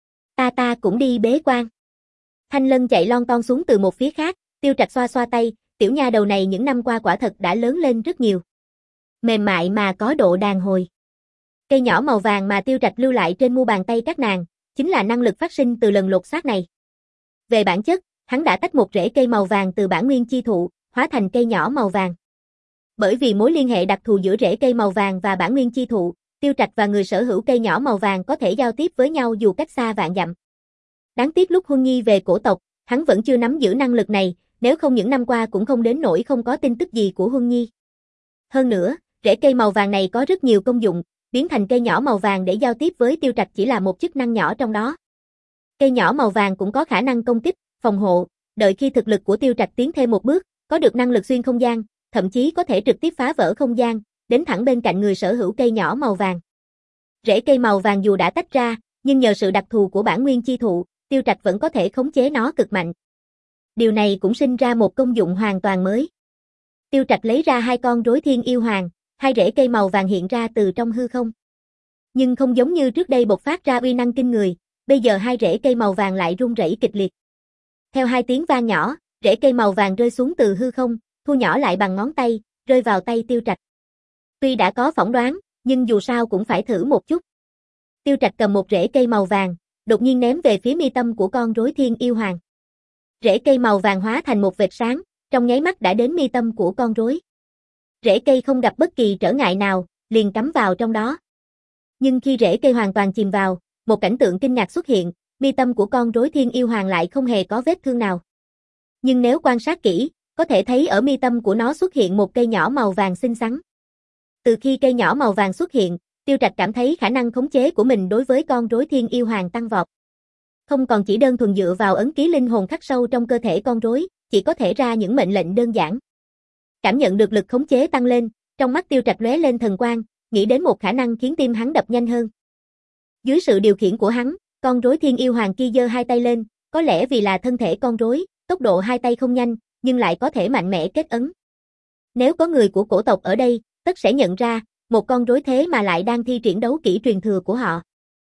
Ta ta cũng đi bế quan. Thanh Lân chạy lon ton xuống từ một phía khác, Tiêu Trạch xoa xoa tay, tiểu nha đầu này những năm qua quả thật đã lớn lên rất nhiều. Mềm mại mà có độ đàn hồi. Cây nhỏ màu vàng mà Tiêu Trạch lưu lại trên mu bàn tay các nàng, chính là năng lực phát sinh từ lần lột xác này. Về bản chất, hắn đã tách một rễ cây màu vàng từ bản nguyên chi thụ, hóa thành cây nhỏ màu vàng. Bởi vì mối liên hệ đặc thù giữa rễ cây màu vàng và bản nguyên chi thụ, Tiêu Trạch và người sở hữu cây nhỏ màu vàng có thể giao tiếp với nhau dù cách xa vạn dặm. Đáng tiếc lúc Huân Nhi về cổ tộc, hắn vẫn chưa nắm giữ năng lực này, nếu không những năm qua cũng không đến nỗi không có tin tức gì của Huân Nhi. Hơn nữa, rễ cây màu vàng này có rất nhiều công dụng, biến thành cây nhỏ màu vàng để giao tiếp với Tiêu Trạch chỉ là một chức năng nhỏ trong đó. Cây nhỏ màu vàng cũng có khả năng công kích, phòng hộ, đợi khi thực lực của Tiêu Trạch tiến thêm một bước, có được năng lực xuyên không gian, thậm chí có thể trực tiếp phá vỡ không gian, đến thẳng bên cạnh người sở hữu cây nhỏ màu vàng. Rễ cây màu vàng dù đã tách ra, nhưng nhờ sự đặc thù của bản nguyên chi thụ, Tiêu Trạch vẫn có thể khống chế nó cực mạnh. Điều này cũng sinh ra một công dụng hoàn toàn mới. Tiêu Trạch lấy ra hai con rối thiên yêu hoàng, hai rễ cây màu vàng hiện ra từ trong hư không. Nhưng không giống như trước đây bộc phát ra uy năng kinh người, bây giờ hai rễ cây màu vàng lại rung rẩy kịch liệt. Theo hai tiếng vang nhỏ, rễ cây màu vàng rơi xuống từ hư không, thu nhỏ lại bằng ngón tay, rơi vào tay Tiêu Trạch. Tuy đã có phỏng đoán, nhưng dù sao cũng phải thử một chút. Tiêu Trạch cầm một rễ cây màu vàng, đột nhiên ném về phía mi tâm của con rối thiên yêu hoàng. Rễ cây màu vàng hóa thành một vệt sáng, trong nháy mắt đã đến mi tâm của con rối. Rễ cây không gặp bất kỳ trở ngại nào, liền cắm vào trong đó. Nhưng khi rễ cây hoàn toàn chìm vào, một cảnh tượng kinh ngạc xuất hiện, mi tâm của con rối thiên yêu hoàng lại không hề có vết thương nào. Nhưng nếu quan sát kỹ, có thể thấy ở mi tâm của nó xuất hiện một cây nhỏ màu vàng xinh xắn. Từ khi cây nhỏ màu vàng xuất hiện, Tiêu Trạch cảm thấy khả năng khống chế của mình đối với con rối thiên yêu hoàng tăng vọt. Không còn chỉ đơn thuần dựa vào ấn ký linh hồn khắc sâu trong cơ thể con rối, chỉ có thể ra những mệnh lệnh đơn giản. Cảm nhận được lực khống chế tăng lên, trong mắt Tiêu Trạch lóe lên thần quang, nghĩ đến một khả năng khiến tim hắn đập nhanh hơn. Dưới sự điều khiển của hắn, con rối thiên yêu hoàng kia giơ hai tay lên, có lẽ vì là thân thể con rối, tốc độ hai tay không nhanh, nhưng lại có thể mạnh mẽ kết ấn. Nếu có người của cổ tộc ở đây, tất sẽ nhận ra, một con rối thế mà lại đang thi triển đấu kỹ truyền thừa của họ.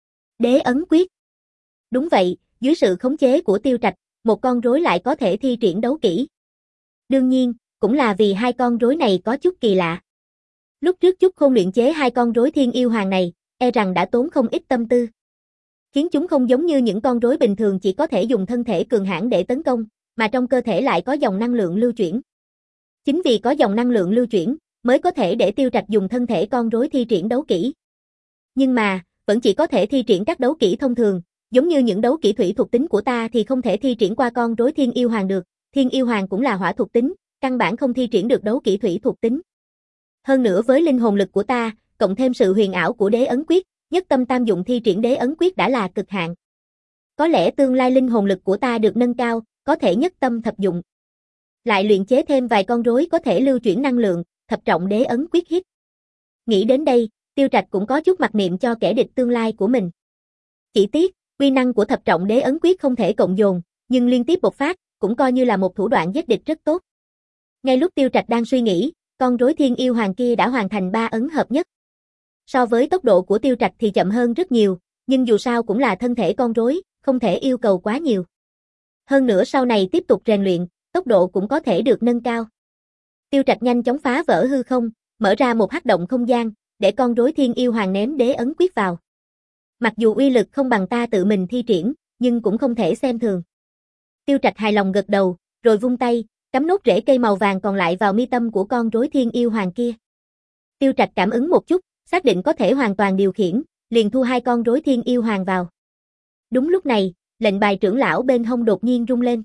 Đế ấn quyết. Đúng vậy, dưới sự khống chế của Tiêu Trạch, một con rối lại có thể thi triển đấu kỹ. Đương nhiên, cũng là vì hai con rối này có chút kỳ lạ. Lúc trước Chúc Khôn luyện chế hai con rối thiên yêu hoàng này, e rằng đã tốn không ít tâm tư. Khiến chúng không giống như những con rối bình thường chỉ có thể dùng thân thể cường hãn để tấn công, mà trong cơ thể lại có dòng năng lượng lưu chuyển. Chính vì có dòng năng lượng lưu chuyển, mới có thể để Tiêu Trạch dùng thân thể con rối thi triển đấu kỹ. Nhưng mà, vẫn chỉ có thể thi triển các đấu kỹ thông thường, giống như những đấu kỹ thủy thuộc tính của ta thì không thể thi triển qua con rối thiên yêu hoàng được, thiên yêu hoàng cũng là hỏa thuộc tính, căn bản không thi triển được đấu kỹ thủy thuộc tính. Hơn nữa với linh hồn lực của ta, cộng thêm sự huyền ảo của đế ấn quyết, nhất tâm tam dụng thi triển đế ấn quyết đã là cực hạn. Có lẽ tương lai linh hồn lực của ta được nâng cao, có thể nhất tâm thập dụng. Lại luyện chế thêm vài con rối có thể lưu chuyển năng lượng, thập trọng đế ấn quyết hít. Nghĩ đến đây, Tiêu Trạch cũng có chút mặc niệm cho kẻ địch tương lai của mình. Chỉ tiếc, uy năng của thập trọng đế ấn quyết không thể cộng dồn, nhưng liên tiếp bộc phát, cũng coi như là một thủ đoạn giết địch rất tốt. Ngay lúc Tiêu Trạch đang suy nghĩ, con rối thiên yêu hoàng kia đã hoàn thành ba ấn hợp nhất. So với tốc độ của Tiêu Trạch thì chậm hơn rất nhiều, nhưng dù sao cũng là thân thể con rối, không thể yêu cầu quá nhiều. Hơn nữa sau này tiếp tục rèn luyện, tốc độ cũng có thể được nâng cao. Tiêu Trạch nhanh chóng phá vỡ hư không, mở ra một hắc động không gian, để con rối thiên yêu hoàng ném đế ấn quyết vào. Mặc dù uy lực không bằng ta tự mình thi triển, nhưng cũng không thể xem thường. Tiêu Trạch hài lòng gật đầu, rồi vung tay, cắm nốt rễ cây màu vàng còn lại vào mi tâm của con rối thiên yêu hoàng kia. Tiêu Trạch cảm ứng một chút, xác định có thể hoàn toàn điều khiển, liền thu hai con rối thiên yêu hoàng vào. Đúng lúc này, lệnh bài trưởng lão bên hông đột nhiên rung lên.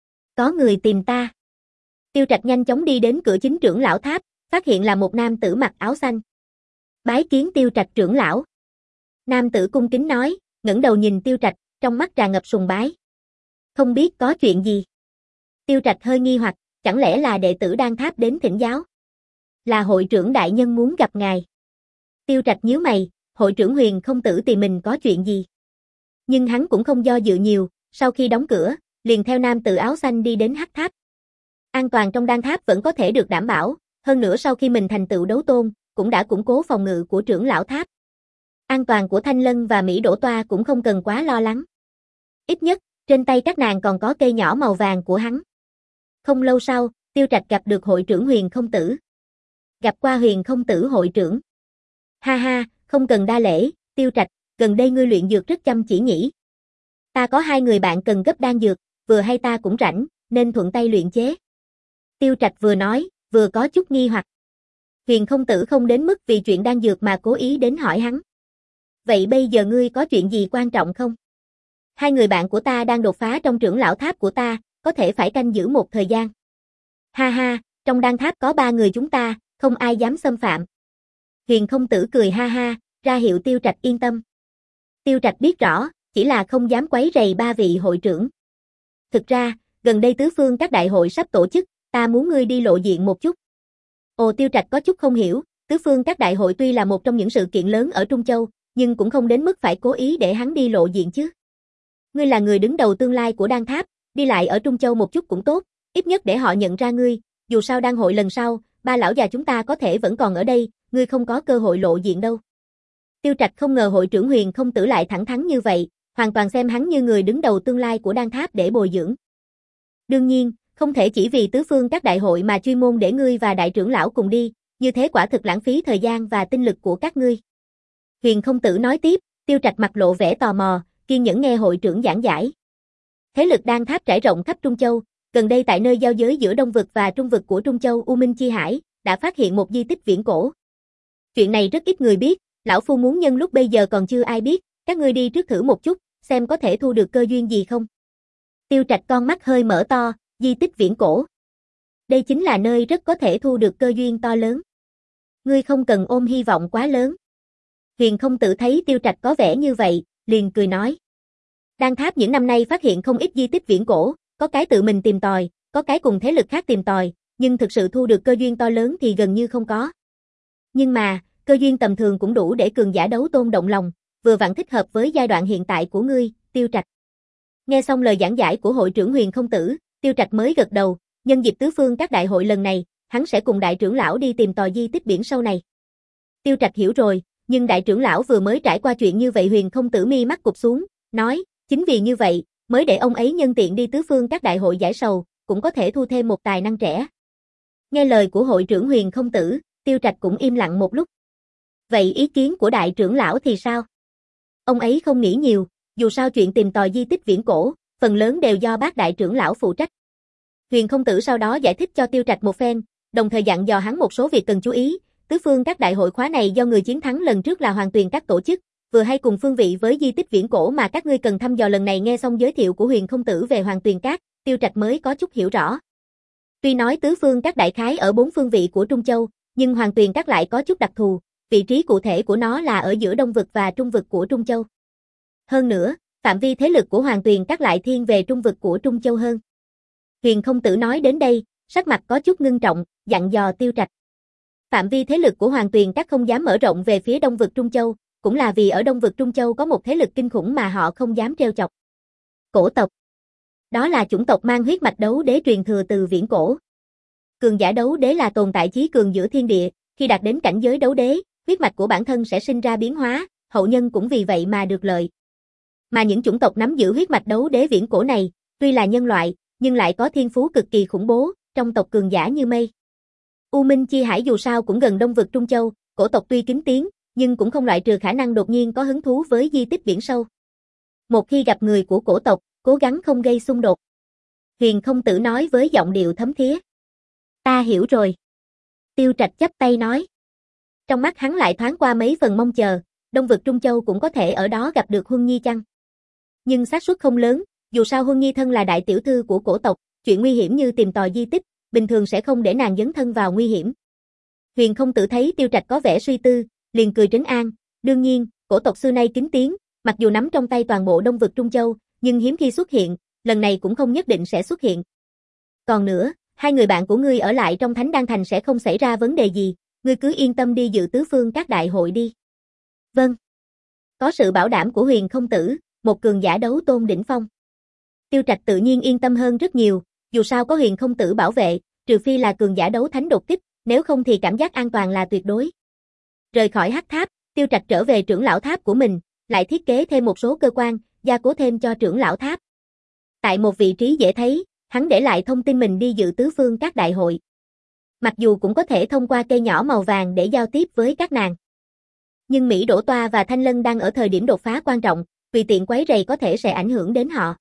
Có người tìm ta. Tiêu Trạch nhanh chóng đi đến cửa chính trưởng lão tháp, phát hiện là một nam tử mặc áo xanh. Bái kiến Tiêu Trạch trưởng lão. Nam tử cung kính nói, ngẩng đầu nhìn Tiêu Trạch, trong mắt tràn ngập sùng bái. Không biết có chuyện gì. Tiêu Trạch hơi nghi hoặc, chẳng lẽ là đệ tử Đan Tháp đến thỉnh giáo? Là hội trưởng đại nhân muốn gặp ngài. Tiêu Trạch nhíu mày, hội trưởng Huyền Không Tử tìm mình có chuyện gì? Nhưng hắn cũng không do dự nhiều, sau khi đóng cửa, liền theo nam tử áo xanh đi đến Hắc Tháp. An toàn trong Đan Tháp vẫn có thể được đảm bảo, hơn nữa sau khi mình thành tựu đấu tôn, cũng đã củng cố phòng ngự của trưởng lão tháp. An toàn của Thanh Lân và Mỹ Đỗ Toa cũng không cần quá lo lắng. Ít nhất, trên tay các nàng còn có cây nhỏ màu vàng của hắn. Không lâu sau, Tiêu Trạch gặp được hội trưởng Huyền Không Tử. Gặp qua Huyền Không Tử hội trưởng. Ha ha, không cần đa lễ, Tiêu Trạch, gần đây ngươi luyện dược rất chăm chỉ nhỉ. Ta có hai người bạn cần gấp đan dược, vừa hay ta cũng rảnh, nên thuận tay luyện chế. Tiêu Trạch vừa nói, vừa có chút nghi hoặc. Huyền Không Tử không đến mức vì chuyện đan dược mà cố ý đến hỏi hắn. Vậy bây giờ ngươi có chuyện gì quan trọng không? Hai người bạn của ta đang đột phá trong trưởng lão tháp của ta, có thể phải canh giữ một thời gian. Ha ha, trong đan tháp có ba người chúng ta, không ai dám xâm phạm. Huyền Không Tử cười ha ha, ra hiệu Tiêu Trạch yên tâm. Tiêu Trạch biết rõ, chỉ là không dám quấy rầy ba vị hội trưởng. Thực ra, gần đây tứ phương các đại hội sắp tổ chức, ta muốn ngươi đi lộ diện một chút. Ồ, Tiêu Trạch có chút không hiểu, tứ phương các đại hội tuy là một trong những sự kiện lớn ở Trung Châu, nhưng cũng không đến mức phải cố ý để hắn đi lộ diện chứ. Ngươi là người đứng đầu tương lai của Đan Tháp, đi lại ở Trung Châu một chút cũng tốt, ít nhất để họ nhận ra ngươi, dù sao đan hội lần sau, ba lão già chúng ta có thể vẫn còn ở đây, ngươi không có cơ hội lộ diện đâu. Tiêu Trạch không ngờ hội trưởng Huyền Không Tử lại thẳng thắn như vậy, hoàn toàn xem hắn như người đứng đầu tương lai của Đan Tháp để bồi dưỡng. Đương nhiên, không thể chỉ vì tứ phương các đại hội mà chuyên môn để ngươi và đại trưởng lão cùng đi, như thế quả thực lãng phí thời gian và tinh lực của các ngươi. Huyền Không Tử nói tiếp, Tiêu Trạch mặt lộ vẻ tò mò, kiên nhẫn nghe hội trưởng giảng giải. Thế lực Đan Tháp trải rộng khắp Trung Châu, gần đây tại nơi giao giới giữa Đông vực và Trung vực của Trung Châu U Minh Chi Hải, đã phát hiện một di tích viễn cổ. Chuyện này rất ít người biết, lão phu muốn nhân lúc bây giờ còn chưa ai biết, các ngươi đi trước thử một chút, xem có thể thu được cơ duyên gì không. Tiêu Trạch con mắt hơi mở to, di tích viễn cổ. Đây chính là nơi rất có thể thu được cơ duyên to lớn. Ngươi không cần ôm hy vọng quá lớn. Huyền Không Tử thấy Tiêu Trạch có vẻ như vậy, liền cười nói. Đan Tháp những năm nay phát hiện không ít di tích viễn cổ, có cái tự mình tìm tòi, có cái cùng thế lực khác tìm tòi, nhưng thực sự thu được cơ duyên to lớn thì gần như không có. Nhưng mà, cơ duyên tầm thường cũng đủ để cường giả đấu tôn động lòng, vừa vặn thích hợp với giai đoạn hiện tại của ngươi, Tiêu Trạch. Nghe xong lời giảng giải của hội trưởng Huyền Không Tử, Tiêu Trạch mới gật đầu, nhân dịp tứ phương các đại hội lần này, hắn sẽ cùng đại trưởng lão đi tìm tòi di tích biển sâu này. Tiêu Trạch hiểu rồi, nhưng đại trưởng lão vừa mới trải qua chuyện như vậy. Huyền Không Tử mi mắt cụp xuống, nói, chính vì như vậy, mới để ông ấy nhân tiện đi tứ phương các đại hội giải sầu, cũng có thể thu thêm một tài năng trẻ. Nghe lời của hội trưởng Huyền Không Tử, Tiêu Trạch cũng im lặng một lúc. Vậy ý kiến của đại trưởng lão thì sao? Ông ấy không nghĩ nhiều, dù sao chuyện tìm tòi di tích viễn cổ, phần lớn đều do bác đại trưởng lão phụ trách. Huyền Không Tử sau đó giải thích cho Tiêu Trạch một phen, đồng thời dặn dò hắn một số việc cần chú ý. Tứ phương các đại hội khóa này do người chiến thắng lần trước là Hoàng Tuyền các tổ chức, vừa hay cùng phương vị với di tích viễn cổ mà các ngươi cần thăm dò lần này. Nghe xong giới thiệu của Huyền Không Tử về Hoàng Tuyền các, Tiêu Trạch mới có chút hiểu rõ. Tuy nói tứ phương các đại khái ở bốn phương vị của Trung Châu, nhưng Hoàng Tuyền các lại có chút đặc thù, vị trí cụ thể của nó là ở giữa Đông vực và Trung vực của Trung Châu. Hơn nữa, phạm vi thế lực của Hoàng Tuyền các lại thiên về Trung vực của Trung Châu hơn. Huyền Không Tử nói đến đây, sắc mặt có chút ngưng trọng, dặn dò Tiêu Trạch. Phạm vi thế lực của Hoàng Tuyền các không dám mở rộng về phía Đông vực Trung Châu, cũng là vì ở Đông vực Trung Châu có một thế lực kinh khủng mà họ không dám trêu chọc. Cổ tộc. Đó là chủng tộc mang huyết mạch đấu đế truyền thừa từ viễn cổ. Cường giả đấu đế là tồn tại chí cường giữa thiên địa, khi đạt đến cảnh giới đấu đế, huyết mạch của bản thân sẽ sinh ra biến hóa, hậu nhân cũng vì vậy mà được lợi. Mà những chủng tộc nắm giữ huyết mạch đấu đế viễn cổ này, tuy là nhân loại, nhưng lại có thiên phú cực kỳ khủng bố, trong tộc cường giả như mây. U Minh Chi Hải dù sao cũng gần Đông vực Trung Châu, cổ tộc tuy kính tiếng, nhưng cũng không loại trừ khả năng đột nhiên có hứng thú với di tích biển sâu. Một khi gặp người của cổ tộc, cố gắng không gây xung đột. Huyền Không Tử nói với giọng điệu thấm thía. Ta hiểu rồi. Tiêu Trạch chắp tay nói. Trong mắt hắn lại thoáng qua mấy phần mong chờ, Đông vực Trung Châu cũng có thể ở đó gặp được Huân Nhi chăng? Nhưng xác suất không lớn, dù sao Huân Nhi thân là đại tiểu thư của cổ tộc, chuyện nguy hiểm như tìm tòi di tích, bình thường sẽ không để nàng dấn thân vào nguy hiểm. Huyền Không Tử thấy Tiêu Trạch có vẻ suy tư, liền cười trấn an, đương nhiên, cổ tộc xưa nay kính tiếng, mặc dù nắm trong tay toàn bộ Đông vực Trung Châu, nhưng hiếm khi xuất hiện, lần này cũng không nhất định sẽ xuất hiện. Còn nữa, hai người bạn của ngươi ở lại trong Thánh Đan Thành sẽ không xảy ra vấn đề gì, ngươi cứ yên tâm đi dự tứ phương các đại hội đi. Vâng. Có sự bảo đảm của Huyền Không Tử, một cường giả đấu tôn đỉnh phong. Tiêu Trạch tự nhiên yên tâm hơn rất nhiều, dù sao có Huyền Không Tử bảo vệ, trừ phi là cường giả đấu thánh đột kích, nếu không thì cảm giác an toàn là tuyệt đối. Rời khỏi Hắc Tháp, Tiêu Trạch trở về trưởng lão tháp của mình, lại thiết kế thêm một số cơ quan, gia cố thêm cho trưởng lão tháp. Tại một vị trí dễ thấy, hắn để lại thông tin mình đi dự tứ phương các đại hội. Mặc dù cũng có thể thông qua cây nhỏ màu vàng để giao tiếp với các nàng. Nhưng Mỹ Đỗ Toa và Thanh Lân đang ở thời điểm đột phá quan trọng, tùy tiện quấy rầy có thể sẽ ảnh hưởng đến họ.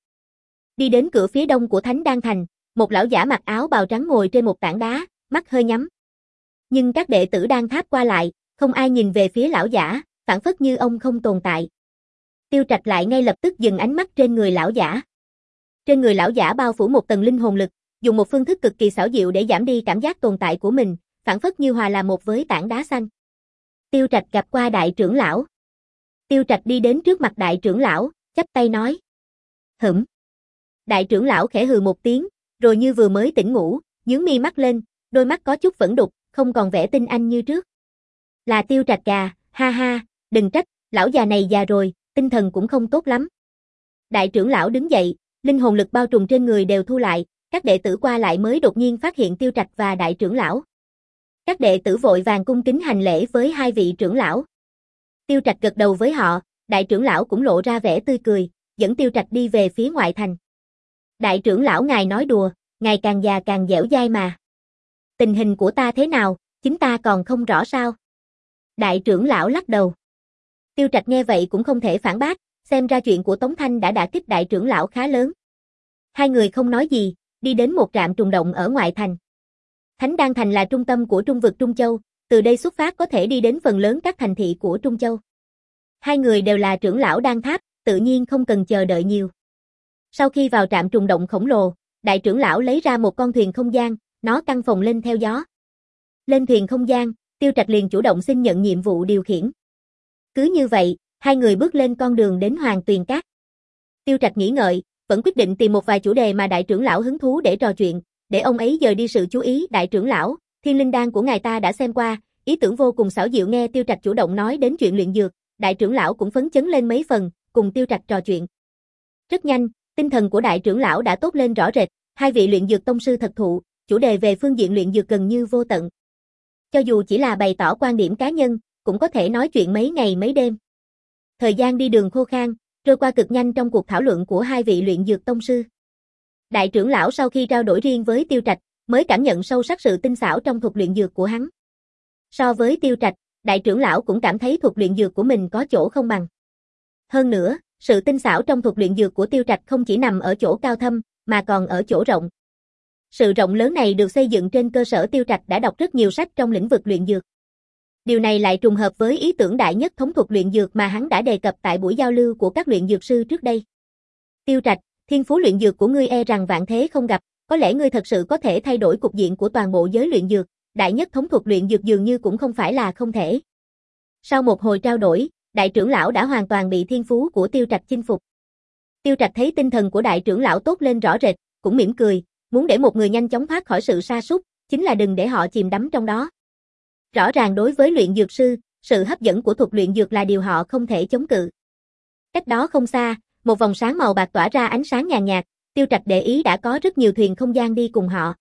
Đi đến cửa phía đông của Thánh Đan Thành, một lão giả mặc áo bào trắng ngồi trên một tảng đá, mắt hơi nhắm. Nhưng các đệ tử đang tháp qua lại, không ai nhìn về phía lão giả, phản phất như ông không tồn tại. Tiêu Trạch lại ngay lập tức dừng ánh mắt trên người lão giả. Trên người lão giả bao phủ một tầng linh hồn lực, dùng một phương thức cực kỳ xảo diệu để giảm đi cảm giác tồn tại của mình, phản phất như hòa là một với tảng đá xanh. Tiêu Trạch gặp qua đại trưởng lão. Tiêu Trạch đi đến trước mặt đại trưởng lão, chắp tay nói. Hửm. Đại trưởng lão khẽ hừ một tiếng, rồi như vừa mới tỉnh ngủ, nhướng mi mắt lên, đôi mắt có chút vẫn đục, không còn vẻ tinh anh như trước. Là Tiêu Trạch gà, ha ha, đừng trách, lão già này già rồi, tinh thần cũng không tốt lắm. Đại trưởng lão đứng dậy, linh hồn lực bao trùm trên người đều thu lại, các đệ tử qua lại mới đột nhiên phát hiện Tiêu Trạch và đại trưởng lão. Các đệ tử vội vàng cung kính hành lễ với hai vị trưởng lão. Tiêu Trạch gật đầu với họ, đại trưởng lão cũng lộ ra vẻ tươi cười, dẫn Tiêu Trạch đi về phía ngoại thành. Đại trưởng lão ngài nói đùa, ngài càng già càng dẻo dai mà. Tình hình của ta thế nào, chính ta còn không rõ sao? Đại trưởng lão lắc đầu. Tiêu Trạch nghe vậy cũng không thể phản bác, xem ra chuyện của Tống Thanh đã đả kích đại trưởng lão khá lớn. Hai người không nói gì, đi đến một trạm trùng động ở ngoại thành. Thánh Đan Thành là trung tâm của Trung vực Trung Châu, từ đây xuất phát có thể đi đến phần lớn các thành thị của Trung Châu. Hai người đều là trưởng lão Đan Tháp, tự nhiên không cần chờ đợi nhiều. Sau khi vào trạm trùng động khổng lồ, đại trưởng lão lấy ra một con thuyền không gian, nó căng phồng lên theo gió. Lên thuyền không gian, Tiêu Trạch liền chủ động xin nhận nhiệm vụ điều khiển. Cứ như vậy, hai người bước lên con đường đến Hoàng Tuyền Các. Tiêu Trạch nghĩ ngợi, vẫn quyết định tìm một vài chủ đề mà đại trưởng lão hứng thú để trò chuyện, để ông ấy dời đi sự chú ý. Đại trưởng lão, Thiên Linh Đan của ngài ta đã xem qua, ý tưởng vô cùng xảo diệu. Nghe Tiêu Trạch chủ động nói đến chuyện luyện dược, đại trưởng lão cũng phấn chấn lên mấy phần, cùng Tiêu Trạch trò chuyện. Rất nhanh, tinh thần của đại trưởng lão đã tốt lên rõ rệt, hai vị luyện dược tông sư thật thụ, chủ đề về phương diện luyện dược gần như vô tận. Cho dù chỉ là bày tỏ quan điểm cá nhân, cũng có thể nói chuyện mấy ngày mấy đêm. Thời gian đi đường khô khan, trôi qua cực nhanh trong cuộc thảo luận của hai vị luyện dược tông sư. Đại trưởng lão sau khi trao đổi riêng với Tiêu Trạch, mới cảm nhận sâu sắc sự tinh xảo trong thuật luyện dược của hắn. So với Tiêu Trạch, đại trưởng lão cũng cảm thấy thuật luyện dược của mình có chỗ không bằng. Hơn nữa, sự tinh xảo trong thuật luyện dược của Tiêu Trạch không chỉ nằm ở chỗ cao thâm, mà còn ở chỗ rộng. Sự rộng lớn này được xây dựng trên cơ sở Tiêu Trạch đã đọc rất nhiều sách trong lĩnh vực luyện dược. Điều này lại trùng hợp với ý tưởng đại nhất thống thuật luyện dược mà hắn đã đề cập tại buổi giao lưu của các luyện dược sư trước đây. Tiêu Trạch, thiên phú luyện dược của ngươi e rằng vạn thế không gặp, có lẽ ngươi thật sự có thể thay đổi cục diện của toàn bộ giới luyện dược, đại nhất thống thuật luyện dược dường như cũng không phải là không thể. Sau một hồi trao đổi, đại trưởng lão đã hoàn toàn bị thiên phú của Tiêu Trạch chinh phục. Tiêu Trạch thấy tinh thần của đại trưởng lão tốt lên rõ rệt, cũng mỉm cười, muốn để một người nhanh chóng thoát khỏi sự sa sút, chính là đừng để họ chìm đắm trong đó. Rõ ràng đối với luyện dược sư, sự hấp dẫn của thuật luyện dược là điều họ không thể chống cự. Cách đó không xa, một vòng sáng màu bạc tỏa ra ánh sáng nhàn nhạt, Tiêu Trạch để ý đã có rất nhiều thuyền không gian đi cùng họ.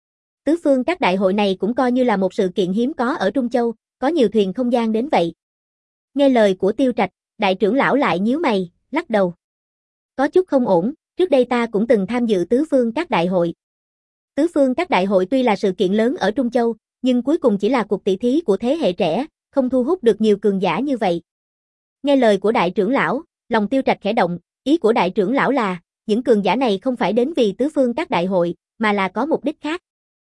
Tứ phương các đại hội này cũng coi như là một sự kiện hiếm có ở Trung Châu, có nhiều thuyền không gian đến vậy. Nghe lời của Tiêu Trạch, đại trưởng lão lại nhíu mày, lắc đầu. Có chút không ổn, trước đây ta cũng từng tham dự tứ phương các đại hội. Tứ phương các đại hội tuy là sự kiện lớn ở Trung Châu, nhưng cuối cùng chỉ là cuộc tỷ thí của thế hệ trẻ, không thu hút được nhiều cường giả như vậy. Nghe lời của đại trưởng lão, lòng Tiêu Trạch khẽ động, ý của đại trưởng lão là, những cường giả này không phải đến vì tứ phương các đại hội, mà là có mục đích khác.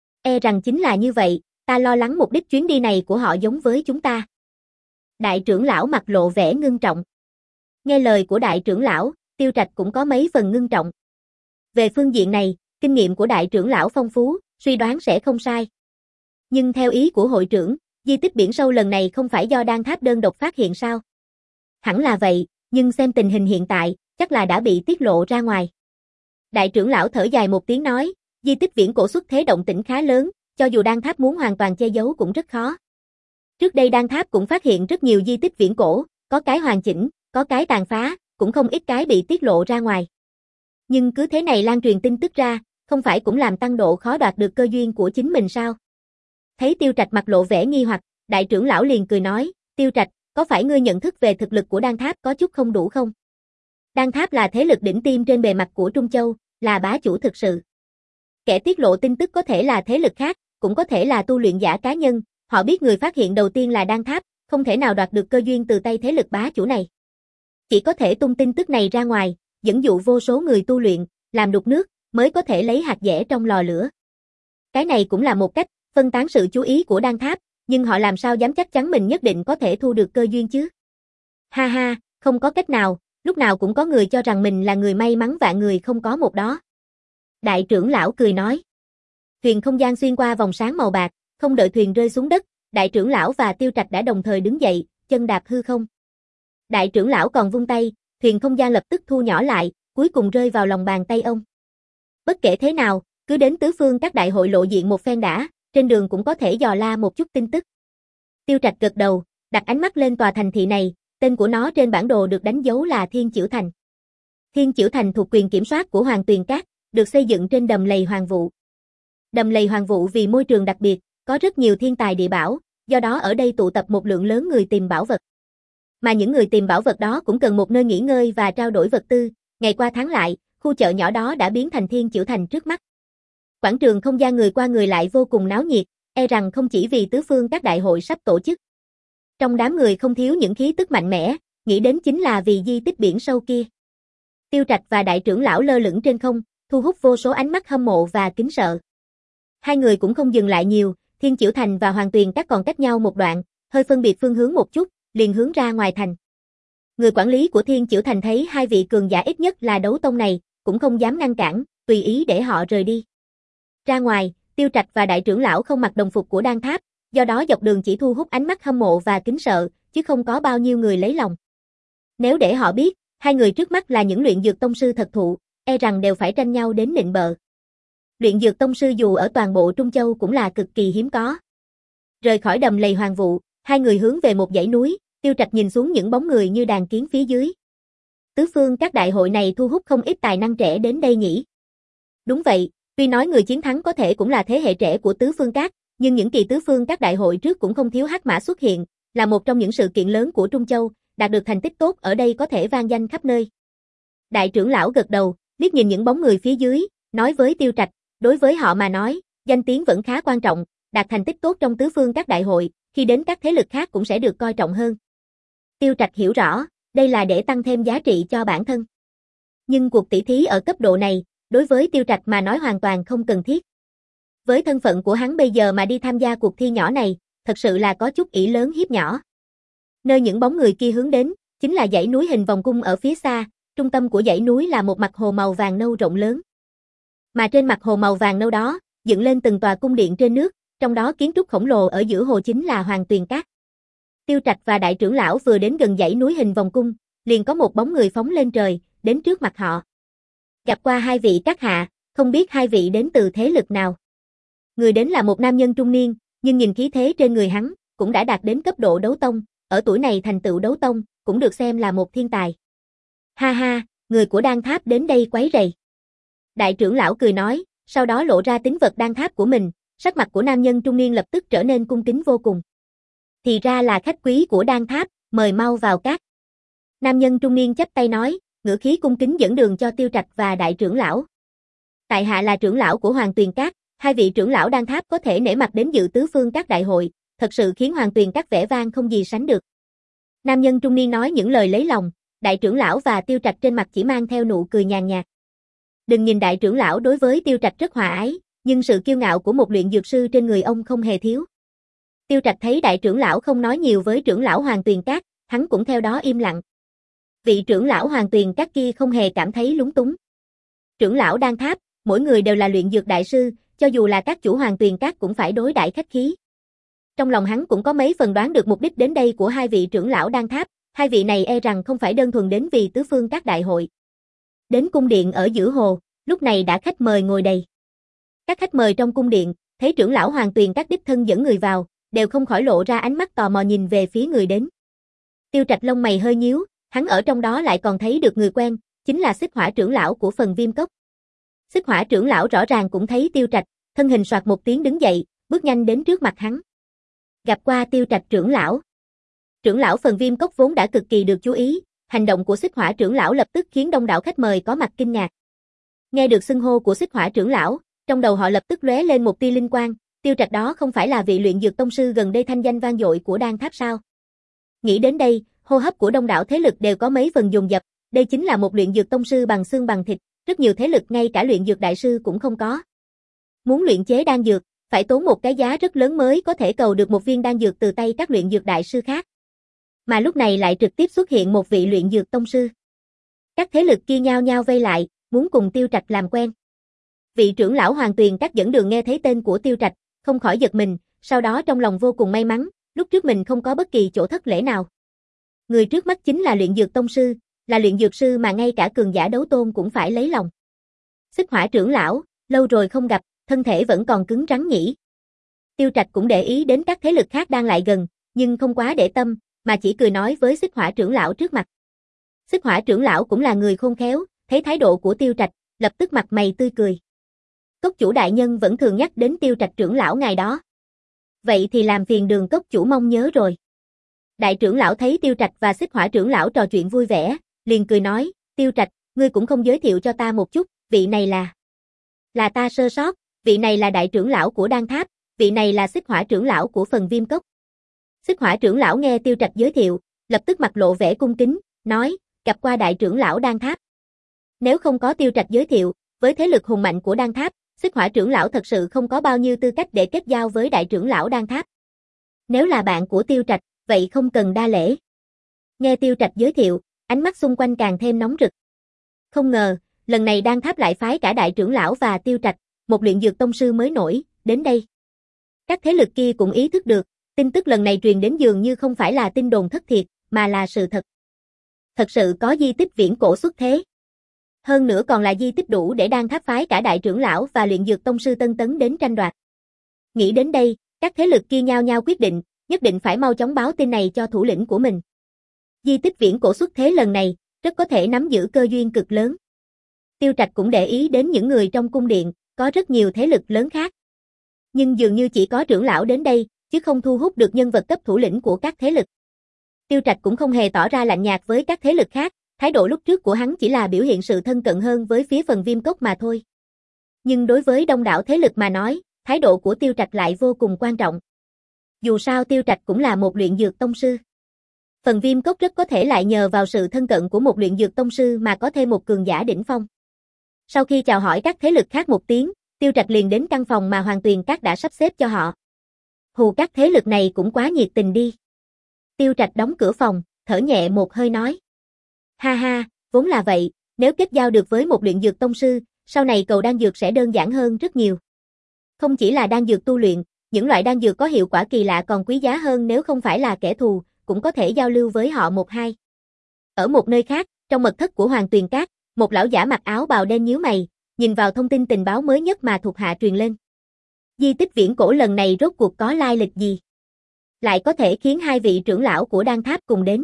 E rằng chính là như vậy, ta lo lắng mục đích chuyến đi này của họ giống với chúng ta. Đại trưởng lão mặt lộ vẻ ngưng trọng. Nghe lời của đại trưởng lão, Tiêu Trạch cũng có mấy phần ngưng trọng. Về phương diện này, kinh nghiệm của đại trưởng lão phong phú, suy đoán sẽ không sai. Nhưng theo ý của hội trưởng, di tích biển sâu lần này không phải do Đan Tháp đơn độc phát hiện sao? Hẳn là vậy, nhưng xem tình hình hiện tại, chắc là đã bị tiết lộ ra ngoài. Đại trưởng lão thở dài một tiếng nói, di tích viễn cổ xuất thế động tĩnh khá lớn, cho dù Đan Tháp muốn hoàn toàn che giấu cũng rất khó. Trước đây Đan Tháp cũng phát hiện rất nhiều di tích viễn cổ, có cái hoàn chỉnh, có cái tàn phá, cũng không ít cái bị tiết lộ ra ngoài. Nhưng cứ thế này lan truyền tin tức ra, không phải cũng làm tăng độ khó đoạt được cơ duyên của chính mình sao? Thấy Tiêu Trạch mặt lộ vẻ nghi hoặc, đại trưởng lão liền cười nói, Tiêu Trạch, có phải ngươi nhận thức về thực lực của Đan Tháp có chút không đủ không? Đan Tháp là thế lực đỉnh tiêm trên bề mặt của Trung Châu, là bá chủ thực sự. Kẻ tiết lộ tin tức có thể là thế lực khác, cũng có thể là tu luyện giả cá nhân, họ biết người phát hiện đầu tiên là Đan Tháp, không thể nào đoạt được cơ duyên từ tay thế lực bá chủ này. Chỉ có thể tung tin tức này ra ngoài, dẫn dụ vô số người tu luyện, làm đục nước, mới có thể lấy hạt dẻ trong lò lửa. Cái này cũng là một cách, phân tán sự chú ý của Đan Tháp, nhưng họ làm sao dám chắc chắn mình nhất định có thể thu được cơ duyên chứ? Ha ha, không có cách nào, lúc nào cũng có người cho rằng mình là người may mắn vạn người không có một đó. Đại trưởng lão cười nói. Thuyền không gian xuyên qua vòng sáng màu bạc, không đợi thuyền rơi xuống đất, đại trưởng lão và Tiêu Trạch đã đồng thời đứng dậy, chân đạp hư không. Đại trưởng lão còn vung tay, thuyền không gian lập tức thu nhỏ lại, cuối cùng rơi vào lòng bàn tay ông. Bất kể thế nào, cứ đến tứ phương các đại hội lộ diện một phen đã, trên đường cũng có thể dò la một chút tin tức. Tiêu Trạch gật đầu, đặt ánh mắt lên tòa thành thị này, tên của nó trên bản đồ được đánh dấu là Thiên Chữ Thành. Thiên Chữ Thành thuộc quyền kiểm soát của Hoàng Tuyền Các, được xây dựng trên đầm lầy Hoàng Vụ. Đầm lầy Hoàng Vụ vì môi trường đặc biệt, có rất nhiều thiên tài địa bảo, do đó ở đây tụ tập một lượng lớn người tìm bảo vật. Mà những người tìm bảo vật đó cũng cần một nơi nghỉ ngơi và trao đổi vật tư, ngày qua tháng lại, khu chợ nhỏ đó đã biến thành Thiên Chữ Thành trước mắt. Quảng trường không gian người qua người lại vô cùng náo nhiệt, e rằng không chỉ vì tứ phương các đại hội sắp tổ chức. Trong đám người không thiếu những khí tức mạnh mẽ, nghĩ đến chính là vì di tích biển sâu kia. Tiêu Trạch và đại trưởng lão lơ lửng trên không, thu hút vô số ánh mắt hâm mộ và kính sợ. Hai người cũng không dừng lại nhiều, Thiên Chữ Thành và Hoàng Tuyền Các còn cách nhau một đoạn, hơi phân biệt phương hướng một chút, liền hướng ra ngoài thành. Người quản lý của Thiên Chữ Thành thấy hai vị cường giả ít nhất là đấu tông này, cũng không dám ngăn cản, tùy ý để họ rời đi. Ra ngoài, Tiêu Trạch và đại trưởng lão không mặc đồng phục của Đan Tháp, do đó dọc đường chỉ thu hút ánh mắt hâm mộ và kính sợ, chứ không có bao nhiêu người lấy lòng. Nếu để họ biết, hai người trước mắt là những luyện dược tông sư thật thụ, e rằng đều phải tranh nhau đến nịnh bợ. Luyện dược tông sư dù ở toàn bộ Trung Châu cũng là cực kỳ hiếm có. Rời khỏi đầm lầy Hoàng Vụ, hai người hướng về một dãy núi, Tiêu Trạch nhìn xuống những bóng người như đàn kiến phía dưới. Tứ phương các đại hội này thu hút không ít tài năng trẻ đến đây nhỉ? Đúng vậy, tuy nói người chiến thắng có thể cũng là thế hệ trẻ của tứ phương các, nhưng những kỳ tứ phương các đại hội trước cũng không thiếu hắc mã xuất hiện, là một trong những sự kiện lớn của Trung Châu, đạt được thành tích tốt ở đây có thể vang danh khắp nơi. Đại trưởng lão gật đầu, liếc nhìn những bóng người phía dưới, nói với Tiêu Trạch, đối với họ mà nói, danh tiếng vẫn khá quan trọng, đạt thành tích tốt trong tứ phương các đại hội, khi đến các thế lực khác cũng sẽ được coi trọng hơn. Tiêu Trạch hiểu rõ, đây là để tăng thêm giá trị cho bản thân. Nhưng cuộc tỷ thí ở cấp độ này, đối với Tiêu Trạch mà nói hoàn toàn không cần thiết. Với thân phận của hắn bây giờ mà đi tham gia cuộc thi nhỏ này, thật sự là có chút ỷ lớn hiếp nhỏ. Nơi những bóng người kia hướng đến, chính là dãy núi hình vòng cung ở phía xa, trung tâm của dãy núi là một mặt hồ màu vàng nâu rộng lớn. Mà trên mặt hồ màu vàng nâu đó, dựng lên từng tòa cung điện trên nước, trong đó kiến trúc khổng lồ ở giữa hồ chính là Hoàng Tuyền Các. Tiêu Trạch và đại trưởng lão vừa đến gần dãy núi hình vòng cung, liền có một bóng người phóng lên trời, đến trước mặt họ. Gặp qua hai vị các hạ, không biết hai vị đến từ thế lực nào. Người đến là một nam nhân trung niên, nhưng nhìn khí thế trên người hắn, cũng đã đạt đến cấp độ đấu tông, ở tuổi này thành tựu đấu tông, cũng được xem là một thiên tài. Ha ha, người của Đan Tháp đến đây quấy rầy. Đại trưởng lão cười nói, sau đó lộ ra tín vật Đan Tháp của mình, sắc mặt của nam nhân trung niên lập tức trở nên cung kính vô cùng. Thì ra là khách quý của Đan Tháp, mời mau vào các. Nam nhân trung niên chắp tay nói, ngữ khí cung kính dẫn đường cho Tiêu Trạch và đại trưởng lão. Tại hạ là trưởng lão của Hoàng Tuyền Các, hai vị trưởng lão Đan Tháp có thể nể mặt đến dự tứ phương các đại hội, thật sự khiến Hoàng Tuyền Các vẻ vang không gì sánh được. Nam nhân trung niên nói những lời lấy lòng, đại trưởng lão và Tiêu Trạch trên mặt chỉ mang theo nụ cười nhàn nhạt. Đừng nhìn đại trưởng lão đối với Tiêu Trạch rất hòa ái, nhưng sự kiêu ngạo của một luyện dược sư trên người ông không hề thiếu. Tiêu Trạch thấy đại trưởng lão không nói nhiều với trưởng lão Hoàng Tuyền Các, hắn cũng theo đó im lặng. Vị trưởng lão Hoàng Tuyền Các kia không hề cảm thấy lúng túng. Trưởng lão Đan Tháp, mỗi người đều là luyện dược đại sư, cho dù là các chủ Hoàng Tuyền Các cũng phải đối đãi khách khí. Trong lòng hắn cũng có mấy phần đoán được mục đích đến đây của hai vị trưởng lão Đan Tháp, hai vị này e rằng không phải đơn thuần đến vì tứ phương các đại hội. Đến cung điện ở giữa hồ, lúc này đã khách mời ngồi đầy. Các khách mời trong cung điện, thấy trưởng lão Hoàng Tuyền Các đích thân dẫn người vào, đều không khỏi lộ ra ánh mắt tò mò nhìn về phía người đến. Tiêu Trạch lông mày hơi nhíu, hắn ở trong đó lại còn thấy được người quen, chính là Xích Hỏa trưởng lão của Phần Viêm Cốc. Xích Hỏa trưởng lão rõ ràng cũng thấy Tiêu Trạch, thân hình soạt một tiếng đứng dậy, bước nhanh đến trước mặt hắn. Gặp qua Tiêu Trạch trưởng lão. Trưởng lão Phần Viêm Cốc vốn đã cực kỳ được chú ý, hành động của Xích Hỏa trưởng lão lập tức khiến đông đảo khách mời có mặt kinh ngạc. Nghe được xưng hô của Xích Hỏa trưởng lão, trong đầu họ lập tức lóe lên một tia linh quang, Tiêu Trạch đó không phải là vị luyện dược tông sư gần đây thanh danh vang dội của Đan Tháp sao? Nghĩ đến đây, hô hấp của đông đảo thế lực đều có mấy phần dồn dập, đây chính là một luyện dược tông sư bằng xương bằng thịt, rất nhiều thế lực ngay cả luyện dược đại sư cũng không có. Muốn luyện chế đan dược, phải tốn một cái giá rất lớn mới có thể cầu được một viên đan dược từ tay các luyện dược đại sư khác. Mà lúc này lại trực tiếp xuất hiện một vị luyện dược tông sư. Các thế lực kia nhao nhao vây lại, muốn cùng Tiêu Trạch làm quen. Vị trưởng lão Hoàng Tuyền Các dẫn đường nghe thấy tên của Tiêu Trạch, không khỏi giật mình, sau đó trong lòng vô cùng may mắn, lúc trước mình không có bất kỳ chỗ thất lễ nào. Người trước mắt chính là luyện dược tông sư, là luyện dược sư mà ngay cả cường giả đấu tôn cũng phải lấy lòng. Xích Hỏa trưởng lão, lâu rồi không gặp, thân thể vẫn còn cứng rắn nhỉ. Tiêu Trạch cũng để ý đến các thế lực khác đang lại gần, nhưng không quá để tâm, mà chỉ cười nói với Xích Hỏa trưởng lão trước mặt. Xích Hỏa trưởng lão cũng là người khôn khéo, thấy thái độ của Tiêu Trạch, lập tức mặt mày tươi cười. Cốc chủ đại nhân vẫn thường nhắc đến Tiêu Trạch trưởng lão ngày đó. Vậy thì làm phiền Đường cốc chủ mong nhớ rồi. Đại trưởng lão thấy Tiêu Trạch và Xích Hỏa trưởng lão trò chuyện vui vẻ, liền cười nói, Tiêu Trạch, ngươi cũng không giới thiệu cho ta một chút, vị này là... Là ta sơ sót, vị này là đại trưởng lão của Đan Tháp, vị này là Xích Hỏa trưởng lão của Phần Viêm Cốc. Xích Hỏa trưởng lão nghe Tiêu Trạch giới thiệu, lập tức mặt lộ vẻ cung kính, nói, gặp qua đại trưởng lão Đan Tháp. Nếu không có Tiêu Trạch giới thiệu, với thế lực hùng mạnh của Đan Tháp, Xích Hỏa trưởng lão thật sự không có bao nhiêu tư cách để kết giao với đại trưởng lão Đan Tháp. Nếu là bạn của Tiêu Trạch, vậy không cần đa lễ. Nghe Tiêu Trạch giới thiệu, ánh mắt xung quanh càng thêm nóng rực. Không ngờ, lần này Đan Tháp lại phái cả đại trưởng lão và Tiêu Trạch, một luyện dược tông sư mới nổi, đến đây. Các thế lực kia cũng ý thức được, tin tức lần này truyền đến dường như không phải là tin đồn thất thiệt, mà là sự thật. Thật sự có di tích viễn cổ xuất thế. Hơn nữa còn là di tích đủ để Đan Tháp phái cả đại trưởng lão và luyện dược tông sư tân tấn đến tranh đoạt. Nghĩ đến đây, các thế lực kia nhao nhao quyết định, nhất định phải mau chóng báo tin này cho thủ lĩnh của mình. Di tích viễn cổ xuất thế lần này, rất có thể nắm giữ cơ duyên cực lớn. Tiêu Trạch cũng để ý đến những người trong cung điện, có rất nhiều thế lực lớn khác. Nhưng dường như chỉ có trưởng lão đến đây, chứ không thu hút được nhân vật cấp thủ lĩnh của các thế lực. Tiêu Trạch cũng không hề tỏ ra lạnh nhạt với các thế lực khác, thái độ lúc trước của hắn chỉ là biểu hiện sự thân cận hơn với phía Phần Viêm Cốc mà thôi. Nhưng đối với đông đảo thế lực mà nói, thái độ của Tiêu Trạch lại vô cùng quan trọng. Dù sao Tiêu Trạch cũng là một luyện dược tông sư. Phần Viêm Cốc rất có thể lại nhờ vào sự thân cận của một luyện dược tông sư mà có thêm một cường giả đỉnh phong. Sau khi chào hỏi các thế lực khác một tiếng, Tiêu Trạch liền đến căn phòng mà Hoàng Tuyền Các đã sắp xếp cho họ. Hù các thế lực này cũng quá nhiệt tình đi. Tiêu Trạch đóng cửa phòng, thở nhẹ một hơi nói. Ha ha, vốn là vậy, nếu kết giao được với một luyện dược tông sư, sau này cầu đan dược sẽ đơn giản hơn rất nhiều. Không chỉ là đan dược tu luyện, những loại đan dược có hiệu quả kỳ lạ còn quý giá hơn nếu không phải là kẻ thù, cũng có thể giao lưu với họ một hai. Ở một nơi khác, trong mật thất của Hoàng Tuyền Các, một lão giả mặc áo bào đen nhíu mày, nhìn vào thông tin tình báo mới nhất mà thuộc hạ truyền lên. Di tích viễn cổ lần này rốt cuộc có lai lịch gì? Lại có thể khiến hai vị trưởng lão của Đan Tháp cùng đến.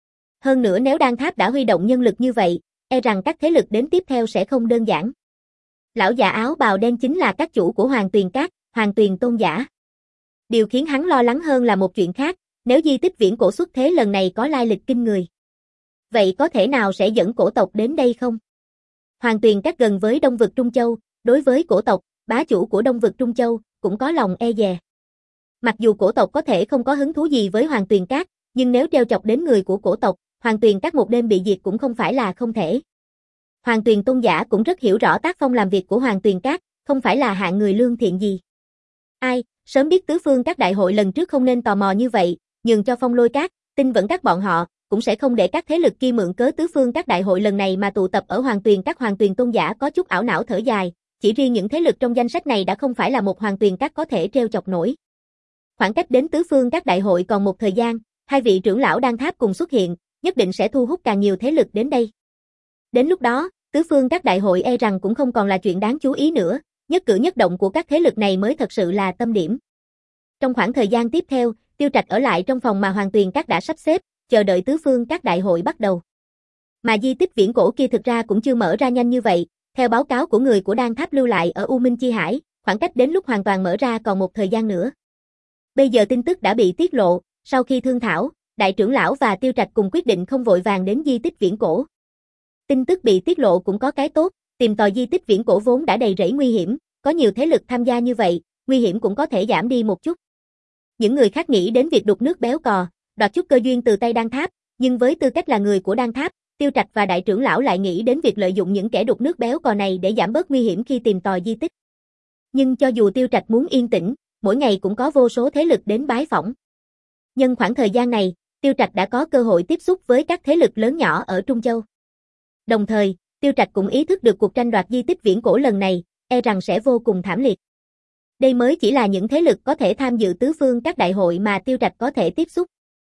Hơn nữa nếu Đan Tháp đã huy động nhân lực như vậy, e rằng các thế lực đến tiếp theo sẽ không đơn giản. Lão già áo bào đen chính là các chủ của Hoàng Tuyền Các, Hoàng Tuyền Tôn giả. Điều khiến hắn lo lắng hơn là một chuyện khác, nếu di tích viễn cổ xuất thế lần này có lai lịch kinh người. Vậy có thể nào sẽ dẫn cổ tộc đến đây không? Hoàng Tuyền Các gần với Đông vực Trung Châu, đối với cổ tộc, bá chủ của Đông vực Trung Châu, cũng có lòng e dè. Mặc dù cổ tộc có thể không có hứng thú gì với Hoàng Tuyền Các, nhưng nếu trêu chọc đến người của cổ tộc, Hoàng Tuyền Các một đêm bị diệt cũng không phải là không thể. Hoàng Tuyền Tôn giả cũng rất hiểu rõ tác phong làm việc của Hoàng Tuyền Các, không phải là hạng người lương thiện gì. Ai, sớm biết tứ phương các đại hội lần trước không nên tò mò như vậy, nhường cho Phong Lôi Các, Tinh Vẫn Các bọn họ, cũng sẽ không để các thế lực kia mượn cớ tứ phương các đại hội lần này mà tụ tập ở Hoàng Tuyền Các. Hoàng Tuyền Tôn giả có chút ảo não thở dài, chỉ riêng những thế lực trong danh sách này đã không phải là một Hoàng Tuyền Các có thể trêu chọc nổi. Khoảng cách đến tứ phương các đại hội còn một thời gian, hai vị trưởng lão Đan Tháp cùng xuất hiện, nhất định sẽ thu hút càng nhiều thế lực đến đây. Đến lúc đó, tứ phương các đại hội e rằng cũng không còn là chuyện đáng chú ý nữa, nhất cử nhất động của các thế lực này mới thật sự là tâm điểm. Trong khoảng thời gian tiếp theo, Tiêu Trạch ở lại trong phòng mà Hoàng Tuyền Các đã sắp xếp, chờ đợi tứ phương các đại hội bắt đầu. Mà di tích viễn cổ kia thực ra cũng chưa mở ra nhanh như vậy, theo báo cáo của người của Đan Tháp lưu lại ở U Minh Chi Hải, khoảng cách đến lúc hoàn toàn mở ra còn một thời gian nữa. Bây giờ tin tức đã bị tiết lộ, sau khi thương thảo, đại trưởng lão và Tiêu Trạch cùng quyết định không vội vàng đến di tích viễn cổ. Tin tức bị tiết lộ cũng có cái tốt, tìm tòi di tích viễn cổ vốn đã đầy rẫy nguy hiểm, có nhiều thế lực tham gia như vậy, nguy hiểm cũng có thể giảm đi một chút. Những người khác nghĩ đến việc đục nước béo cò, đoạt chút cơ duyên từ tay Đan Tháp, nhưng với tư cách là người của Đan Tháp, Tiêu Trạch và đại trưởng lão lại nghĩ đến việc lợi dụng những kẻ đục nước béo cò này để giảm bớt nguy hiểm khi tìm tòi di tích. Nhưng cho dù Tiêu Trạch muốn yên tĩnh, mỗi ngày cũng có vô số thế lực đến bái phỏng. Nhân khoảng thời gian này, Tiêu Trạch đã có cơ hội tiếp xúc với các thế lực lớn nhỏ ở Trung Châu. Đồng thời, Tiêu Trạch cũng ý thức được cuộc tranh đoạt di tích viễn cổ lần này, e rằng sẽ vô cùng thảm liệt. Đây mới chỉ là những thế lực có thể tham dự tứ phương các đại hội mà Tiêu Trạch có thể tiếp xúc.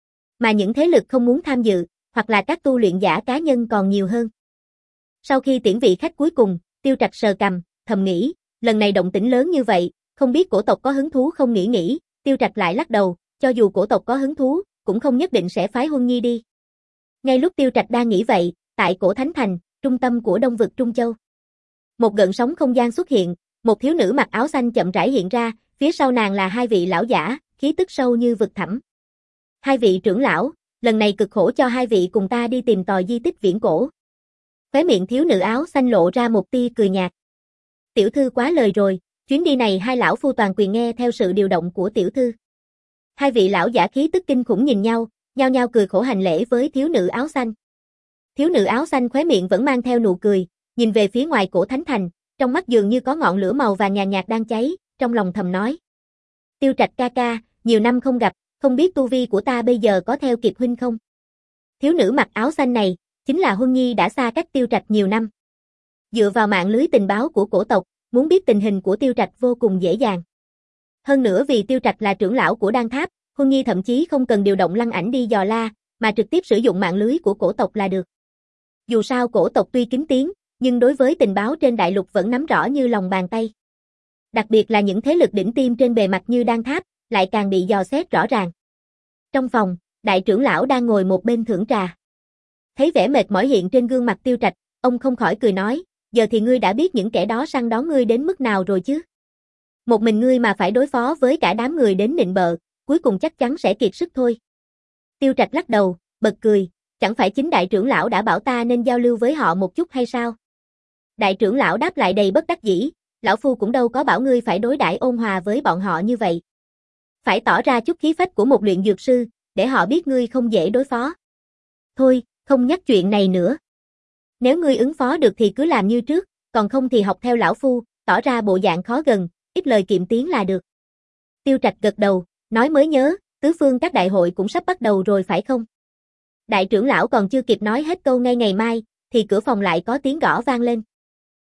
Mà những thế lực không muốn tham dự, hoặc là các tu luyện giả cá nhân còn nhiều hơn. Sau khi tiễn vị khách cuối cùng, Tiêu Trạch sờ cằm, thầm nghĩ, lần này động tĩnh lớn như vậy, không biết cổ tộc có hứng thú không. Nghĩ nghĩ, Tiêu Trạch lại lắc đầu, cho dù cổ tộc có hứng thú, cũng không nhất định sẽ phái Huân Nhi đi. Ngay lúc Tiêu Trạch đang nghĩ vậy, tại Cổ Thánh Thành, trung tâm của Đông vực Trung Châu, một gợn sóng không gian xuất hiện, một thiếu nữ mặc áo xanh chậm rãi hiện ra, phía sau nàng là hai vị lão giả, khí tức sâu như vực thẳm. Hai vị trưởng lão, lần này cực khổ cho hai vị cùng ta đi tìm tòi di tích viễn cổ. Khóe miệng thiếu nữ áo xanh lộ ra một tia cười nhạt. Tiểu thư quá lời rồi, chuyến đi này hai lão phu toàn quyền nghe theo sự điều động của tiểu thư. Hai vị lão giả khí tức kinh khủng nhìn nhau, nhao nhao cười khổ hành lễ với thiếu nữ áo xanh. Thiếu nữ áo xanh khóe miệng vẫn mang theo nụ cười, nhìn về phía ngoài Cổ Thánh Thành, trong mắt dường như có ngọn lửa màu vàng nhàn nhạt đang cháy, trong lòng thầm nói. Tiêu Trạch ca ca, nhiều năm không gặp, không biết tu vi của ta bây giờ có theo kịp huynh không? Thiếu nữ mặc áo xanh này, chính là Huân Nhi đã xa cách Tiêu Trạch nhiều năm. Dựa vào mạng lưới tình báo của cổ tộc, muốn biết tình hình của Tiêu Trạch vô cùng dễ dàng. Hơn nữa vì Tiêu Trạch là trưởng lão của Đan Tháp, Huân Nhi thậm chí không cần điều động Lăng Ảnh đi dò la, mà trực tiếp sử dụng mạng lưới của cổ tộc là được. Dù sao cổ tộc tuy kín tiếng, nhưng đối với tình báo trên đại lục vẫn nắm rõ như lòng bàn tay. Đặc biệt là những thế lực đỉnh tiêm trên bề mặt như Đan Tháp, lại càng bị dò xét rõ ràng. Trong phòng, đại trưởng lão đang ngồi một bên thưởng trà. Thấy vẻ mệt mỏi hiện trên gương mặt Tiêu Trạch, ông không khỏi cười nói, giờ thì ngươi đã biết những kẻ đó săn đón ngươi đến mức nào rồi chứ? Một mình ngươi mà phải đối phó với cả đám người đến nịnh bợ, cuối cùng chắc chắn sẽ kiệt sức thôi. Tiêu Trạch lắc đầu, bật cười, chẳng phải chính đại trưởng lão đã bảo ta nên giao lưu với họ một chút hay sao? Đại trưởng lão đáp lại đầy bất đắc dĩ, lão phu cũng đâu có bảo ngươi phải đối đãi ôn hòa với bọn họ như vậy. Phải tỏ ra chút khí phách của một luyện dược sư, để họ biết ngươi không dễ đối phó. Thôi, không nhắc chuyện này nữa. Nếu ngươi ứng phó được thì cứ làm như trước, còn không thì học theo lão phu, tỏ ra bộ dạng khó gần, ít lời kiệm tiếng là được. Tiêu Trạch gật đầu, nói mới nhớ, tứ phương các đại hội cũng sắp bắt đầu rồi phải không? Đại trưởng lão còn chưa kịp nói hết câu ngay ngày mai, thì cửa phòng lại có tiếng gõ vang lên.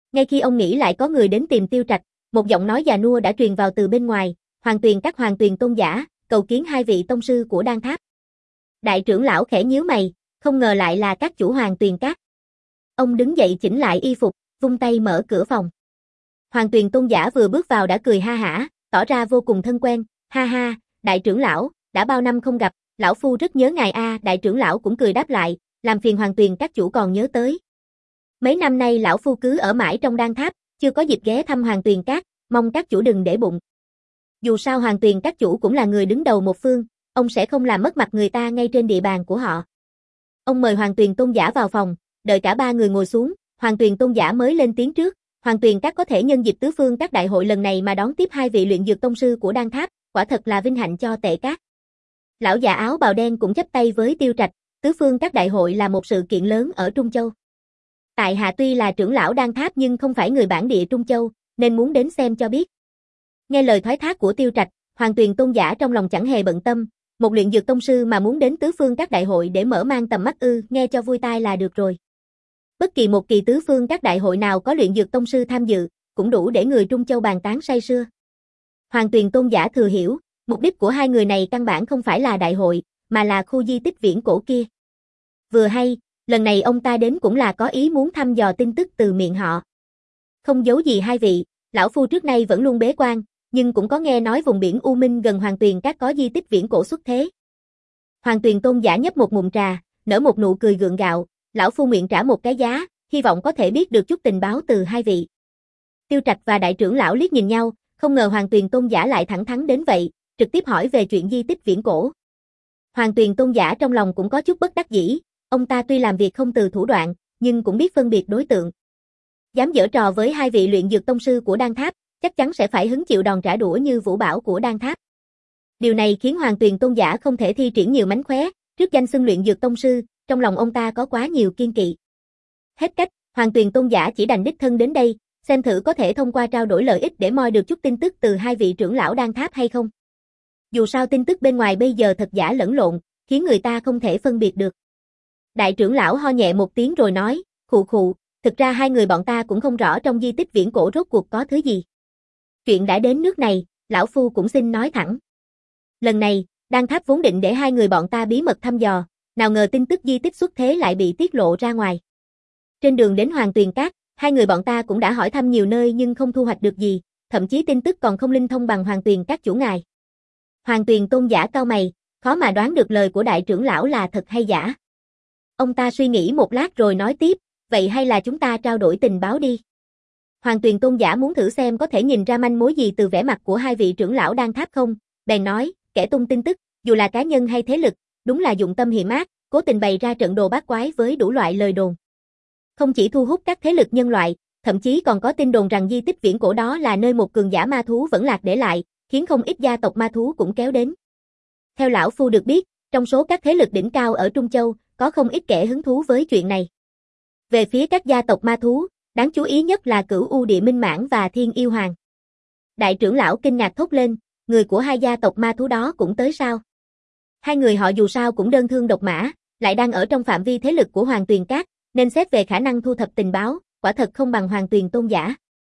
Ngay khi ông nghĩ lại có người đến tìm Tiêu Trạch, một giọng nói già nua đã truyền vào từ bên ngoài, Hoàng Tuyền Các Hoàng Tuyền Tôn giả, cầu kiến hai vị tông sư của Đan Tháp. Đại trưởng lão khẽ nhíu mày, không ngờ lại là các chủ Hoàng Tuyền Các. Ông đứng dậy chỉnh lại y phục, vung tay mở cửa phòng. Hoàng Tuyền Tôn giả vừa bước vào đã cười ha hả, tỏ ra vô cùng thân quen, ha ha, đại trưởng lão, đã bao năm không gặp, lão phu rất nhớ ngài a. Đại trưởng lão cũng cười đáp lại, làm phiền Hoàng Tuyền Các chủ còn nhớ tới. Mấy năm nay lão phu cứ ở mãi trong Đan Tháp, chưa có dịp ghé thăm Hoàng Tuyền Các, mong các chủ đừng để bụng. Dù sao Hoàng Tuyền Các chủ cũng là người đứng đầu một phương, ông sẽ không làm mất mặt người ta ngay trên địa bàn của họ. Ông mời Hoàng Tuyền Tôn giả vào phòng, đợi cả ba người ngồi xuống, Hoàng Tuyền Tôn giả mới lên tiếng trước, Hoàng Tuyền Các có thể nhân dịp tứ phương các đại hội lần này mà đón tiếp hai vị luyện dược tông sư của Đan Tháp, quả thật là vinh hạnh cho Tệ Các. Lão già áo bào đen cũng chắp tay với Tiêu Trạch, tứ phương các đại hội là một sự kiện lớn ở Trung Châu. Tại hạ tuy là trưởng lão Đan Tháp nhưng không phải người bản địa Trung Châu, nên muốn đến xem cho biết. Nghe lời thoái thác của Tiêu Trạch, Hoàng Tuyền Tôn giả trong lòng chẳng hề bận tâm, một luyện dược tông sư mà muốn đến tứ phương các đại hội để mở mang tầm mắt ư, nghe cho vui tai là được rồi. Bất kỳ một kỳ tứ phương các đại hội nào có luyện dược tông sư tham dự, cũng đủ để người Trung Châu bàn tán say sưa. Hoàng Tuyền Tôn giả thừa hiểu, mục đích của hai người này căn bản không phải là đại hội, mà là khu di tích viễn cổ kia. Vừa hay, lần này ông ta đến cũng là có ý muốn thăm dò tin tức từ miệng họ. Không giấu gì hai vị, lão phu trước nay vẫn luôn bế quan, nhưng cũng có nghe nói vùng biển U Minh gần Hoàng Tuyền Các có di tích viễn cổ xuất thế. Hoàng Tuyền Tôn giả nhấp một ngụm trà, nở một nụ cười gượng gạo, lão phu nguyện trả một cái giá, hy vọng có thể biết được chút tình báo từ hai vị. Tiêu Trạch và đại trưởng lão liếc nhìn nhau, không ngờ Hoàng Tuyền Tôn giả lại thẳng thắn đến vậy, trực tiếp hỏi về chuyện di tích viễn cổ. Hoàng Tuyền Tôn giả trong lòng cũng có chút bất đắc dĩ, ông ta tuy làm việc không từ thủ đoạn, nhưng cũng biết phân biệt đối tượng. Dám giở trò với hai vị luyện dược tông sư của Đan Tháp, chắc chắn sẽ phải hứng chịu đòn trả đũa như Vũ Bảo của Đan Tháp. Điều này khiến Hoàng Tuyền Tôn giả không thể thi triển nhiều mánh khóe, trước danh xưng luyện dược tông sư, trong lòng ông ta có quá nhiều kiên kỵ. Hết cách, Hoàng Tuyền Tôn giả chỉ đành đích thân đến đây, xem thử có thể thông qua trao đổi lợi ích để moi được chút tin tức từ hai vị trưởng lão Đan Tháp hay không. Dù sao tin tức bên ngoài bây giờ thật giả lẫn lộn, khiến người ta không thể phân biệt được. Đại trưởng lão ho nhẹ một tiếng rồi nói, khụ khụ, thực ra hai người bọn ta cũng không rõ trong di tích viễn cổ rốt cuộc có thứ gì. Chuyện đã đến nước này, lão phu cũng xin nói thẳng. Lần này, Đan Tháp vốn định để hai người bọn ta bí mật thăm dò, nào ngờ tin tức di tích xuất thế lại bị tiết lộ ra ngoài. Trên đường đến Hoàng Tuyền Các, hai người bọn ta cũng đã hỏi thăm nhiều nơi nhưng không thu hoạch được gì, thậm chí tin tức còn không linh thông bằng Hoàng Tuyền Các chủ ngài. Hoàng Tuyền Tôn giả cau mày, khó mà đoán được lời của đại trưởng lão là thật hay giả. Ông ta suy nghĩ một lát rồi nói tiếp, vậy hay là chúng ta trao đổi tình báo đi. Hoàng Tuyền Tôn giả muốn thử xem có thể nhìn ra manh mối gì từ vẻ mặt của hai vị trưởng lão Đan Tháp không, bèn nói, kẻ tung tin tức, dù là cá nhân hay thế lực, đúng là dụng tâm hiểm ác, cố tình bày ra trận đồ bát quái với đủ loại lời đồn. Không chỉ thu hút các thế lực nhân loại, thậm chí còn có tin đồn rằng di tích viễn cổ đó là nơi một cường giả ma thú vẫn lạc để lại, khiến không ít gia tộc ma thú cũng kéo đến. Theo lão phu được biết, trong số các thế lực đỉnh cao ở Trung Châu, có không ít kẻ hứng thú với chuyện này. Về phía các gia tộc ma thú, đáng chú ý nhất là Cửu U Địa Minh Mãn và Thiên Yêu Hoàng. Đại trưởng lão kinh ngạc thốt lên, người của hai gia tộc ma thú đó cũng tới sao? Hai người họ dù sao cũng đơn thương độc mã, lại đang ở trong phạm vi thế lực của Hoàng Tuyền Các, nên xét về khả năng thu thập tình báo, quả thật không bằng Hoàng Tuyền Tôn giả.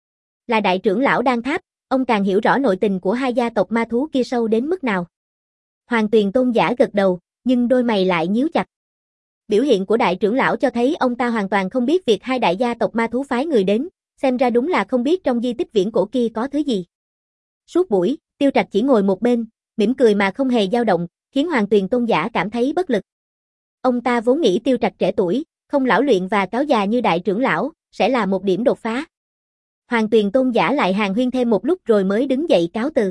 Là đại trưởng lão Đan Tháp, ông càng hiểu rõ nội tình của hai gia tộc ma thú kia sâu đến mức nào. Hoàng Tuyền Tôn giả gật đầu, nhưng đôi mày lại nhíu chặt. Biểu hiện của đại trưởng lão cho thấy ông ta hoàn toàn không biết việc hai đại gia tộc ma thú phái người đến, xem ra đúng là không biết trong di tích viễn cổ kia có thứ gì. Suốt buổi, Tiêu Trạch chỉ ngồi một bên, mỉm cười mà không hề dao động, khiến Hoàng Tuyền Tôn giả cảm thấy bất lực. Ông ta vốn nghĩ Tiêu Trạch trẻ tuổi, không lão luyện và cáo già như đại trưởng lão, sẽ là một điểm đột phá. Hoàng Tuyền Tôn giả lại hàn huyên thêm một lúc rồi mới đứng dậy cáo từ.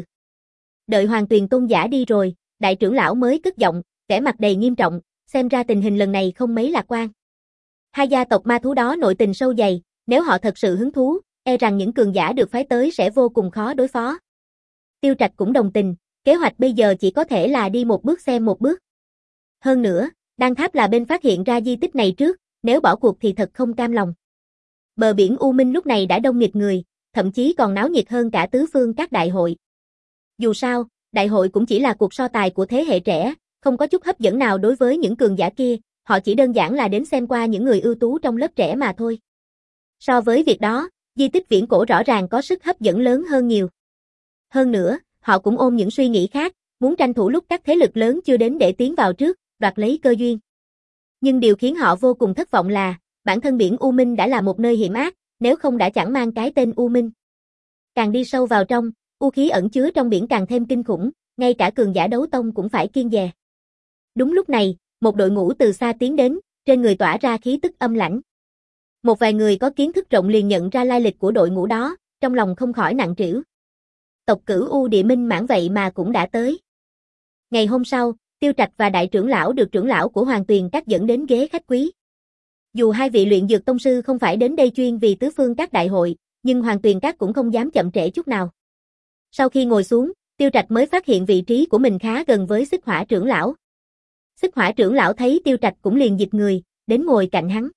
Đợi Hoàng Tuyền Tôn giả đi rồi, đại trưởng lão mới cất giọng, vẻ mặt đầy nghiêm trọng, xem ra tình hình lần này không mấy lạc quan. Hai gia tộc ma thú đó nội tình sâu dày, nếu họ thật sự hứng thú, e rằng những cường giả được phái tới sẽ vô cùng khó đối phó. Tiêu Trạch cũng đồng tình, kế hoạch bây giờ chỉ có thể là đi một bước xem một bước. Hơn nữa, Đan Tháp là bên phát hiện ra di tích này trước, nếu bỏ cuộc thì thật không cam lòng. Bờ biển U Minh lúc này đã đông nghịt người, thậm chí còn náo nhiệt hơn cả tứ phương các đại hội. Dù sao, đại hội cũng chỉ là cuộc so tài của thế hệ trẻ, không có chút hấp dẫn nào đối với những cường giả kia, họ chỉ đơn giản là đến xem qua những người ưu tú trong lớp trẻ mà thôi. So với việc đó, di tích viễn cổ rõ ràng có sức hấp dẫn lớn hơn nhiều. Hơn nữa, họ cũng ôm những suy nghĩ khác, muốn tranh thủ lúc các thế lực lớn chưa đến để tiến vào trước, đoạt lấy cơ duyên. Nhưng điều khiến họ vô cùng thất vọng là, bản thân biển U Minh đã là một nơi hiểm ác, nếu không đã chẳng mang cái tên U Minh. Càng đi sâu vào trong, u khí ẩn chứa trong biển càng thêm kinh khủng, ngay cả cường giả đấu tông cũng phải kiêng dè. Đúng lúc này, một đội ngũ từ xa tiến đến, trên người tỏa ra khí tức âm lãnh. Một vài người có kiến thức rộng liền nhận ra lai lịch của đội ngũ đó, trong lòng không khỏi nặng trĩu. Tộc Cửu U Địa Minh Mãn vậy mà cũng đã tới. Ngày hôm sau, Tiêu Trạch và đại trưởng lão được trưởng lão của Hoàng Tuyền Các dẫn đến ghế khách quý. Dù hai vị luyện dược tông sư không phải đến đây chuyên vì tứ phương các đại hội, nhưng Hoàng Tuyền Các cũng không dám chậm trễ chút nào. Sau khi ngồi xuống, Tiêu Trạch mới phát hiện vị trí của mình khá gần với Xích Hỏa trưởng lão. Xích Hỏa trưởng lão thấy Tiêu Trạch cũng liền dịch người, đến ngồi cạnh hắn.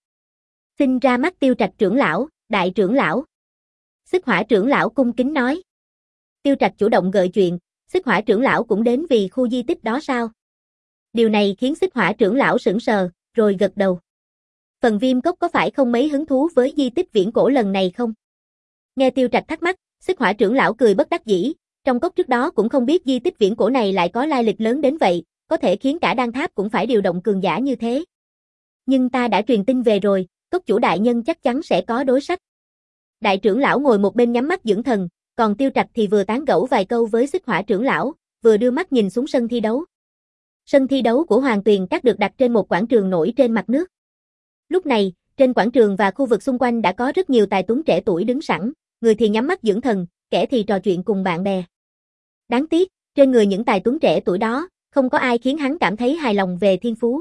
Xin ra mắt Tiêu Trạch trưởng lão, đại trưởng lão. Xích Hỏa trưởng lão cung kính nói. Tiêu Trạch chủ động gợi chuyện, Xích Hỏa trưởng lão cũng đến vì khu di tích đó sao? Điều này khiến Xích Hỏa trưởng lão sững sờ, rồi gật đầu. Phần Viêm Cốc có phải không mấy hứng thú với di tích viễn cổ lần này không? Nghe Tiêu Trạch thắc mắc, Xích Hỏa trưởng lão cười bất đắc dĩ, trong cốc trước đó cũng không biết di tích viễn cổ này lại có lai lịch lớn đến vậy, có thể khiến cả Đan Tháp cũng phải điều động cường giả như thế. Nhưng ta đã truyền tin về rồi, cốc chủ đại nhân chắc chắn sẽ có đối sách. Đại trưởng lão ngồi một bên nhắm mắt dưỡng thần, còn Tiêu Trạch thì vừa tán gẫu vài câu với Xích Hỏa trưởng lão, vừa đưa mắt nhìn xuống sân thi đấu. Sân thi đấu của Hoàng Tuyền Các được đặt trên một quảng trường nổi trên mặt nước. Lúc này, trên quảng trường và khu vực xung quanh đã có rất nhiều tài tuấn trẻ tuổi đứng sẵn, người thì nhắm mắt dưỡng thần, kẻ thì trò chuyện cùng bạn bè. Đáng tiếc, trên người những tài tuấn trẻ tuổi đó, không có ai khiến hắn cảm thấy hài lòng về thiên phú.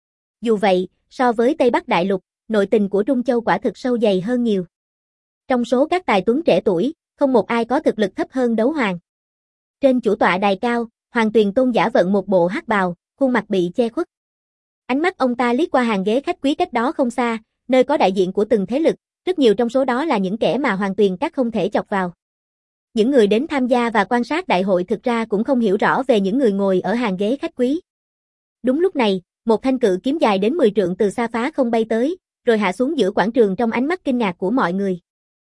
Dù vậy, so với Tây Bắc Đại Lục, nội tình của Trung Châu quả thực sâu dày hơn nhiều. Trong số các tài tuấn trẻ tuổi, không một ai có thực lực thấp hơn Đấu Hoàng. Trên chủ tọa đài cao, Hoàng Tuyền Tôn giả vận một bộ hắc bào, khuôn mặt bị che khuất. Ánh mắt ông ta liếc qua hàng ghế khách quý cách đó không xa, nơi có đại diện của từng thế lực, rất nhiều trong số đó là những kẻ mà Hoàng Tuyền Các không thể chọc vào. Những người đến tham gia và quan sát đại hội thực ra cũng không hiểu rõ về những người ngồi ở hàng ghế khách quý. Đúng lúc này, một thanh cự kiếm dài đến mười trượng từ xa phá không bay tới, rồi hạ xuống giữa quảng trường trong ánh mắt kinh ngạc của mọi người.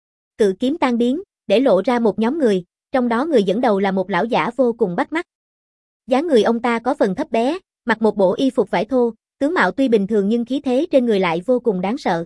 Cự kiếm tan biến, để lộ ra một nhóm người, trong đó người dẫn đầu là một lão giả vô cùng bắt mắt. Dáng người ông ta có phần thấp bé, mặc một bộ y phục vải thô, tướng mạo tuy bình thường nhưng khí thế trên người lại vô cùng đáng sợ.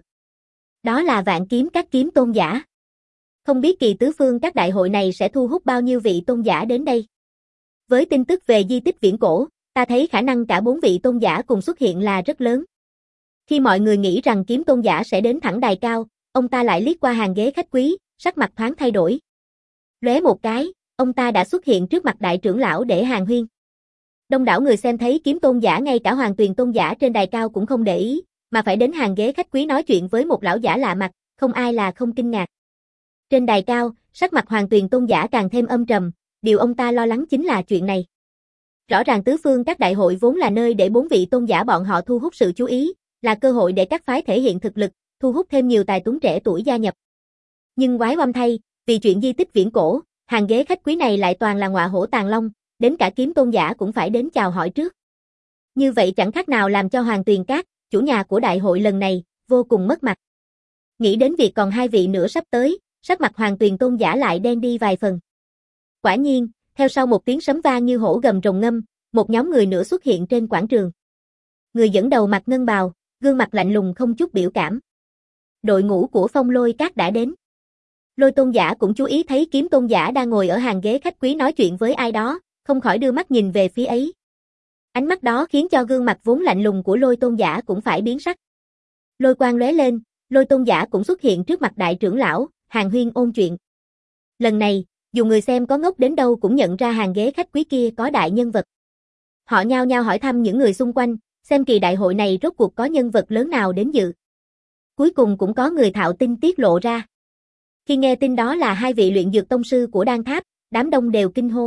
Đó là Vạn Kiếm Các kiếm tôn giả. Không biết kỳ tứ phương các đại hội này sẽ thu hút bao nhiêu vị tôn giả đến đây. Với tin tức về di tích viễn cổ, ta thấy khả năng cả bốn vị tôn giả cùng xuất hiện là rất lớn. Khi mọi người nghĩ rằng kiếm tôn giả sẽ đến thẳng đài cao, ông ta lại liếc qua hàng ghế khách quý, sắc mặt thoáng thay đổi. Lóe một cái, ông ta đã xuất hiện trước mặt đại trưởng lão để hàn huyên. Đông đảo người xem thấy kiếm tôn giả, ngay cả Hoàng Tuyền tôn giả trên đài cao cũng không để ý, mà phải đến hàng ghế khách quý nói chuyện với một lão giả lạ mặt, không ai là không kinh ngạc. Trên đài cao, sắc mặt Hoàng Tuyền tôn giả càng thêm âm trầm, điều ông ta lo lắng chính là chuyện này. Rõ ràng tứ phương các đại hội vốn là nơi để bốn vị tôn giả bọn họ thu hút sự chú ý, là cơ hội để các phái thể hiện thực lực, thu hút thêm nhiều tài tuấn trẻ tuổi gia nhập. Nhưng quái oăm thay, vì chuyện di tích viễn cổ, hàng ghế khách quý này lại toàn là ngọa hổ tàng long, đến cả kiếm tôn giả cũng phải đến chào hỏi trước. Như vậy chẳng khác nào làm cho Hoàng Tuyền Các, chủ nhà của đại hội lần này, vô cùng mất mặt. Nghĩ đến việc còn hai vị nữa sắp tới, sắc mặt Hoàng Tuyền tôn giả lại đen đi vài phần. Quả nhiên, theo sau một tiếng sấm vang như hổ gầm rồng ngâm, một nhóm người nữa xuất hiện trên quảng trường. Người dẫn đầu mặc ngân bào, gương mặt lạnh lùng không chút biểu cảm. Đội ngũ của Phong Lôi Các đã đến. Lôi tôn giả cũng chú ý thấy kiếm tôn giả đang ngồi ở hàng ghế khách quý nói chuyện với ai đó, không khỏi đưa mắt nhìn về phía ấy. Ánh mắt đó khiến cho gương mặt vốn lạnh lùng của lôi tôn giả cũng phải biến sắc. Lôi quang lóe lên, lôi tôn giả cũng xuất hiện trước mặt đại trưởng lão, hàn huyên ôn chuyện. Lần này, dù người xem có ngốc đến đâu cũng nhận ra hàng ghế khách quý kia có đại nhân vật. Họ nhao nhao hỏi thăm những người xung quanh, xem kỳ đại hội này rốt cuộc có nhân vật lớn nào đến dự. Cuối cùng cũng có người thạo tin tiết lộ ra. Khi nghe tin đó là hai vị luyện dược tông sư của Đan Tháp, đám đông đều kinh hô.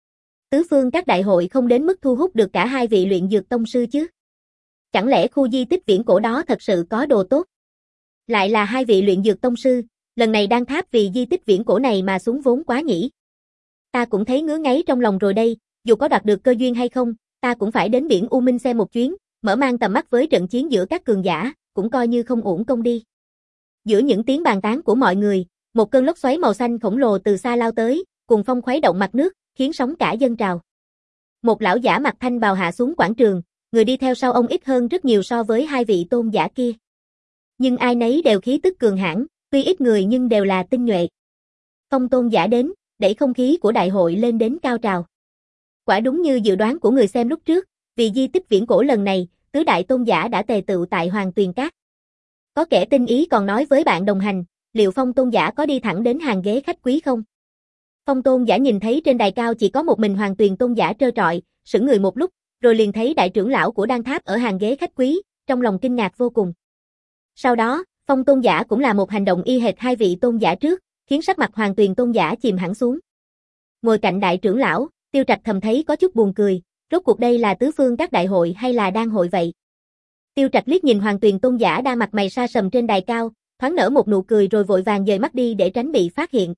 Tứ phương các đại hội không đến mức thu hút được cả hai vị luyện dược tông sư chứ? Chẳng lẽ khu di tích viễn cổ đó thật sự có đồ tốt? Lại là hai vị luyện dược tông sư, lần này Đan Tháp vì di tích viễn cổ này mà xuống vốn quá nhỉ? Ta cũng thấy ngứa ngáy trong lòng rồi đây, dù có đoạt được cơ duyên hay không, ta cũng phải đến biển U Minh xem một chuyến, mở mang tầm mắt với trận chiến giữa các cường giả, cũng coi như không uổng công đi. Giữa những tiếng bàn tán của mọi người, Một cơn lốc xoáy màu xanh khổng lồ từ xa lao tới, cùng phong khuấy động mặt nước, khiến sóng cả dâng trào. Một lão giả mặc thanh bào hạ xuống quảng trường, người đi theo sau ông ít hơn rất nhiều so với hai vị tôn giả kia. Nhưng ai nấy đều khí tức cường hãn, tuy ít người nhưng đều là tinh nhuệ. Phong tôn giả đến, đẩy không khí của đại hội lên đến cao trào. Quả đúng như dự đoán của người xem lúc trước, vì di tích viễn cổ lần này, tứ đại tôn giả đã tề tựu tại Hoàng Tuyền Các. Có kẻ tinh ý còn nói với bạn đồng hành, liệu Phong tôn giả có đi thẳng đến hàng ghế khách quý không? Phong tôn giả nhìn thấy trên đài cao chỉ có một mình Hoàng Tuyền tôn giả trơ trọi, sững người một lúc, rồi liền thấy đại trưởng lão của Đan Tháp ở hàng ghế khách quý, trong lòng kinh ngạc vô cùng. Sau đó, Phong tôn giả cũng là một hành động y hệt hai vị tôn giả trước, khiến sắc mặt Hoàng Tuyền tôn giả chìm hẳn xuống. Ngồi cạnh đại trưởng lão, Tiêu Trạch thầm thấy có chút buồn cười, rốt cuộc đây là tứ phương các đại hội hay là đan hội vậy? Tiêu Trạch liếc nhìn Hoàng Tuyền tôn giả đang mặt mày sa sầm trên đài cao, thoáng nở một nụ cười rồi vội vàng dời mắt đi để tránh bị phát hiện.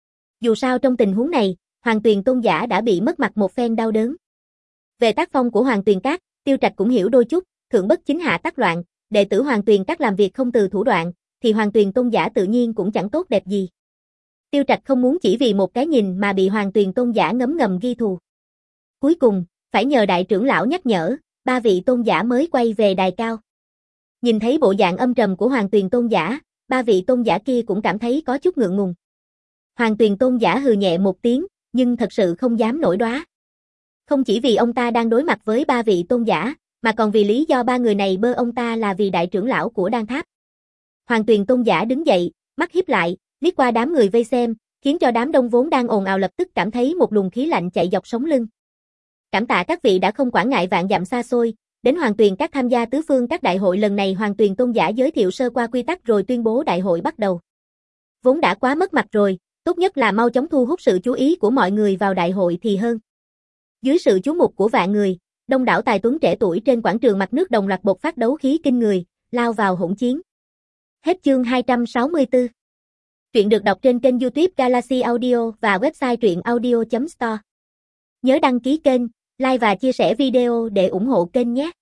Dù sao trong tình huống này, Hoàng Tuyền tôn giả đã bị mất mặt một phen đau đớn. Về tác phong của Hoàng Tuyền Các, Tiêu Trạch cũng hiểu đôi chút, thượng bất chính hạ tắc loạn, đệ tử Hoàng Tuyền Các làm việc không từ thủ đoạn, thì Hoàng Tuyền tôn giả tự nhiên cũng chẳng tốt đẹp gì. Tiêu Trạch không muốn chỉ vì một cái nhìn mà bị Hoàng Tuyền tôn giả ngấm ngầm ghi thù. Cuối cùng, phải nhờ đại trưởng lão nhắc nhở, ba vị tôn giả mới quay về đài cao. Nhìn thấy bộ dạng âm trầm của Hoàng Tuyền tôn giả, ba vị tôn giả kia cũng cảm thấy có chút ngượng ngùng. Hoàng Tuyền tôn giả hừ nhẹ một tiếng, nhưng thật sự không dám nổi đoá. Không chỉ vì ông ta đang đối mặt với ba vị tôn giả, mà còn vì lý do ba người này bơ ông ta là vì đại trưởng lão của Đan Tháp. Hoàng Tuyền tôn giả đứng dậy, mắt híp lại, liếc qua đám người vây xem, khiến cho đám đông vốn đang ồn ào lập tức cảm thấy một luồng khí lạnh chạy dọc sống lưng. Cảm tạ các vị đã không quản ngại vạn dặm xa xôi, đến Hoàng Tuyền Các tham gia tứ phương các đại hội lần này. Hoàng Tuyền tôn giả giới thiệu sơ qua quy tắc rồi tuyên bố đại hội bắt đầu. Vốn đã quá mất mặt rồi, tốt nhất là mau chóng thu hút sự chú ý của mọi người vào đại hội thì hơn. Dưới sự chú mục của vạn người, đông đảo tài tuấn trẻ tuổi trên quảng trường mặt nước đồng loạt bộc phát đấu khí kinh người, lao vào hỗn chiến. Hết chương hai trăm sáu mươi tư. Truyện được đọc trên kênh YouTube Galaxy Audio và website truyện audio chấm store. Nhớ đăng ký kênh, like và chia sẻ video để ủng hộ kênh nhé.